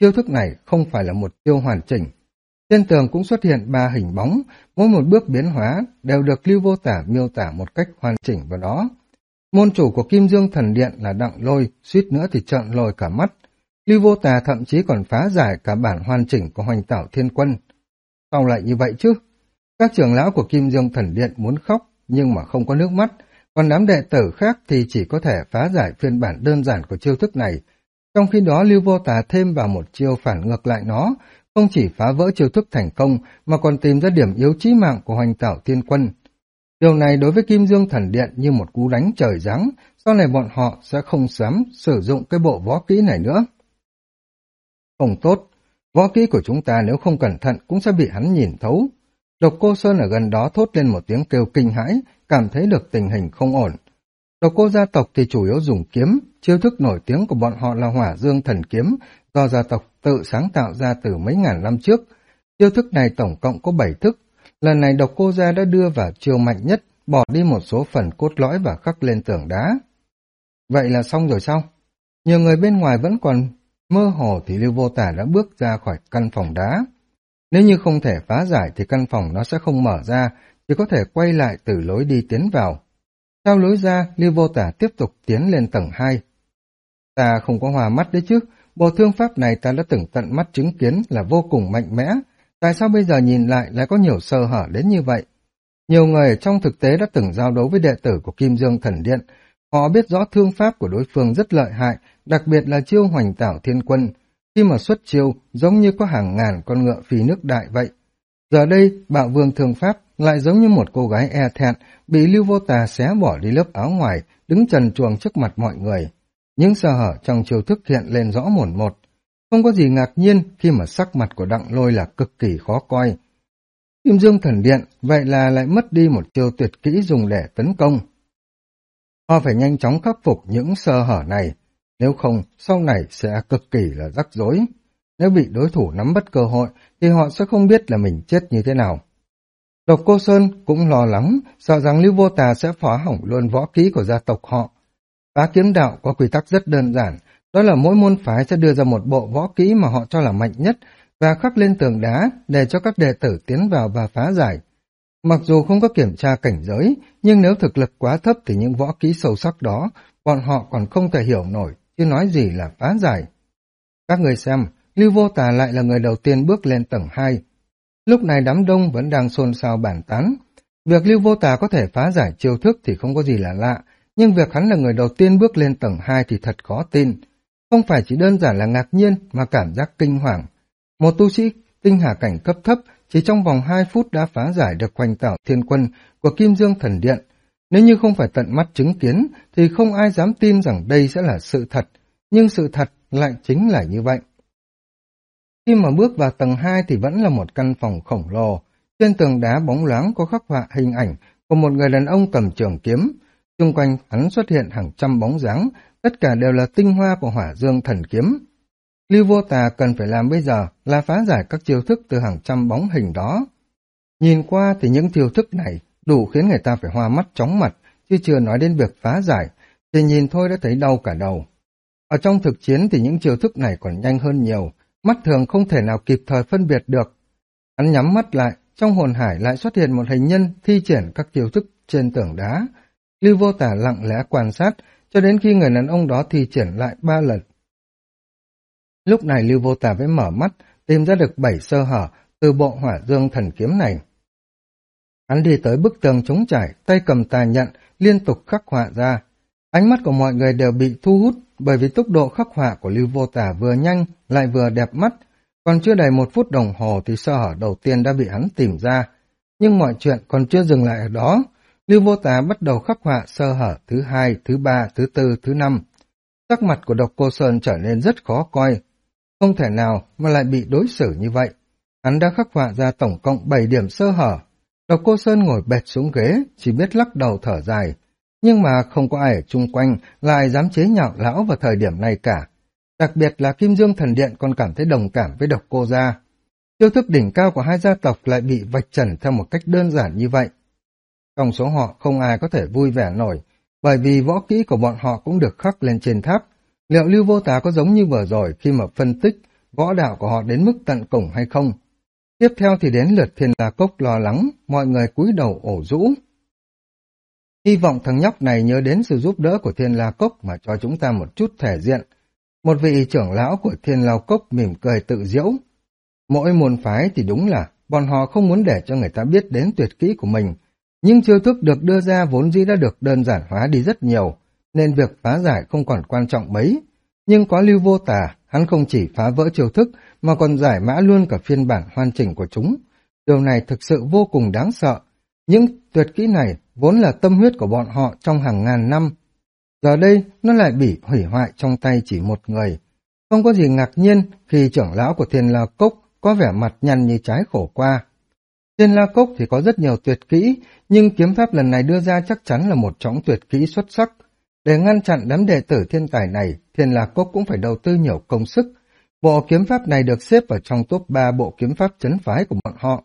chiêu thức này không phải là một chiêu hoàn chỉnh. Trên tường cũng xuất hiện 3 hình bóng, mỗi một bước biến hóa đều được Lưu Vô Tả miêu tả một cách hoàn chỉnh vào đó. Môn chủ của Kim Dương Thần Điện là Đặng Lôi, suýt nữa thì trợn lồi cả mắt. Lưu Vô Tả thậm chí còn phá giải cả bản hoàn chỉnh của Hoành Tảo Thiên Quân. Sao lại như vậy chứ? Các trưởng lão của Kim Dương Thần Điện muốn khóc nhưng mà không có nước mắt, còn đám đệ tử khác thì chỉ có thể phá giải phiên bản đơn giản của chiêu thức này. Trong khi đó Lưu Vô Tả thêm vào một chiêu phản ngược lại nó, không chỉ phá vỡ chiêu thức thành công mà còn tìm ra điểm yếu chí mạng của Hoành Tảo Thiên Quân. Điều này đối với Kim Dương Thần Điện như một cú đánh trời giáng, sau này bọn họ sẽ không dám sử dụng cái bộ võ kỹ này nữa. Không tốt, võ kỹ của chúng ta nếu không cẩn thận cũng sẽ bị hắn nhìn thấu. Độc Cô Sơn ở gần đó thốt lên một tiếng kêu kinh hãi, cảm thấy được tình hình không ổn. Độc Cô gia tộc thì chủ yếu dùng kiếm, chiêu thức nổi tiếng của bọn họ là Hỏa Dương Thần Kiếm, do gia tộc tự sáng tạo ra từ mấy ngàn năm trước. Chiêu thức này tổng cộng có 7 thức, lần này Độc Cô gia đã đưa vào chiêu mạnh nhất, bỏ đi một số phần cốt lõi và khắc lên tường đá. Vậy là xong rồi sao? Nhiều người bên ngoài vẫn còn mơ hồ thì Lưu Vô Tả đã bước ra khỏi căn phòng đá. Nếu như không thể phá giải thì căn phòng nó sẽ không mở ra, chỉ có thể quay lại từ lối đi tiến vào. Theo lối ra, Lưu Vô Tả tiếp tục tiến lên tầng 2. Ta không có hòa mắt đấy chứ, bộ thương pháp này ta đã từng tận mắt chứng kiến là vô cùng mạnh mẽ, tại sao bây giờ nhìn lại có nhiều sơ hở đến như vậy? Nhiều người trong thực tế đã từng giao đấu với đệ tử của Kim Dương Thần Điện, họ biết rõ thương pháp của đối phương rất lợi hại, đặc biệt là chiêu Hoành Tảo Thiên Quân, khi mà xuất chiêu giống như có hàng ngàn con ngựa phi nước đại vậy. Giờ đây, Bạo Vương thương pháp lại giống như một cô gái e thẹn, bị Lưu Vô Tà xé bỏ đi lớp áo ngoài, đứng trần truồng trước mặt mọi người. Những sơ hở trong chiêu thức hiện lên rõ mồn một. Không có gì ngạc nhiên khi mà sắc mặt của Đặng Lôi là cực kỳ khó coi. Kim Dương Thần Điện vậy là lại mất đi một chiêu tuyệt kỹ dùng để tấn công. Họ phải nhanh chóng khắc phục những sơ hở này, nếu không sau này sẽ cực kỳ là rắc rối. Nếu bị đối thủ nắm bắt cơ hội thì họ sẽ không biết là mình chết như thế nào. Độc Cô Sơn cũng lo lắng, sợ rằng Lưu Vô Tà sẽ phá hỏng luôn võ kỹ của gia tộc họ. Phá kiếm đạo có quy tắc rất đơn giản, đó là mỗi môn phái sẽ đưa ra một bộ võ kỹ mà họ cho là mạnh nhất và khắc lên tường đá để cho các đệ tử tiến vào và phá giải. Mặc dù không có kiểm tra cảnh giới, nhưng nếu thực lực quá thấp thì những võ kỹ sâu sắc đó bọn họ còn không thể hiểu nổi, chứ nói gì là phá giải. Các người xem, Lưu Vô Tà lại là người đầu tiên bước lên tầng 2. Lúc này đám đông vẫn đang xôn xao bàn tán. Việc Lưu Vô Tà có thể phá giải chiêu thức thì không có gì là lạ, nhưng việc hắn là người đầu tiên bước lên tầng 2 thì thật khó tin. Không phải chỉ đơn giản là ngạc nhiên mà cảm giác kinh hoàng. Một tu sĩ tinh hà cảnh cấp thấp chỉ trong vòng 2 phút đã phá giải được Hoành Tảo Thiên Quân của Kim Dương Thần Điện. Nếu như không phải tận mắt chứng kiến thì không ai dám tin rằng đây sẽ là sự thật, nhưng sự thật lại chính là như vậy. Khi mà bước vào tầng 2 thì vẫn là một căn phòng khổng lồ, trên tường đá bóng loáng có khắc họa hình ảnh của một người đàn ông cầm trường kiếm, xung quanh hắn xuất hiện hàng trăm bóng dáng, tất cả đều là tinh hoa của Hỏa Dương Thần Kiếm. Lưu Vô Tà cần phải làm bây giờ là phá giải các chiêu thức từ hàng trăm bóng hình đó. Nhìn qua thì những chiêu thức này đủ khiến người ta phải hoa mắt chóng mặt, chứ chưa nói đến việc phá giải, thì nhìn thôi đã thấy đau cả đầu. Ở trong thực chiến thì những chiêu thức này còn nhanh hơn nhiều, mắt thường không thể nào kịp thời phân biệt được. Hắn nhắm mắt lại, trong hồn hải lại xuất hiện một hình nhân thi triển các chiêu thức trên tường đá. Lưu Vô Tà lặng lẽ quan sát cho đến khi người đàn ông đó thi triển lại 3 lần. Lúc này Lưu Vô Tà mới mở mắt, tìm ra được 7 sơ hở từ bộ Hỏa Dương Thần Kiếm này. Hắn đi tới bức tường trống trải, tay cầm tà nhận, liên tục khắc họa ra. Ánh mắt của mọi người đều bị thu hút bởi vì tốc độ khắc họa của Lưu Vô Tà vừa nhanh lại vừa đẹp mắt. Còn chưa đầy 1 phút đồng hồ thì sơ hở đầu tiên đã bị hắn tìm ra. Nhưng mọi chuyện còn chưa dừng lại ở đó. Lưu Vô Tà bắt đầu khắc họa sơ hở thứ 2, thứ 3, thứ 4, thứ 5. Sắc mặt của Độc Cô Sơn trở nên rất khó coi. Không thể nào mà lại bị đối xử như vậy. Hắn đã khắc họa ra tổng cộng 7 điểm sơ hở. Độc Cô Sơn ngồi bệt xuống ghế, chỉ biết lắc đầu thở dài. Nhưng mà không có ai ở chung quanh lại dám chế nhạo lão vào thời điểm này cả. Đặc biệt là Kim Dương Thần Điện còn cảm thấy đồng cảm với Độc Cô gia. Chiêu thức đỉnh cao của hai gia tộc lại bị vạch trần theo một cách đơn giản như vậy. Trong số họ không ai có thể vui vẻ nổi, bởi vì võ kỹ của bọn họ cũng được khắc lên trên tháp. Liệu Lưu Vô Tà có giống như vừa rồi khi mà phân tích võ đạo của họ đến mức tận cùng hay không. Tiếp theo thì đến lượt Thiên La Cốc lo lắng, mọi người cúi đầu ổ rũ. Hy vọng thằng nhóc này nhớ đến sự giúp đỡ của Thiên La Cốc mà cho chúng ta một chút thể diện. Một vị trưởng lão của Thiên La Cốc mỉm cười tự giễu. Mỗi môn phái thì đúng là bọn họ không muốn để cho người ta biết đến tuyệt kỹ của mình, nhưng chiêu thức được đưa ra vốn dĩ đã được đơn giản hóa đi rất nhiều, nên việc phá giải không còn quan trọng mấy. Nhưng có Lưu Vô Tà, hắn không chỉ phá vỡ chiêu thức mà còn giải mã luôn cả phiên bản hoàn chỉnh của chúng. Điều này thực sự vô cùng đáng sợ. Những tuyệt kỹ này vốn là tâm huyết của bọn họ trong hàng ngàn năm. Giờ đây nó lại bị hủy hoại trong tay chỉ một người. Không có gì ngạc nhiên khi trưởng lão của Thiên La Cốc có vẻ mặt nhăn như trái khổ qua. Thiên La Cốc thì có rất nhiều tuyệt kỹ, nhưng kiếm pháp lần này đưa ra chắc chắn là một trong tuyệt kỹ xuất sắc. Để ngăn chặn đám đệ tử thiên tài này, Thiên La Cốc cũng phải đầu tư nhiều công sức. Bộ kiếm pháp này được xếp vào trong top 3 bộ kiếm pháp trấn phái của bọn họ.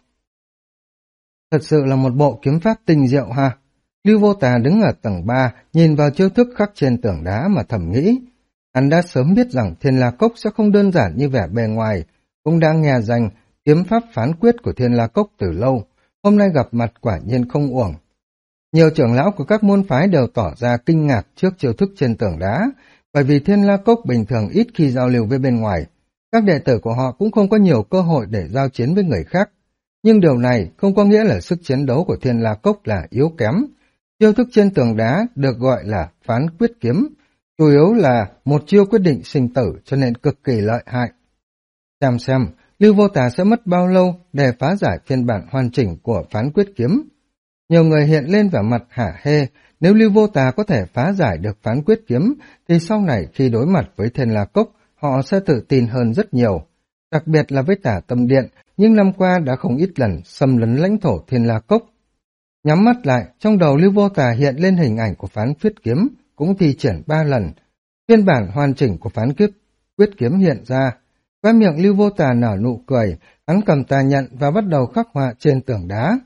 Thật sự là một bộ kiếm pháp tinh diệu ha. Lưu Vô Tà đứng ở tầng 3, nhìn vào chiêu thức khắc trên tường đá mà thầm nghĩ. Hắn đã sớm biết rằng Thiên La Cốc sẽ không đơn giản như vẻ bề ngoài, cũng đang nghe danh kiếm pháp phán quyết của Thiên La Cốc từ lâu, hôm nay gặp mặt quả nhiên không uổng. Nhiều trưởng lão của các môn phái đều tỏ ra kinh ngạc trước chiêu thức trên tường đá, bởi vì Thiên La Cốc bình thường ít khi giao lưu với bên ngoài. Các đệ tử của họ cũng không có nhiều cơ hội để giao chiến với người khác. Nhưng điều này không có nghĩa là sức chiến đấu của Thiên La Cốc là yếu kém. Chiêu thức trên tường đá được gọi là phán quyết kiếm, chủ yếu là một chiêu quyết định sinh tử cho nên cực kỳ lợi hại. Xem, Lưu Vô Tà sẽ mất bao lâu để phá giải phiên bản hoàn chỉnh của phán quyết kiếm. Nhiều người hiện lên vẻ mặt hả hê, nếu Lưu Vô Tà có thể phá giải được phán quyết kiếm, thì sau này khi đối mặt với Thiên La Cốc, họ sẽ tự tin hơn rất nhiều. Đặc biệt là với Tả Tâm Điện, nhưng năm qua đã không ít lần xâm lấn lãnh thổ Thiên La Cốc. Nhắm mắt lại, trong đầu Lưu Vô Tà hiện lên hình ảnh của phán quyết kiếm, cũng thi triển 3 lần. Phiên bản hoàn chỉnh của phán quyết kiếm hiện ra. Khóe miệng Lưu Vô Tà nở nụ cười, hắn cầm tà nhận và bắt đầu khắc họa trên tường đá.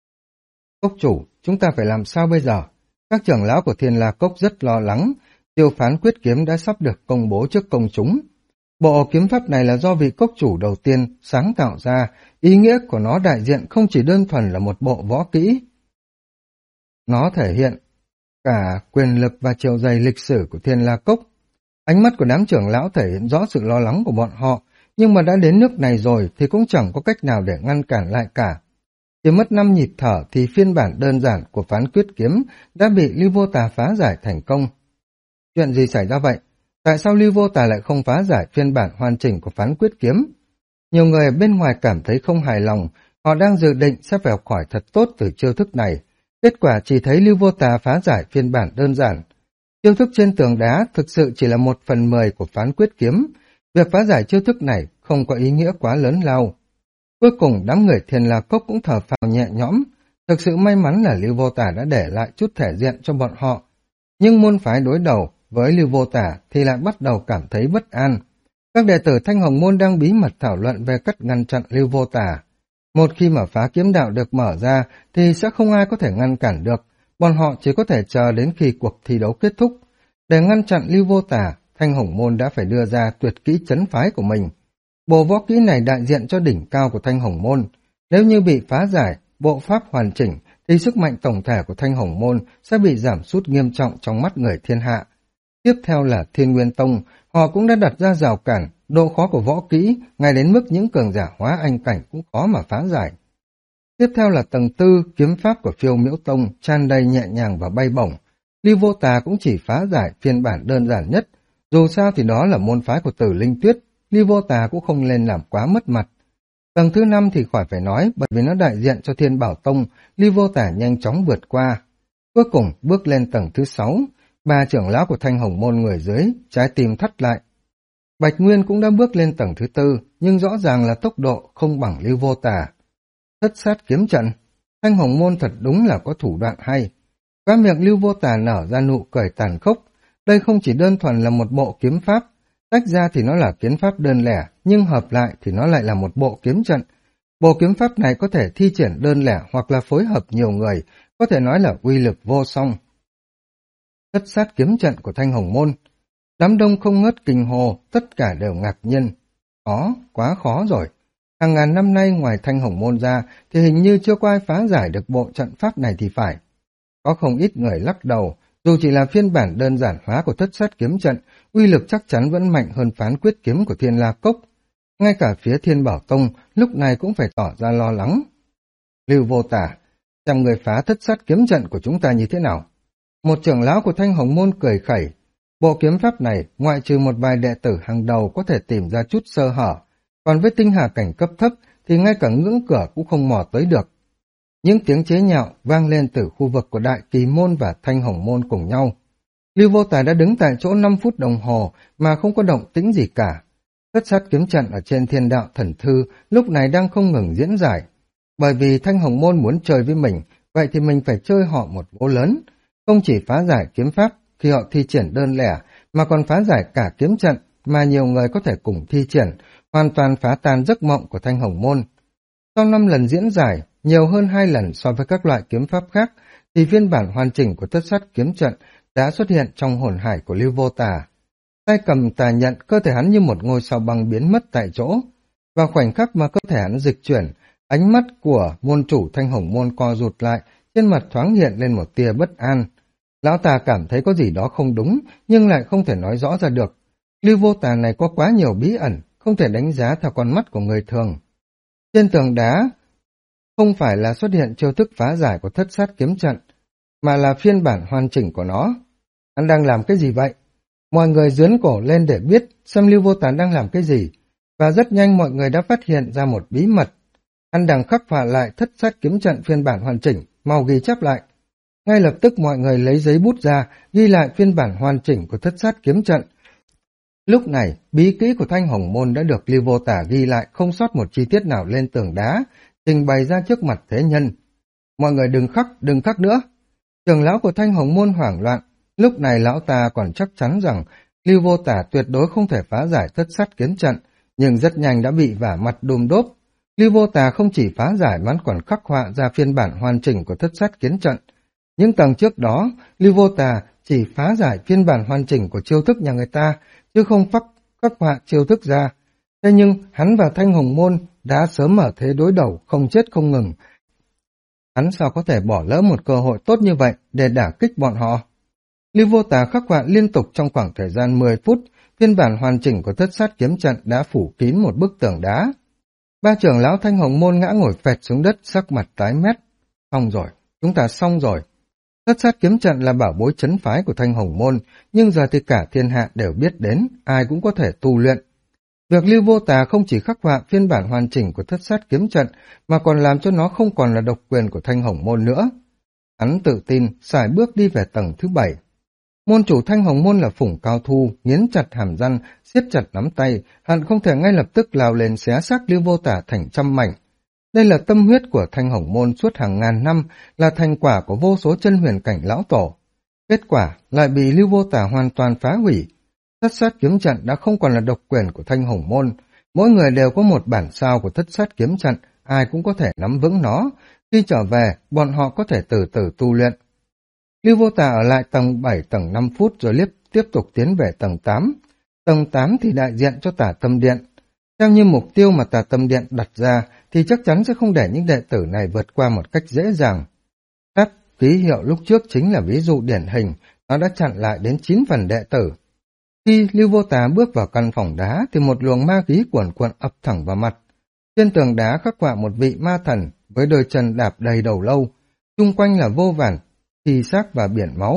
Cốc chủ, chúng ta phải làm sao bây giờ? Các trưởng lão của Thiên La Cốc rất lo lắng, chiêu phán quyết kiếm đã sắp được công bố trước công chúng. Bộ kiếm pháp này là do vị cốc chủ đầu tiên sáng tạo ra, ý nghĩa của nó đại diện không chỉ đơn thuần là một bộ võ kỹ. Nó thể hiện cả quyền lực và chiều dày lịch sử của Thiên La Cốc. Ánh mắt của đám trưởng lão thể hiện rõ sự lo lắng của bọn họ, nhưng mà đã đến nước này rồi thì cũng chẳng có cách nào để ngăn cản lại cả. Chỉ mất 5 nhịp thở thì phiên bản đơn giản của phán quyết kiếm đã bị Lưu Vô Tà phá giải thành công. Chuyện gì xảy ra vậy? Tại sao Lưu Vô Tà lại không phá giải phiên bản hoàn chỉnh của phán quyết kiếm? Nhiều người ở bên ngoài cảm thấy không hài lòng, họ đang dự định sẽ vèo khỏi thật tốt từ chiêu thức này. Kết quả chỉ thấy Lưu Vô Tà phá giải phiên bản đơn giản. Chiêu thức trên tường đá thực sự chỉ là 1/10 của phán quyết kiếm. Việc phá giải chiêu thức này không có ý nghĩa quá lớn lao. Cuối cùng đám người Thiên La Cốc cũng thở phào nhẹ nhõm. Thực sự may mắn là Lưu Vô Tà đã để lại chút thể diện cho bọn họ. Nhưng môn phái đối đầu với Lưu Vô Tà thì lại bắt đầu cảm thấy bất an. Các đệ tử Thanh Hồng Môn đang bí mật thảo luận về cách ngăn chặn Lưu Vô Tà. Một khi mà phá kiếm đạo được mở ra thì sẽ không ai có thể ngăn cản được. Bọn họ chỉ có thể chờ đến khi cuộc thi đấu kết thúc. Để ngăn chặn Lưu Vô Tà, Thanh Hồng Môn đã phải đưa ra tuyệt kỹ trấn phái của mình. Bộ võ kỹ này đại diện cho đỉnh cao của Thanh Hồng Môn. Nếu như bị phá giải, bộ pháp hoàn chỉnh, thì sức mạnh tổng thể của Thanh Hồng Môn sẽ bị giảm sút nghiêm trọng trong mắt người thiên hạ. Tiếp theo là Thiên Nguyên Tông, họ cũng đã đặt ra rào cản, độ khó của võ kỹ, ngay đến mức những cường giả hóa anh cảnh cũng khó mà phá giải. Tiếp theo là tầng 4, kiếm pháp của Phiêu Miễu Tông, tràn đầy nhẹ nhàng và bay bổng. Lưu Vô Tà cũng chỉ phá giải phiên bản đơn giản nhất, dù sao thì đó là môn phái của Tử Linh Tuyết, Lưu Vô Tà cũng không lên làm quá mất mặt. Tầng thứ 5 thì khỏi phải nói, bởi vì nó đại diện cho Thiên Bảo Tông, Lưu Vô Tà nhanh chóng vượt qua. Cuối cùng bước lên tầng thứ 6, 3 trưởng lão của Thanh Hồng Môn người dưới, trái tim thắt lại. Bạch Nguyên cũng đã bước lên tầng thứ 4, nhưng rõ ràng là tốc độ không bằng Lưu Vô Tà. Thất sát kiếm trận, Thanh Hồng Môn thật đúng là có thủ đoạn hay. Khóe miệng Lưu Vô Tà nở ra nụ cười tàn khốc. Đây không chỉ đơn thuần là một bộ kiếm pháp, tách ra thì nó là kiếm pháp đơn lẻ, nhưng hợp lại thì nó lại là một bộ kiếm trận. Bộ kiếm pháp này có thể thi triển đơn lẻ hoặc là phối hợp nhiều người, có thể nói là uy lực vô song. Thất sát kiếm trận của Thanh Hồng Môn. Đám đông không ngớt kinh hồ, tất cả đều ngạc nhiên. Khó, quá khó rồi. Hàng ngàn năm nay ngoài Thanh Hồng Môn ra thì hình như chưa có ai phá giải được bộ trận pháp này thì phải. Có không ít người lắc đầu, dù chỉ là phiên bản đơn giản hóa của Thất Sát kiếm trận, uy lực chắc chắn vẫn mạnh hơn phán quyết kiếm của Thiên La Cốc. Ngay cả phía Thiên Bảo Tông lúc này cũng phải tỏ ra lo lắng. Lưu Vô Tả, xem người phá Thất Sát kiếm trận của chúng ta như thế nào? Một trưởng lão của Thanh Hồng Môn cười khẩy. Bộ kiếm pháp này, ngoại trừ một vài đệ tử hàng đầu có thể tìm ra chút sơ hở, còn với tinh hà cảnh cấp thấp thì ngay cả ngưỡng cửa cũng không mò tới được. Những tiếng chế nhạo vang lên từ khu vực của Đại Kỳ Môn và Thanh Hồng Môn cùng nhau. Lưu Vô Tà đã đứng tại chỗ 5 phút đồng hồ mà không có động tĩnh gì cả. Thất Sát kiếm trận ở trên Thiên Đạo Thần Thư lúc này đang không ngừng diễn giải. Bởi vì Thanh Hồng Môn muốn chơi với mình, vậy thì mình phải chơi họ một vố lớn. Không chỉ phá giải kiếm pháp khi họ thi triển đơn lẻ, mà còn phá giải cả kiếm trận mà nhiều người có thể cùng thi triển, hoàn toàn phá tan giấc mộng của Thanh Hồng Môn. Sau 5 lần diễn giải, nhiều hơn 2 lần so với các loại kiếm pháp khác, thì phiên bản hoàn chỉnh của Thất Sát kiếm trận đã xuất hiện trong hồn hải của Lưu Vô Tà. Tay cầm tà nhận, cơ thể hắn như một ngôi sao băng biến mất tại chỗ. Vào khoảnh khắc mà cơ thể hắn dịch chuyển, ánh mắt của môn chủ Thanh Hồng Môn co rụt lại, trên mặt thoáng hiện lên một tia bất an. Lão ta cảm thấy có gì đó không đúng, nhưng lại không thể nói rõ ra được. Lưu Vô Tà này có quá nhiều bí ẩn, không thể đánh giá theo con mắt của người thường. Trên tường đá, không phải là xuất hiện chiêu thức phá giải của Thất Sát kiếm trận, mà là phiên bản hoàn chỉnh của nó. Hắn đang làm cái gì vậy? Mọi người dướn cổ lên để biết xem Lưu Vô Tán đang làm cái gì, và rất nhanh mọi người đã phát hiện ra một bí mật. Hắn đang khắc họa lại Thất Sát kiếm trận phiên bản hoàn chỉnh, mau ghi chép lại. Ngay lập tức mọi người lấy giấy bút ra, ghi lại phiên bản hoàn chỉnh của Thất Sát kiếm trận. Lúc này, bí kỹ của Thanh Hồng Môn đã được Lưu Vô Tả ghi lại không sót một chi tiết nào lên tường đá, trình bày ra trước mặt thế nhân. Mọi người đừng khắc nữa. Trưởng lão của Thanh Hồng Môn hoảng loạn, lúc này lão ta còn chắc chắn rằng Lưu Vô Tả tuyệt đối không thể phá giải Thất Sát kiếm trận, nhưng rất nhanh đã bị vả mặt đùm đốp. Lưu Vô Tả không chỉ phá giải mà còn khắc họa ra phiên bản hoàn chỉnh của Thất Sát kiếm trận. Những tầng trước đó, Lưu Vô Tả chỉ phá giải phiên bản hoàn chỉnh của chiêu thức nhà người ta, chứ không khắc họa chiêu thức ra. Thế nhưng hắn và Thanh Hồng Môn đã sớm ở thế đối đầu, không chết không ngừng. Hắn sao có thể bỏ lỡ một cơ hội tốt như vậy để đả kích bọn họ? Lưu Vô Tà khắc họa liên tục trong khoảng thời gian 10 phút, phiên bản hoàn chỉnh của Thất Sát kiếm trận đã phủ kín một bức tường đá. Ba trưởng lão Thanh Hồng Môn ngã ngồi phệt xuống đất, sắc mặt tái mét. Xong rồi, chúng ta xong rồi. Thất Sát kiếm trận là bảo bối trấn phái của Thanh Hồng Môn, nhưng giờ thì cả thiên hạ đều biết đến, ai cũng có thể tu luyện. Việc Lưu Vô Tà không chỉ khắc họa phiên bản hoàn chỉnh của Thất Sát kiếm trận, mà còn làm cho nó không còn là độc quyền của Thanh Hồng Môn nữa. Hắn tự tin, sải bước đi về tầng thứ 7. Môn chủ Thanh Hồng Môn là Phủng Cao Thu, nghiến chặt hàm răng, siết chặt nắm tay, hận không thể ngay lập tức lao lên xé xác Lưu Vô Tả thành trăm mảnh. Đây là tâm huyết của Thanh Hồng Môn suốt hàng ngàn năm, là thành quả của vô số chân huyền cảnh lão tổ. Kết quả lại bị Lưu Vô Tả hoàn toàn phá hủy. Thất Sát kiếm trận đã không còn là độc quyền của Thanh Hồng Môn, mỗi người đều có một bản sao của Thất Sát kiếm trận, ai cũng có thể nắm vững nó. Khi trở về, bọn họ có thể từ từ tu luyện. Lưu Vô Tà ở lại tầng 7 tầng 5 phút rồi tiếp tục tiến về tầng 8. Tầng 8 thì đại diện cho Tả Tâm Điện. Theo như mục tiêu mà Tả Tâm Điện đặt ra thì chắc chắn sẽ không để những đệ tử này vượt qua một cách dễ dàng. Các ký hiệu lúc trước chính là ví dụ điển hình, nó đã chặn lại đến 9 phần đệ tử. Khi Lưu Vô Tà bước vào căn phòng đá thì một luồng ma khí cuồn cuộn ập thẳng vào mặt. Trên tường đá khắc họa một vị ma thần với đôi chân đạp đầy đầu lâu, chung quanh là vô vàn thi xác và biển máu.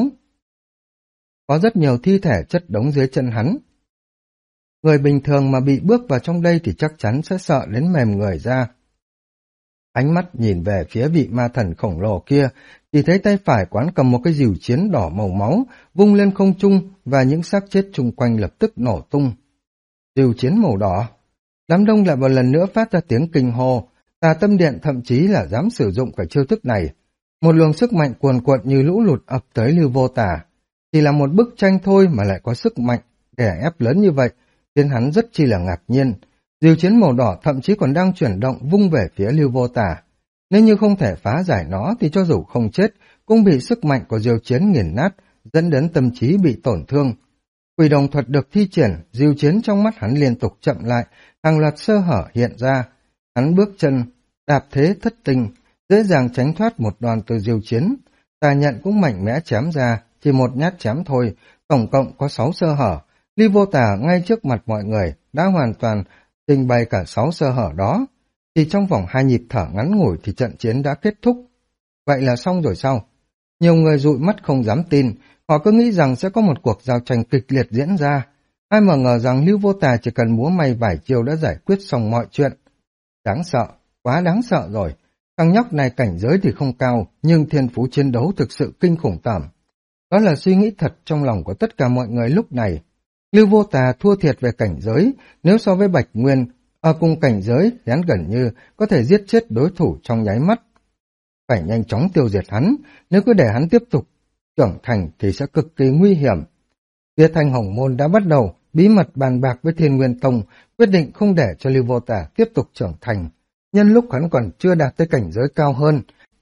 Có rất nhiều thi thể chất đống dưới chân hắn. Người bình thường mà bị bước vào trong đây thì chắc chắn sẽ sợ đến mềm người ra. Ánh mắt nhìn về phía vị ma thần khổng lồ kia, thì thấy tay phải quán cầm một cái rìu chiến đỏ màu máu, vung lên không trung và những xác chết chung quanh lập tức nổ tung. Rìu chiến màu đỏ. Đám đông lại một lần nữa phát ra tiếng kinh hô, Tà Tâm Điện thậm chí là dám sử dụng cả chiêu thức này. Một luồng sức mạnh cuồn cuộn như lũ lụt ập tới Lưu Vô Tà. Chỉ là một bức tranh thôi mà lại có sức mạnh đè ép lớn như vậy, khiến hắn rất chi là ngạc nhiên. Diều chiến màu đỏ thậm chí còn đang chuyển động vung về phía Lưu Vô Tà. Nếu như không thể phá giải nó thì cho dù không chết, cũng bị sức mạnh của diều chiến nghiền nát, dẫn đến tâm trí bị tổn thương. Quỷ đồng thuật được thi triển, diêu chiến trong mắt hắn liên tục chậm lại, hàng loạt sơ hở hiện ra. Hắn bước chân, đạp thế thất tình, dễ dàng tránh thoát một đòn từ diêu chiến. Tà nhận cũng mạnh mẽ chém ra, chỉ một nhát chém thôi, tổng cộng có 6 sơ hở. Ly Vô Tà ngay trước mặt mọi người đã hoàn toàn trình bày cả 6 sơ hở đó. Chỉ trong vòng 2 nhịp thở ngắn ngủi thì trận chiến đã kết thúc. Vậy là xong rồi sao? Nhiều người dụi mắt không dám tin, họ cứ nghĩ rằng sẽ có một cuộc giao tranh kịch liệt diễn ra. Ai mà ngờ rằng Lưu Vô Tà chỉ cần múa may vài chiêu đã giải quyết xong mọi chuyện. Đáng sợ, quá đáng sợ rồi. Thằng nhóc này cảnh giới thì không cao, nhưng thiên phú chiến đấu thực sự kinh khủng tởm. Đó là suy nghĩ thật trong lòng của tất cả mọi người lúc này. Lưu Vô Tà thua thiệt về cảnh giới, nếu so với Bạch Nguyên, ở cùng cảnh giới thì hắn gần như có thể giết chết đối thủ trong nháy mắt. Phải nhanh chóng tiêu diệt hắn, nếu cứ để hắn tiếp tục trưởng thành thì sẽ cực kỳ nguy hiểm. Phía Thanh Hồng Môn đã bắt đầu bí mật bàn bạc với Thiên Nguyên Tông, quyết định không để cho Lưu Vô Tà tiếp tục trưởng thành, nhân lúc hắn còn chưa đạt tới cảnh giới cao hơn.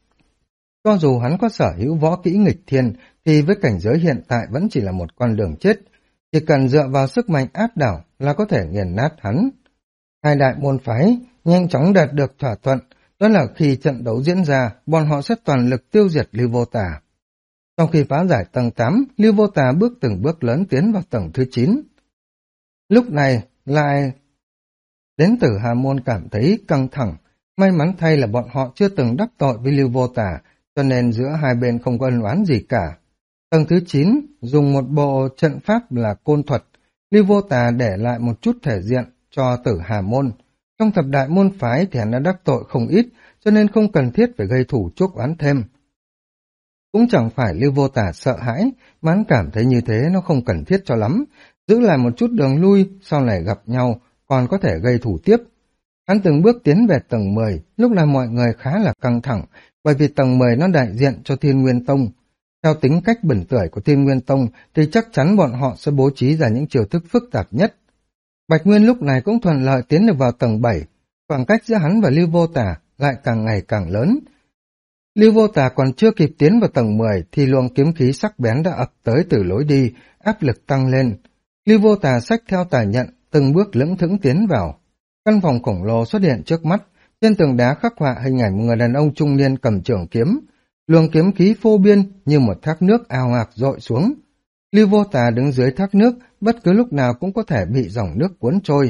Cho dù hắn có sở hữu võ kỹ nghịch thiên, thì với cảnh giới hiện tại vẫn chỉ là một con đường chết, chỉ cần dựa vào sức mạnh áp đảo là có thể nghiền nát hắn. Hai đại môn phái nhanh chóng đạt được thỏa thuận, đó là khi trận đấu diễn ra, bọn họ sẽ toàn lực tiêu diệt Lưu Vô Tà. Sau khi phá giải tầng 8, Lưu Vô Tà bước từng bước lớn tiến vào tầng thứ 9. Lúc này lại đến Tử Hà Môn cảm thấy căng thẳng, may mắn thay là bọn họ chưa từng đắc tội với Lưu Vô Tà, cho nên giữa hai bên không có ân oán gì cả. Tầng thứ 9 dùng một bộ trận pháp là côn thuật, Lưu Vô Tà để lại một chút thể diện cho Tử Hà Môn. Trong thập đại môn phái thì hắn đã đắc tội không ít, cho nên không cần thiết phải gây thủ chuốc oán thêm. Cũng chẳng phải Lưu Vô Tà sợ hãi, mà hắn cảm thấy như thế nó không cần thiết cho lắm, giữ lại một chút đường lui, sau này gặp nhau còn có thể gây thủ tiếp. Hắn từng bước tiến về tầng 10, lúc này mọi người khá là căng thẳng, bởi vì tầng 10 nó đại diện cho Thiên Nguyên Tông. Theo tính cách bẩn tưởi của Thiên Nguyên Tông thì chắc chắn bọn họ sẽ bố trí ra những chiêu thức phức tạp nhất. Bạch Nguyên lúc này cũng thuận lợi tiến được vào tầng 7, khoảng cách giữa hắn và Lưu Vô Tà lại càng ngày càng lớn. Lưu Vô Tà còn chưa kịp tiến vào tầng 10 thì luồng kiếm khí sắc bén đã ập tới từ lối đi, áp lực tăng lên. Lưu Vô Tà xách theo tài nhận, từng bước lững thững tiến vào. Căn phòng khổng lồ xuất hiện trước mắt, trên tường đá khắc họa hình ảnh một người đàn ông trung niên cầm trường kiếm. Luồng kiếm khí phô biên như một thác nước ào ạt dội xuống. Lưu Vô Tà đứng dưới thác nước, bất cứ lúc nào cũng có thể bị dòng nước cuốn trôi.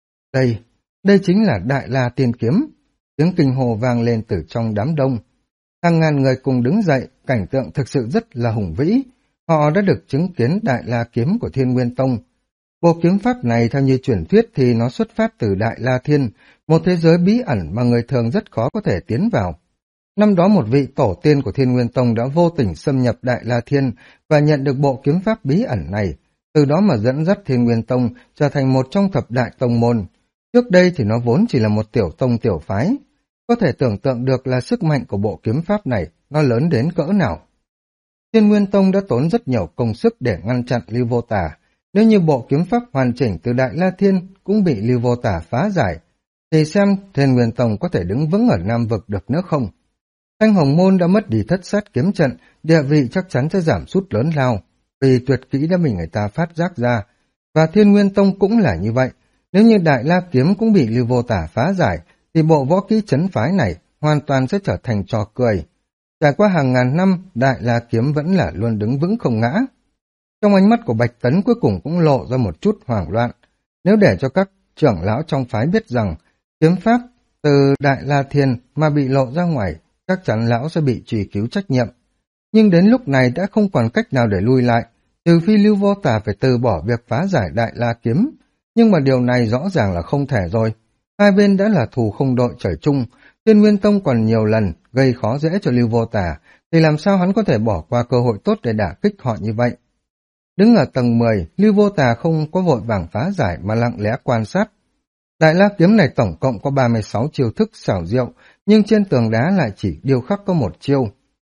Đây chính là Đại La Tiên Kiếm. Tiếng kinh hồ vang lên từ trong đám đông. Hàng ngàn người cùng đứng dậy, cảnh tượng thực sự rất là hùng vĩ. Họ đã được chứng kiến Đại La Kiếm của Thiên Nguyên Tông. Bộ kiếm pháp này theo như truyền thuyết thì nó xuất phát từ Đại La Thiên, một thế giới bí ẩn mà người thường rất khó có thể tiến vào. Năm đó một vị tổ tiên của Thiên Nguyên Tông đã vô tình xâm nhập Đại La Thiên và nhận được bộ kiếm pháp bí ẩn này, từ đó mà dẫn dắt Thiên Nguyên Tông trở thành một trong thập đại tông môn. Trước đây thì nó vốn chỉ là một tiểu tông tiểu phái. Có thể tưởng tượng được là sức mạnh của bộ kiếm pháp này nó lớn đến cỡ nào. Thiên Nguyên Tông đã tốn rất nhiều công sức để ngăn chặn Lưu Vô Tà. Nếu như bộ kiếm pháp hoàn chỉnh từ Đại La Thiên cũng bị Lưu Vô Tà phá giải, thì xem Thiên Nguyên Tông có thể đứng vững ở Nam Vực được nữa không? Thanh Hồng Môn đã mất đi thất sát kiếm trận, địa vị chắc chắn sẽ giảm sút lớn lao, vì tuyệt kỹ đã bị người ta phát giác ra. Và Thiên Nguyên Tông cũng là như vậy. Nếu như Đại La Kiếm cũng bị Lưu Vô Tà phá giải, thì bộ võ kỹ trấn phái này hoàn toàn sẽ trở thành trò cười. Trải qua hàng ngàn năm, Đại La Kiếm vẫn là luôn đứng vững không ngã. Trong ánh mắt của Bạch Tấn cuối cùng cũng lộ ra một chút hoảng loạn. Nếu để cho các trưởng lão trong phái biết rằng kiếm pháp từ Đại La Thiên mà bị lộ ra ngoài, chắc chắn lão sẽ bị truy cứu trách nhiệm. Nhưng đến lúc này đã không còn cách nào để lui lại, trừ phi Lưu Vô Tà phải từ bỏ việc phá giải Đại La Kiếm. Nhưng mà điều này rõ ràng là không thể rồi. Hai bên đã là thù không đội trời chung, Thiên Nguyên Tông còn nhiều lần gây khó dễ cho Lưu Vô Tà, thì làm sao hắn có thể bỏ qua cơ hội tốt để đả kích họ như vậy? Đứng ở tầng 10, Lưu Vô Tà không có vội vàng phá giải mà lặng lẽ quan sát. Đại La Kiếm này tổng cộng có 36 chiêu thức xảo diệu, nhưng trên tường đá lại chỉ điêu khắc có một chiêu.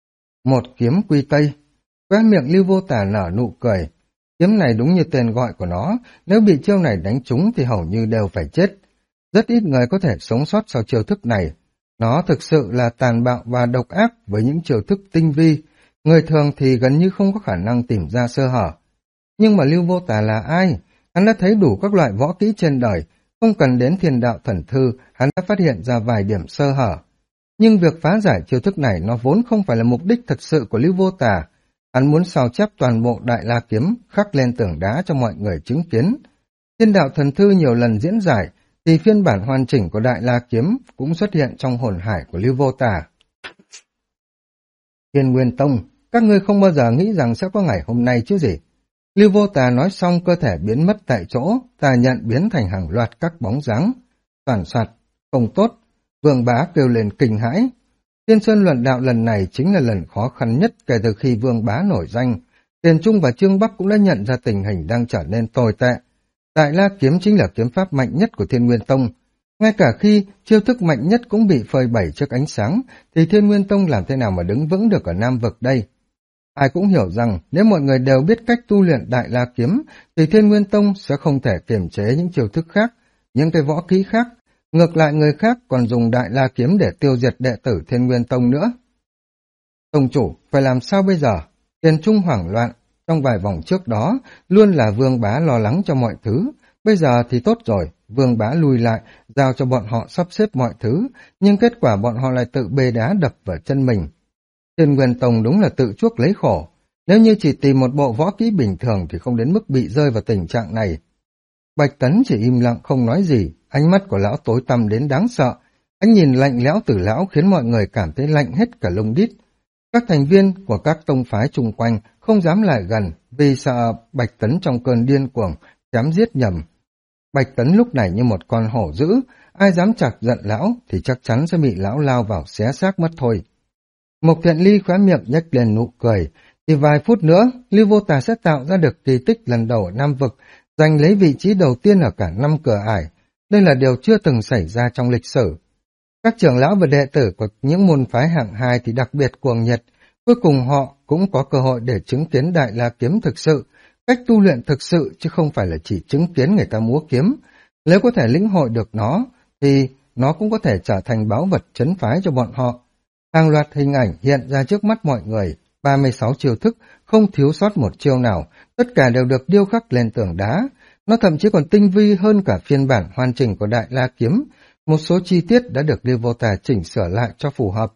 Một kiếm quy tây. Khóe miệng Lưu Vô Tà nở nụ cười. Kiếm này đúng như tên gọi của nó, nếu bị chiêu này đánh trúng thì hầu như đều phải chết. Rất ít người có thể sống sót sau chiêu thức này. Nó thực sự là tàn bạo và độc ác với những chiêu thức tinh vi. Người thường thì gần như không có khả năng tìm ra sơ hở. Nhưng mà Lưu Vô Tà là ai? Hắn đã thấy đủ các loại võ kỹ trên đời, không cần đến Thiên Đạo Thần Thư, hắn đã phát hiện ra vài điểm sơ hở. Nhưng việc phá giải chiêu thức này nó vốn không phải là mục đích thật sự của Lưu Vô Tà. Hắn muốn sao chép toàn bộ Đại La Kiếm khắc lên tường đá cho mọi người chứng kiến. Thiên Đạo Thần Thư nhiều lần diễn giải, thì phiên bản hoàn chỉnh của Đại La Kiếm cũng xuất hiện trong hồn hải của Lưu Vô Tà. Thiên Nguyên Tông, các ngươi không bao giờ nghĩ rằng sẽ có ngày hôm nay chứ gì. Lưu Vô Tà nói xong cơ thể biến mất tại chỗ, tà nhận biến thành hàng loạt các bóng dáng. Toàn soạt, không tốt, Vương Bá kêu lên kinh hãi. Thiên Sơn luận đạo lần này chính là lần khó khăn nhất kể từ khi Vương Bá nổi danh. Tiền Trung và Trương Bắc cũng đã nhận ra tình hình đang trở nên tồi tệ. Đại La Kiếm chính là kiếm pháp mạnh nhất của Thiên Nguyên Tông. Ngay cả khi chiêu thức mạnh nhất cũng bị phơi bày trước ánh sáng, thì Thiên Nguyên Tông làm thế nào mà đứng vững được ở Nam Vực đây? Ai cũng hiểu rằng nếu mọi người đều biết cách tu luyện Đại La Kiếm, thì Thiên Nguyên Tông sẽ không thể kiềm chế những chiêu thức khác, những cái võ kỹ khác. Ngược lại người khác còn dùng Đại La Kiếm để tiêu diệt đệ tử Thiên Nguyên Tông nữa. Tông chủ, phải làm sao bây giờ? Tiền Trung hoảng loạn. Trong vài vòng trước đó, luôn là Vương Bá lo lắng cho mọi thứ. Bây giờ thì tốt rồi, Vương Bá lùi lại, giao cho bọn họ sắp xếp mọi thứ, nhưng kết quả bọn họ lại tự bê đá đập vào chân mình. Thiên Nguyên Tông đúng là tự chuốc lấy khổ. Nếu như chỉ tìm một bộ võ kỹ bình thường thì không đến mức bị rơi vào tình trạng này. Bạch Tấn chỉ im lặng không nói gì, ánh mắt của lão tối tăm đến đáng sợ. Ánh nhìn lạnh lẽo từ lão khiến mọi người cảm thấy lạnh hết cả lông đít. Các thành viên của các tông phái chung quanh không dám lại gần vì sợ Bạch Tấn trong cơn điên cuồng chém giết nhầm. Bạch Tấn lúc này như một con hổ dữ, ai dám chọc giận lão thì chắc chắn sẽ bị lão lao vào xé xác mất thôi. Mộc Thiện Ly khóe miệng nhếch lên nụ cười, thì vài phút nữa Lưu Vô Tà sẽ tạo ra được kỳ tích lần đầu ở Nam Vực, giành lấy vị trí đầu tiên ở cả 5 cửa ải. Đây là điều chưa từng xảy ra trong lịch sử. Các trưởng lão và đệ tử của những môn phái hạng 2 thì đặc biệt cuồng nhiệt, cuối cùng họ cũng có cơ hội để chứng kiến Đại La Kiếm thực sự, cách tu luyện thực sự chứ không phải là chỉ chứng kiến người ta múa kiếm. Nếu có thể lĩnh hội được nó, thì nó cũng có thể trở thành báu vật trấn phái cho bọn họ. Hàng loạt hình ảnh hiện ra trước mắt mọi người, 36 chiêu thức, không thiếu sót một chiêu nào, tất cả đều được điêu khắc lên tường đá. Nó thậm chí còn tinh vi hơn cả phiên bản hoàn chỉnh của Đại La Kiếm. Một số chi tiết đã được Lưu Vô Tà chỉnh sửa lại cho phù hợp.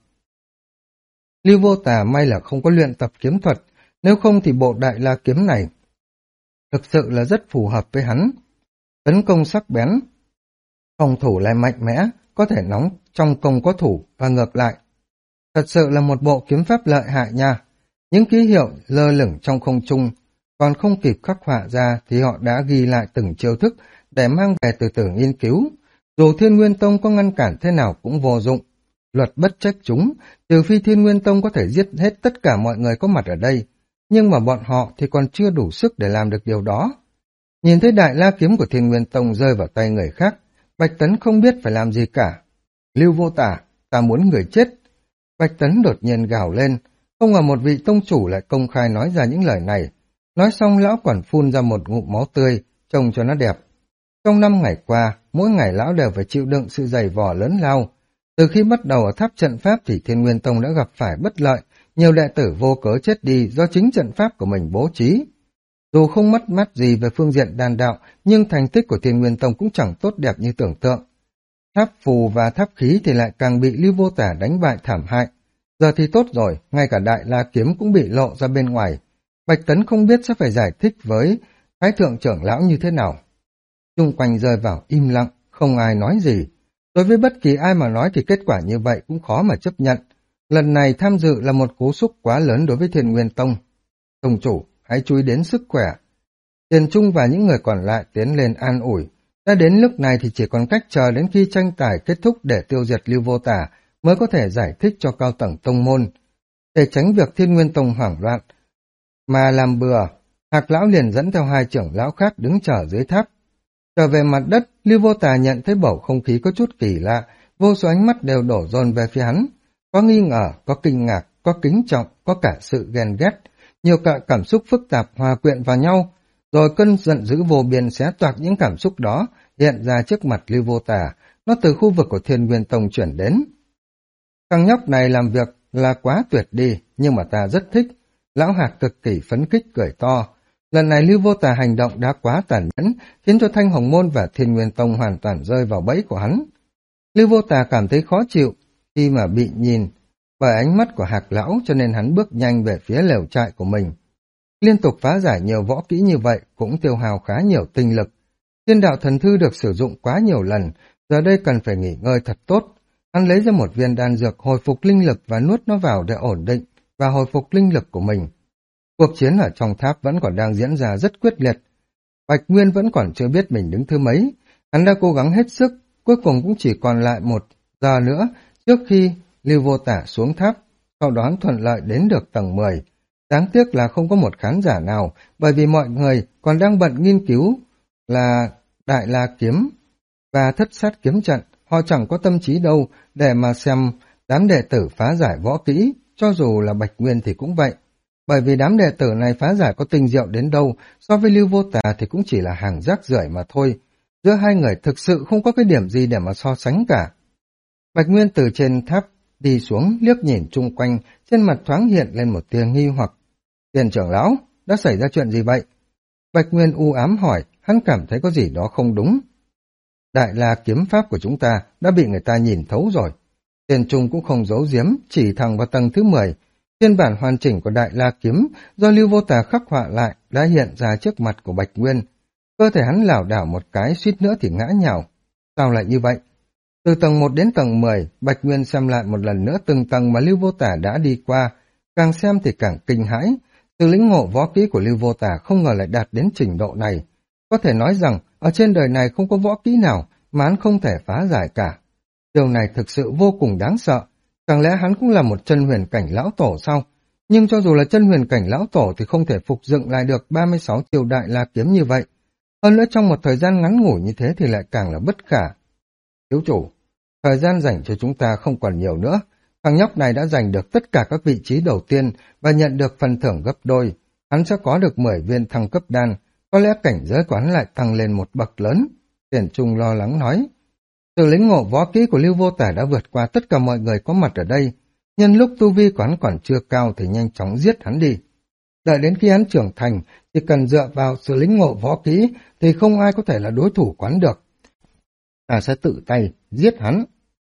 Lưu Vô Tà may là không có luyện tập kiếm thuật, nếu không thì bộ Đại La Kiếm này thực sự là rất phù hợp với hắn. Tấn công sắc bén, phòng thủ lại mạnh mẽ, có thể nóng trong công có thủ và ngược lại. Thật sự là một bộ kiếm pháp lợi hại nha. Những ký hiệu lơ lửng trong không trung, còn không kịp khắc họa ra thì họ đã ghi lại từng chiêu thức để mang về từ từ nghiên cứu. Dù Thiên Nguyên Tông có ngăn cản thế nào cũng vô dụng. Luật bất trách chúng, trừ phi Thiên Nguyên Tông có thể giết hết tất cả mọi người có mặt ở đây. Nhưng mà bọn họ thì còn chưa đủ sức để làm được điều đó. Nhìn thấy Đại La Kiếm của Thiên Nguyên Tông rơi vào tay người khác, Bạch Tấn không biết phải làm gì cả. Lưu Vô Tà, ta muốn người chết. Bạch Tấn đột nhiên gào lên, không ngờ một vị tông chủ lại công khai nói ra những lời này. Nói xong lão còn phun ra một ngụm máu tươi, trông cho nó đẹp. Trong 5 ngày qua, mỗi ngày lão đều phải chịu đựng sự dày vò lớn lao. Từ khi bắt đầu ở tháp trận pháp thì Thiên Nguyên Tông đã gặp phải bất lợi, nhiều đệ tử vô cớ chết đi do chính trận pháp của mình bố trí. Dù không mất mát gì về phương diện đan đạo, nhưng thành tích của Thiên Nguyên Tông cũng chẳng tốt đẹp như tưởng tượng. Tháp phù và tháp khí thì lại càng bị Lưu Vô Tà đánh bại thảm hại. Giờ thì tốt rồi, ngay cả Đại La Kiếm cũng bị lộ ra bên ngoài. Bạch Tấn không biết sẽ phải giải thích với Thái thượng trưởng lão như thế nào. Xung quanh rơi vào im lặng, không ai nói gì. Đối với bất kỳ ai mà nói thì kết quả như vậy cũng khó mà chấp nhận. Lần này tham dự là một cú sốc quá lớn đối với Thiên Nguyên Tông. Tông chủ, hãy chú ý đến sức khỏe. Tiền Trung và những người còn lại tiến lên an ủi. Đã đến lúc này thì chỉ còn cách chờ đến khi tranh tài kết thúc để tiêu diệt Lưu Vô Tà mới có thể giải thích cho cao tầng tông môn. Để tránh việc Thiên Nguyên Tông hoảng loạn mà làm bừa, Hạc lão liền dẫn theo 2 trưởng lão khác đứng chờ dưới tháp. Trở về mặt đất, Lưu Vô Tà nhận thấy bầu không khí có chút kỳ lạ, vô số ánh mắt đều đổ dồn về phía hắn. Có nghi ngờ, có kinh ngạc, có kính trọng, có cả sự ghen ghét. Nhiều cảm xúc phức tạp hòa quyện vào nhau, rồi cơn giận dữ vô biên xé toạc những cảm xúc đó hiện ra trước mặt Lưu Vô Tà. Nó từ khu vực của Thiên Nguyên Tông chuyển đến. Thằng nhóc này làm việc là quá tuyệt đi, nhưng mà ta rất thích. Lão Hạc cực kỳ phấn khích cười to. Lần này Lưu Vô Tà hành động đã quá tàn nhẫn, khiến cho Thanh Hồng Môn và Thiên Nguyên Tông hoàn toàn rơi vào bẫy của hắn. Lưu Vô Tà cảm thấy khó chịu khi mà bị nhìn bởi ánh mắt của Hạc Lão, cho nên hắn bước nhanh về phía lều trại của mình. Liên tục phá giải nhiều võ kỹ như vậy cũng tiêu hao khá nhiều tinh lực. Thiên đạo thần thư được sử dụng quá nhiều lần, giờ đây cần phải nghỉ ngơi thật tốt. Hắn lấy ra một viên đan dược hồi phục linh lực và nuốt nó vào để ổn định và hồi phục linh lực của mình. Cuộc chiến ở trong tháp vẫn còn đang diễn ra rất quyết liệt. Bạch Nguyên vẫn còn chưa biết mình đứng thứ mấy. Hắn đã cố gắng hết sức, cuối cùng cũng chỉ còn lại 1 giờ nữa trước khi Lưu Vô Tả xuống tháp, sau đó hắn thuận lợi đến được tầng 10. Đáng tiếc là không có một khán giả nào, bởi vì mọi người còn đang bận nghiên cứu là Đại La Kiếm và Thất Sát Kiếm Trận. Họ chẳng có tâm trí đâu để mà xem đám đệ tử phá giải võ kỹ, cho dù là Bạch Nguyên thì cũng vậy. Bởi vì đám đệ tử này phá giải có tinh diệu đến đâu, so với Lưu Vô Tà thì cũng chỉ là hàng rác rưởi mà thôi. Giữa hai người thực sự không có cái điểm gì để mà so sánh cả. Bạch Nguyên từ trên tháp đi xuống, liếc nhìn chung quanh, trên mặt thoáng hiện lên một tia nghi hoặc. Tiền trưởng lão, đã xảy ra chuyện gì vậy? Bạch Nguyên u ám hỏi, hắn cảm thấy có gì đó không đúng. Đại La kiếm pháp của chúng ta đã bị người ta nhìn thấu rồi. Tiền Trung cũng không giấu giếm, chỉ thẳng vào tầng thứ 10. Phiên bản hoàn chỉnh của Đại La kiếm do Lưu Vô Tà khắc họa lại đã hiện ra trước mặt của Bạch Nguyên. Cơ thể hắn lảo đảo một cái, suýt nữa thì ngã nhào. Sao lại như vậy? Từ tầng 1 đến tầng 10, Bạch Nguyên xem lại một lần nữa từng tầng mà Lưu Vô Tà đã đi qua. Càng xem thì càng kinh hãi. Từ lĩnh ngộ võ kỹ của Lưu Vô Tà không ngờ lại đạt đến trình độ này. Có thể nói rằng, ở trên đời này không có võ kỹ nào mà hắn không thể phá giải cả. Điều này thực sự vô cùng đáng sợ. Chẳng lẽ hắn cũng là một chân huyền cảnh lão tổ sao? Nhưng cho dù là chân huyền cảnh lão tổ thì không thể phục dựng lại được 36 chiêu Đại La kiếm như vậy. Hơn nữa trong một thời gian ngắn ngủi như thế thì lại càng là bất khả. Thiếu chủ, thời gian dành cho chúng ta không còn nhiều nữa. Thằng nhóc này đã giành được tất cả các vị trí đầu tiên và nhận được phần thưởng gấp đôi. Hắn sẽ có được 10 viên thăng cấp đan, có lẽ cảnh giới của hắn lại tăng lên một bậc lớn. Tiền Trung lo lắng nói. Sự lĩnh ngộ võ kỹ của Lưu Vô Tả đã vượt qua tất cả mọi người có mặt ở đây. Nhân lúc tu vi của hắn còn chưa cao thì nhanh chóng giết hắn đi. Đợi đến khi hắn trưởng thành, chỉ cần dựa vào sự lĩnh ngộ võ kỹ thì không ai có thể là đối thủ của hắn được. Ta sẽ tự tay giết hắn.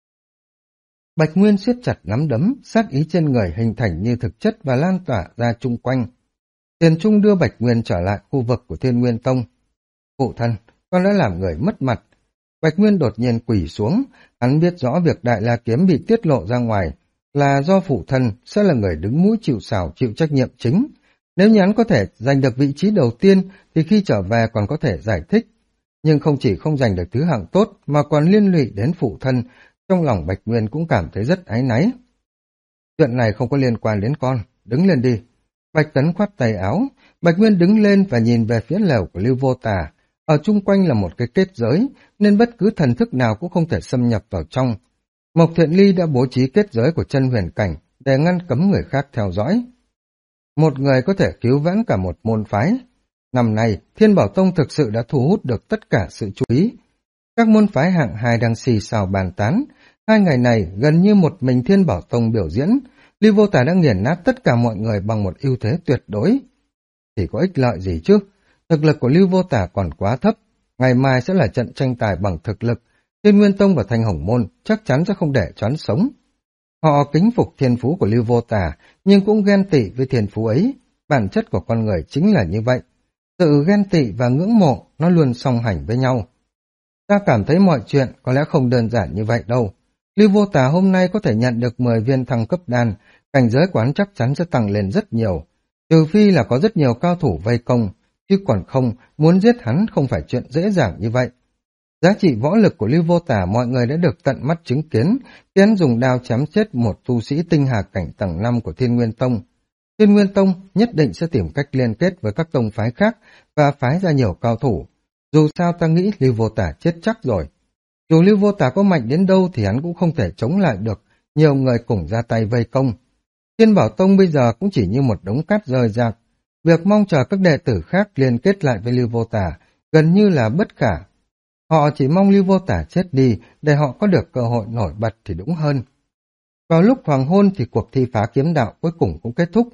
Bạch Nguyên siết chặt nắm đấm, sát ý trên người hình thành như thực chất và lan tỏa ra chung quanh. Tiền Trung đưa Bạch Nguyên trở lại khu vực của Thiên Nguyên Tông. Phụ thân, con đã làm người mất mặt. Bạch Nguyên đột nhiên quỳ xuống, hắn biết rõ việc Đại La kiếm bị tiết lộ ra ngoài là do phụ thân sẽ là người đứng mũi chịu sào chịu trách nhiệm chính. Nếu như hắn có thể giành được vị trí đầu tiên thì khi trở về còn có thể giải thích. Nhưng không chỉ không giành được thứ hạng tốt mà còn liên lụy đến phụ thân, trong lòng Bạch Nguyên cũng cảm thấy rất áy náy. Chuyện này không có liên quan đến con, đứng lên đi. Bạch Tấn khoát tay áo, Bạch Nguyên đứng lên và nhìn về phía lều của Lưu Vô Tà. Ở chung quanh là một cái kết giới, nên bất cứ thần thức nào cũng không thể xâm nhập vào trong. Mộc Thiện Ly đã bố trí kết giới của chân huyền cảnh để ngăn cấm người khác theo dõi. Một người có thể cứu vãn cả một môn phái. Năm nay, Thiên Bảo Tông thực sự đã thu hút được tất cả sự chú ý. Các môn phái hạng 2 đang xì xào bàn tán. 2 ngày này, gần như một mình Thiên Bảo Tông biểu diễn, Lưu Vô Tà đã nghiền nát tất cả mọi người bằng một ưu thế tuyệt đối. Thì có ích lợi gì chứ? Thực lực của Lưu Vô Tà còn quá thấp. Ngày mai sẽ là trận tranh tài bằng thực lực. Thiên Nguyên Tông và Thanh Hồng Môn chắc chắn sẽ không để choán sống. Họ kính phục thiên phú của Lưu Vô Tà, nhưng cũng ghen tị với thiên phú ấy. Bản chất của con người chính là như vậy. Sự ghen tị và ngưỡng mộ nó luôn song hành với nhau. Ta cảm thấy mọi chuyện có lẽ không đơn giản như vậy đâu. Lưu Vô Tà hôm nay có thể nhận được 10 viên thăng cấp đan, cảnh giới quán chắc chắn sẽ tăng lên rất nhiều. Trừ phi là có rất nhiều cao thủ vây công, chứ còn không, muốn giết hắn không phải chuyện dễ dàng như vậy. Giá trị võ lực của Lưu Vô Tả mọi người đã được tận mắt chứng kiến, khi hắn dùng đao chém chết một tu sĩ tinh hà cảnh tầng 5 của Thiên Nguyên Tông. Thiên Nguyên Tông nhất định sẽ tìm cách liên kết với các tông phái khác và phái ra nhiều cao thủ. Dù sao ta nghĩ Lưu Vô Tả chết chắc rồi. Dù Lưu Vô Tả có mạnh đến đâu thì hắn cũng không thể chống lại được, nhiều người cùng ra tay vây công. Thiên Bảo Tông bây giờ cũng chỉ như một đống cát rời rạc. Việc mong chờ các đệ tử khác liên kết lại với Lưu Vô Tả gần như là bất khả. Họ chỉ mong Lưu Vô Tả chết đi để họ có được cơ hội nổi bật thì đúng hơn. Vào lúc hoàng hôn thì cuộc thi phá kiếm đạo cuối cùng cũng kết thúc.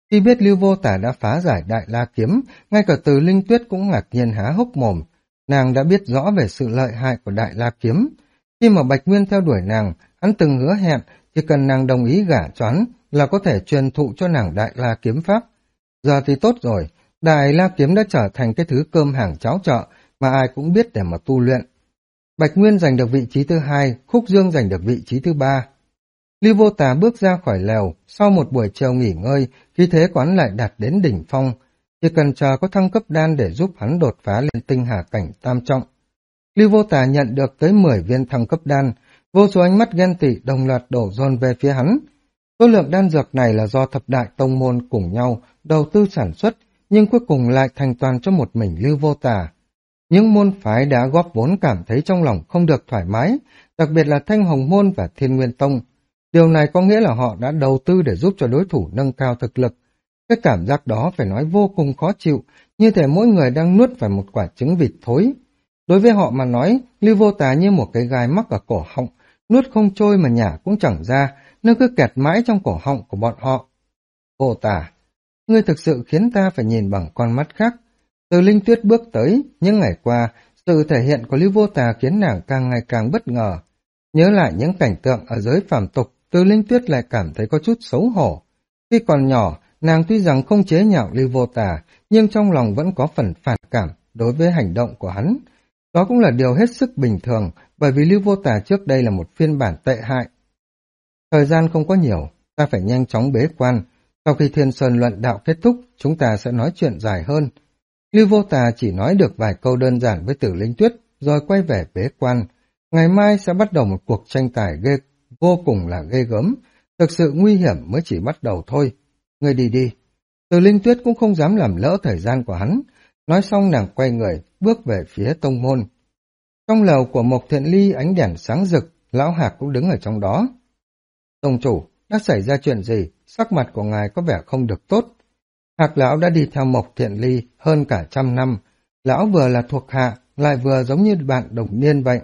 Khi biết Lưu Vô Tả đã phá giải Đại La Kiếm, ngay cả Từ Linh Tuyết cũng ngạc nhiên há hốc mồm. Nàng đã biết rõ về sự lợi hại của Đại La Kiếm. Khi mà Bạch Nguyên theo đuổi nàng, hắn từng hứa hẹn chỉ cần nàng đồng ý gả cho hắn là có thể truyền thụ cho nàng Đại La Kiếm Pháp. Giờ thì tốt rồi, Đại La Kiếm đã trở thành cái thứ cơm hàng cháo chợ mà ai cũng biết để mà tu luyện. Bạch Nguyên giành được vị trí thứ 2, Khúc Dương giành được vị trí thứ 3. Lưu Vô Tà bước ra khỏi lều, sau một buổi chiều nghỉ ngơi, khí thế của hắn lại đạt đến đỉnh phong. Chỉ cần chờ có thăng cấp đan để giúp hắn đột phá lên tinh hà cảnh tam trọng. Lưu Vô Tà nhận được tới 10 viên thăng cấp đan, vô số ánh mắt ghen tị đồng loạt đổ dồn về phía hắn. Số lượng đan dược này là do thập đại tông môn cùng nhau đầu tư sản xuất, nhưng cuối cùng lại thành toàn cho một mình Lưu Vô Tà. Những môn phái đã góp vốn cảm thấy trong lòng không được thoải mái, đặc biệt là Thanh Hồng Môn và Thiên Nguyên Tông. Điều này có nghĩa là họ đã đầu tư để giúp cho đối thủ nâng cao thực lực. Cái cảm giác đó phải nói vô cùng khó chịu, như thể mỗi người đang nuốt phải một quả trứng vịt thối. Đối với họ mà nói, Lưu Vô Tà như một cái gai mắc ở cổ họng, nuốt không trôi mà nhả cũng chẳng ra, nó cứ kẹt mãi trong cổ họng của bọn họ. Vô Tà, ngươi thực sự khiến ta phải nhìn bằng con mắt khác. Từ Linh Tuyết bước tới, những ngày qua, sự thể hiện của Lưu Vô Tà khiến nàng càng ngày càng bất ngờ. Nhớ lại những cảnh tượng ở giới phàm tục, Từ Linh Tuyết lại cảm thấy có chút xấu hổ. Khi còn nhỏ, nàng tuy rằng không chế nhạo Lưu Vô Tà, nhưng trong lòng vẫn có phần phản cảm đối với hành động của hắn. Đó cũng là điều hết sức bình thường, bởi vì Lưu Vô Tà trước đây là một phiên bản tệ hại. Thời gian không có nhiều, ta phải nhanh chóng bế quan. Sau khi Thiên Sơn luận đạo kết thúc, chúng ta sẽ nói chuyện dài hơn. Lưu Vô Tà chỉ nói được vài câu đơn giản với Tử Linh Tuyết, rồi quay về bế quan. Ngày mai sẽ bắt đầu một cuộc tranh tài vô cùng là ghê gớm, thực sự nguy hiểm mới chỉ bắt đầu thôi. Ngươi đi đi. Tử Linh Tuyết cũng không dám làm lỡ thời gian của hắn. Nói xong nàng quay người, bước về phía tông môn. Trong lều của Mộc Thiện Ly ánh đèn sáng rực, Lão Hạc cũng đứng ở trong đó. Tông chủ, đã xảy ra chuyện gì? Sắc mặt của ngài có vẻ không được tốt. Hạc lão đã đi theo Mộc Thiện Ly hơn cả 100 năm. Lão vừa là thuộc hạ, lại vừa giống như bạn đồng niên vậy.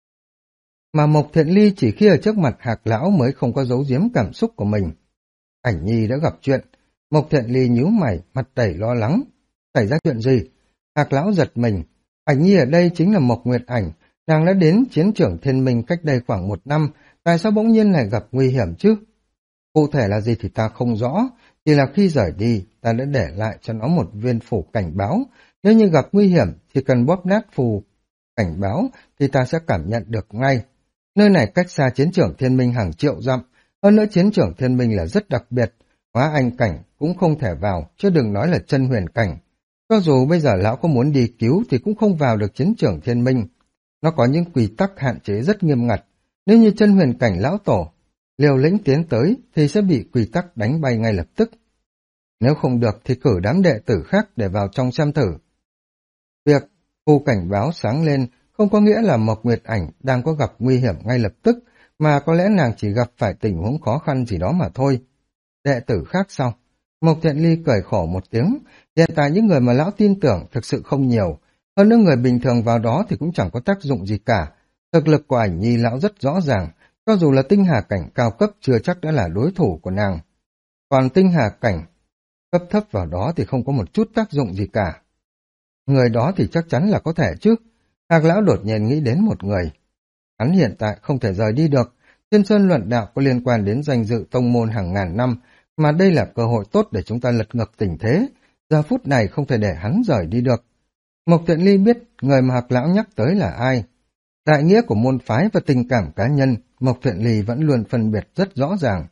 Mà Mộc Thiện Ly chỉ khi ở trước mặt Hạc lão mới không có giấu giếm cảm xúc của mình. Ảnh Nhi đã gặp chuyện. Mộc Thiện Ly nhíu mày, mặt đầy lo lắng. Xảy ra chuyện gì? Hạc lão giật mình. Ảnh Nhi ở đây chính là Mộc Nguyệt Ảnh. Nàng đã đến chiến trường Thiên Minh cách đây khoảng 1 năm. Tại sao bỗng nhiên lại gặp nguy hiểm chứ? Cụ thể là gì thì ta không rõ. Chỉ là khi rời đi, ta đã để lại cho nó một viên phủ cảnh báo. Nếu như gặp nguy hiểm, chỉ cần bóp nát phù cảnh báo thì ta sẽ cảm nhận được ngay. Nơi này cách xa chiến trường Thiên Minh hàng triệu dặm. Hơn nữa chiến trường Thiên Minh là rất đặc biệt. Hóa anh cảnh cũng không thể vào, chứ đừng nói là chân huyền cảnh. Cho dù bây giờ lão có muốn đi cứu thì cũng không vào được chiến trường Thiên Minh. Nó có những quy tắc hạn chế rất nghiêm ngặt. Nếu như chân huyền cảnh lão tổ liều lĩnh tiến tới thì sẽ bị quy tắc đánh bay ngay lập tức. Nếu không được thì cử đám đệ tử khác để vào trong xem thử. Việc phù cảnh báo sáng lên không có nghĩa là Mộc Nguyệt Ảnh đang có gặp nguy hiểm ngay lập tức, mà có lẽ nàng chỉ gặp phải tình huống khó khăn gì đó mà thôi. Đệ tử khác sao? Mộc Thiện Ly cười khổ một tiếng. Hiện tại những người mà lão tin tưởng thực sự không nhiều. Hơn nữa người bình thường vào đó thì cũng chẳng có tác dụng gì cả. Thực lực của Ảnh Nhi lão rất rõ ràng. Cho dù là tinh hà cảnh cao cấp chưa chắc đã là đối thủ của nàng. Còn tinh hà cảnh cấp thấp vào đó thì không có một chút tác dụng gì cả. Người đó thì chắc chắn là có thể chứ. Hạc lão đột nhiên nghĩ đến một người. Hắn hiện tại không thể rời đi được. Thiên Sơn luận đạo có liên quan đến danh dự tông môn hàng ngàn năm, mà đây là cơ hội tốt để chúng ta lật ngược tình thế. Giờ phút này không thể để hắn rời đi được. Mộc Thiện Ly biết người mà Hạc lão nhắc tới là ai. Đại nghĩa của môn phái và tình cảm cá nhân, Mộc Thiện Ly vẫn luôn phân biệt rất rõ ràng.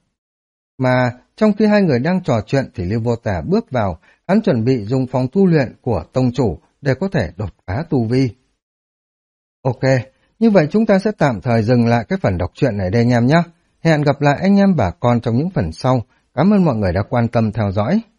Mà trong khi hai người đang trò chuyện thì Lưu Vô Tà bước vào, hắn chuẩn bị dùng phòng tu luyện của tông chủ để có thể đột phá tu vi. Ok, như vậy chúng ta sẽ tạm thời dừng lại cái phần đọc truyện này đây anh em nhé. Hẹn gặp lại anh em bà con trong những phần sau. Cảm ơn mọi người đã quan tâm theo dõi.